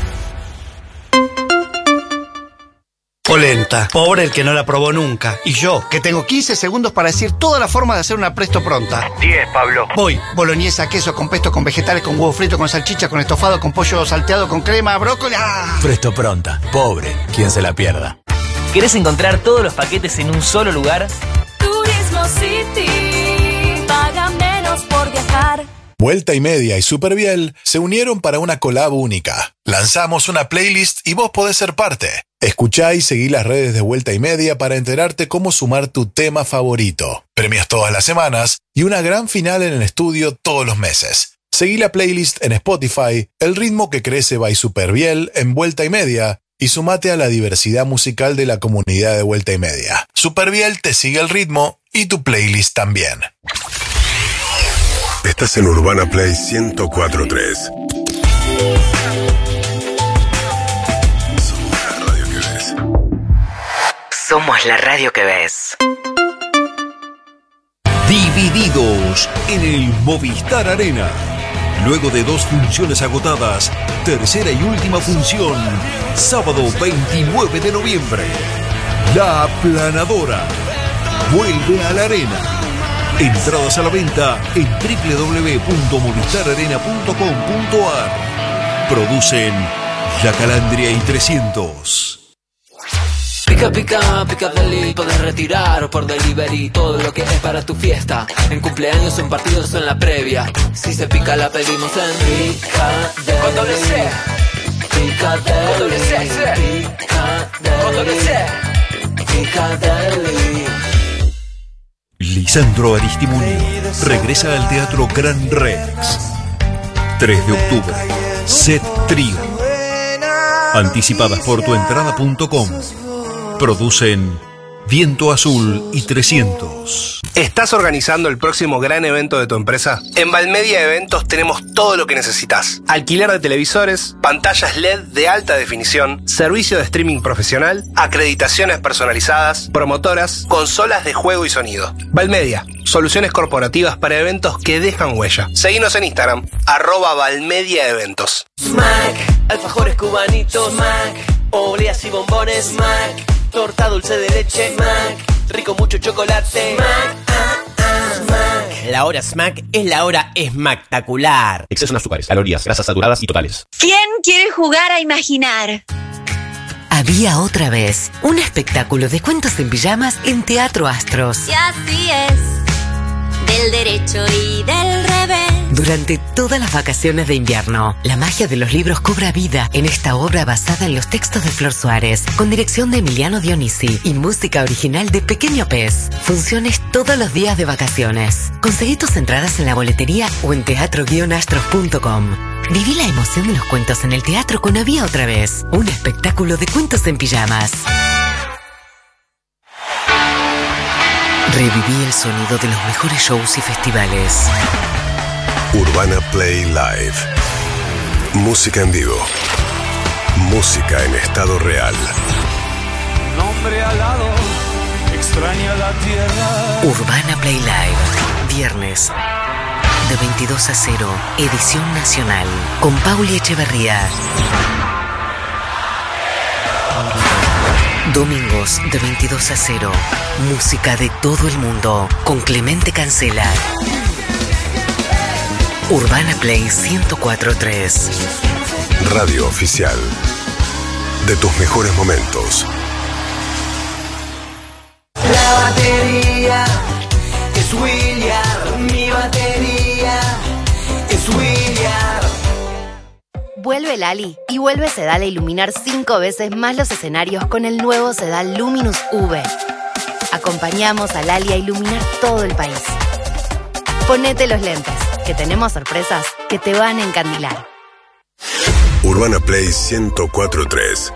Polenta. Pobre el que no la probó nunca. Y yo, que tengo quince segundos para decir toda la forma de hacer una presto pronta. diez, Pablo. Voy. Boloñesa, queso, con pesto, con vegetales, con huevo frito, con salchicha, con estofado, con pollo salteado, con crema, brócoli. ¡Ah! Presto Pronta. Pobre, quien se la pierda. ¿Querés encontrar todos los paquetes en un solo lugar? Turismo City, paga menos por viajar. Vuelta y Media y Superbiel se unieron para una collab única. Lanzamos una playlist y vos podés ser parte. Escuchá y seguí las redes de Vuelta y Media para enterarte cómo sumar tu tema favorito. Premios todas las semanas y una gran final en el estudio todos los meses. Seguí la playlist en Spotify, El ritmo que crece by Superbiel en Vuelta y Media y sumate a la diversidad musical de la comunidad de Vuelta y Media. Superbiel te sigue el ritmo y tu playlist también. Estás en Urbana Play ciento cuatro punto tres. Somos la radio que ves. Divididos en el Movistar Arena. Luego de dos funciones agotadas, tercera y última función, sábado veintinueve de noviembre. La Aplanadora vuelve a la arena. Entradas a la venta en doble u doble u doble u punto movistar arena punto com punto a r. Producen La Calandria y trescientos. Pica, pica, Picadeli, podés retirar o por delivery todo lo que es para tu fiesta. En cumpleaños, en partidos o en la previa. Si se pica la pedimos en Picadeli. Con doble C. Picadeli. Con doble C, C. Picadeli. Con doble C. Picadeli. Lisandro Aristimuño regresa al Teatro Gran Rex. tres de octubre. Set Trío. Anticipadas por tu entrada punto com. Producen Viento Azul y trescientos. ¿Estás organizando el próximo gran evento de tu empresa? En Valmedia Eventos tenemos todo lo que necesitas. Alquiler de televisores, pantallas L E D de alta definición, servicio de streaming profesional, acreditaciones personalizadas, promotoras, consolas de juego y sonido. Valmedia, soluciones corporativas para eventos que dejan huella. Seguinos en Instagram, arroba Valmedia Eventos. Smack, alfajores cubanitos, Smack, obleas y bombones, Smack, torta dulce de leche, Smack, rico mucho chocolate, Smack, ah, ah, Smack. La hora Smack es la hora espectacular. Exceso en azúcares, calorías, grasas saturadas y totales. ¿Quién quiere jugar a imaginar? Había otra vez un espectáculo de cuentos en pijamas en Teatro Astros. Y así es, del derecho y del revés. Durante todas las vacaciones de invierno, la magia de los libros cobra vida en esta obra basada en los textos de Flor Suárez, con dirección de Emiliano Dionisi y música original de Pequeño Pez. Funciones todos los días de vacaciones. Conseguí tus entradas en la boletería o en teatro guion astros punto com. Viví la emoción de los cuentos en el teatro con Había otra vez, un espectáculo de cuentos en pijamas. Reviví el sonido de los mejores shows y festivales. Urbana Play Live. Música en vivo. Música en estado real. Un hombre alado extraña la tierra. Urbana Play Live. Viernes. De veintidós a cero. Edición nacional. Con Pauli Echeverría. Domingos de veintidós a cero. Música de todo el mundo. Con Clemente Cancela. Urbana Play ciento cuatro punto tres. Radio oficial de tus mejores momentos. La batería es William, mi batería es William. Vuelve Lali y vuelve Sedal a iluminar cinco veces más los escenarios con el nuevo Sedal Luminous V. Acompañamos a Lali a iluminar todo el país. Ponete los lentes, que tenemos sorpresas que te van a encandilar. Urbana Play ciento cuatro punto tres.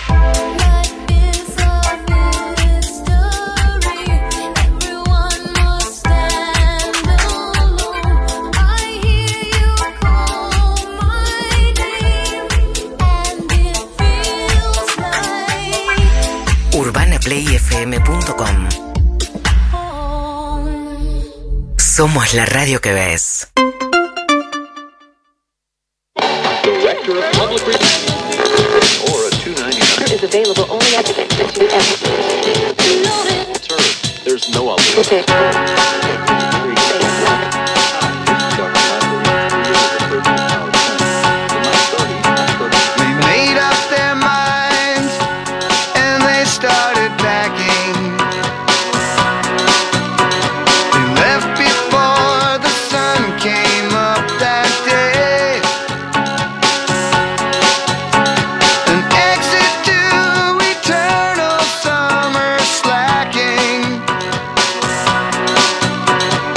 urbana play f m punto com. Somos la radio que ves. Director of Public Relations or a two ninety-nine is available only at the Sir, there's no obligation. They made up their minds and they started packing. They left before the sun came up that day. An exit to eternal summer slacking.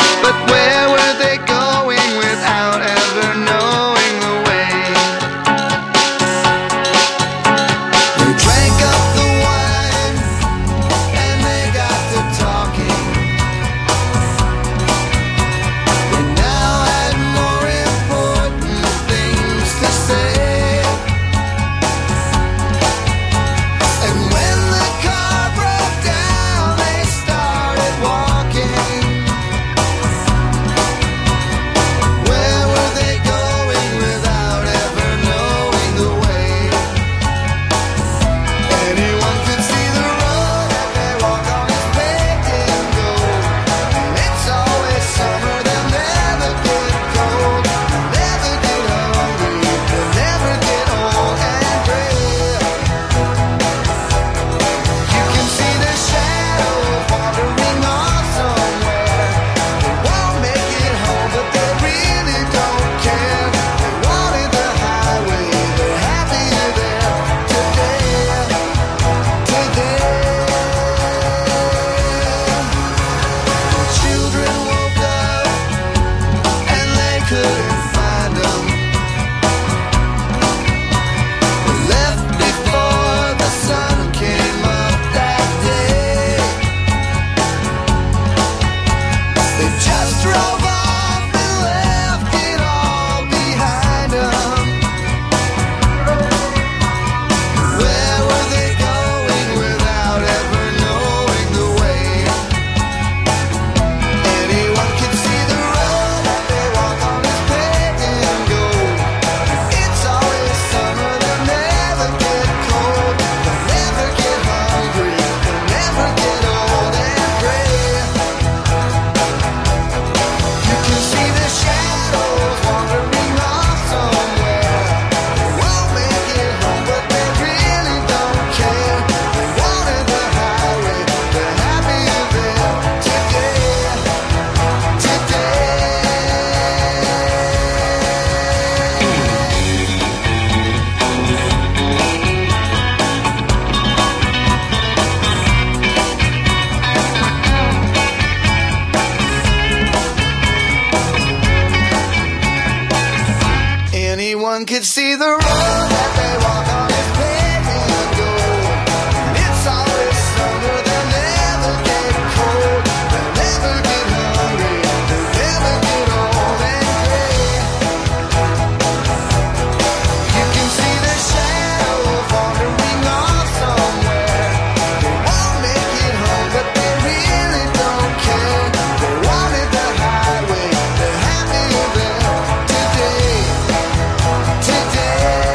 anyone could see the road that they walk on is paved in gold. It's always summer, they'll never get cold. They'll never get hungry, they'll never get old and gray. You can see their shadows wandering off somewhere. They won't make it home, but they really don't care. They wanted the highway, they're happy there today, today.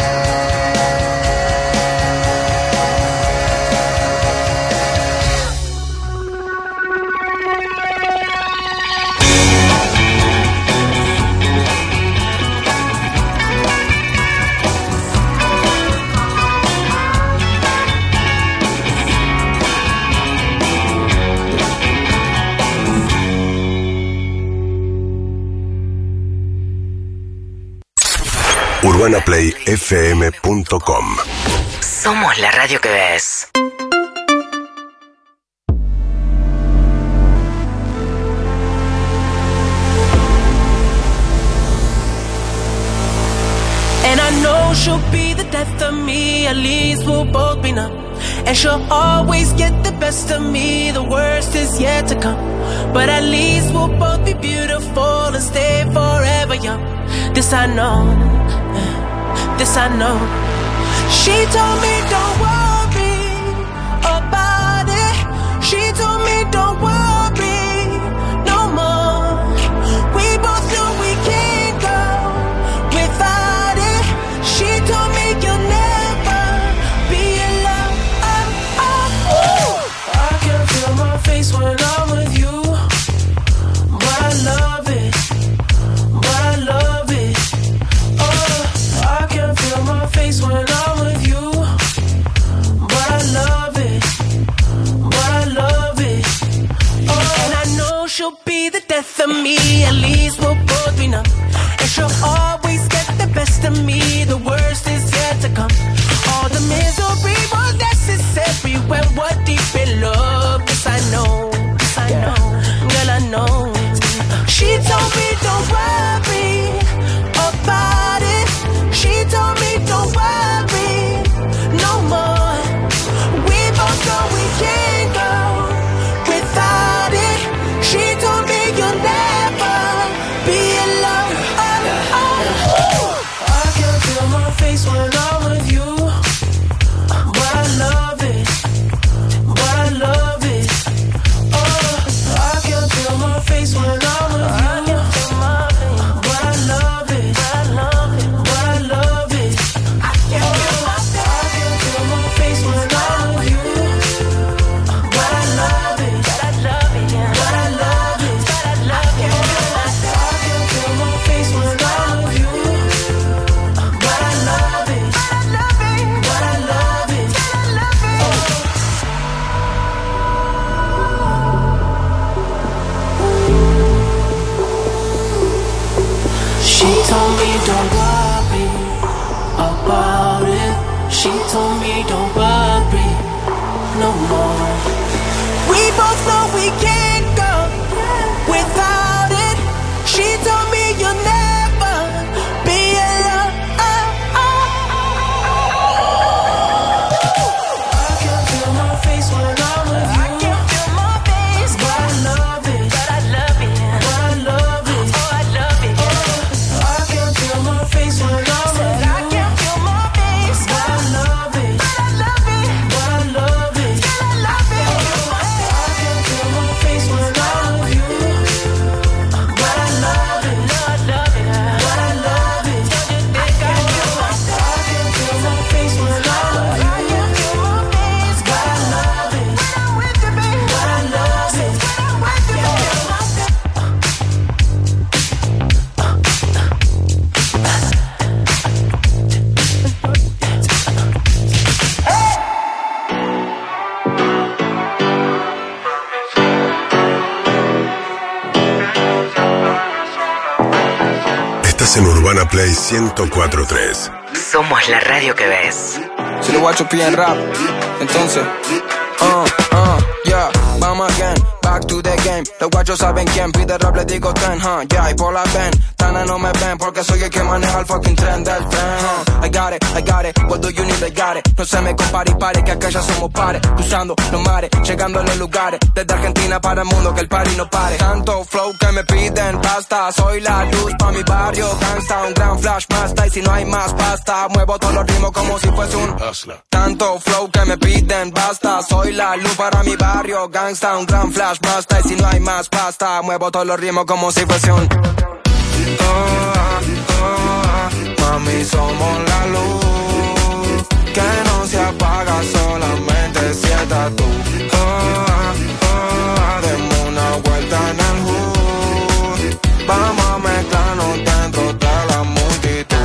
urbana play f m punto com. Somos la radio que ves. And I know she'll be the death of me, at least we'll both be numb. And she'll always get the best of me, the worst is yet to come. But at least we'll both be beautiful and stay forever young. This I know, this I know. She told me don't worry about it. She told me don't worry no more. We both know we can't go without it. She told me you'll never be alone. Oh, oh, oh. I can feel my face when I'm with you, but I love it, but I love it. Oh, I can feel my face when I'm with you, but I love it, but I love it. Oh, and I know she'll be the death of me, at least we'll both be numb. And she'll always get the best of me, the worst is yet to come. All the misery was necessary when we're deep in love. Yes, I know, yes, I know, girl, I know. She told me don't worry about it. She told me don't worry no more. We both know we can't go without it. She told me you'll never be alone. Oh, oh, oh. I can feel my face when I'm with you, but I love it, but I love it. Oh, I can feel my face when I'm with you, but I love it, but I love it. I can feel my face when I'm with you, but I love it, but I love it, but I love it, but I love it. I can feel my face when I'm with you, but I love it, but I love it, but I love it. She told me don't worry about it. She told me don't worry no more. We both know we can't go without it. She told me you'll never be alone. I can feel my face when I'm with you. I can feel my face, but I love it, but I love it, but I love it. Oh, I love it. Oh, I can feel my face when I'm with you. I can feel my face, but I love it, but I love it, but I love it, but I love it. I can feel my face when I'm with you, but I love it, but I love it, but I love it. I can feel my I can feel my face when I'm with you. I can feel my face, but I love it, when I'm with you, baby, but I love it, when I'm with you, baby. Estás en Urbana Play ciento cuatro punto tres. Somos la radio que ves. Si lo guacho piden rap, entonces, uh, uh, yeah, vamos again. back to the game. Los guachos saben quién pide rap, le digo ten, huh? Yeah, y por la ven, Tana no me ven porque soy el que maneja el fucking tren del tren, huh? I got it, I got it, what do you need, I got it. No se me compare y pare, que acá ya somos pares. Cruzando los mares, llegando a los lugares. Desde Argentina para el mundo, que el party no pare. Tanto flow que me piden pasta. Soy la luz pa' mi barrio, gangsta. Un gran flash master y si no hay más pasta. Muevo todos los ritmos como si fuese un hustler. Tanto flow que me piden basta. Soy la luz para mi barrio, gangsta. Un gran flash master y si no hay más pasta. Muevo todos los ritmos como si fuese un oh, oh, oh, mami, somos la luz que no se apaga, solamente si estás tú. Oh, oh, oh, demos una vuelta en el hood. Vamos a mezclarnos dentro de la multitud.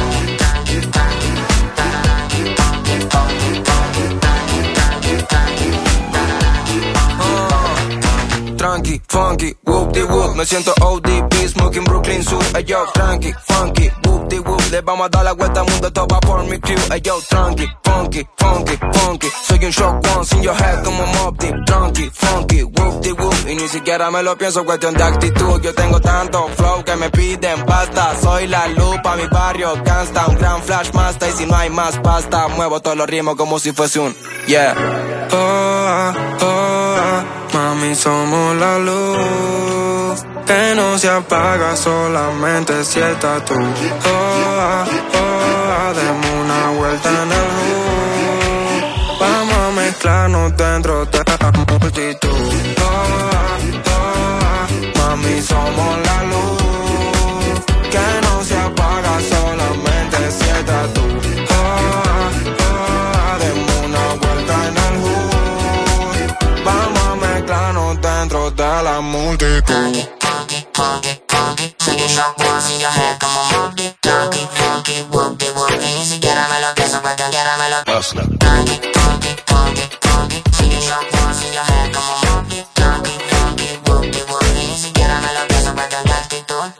Oh, tranqui, funky, whoop de whoop. Me siento O D B, smoking Brooklyn Zoo. Hey yo, tranqui, funky, whoop de whoop. Le vamos a dar la vuelta al mundo, todo va por mi crew. Hey yo, tranqui, funky, funky, funky. Soy un shock once in your head como Mobb Deep. Tranqui, funky, whoop de whoop. Y ni siquiera me lo pienso, cuestión de actitud. Yo tengo tanto flow que me piden basta. Soy la luz pa' mi barrio, gangsta. Un gran flash master y si no hay más pasta. Muevo todos los ritmos como si fuese un yeah. Oh, oh, oh, mami, somos la luz que no se apaga, solamente si estás tú. Oh, oh, oh, demos una vuelta en el hood. Vamos a mezclarnos dentro de la multitud. Oh, oh, oh, mami, somos la luz que no se apaga, solamente si estás tú. Oh, oh, oh, demos una vuelta en el hood. Vamos a mezclarnos dentro de la multitud. Soy un shock once in your head como Mobb Deep. Funky, funky, whoop de whoop. Y ni siquiera me lo pienso, cualquiera me lo pienso. Funky, funky, funky, funky. Soy un shock once in your head como Mobb Deep. Funky, funky, whoop de whoop. Y ni siquiera me lo pienso, cualquier actitud.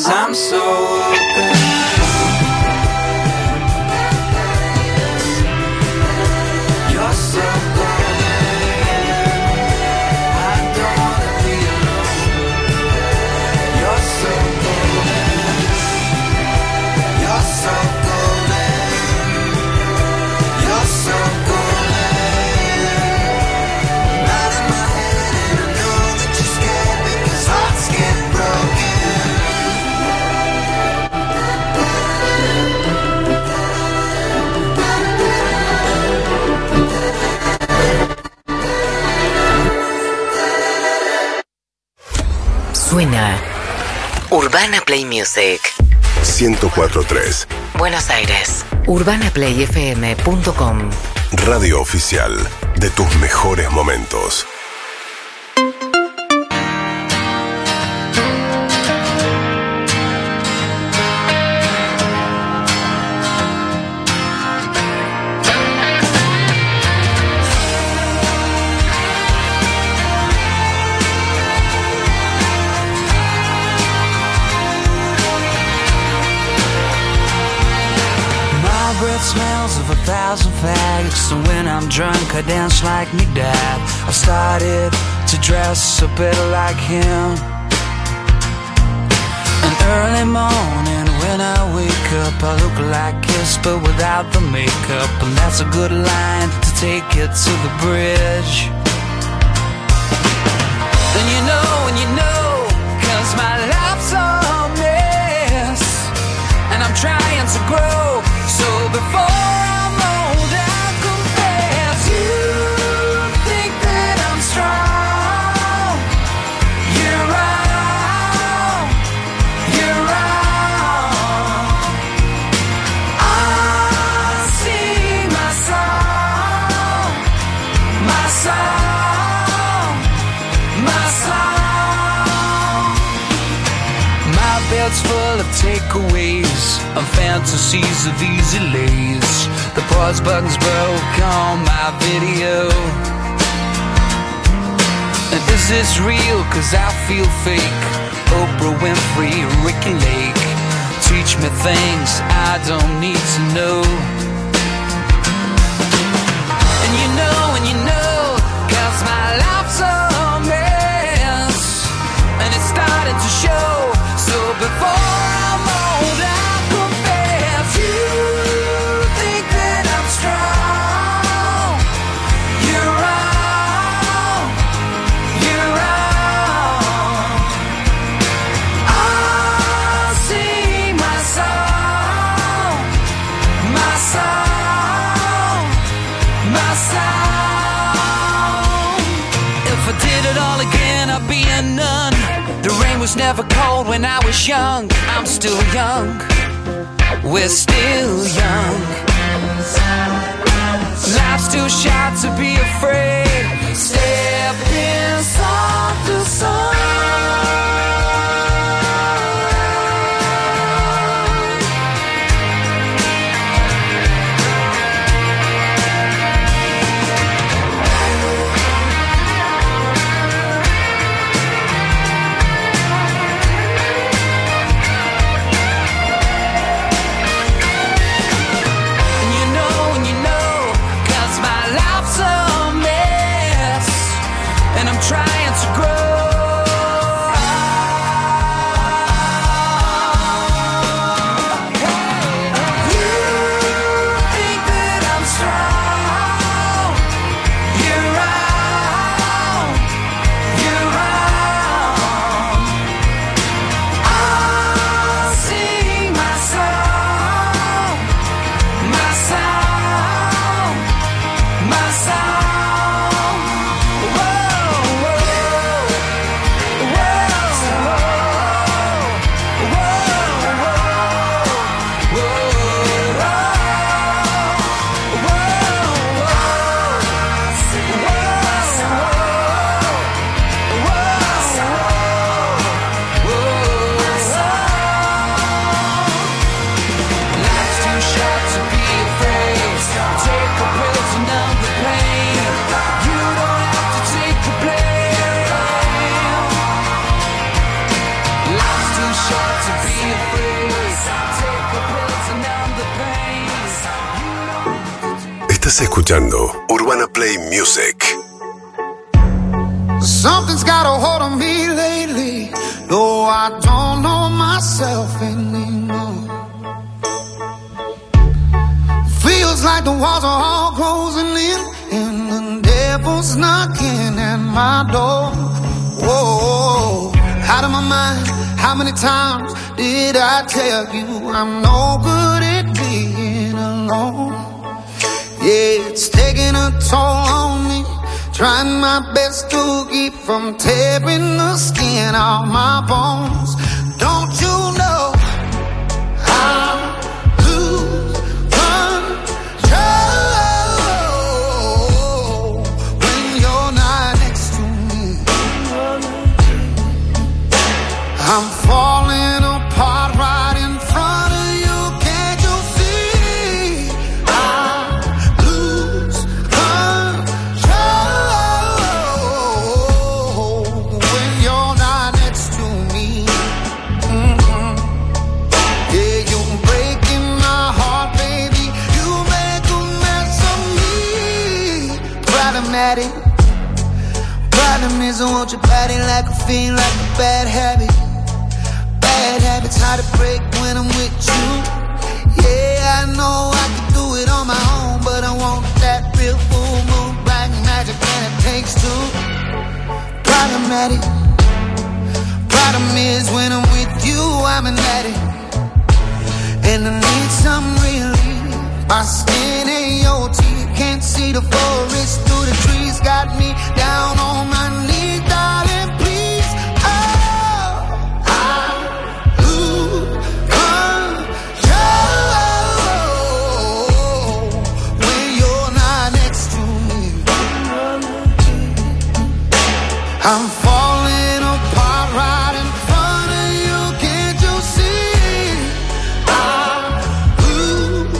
'cause I'm so open. You're so Suena Urbana Play Music ciento cuatro punto tres. Buenos Aires. urbana play f m punto com. Radio oficial de tus mejores momentos. Smells of a thousand fags. So when I'm drunk I dance like me dad. I've started to dress a bit like him. An early morning when I wake up I look like Kiss but without the makeup. And that's a good line to take it to the bridge. Then you know and you know, 'cause my life's a mess and I'm trying to grow. So before I'm old, I'll confess. You think that I'm strong. You're wrong. You're wrong. I sing my song. My song. My song. My bed's full of takeaways of fantasies of easy lays. The pause button's broke on my video. And is this real? 'Cause I feel fake. Oprah Winfrey, Ricky Lake. Teach me things I don't need to know. And you know, and you know, 'cause my life's a mess and it's starting to show. So before I'm old, I'll confess. You think that I'm strong. You're wrong. You're wrong. I'll sing my song. My song. My song. If I did it all again, I'd be a nun. The rain was never cold when I was young. I'm still young. We're still young. Life's too short to be afraid. Step inside the sun. And you know, and you know, 'cause my life's a mess Estás escuchando Urbana Play Music. Something's got a hold on me lately, though I don't know myself anymore. Feels like the walls are all closing in, and the devil's knocking at my door. Whoa, out of my mind, how many times did I tell you I'm no good at being alone? Yeah, it's taking a toll on me, trying my best to keep from tearing the skin off my bones. Don't you know I lose control when you're not next to me? I'm falling apart right in front of you. Can't you see? I lose control when you're not next to me. Mm-hmm. Yeah, you're breaking my heart, baby. You make a mess of me. Problematic. Problem is I want your body like a fiend, like a bad habit. Bad habits hard to break when I'm with you. Yeah, I know I can do it on my own, but I want that real full moon, black magic, and it takes two. Problematic. Problem is when I'm with you, I'm an addict, and I need some relief. My skin ain't your teeth, can't see the forest through the trees. Got me down on my knees, darling, please. Oh, I lose control when you're not next to me. I'm falling apart right in front of you. Can't you see? I lose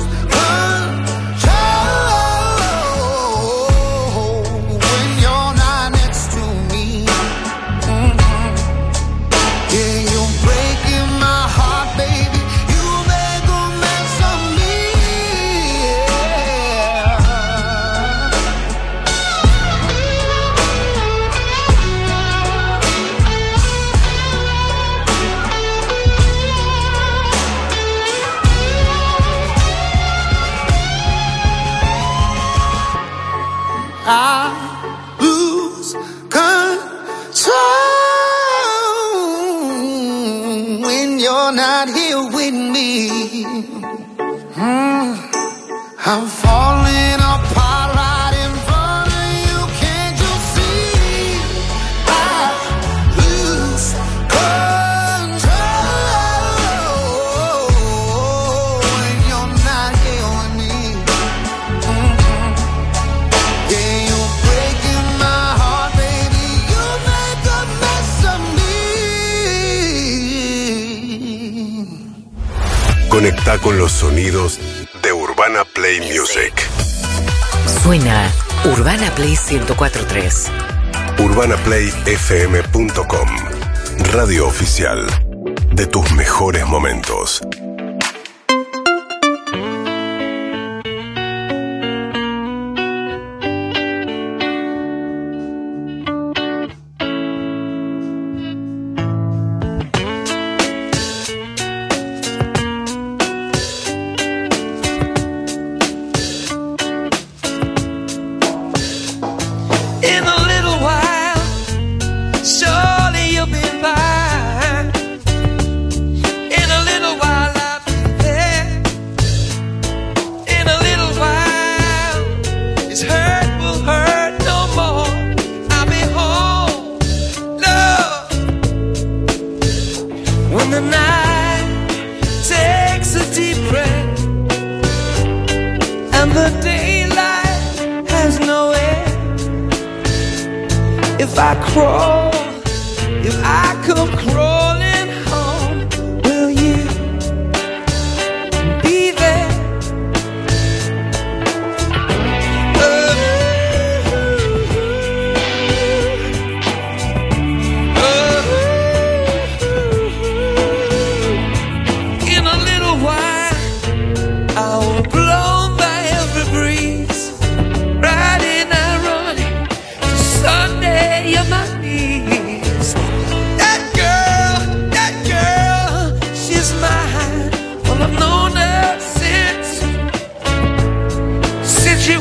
control when you're not next to me. Mhm. Yeah, you're breaking my heart, baby. You make a mess of me. I lose control when you're not here with me. Mm. I'm falling apart right in front of you. Can't you see? I lose control when you're not here with me. Mhm. Yeah, you're breaking my heart, baby. You make a mess of me. Conecta con los sonidos de Urbana Play Music. Suena Urbana Play ciento cuatro punto tres. urbana play f m punto com. Radio oficial de tus mejores momentos. In a little while, surely you'll be mine. In a little while, I'll be there. In a little while, this hurt will hurt no more. I'll be home, love. When the night takes a deep breath and the daylight has no end. If I crawl, if I come crawling home, will you be there? In a little while, I will blown by every breeze.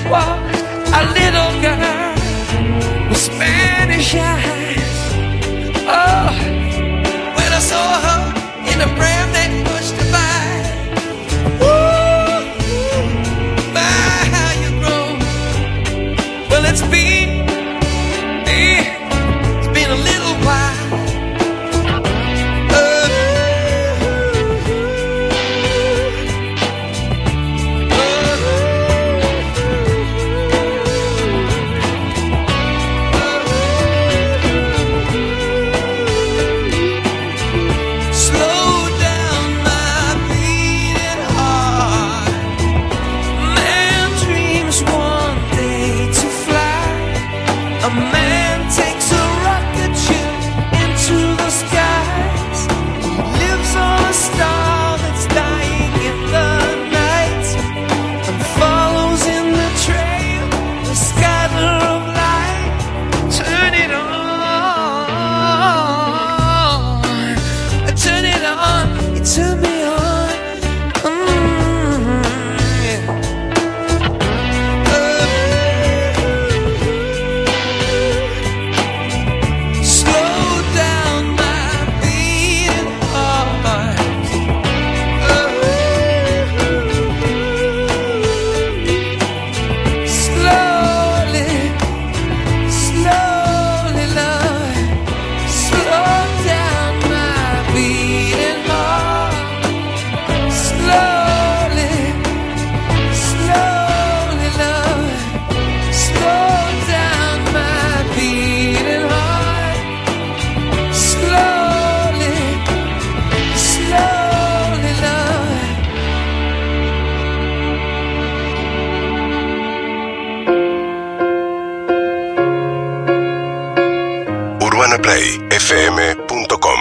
was a little girl with Spanish eyes. Oh, when I saw her in a pram that pushed her by. Ooh, my, how you grow. Well, it's been, it's been a little while. Play F M punto com.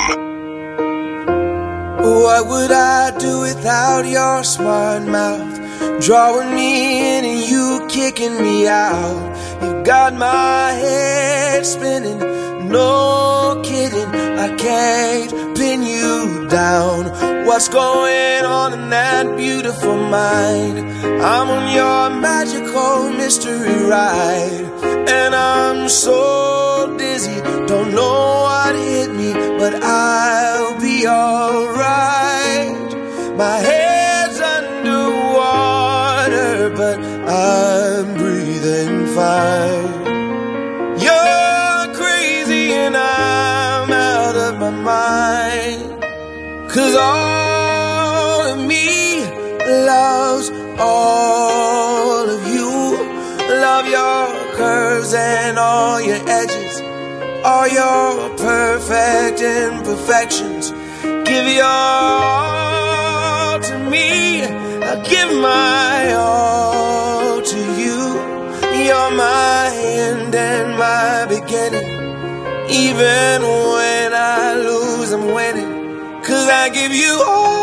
What would I do without your smart mouth? Drawing me in and you kicking me out. You got my head spinning, no kidding. I can't pin you down. What's going on in that beautiful mind? I'm on your magical mystery ride, and I'm so dizzy, don't know what hit me, but I'll be alright. My head's underwater, but I'm breathing fine. You're crazy and I'm out of my mind, 'cause all of me loves all of you. Love your curves and all your edges, all your perfect imperfections. Give your all to me, I give my all to you. You're my end and my beginning. Even when I lose, I'm winning, 'cause I give you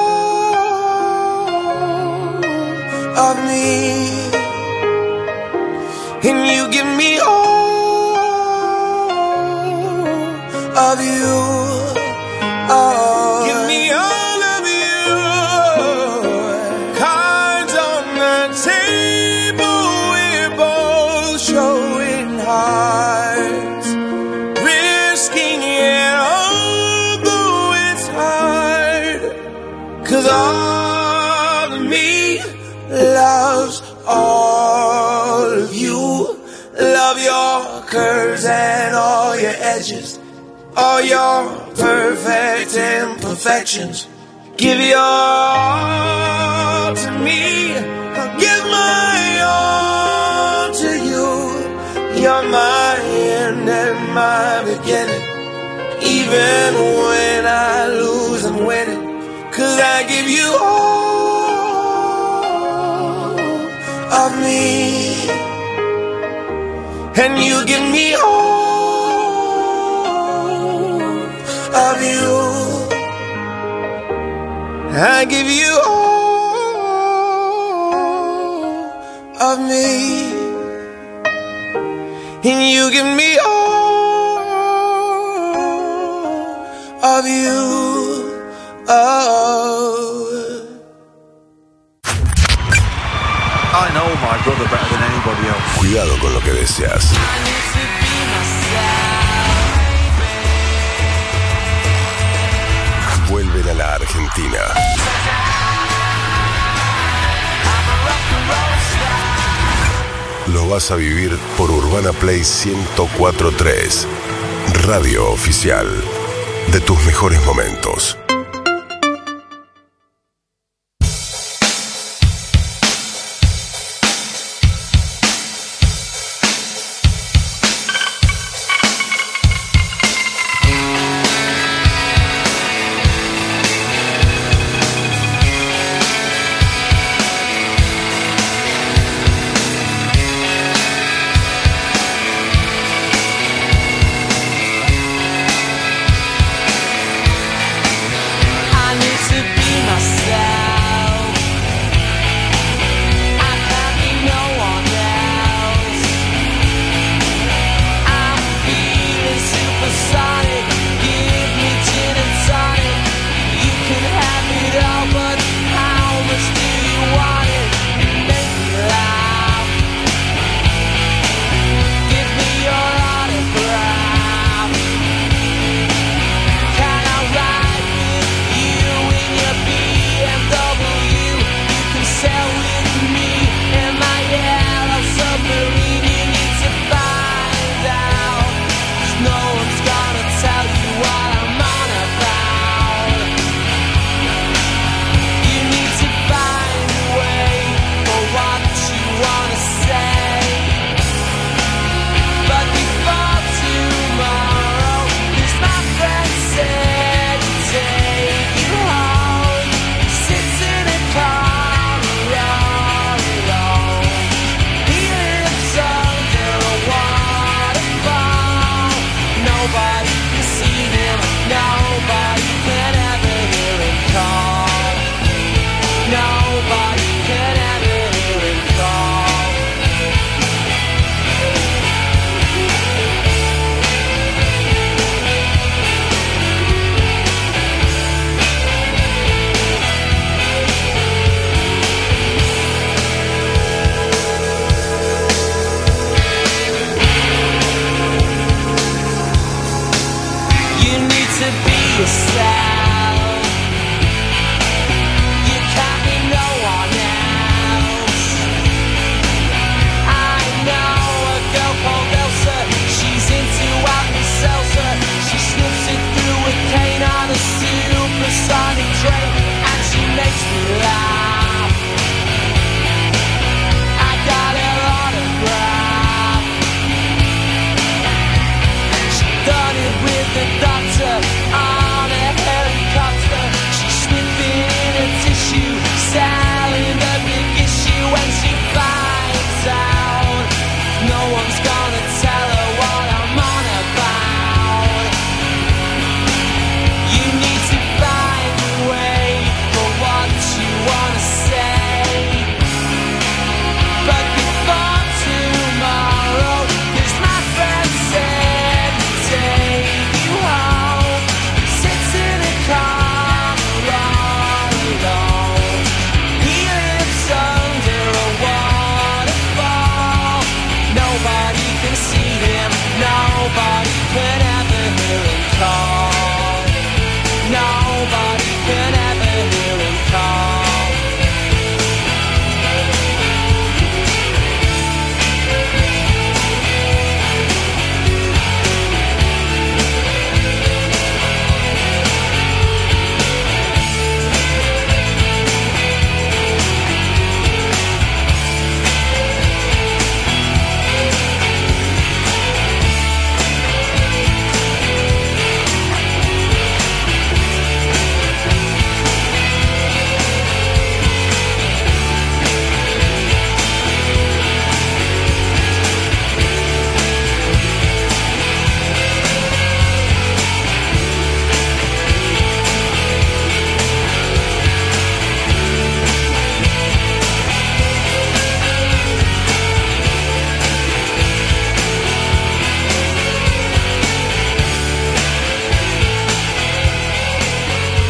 all of me, and you give me all of you. Oh, give me all of you. Cards on the table, we're both showing hearts, risking it although it's hard, 'cause all of me loves all of you. Love your curves and all your edges, all your perfect imperfections. Give your all to me, I'll give my all to you. You're my end and my beginning. Even when I lose, I'm winning, 'cause I give you all of me, and you give me all of you. I give you all of me, and you give me all of you. Oh. I know my brother better than anybody else. Cuidado con lo que deseas. Vuelven a la Argentina. Lo vas a vivir por Urbana Play ciento cuatro punto tres. Radio oficial de tus mejores momentos.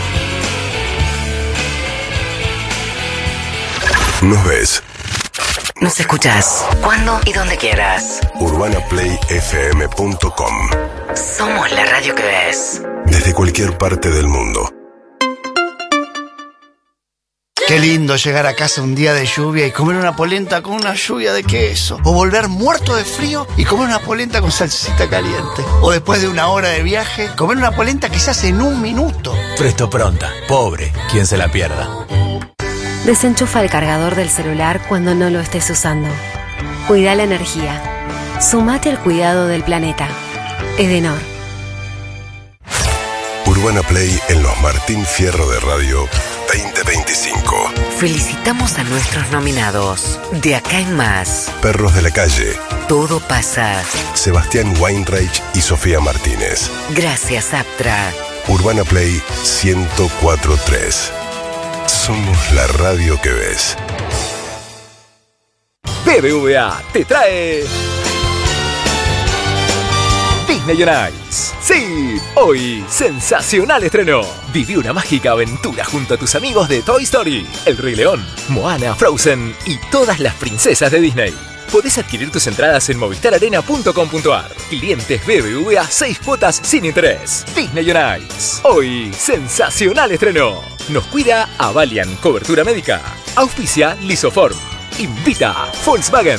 ¿Nos ves? Nos escuchás cuando y donde quieras. urbana play f m punto com. Somos la radio que ves. Desde cualquier parte del mundo. Qué lindo llegar a casa un día de lluvia y comer una polenta con una lluvia de queso. O volver muerto de frío y comer una polenta con salsita caliente. O después de una hora de viaje, comer una polenta que se hace en un minuto. Presto Pronta. Pobre, quien se la pierda. Desenchufa el cargador del celular cuando no lo estés usando. Cuida la energía. Sumate al cuidado del planeta. Edenor. Urbana Play en los Martín Fierro de Radio veinte veinticinco. Felicitamos a nuestros nominados. De acá en más. Perros de la calle. Todo pasa. Sebastián Weinreich y Sofía Martínez. Gracias, Aptra. Urbana Play ciento cuatro punto tres. Somos la radio que ves. B B V A te trae Disney on Ice. Sí, hoy sensacional estreno. Viví una mágica aventura junto a tus amigos de Toy Story, El Rey León, Moana, Frozen y todas las princesas de Disney. Podés adquirir tus entradas en movistar arena punto com punto ar. Clientes B B V A, seis cuotas sin interés. Disney on Ice. Hoy sensacional estreno. Nos cuida Avalian Cobertura Médica. Auspicia Lisoform. Invita Volkswagen.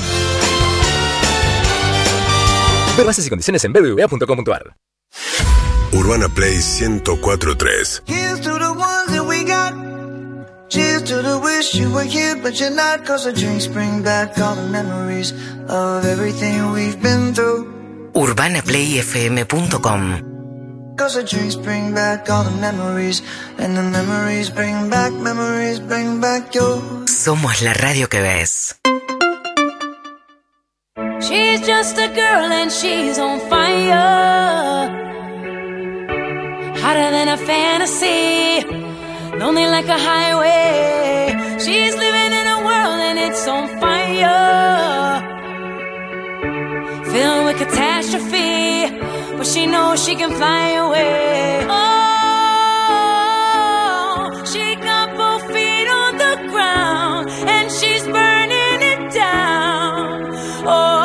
Ver bases y condiciones en b b v a punto com punto ar. Urbana Play ciento cuatro punto tres. Here's to the ones that we got. Cheers to the wish you were here, but you're not. Cause the drinks bring back all the memories of everything we've been through. urbana play f m punto com. Cause the drinks bring back all the memories. And the memories bring back, memories bring back you. Somos la radio que ves. She's just a girl and she's on fire. Hotter than a fantasy. Lonely like a highway. She's living in a world and it's on fire. Filled with catastrophe. But she knows she can fly away. Oh, she got both feet on the ground. And she's burning it down. Oh.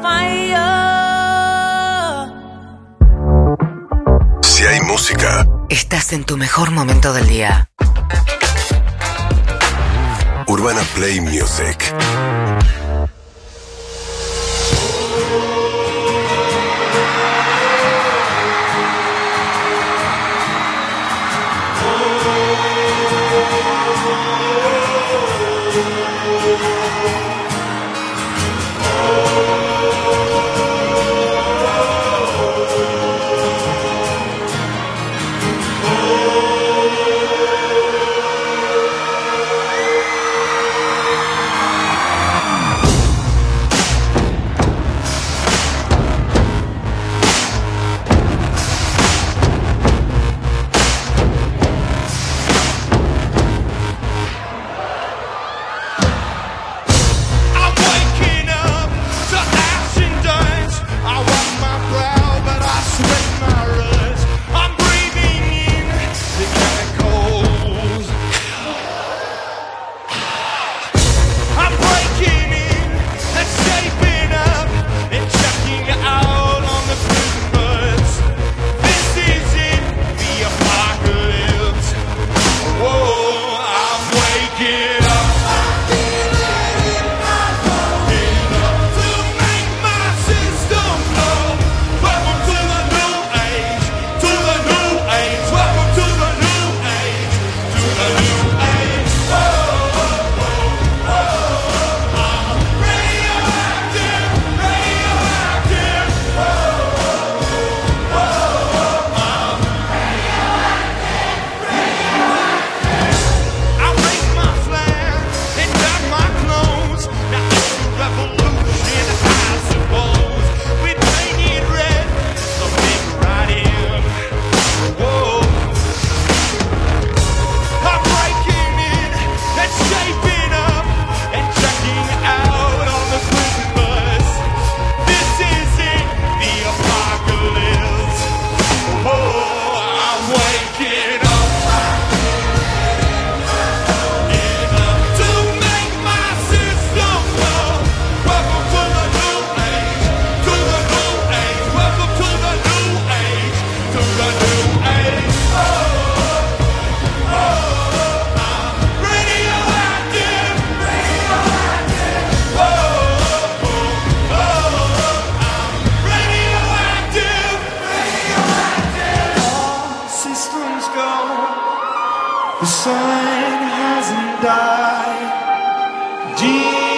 fire. Si hay música, estás en tu mejor momento del día. Urbana Play Music. The sun hasn't died. Gee,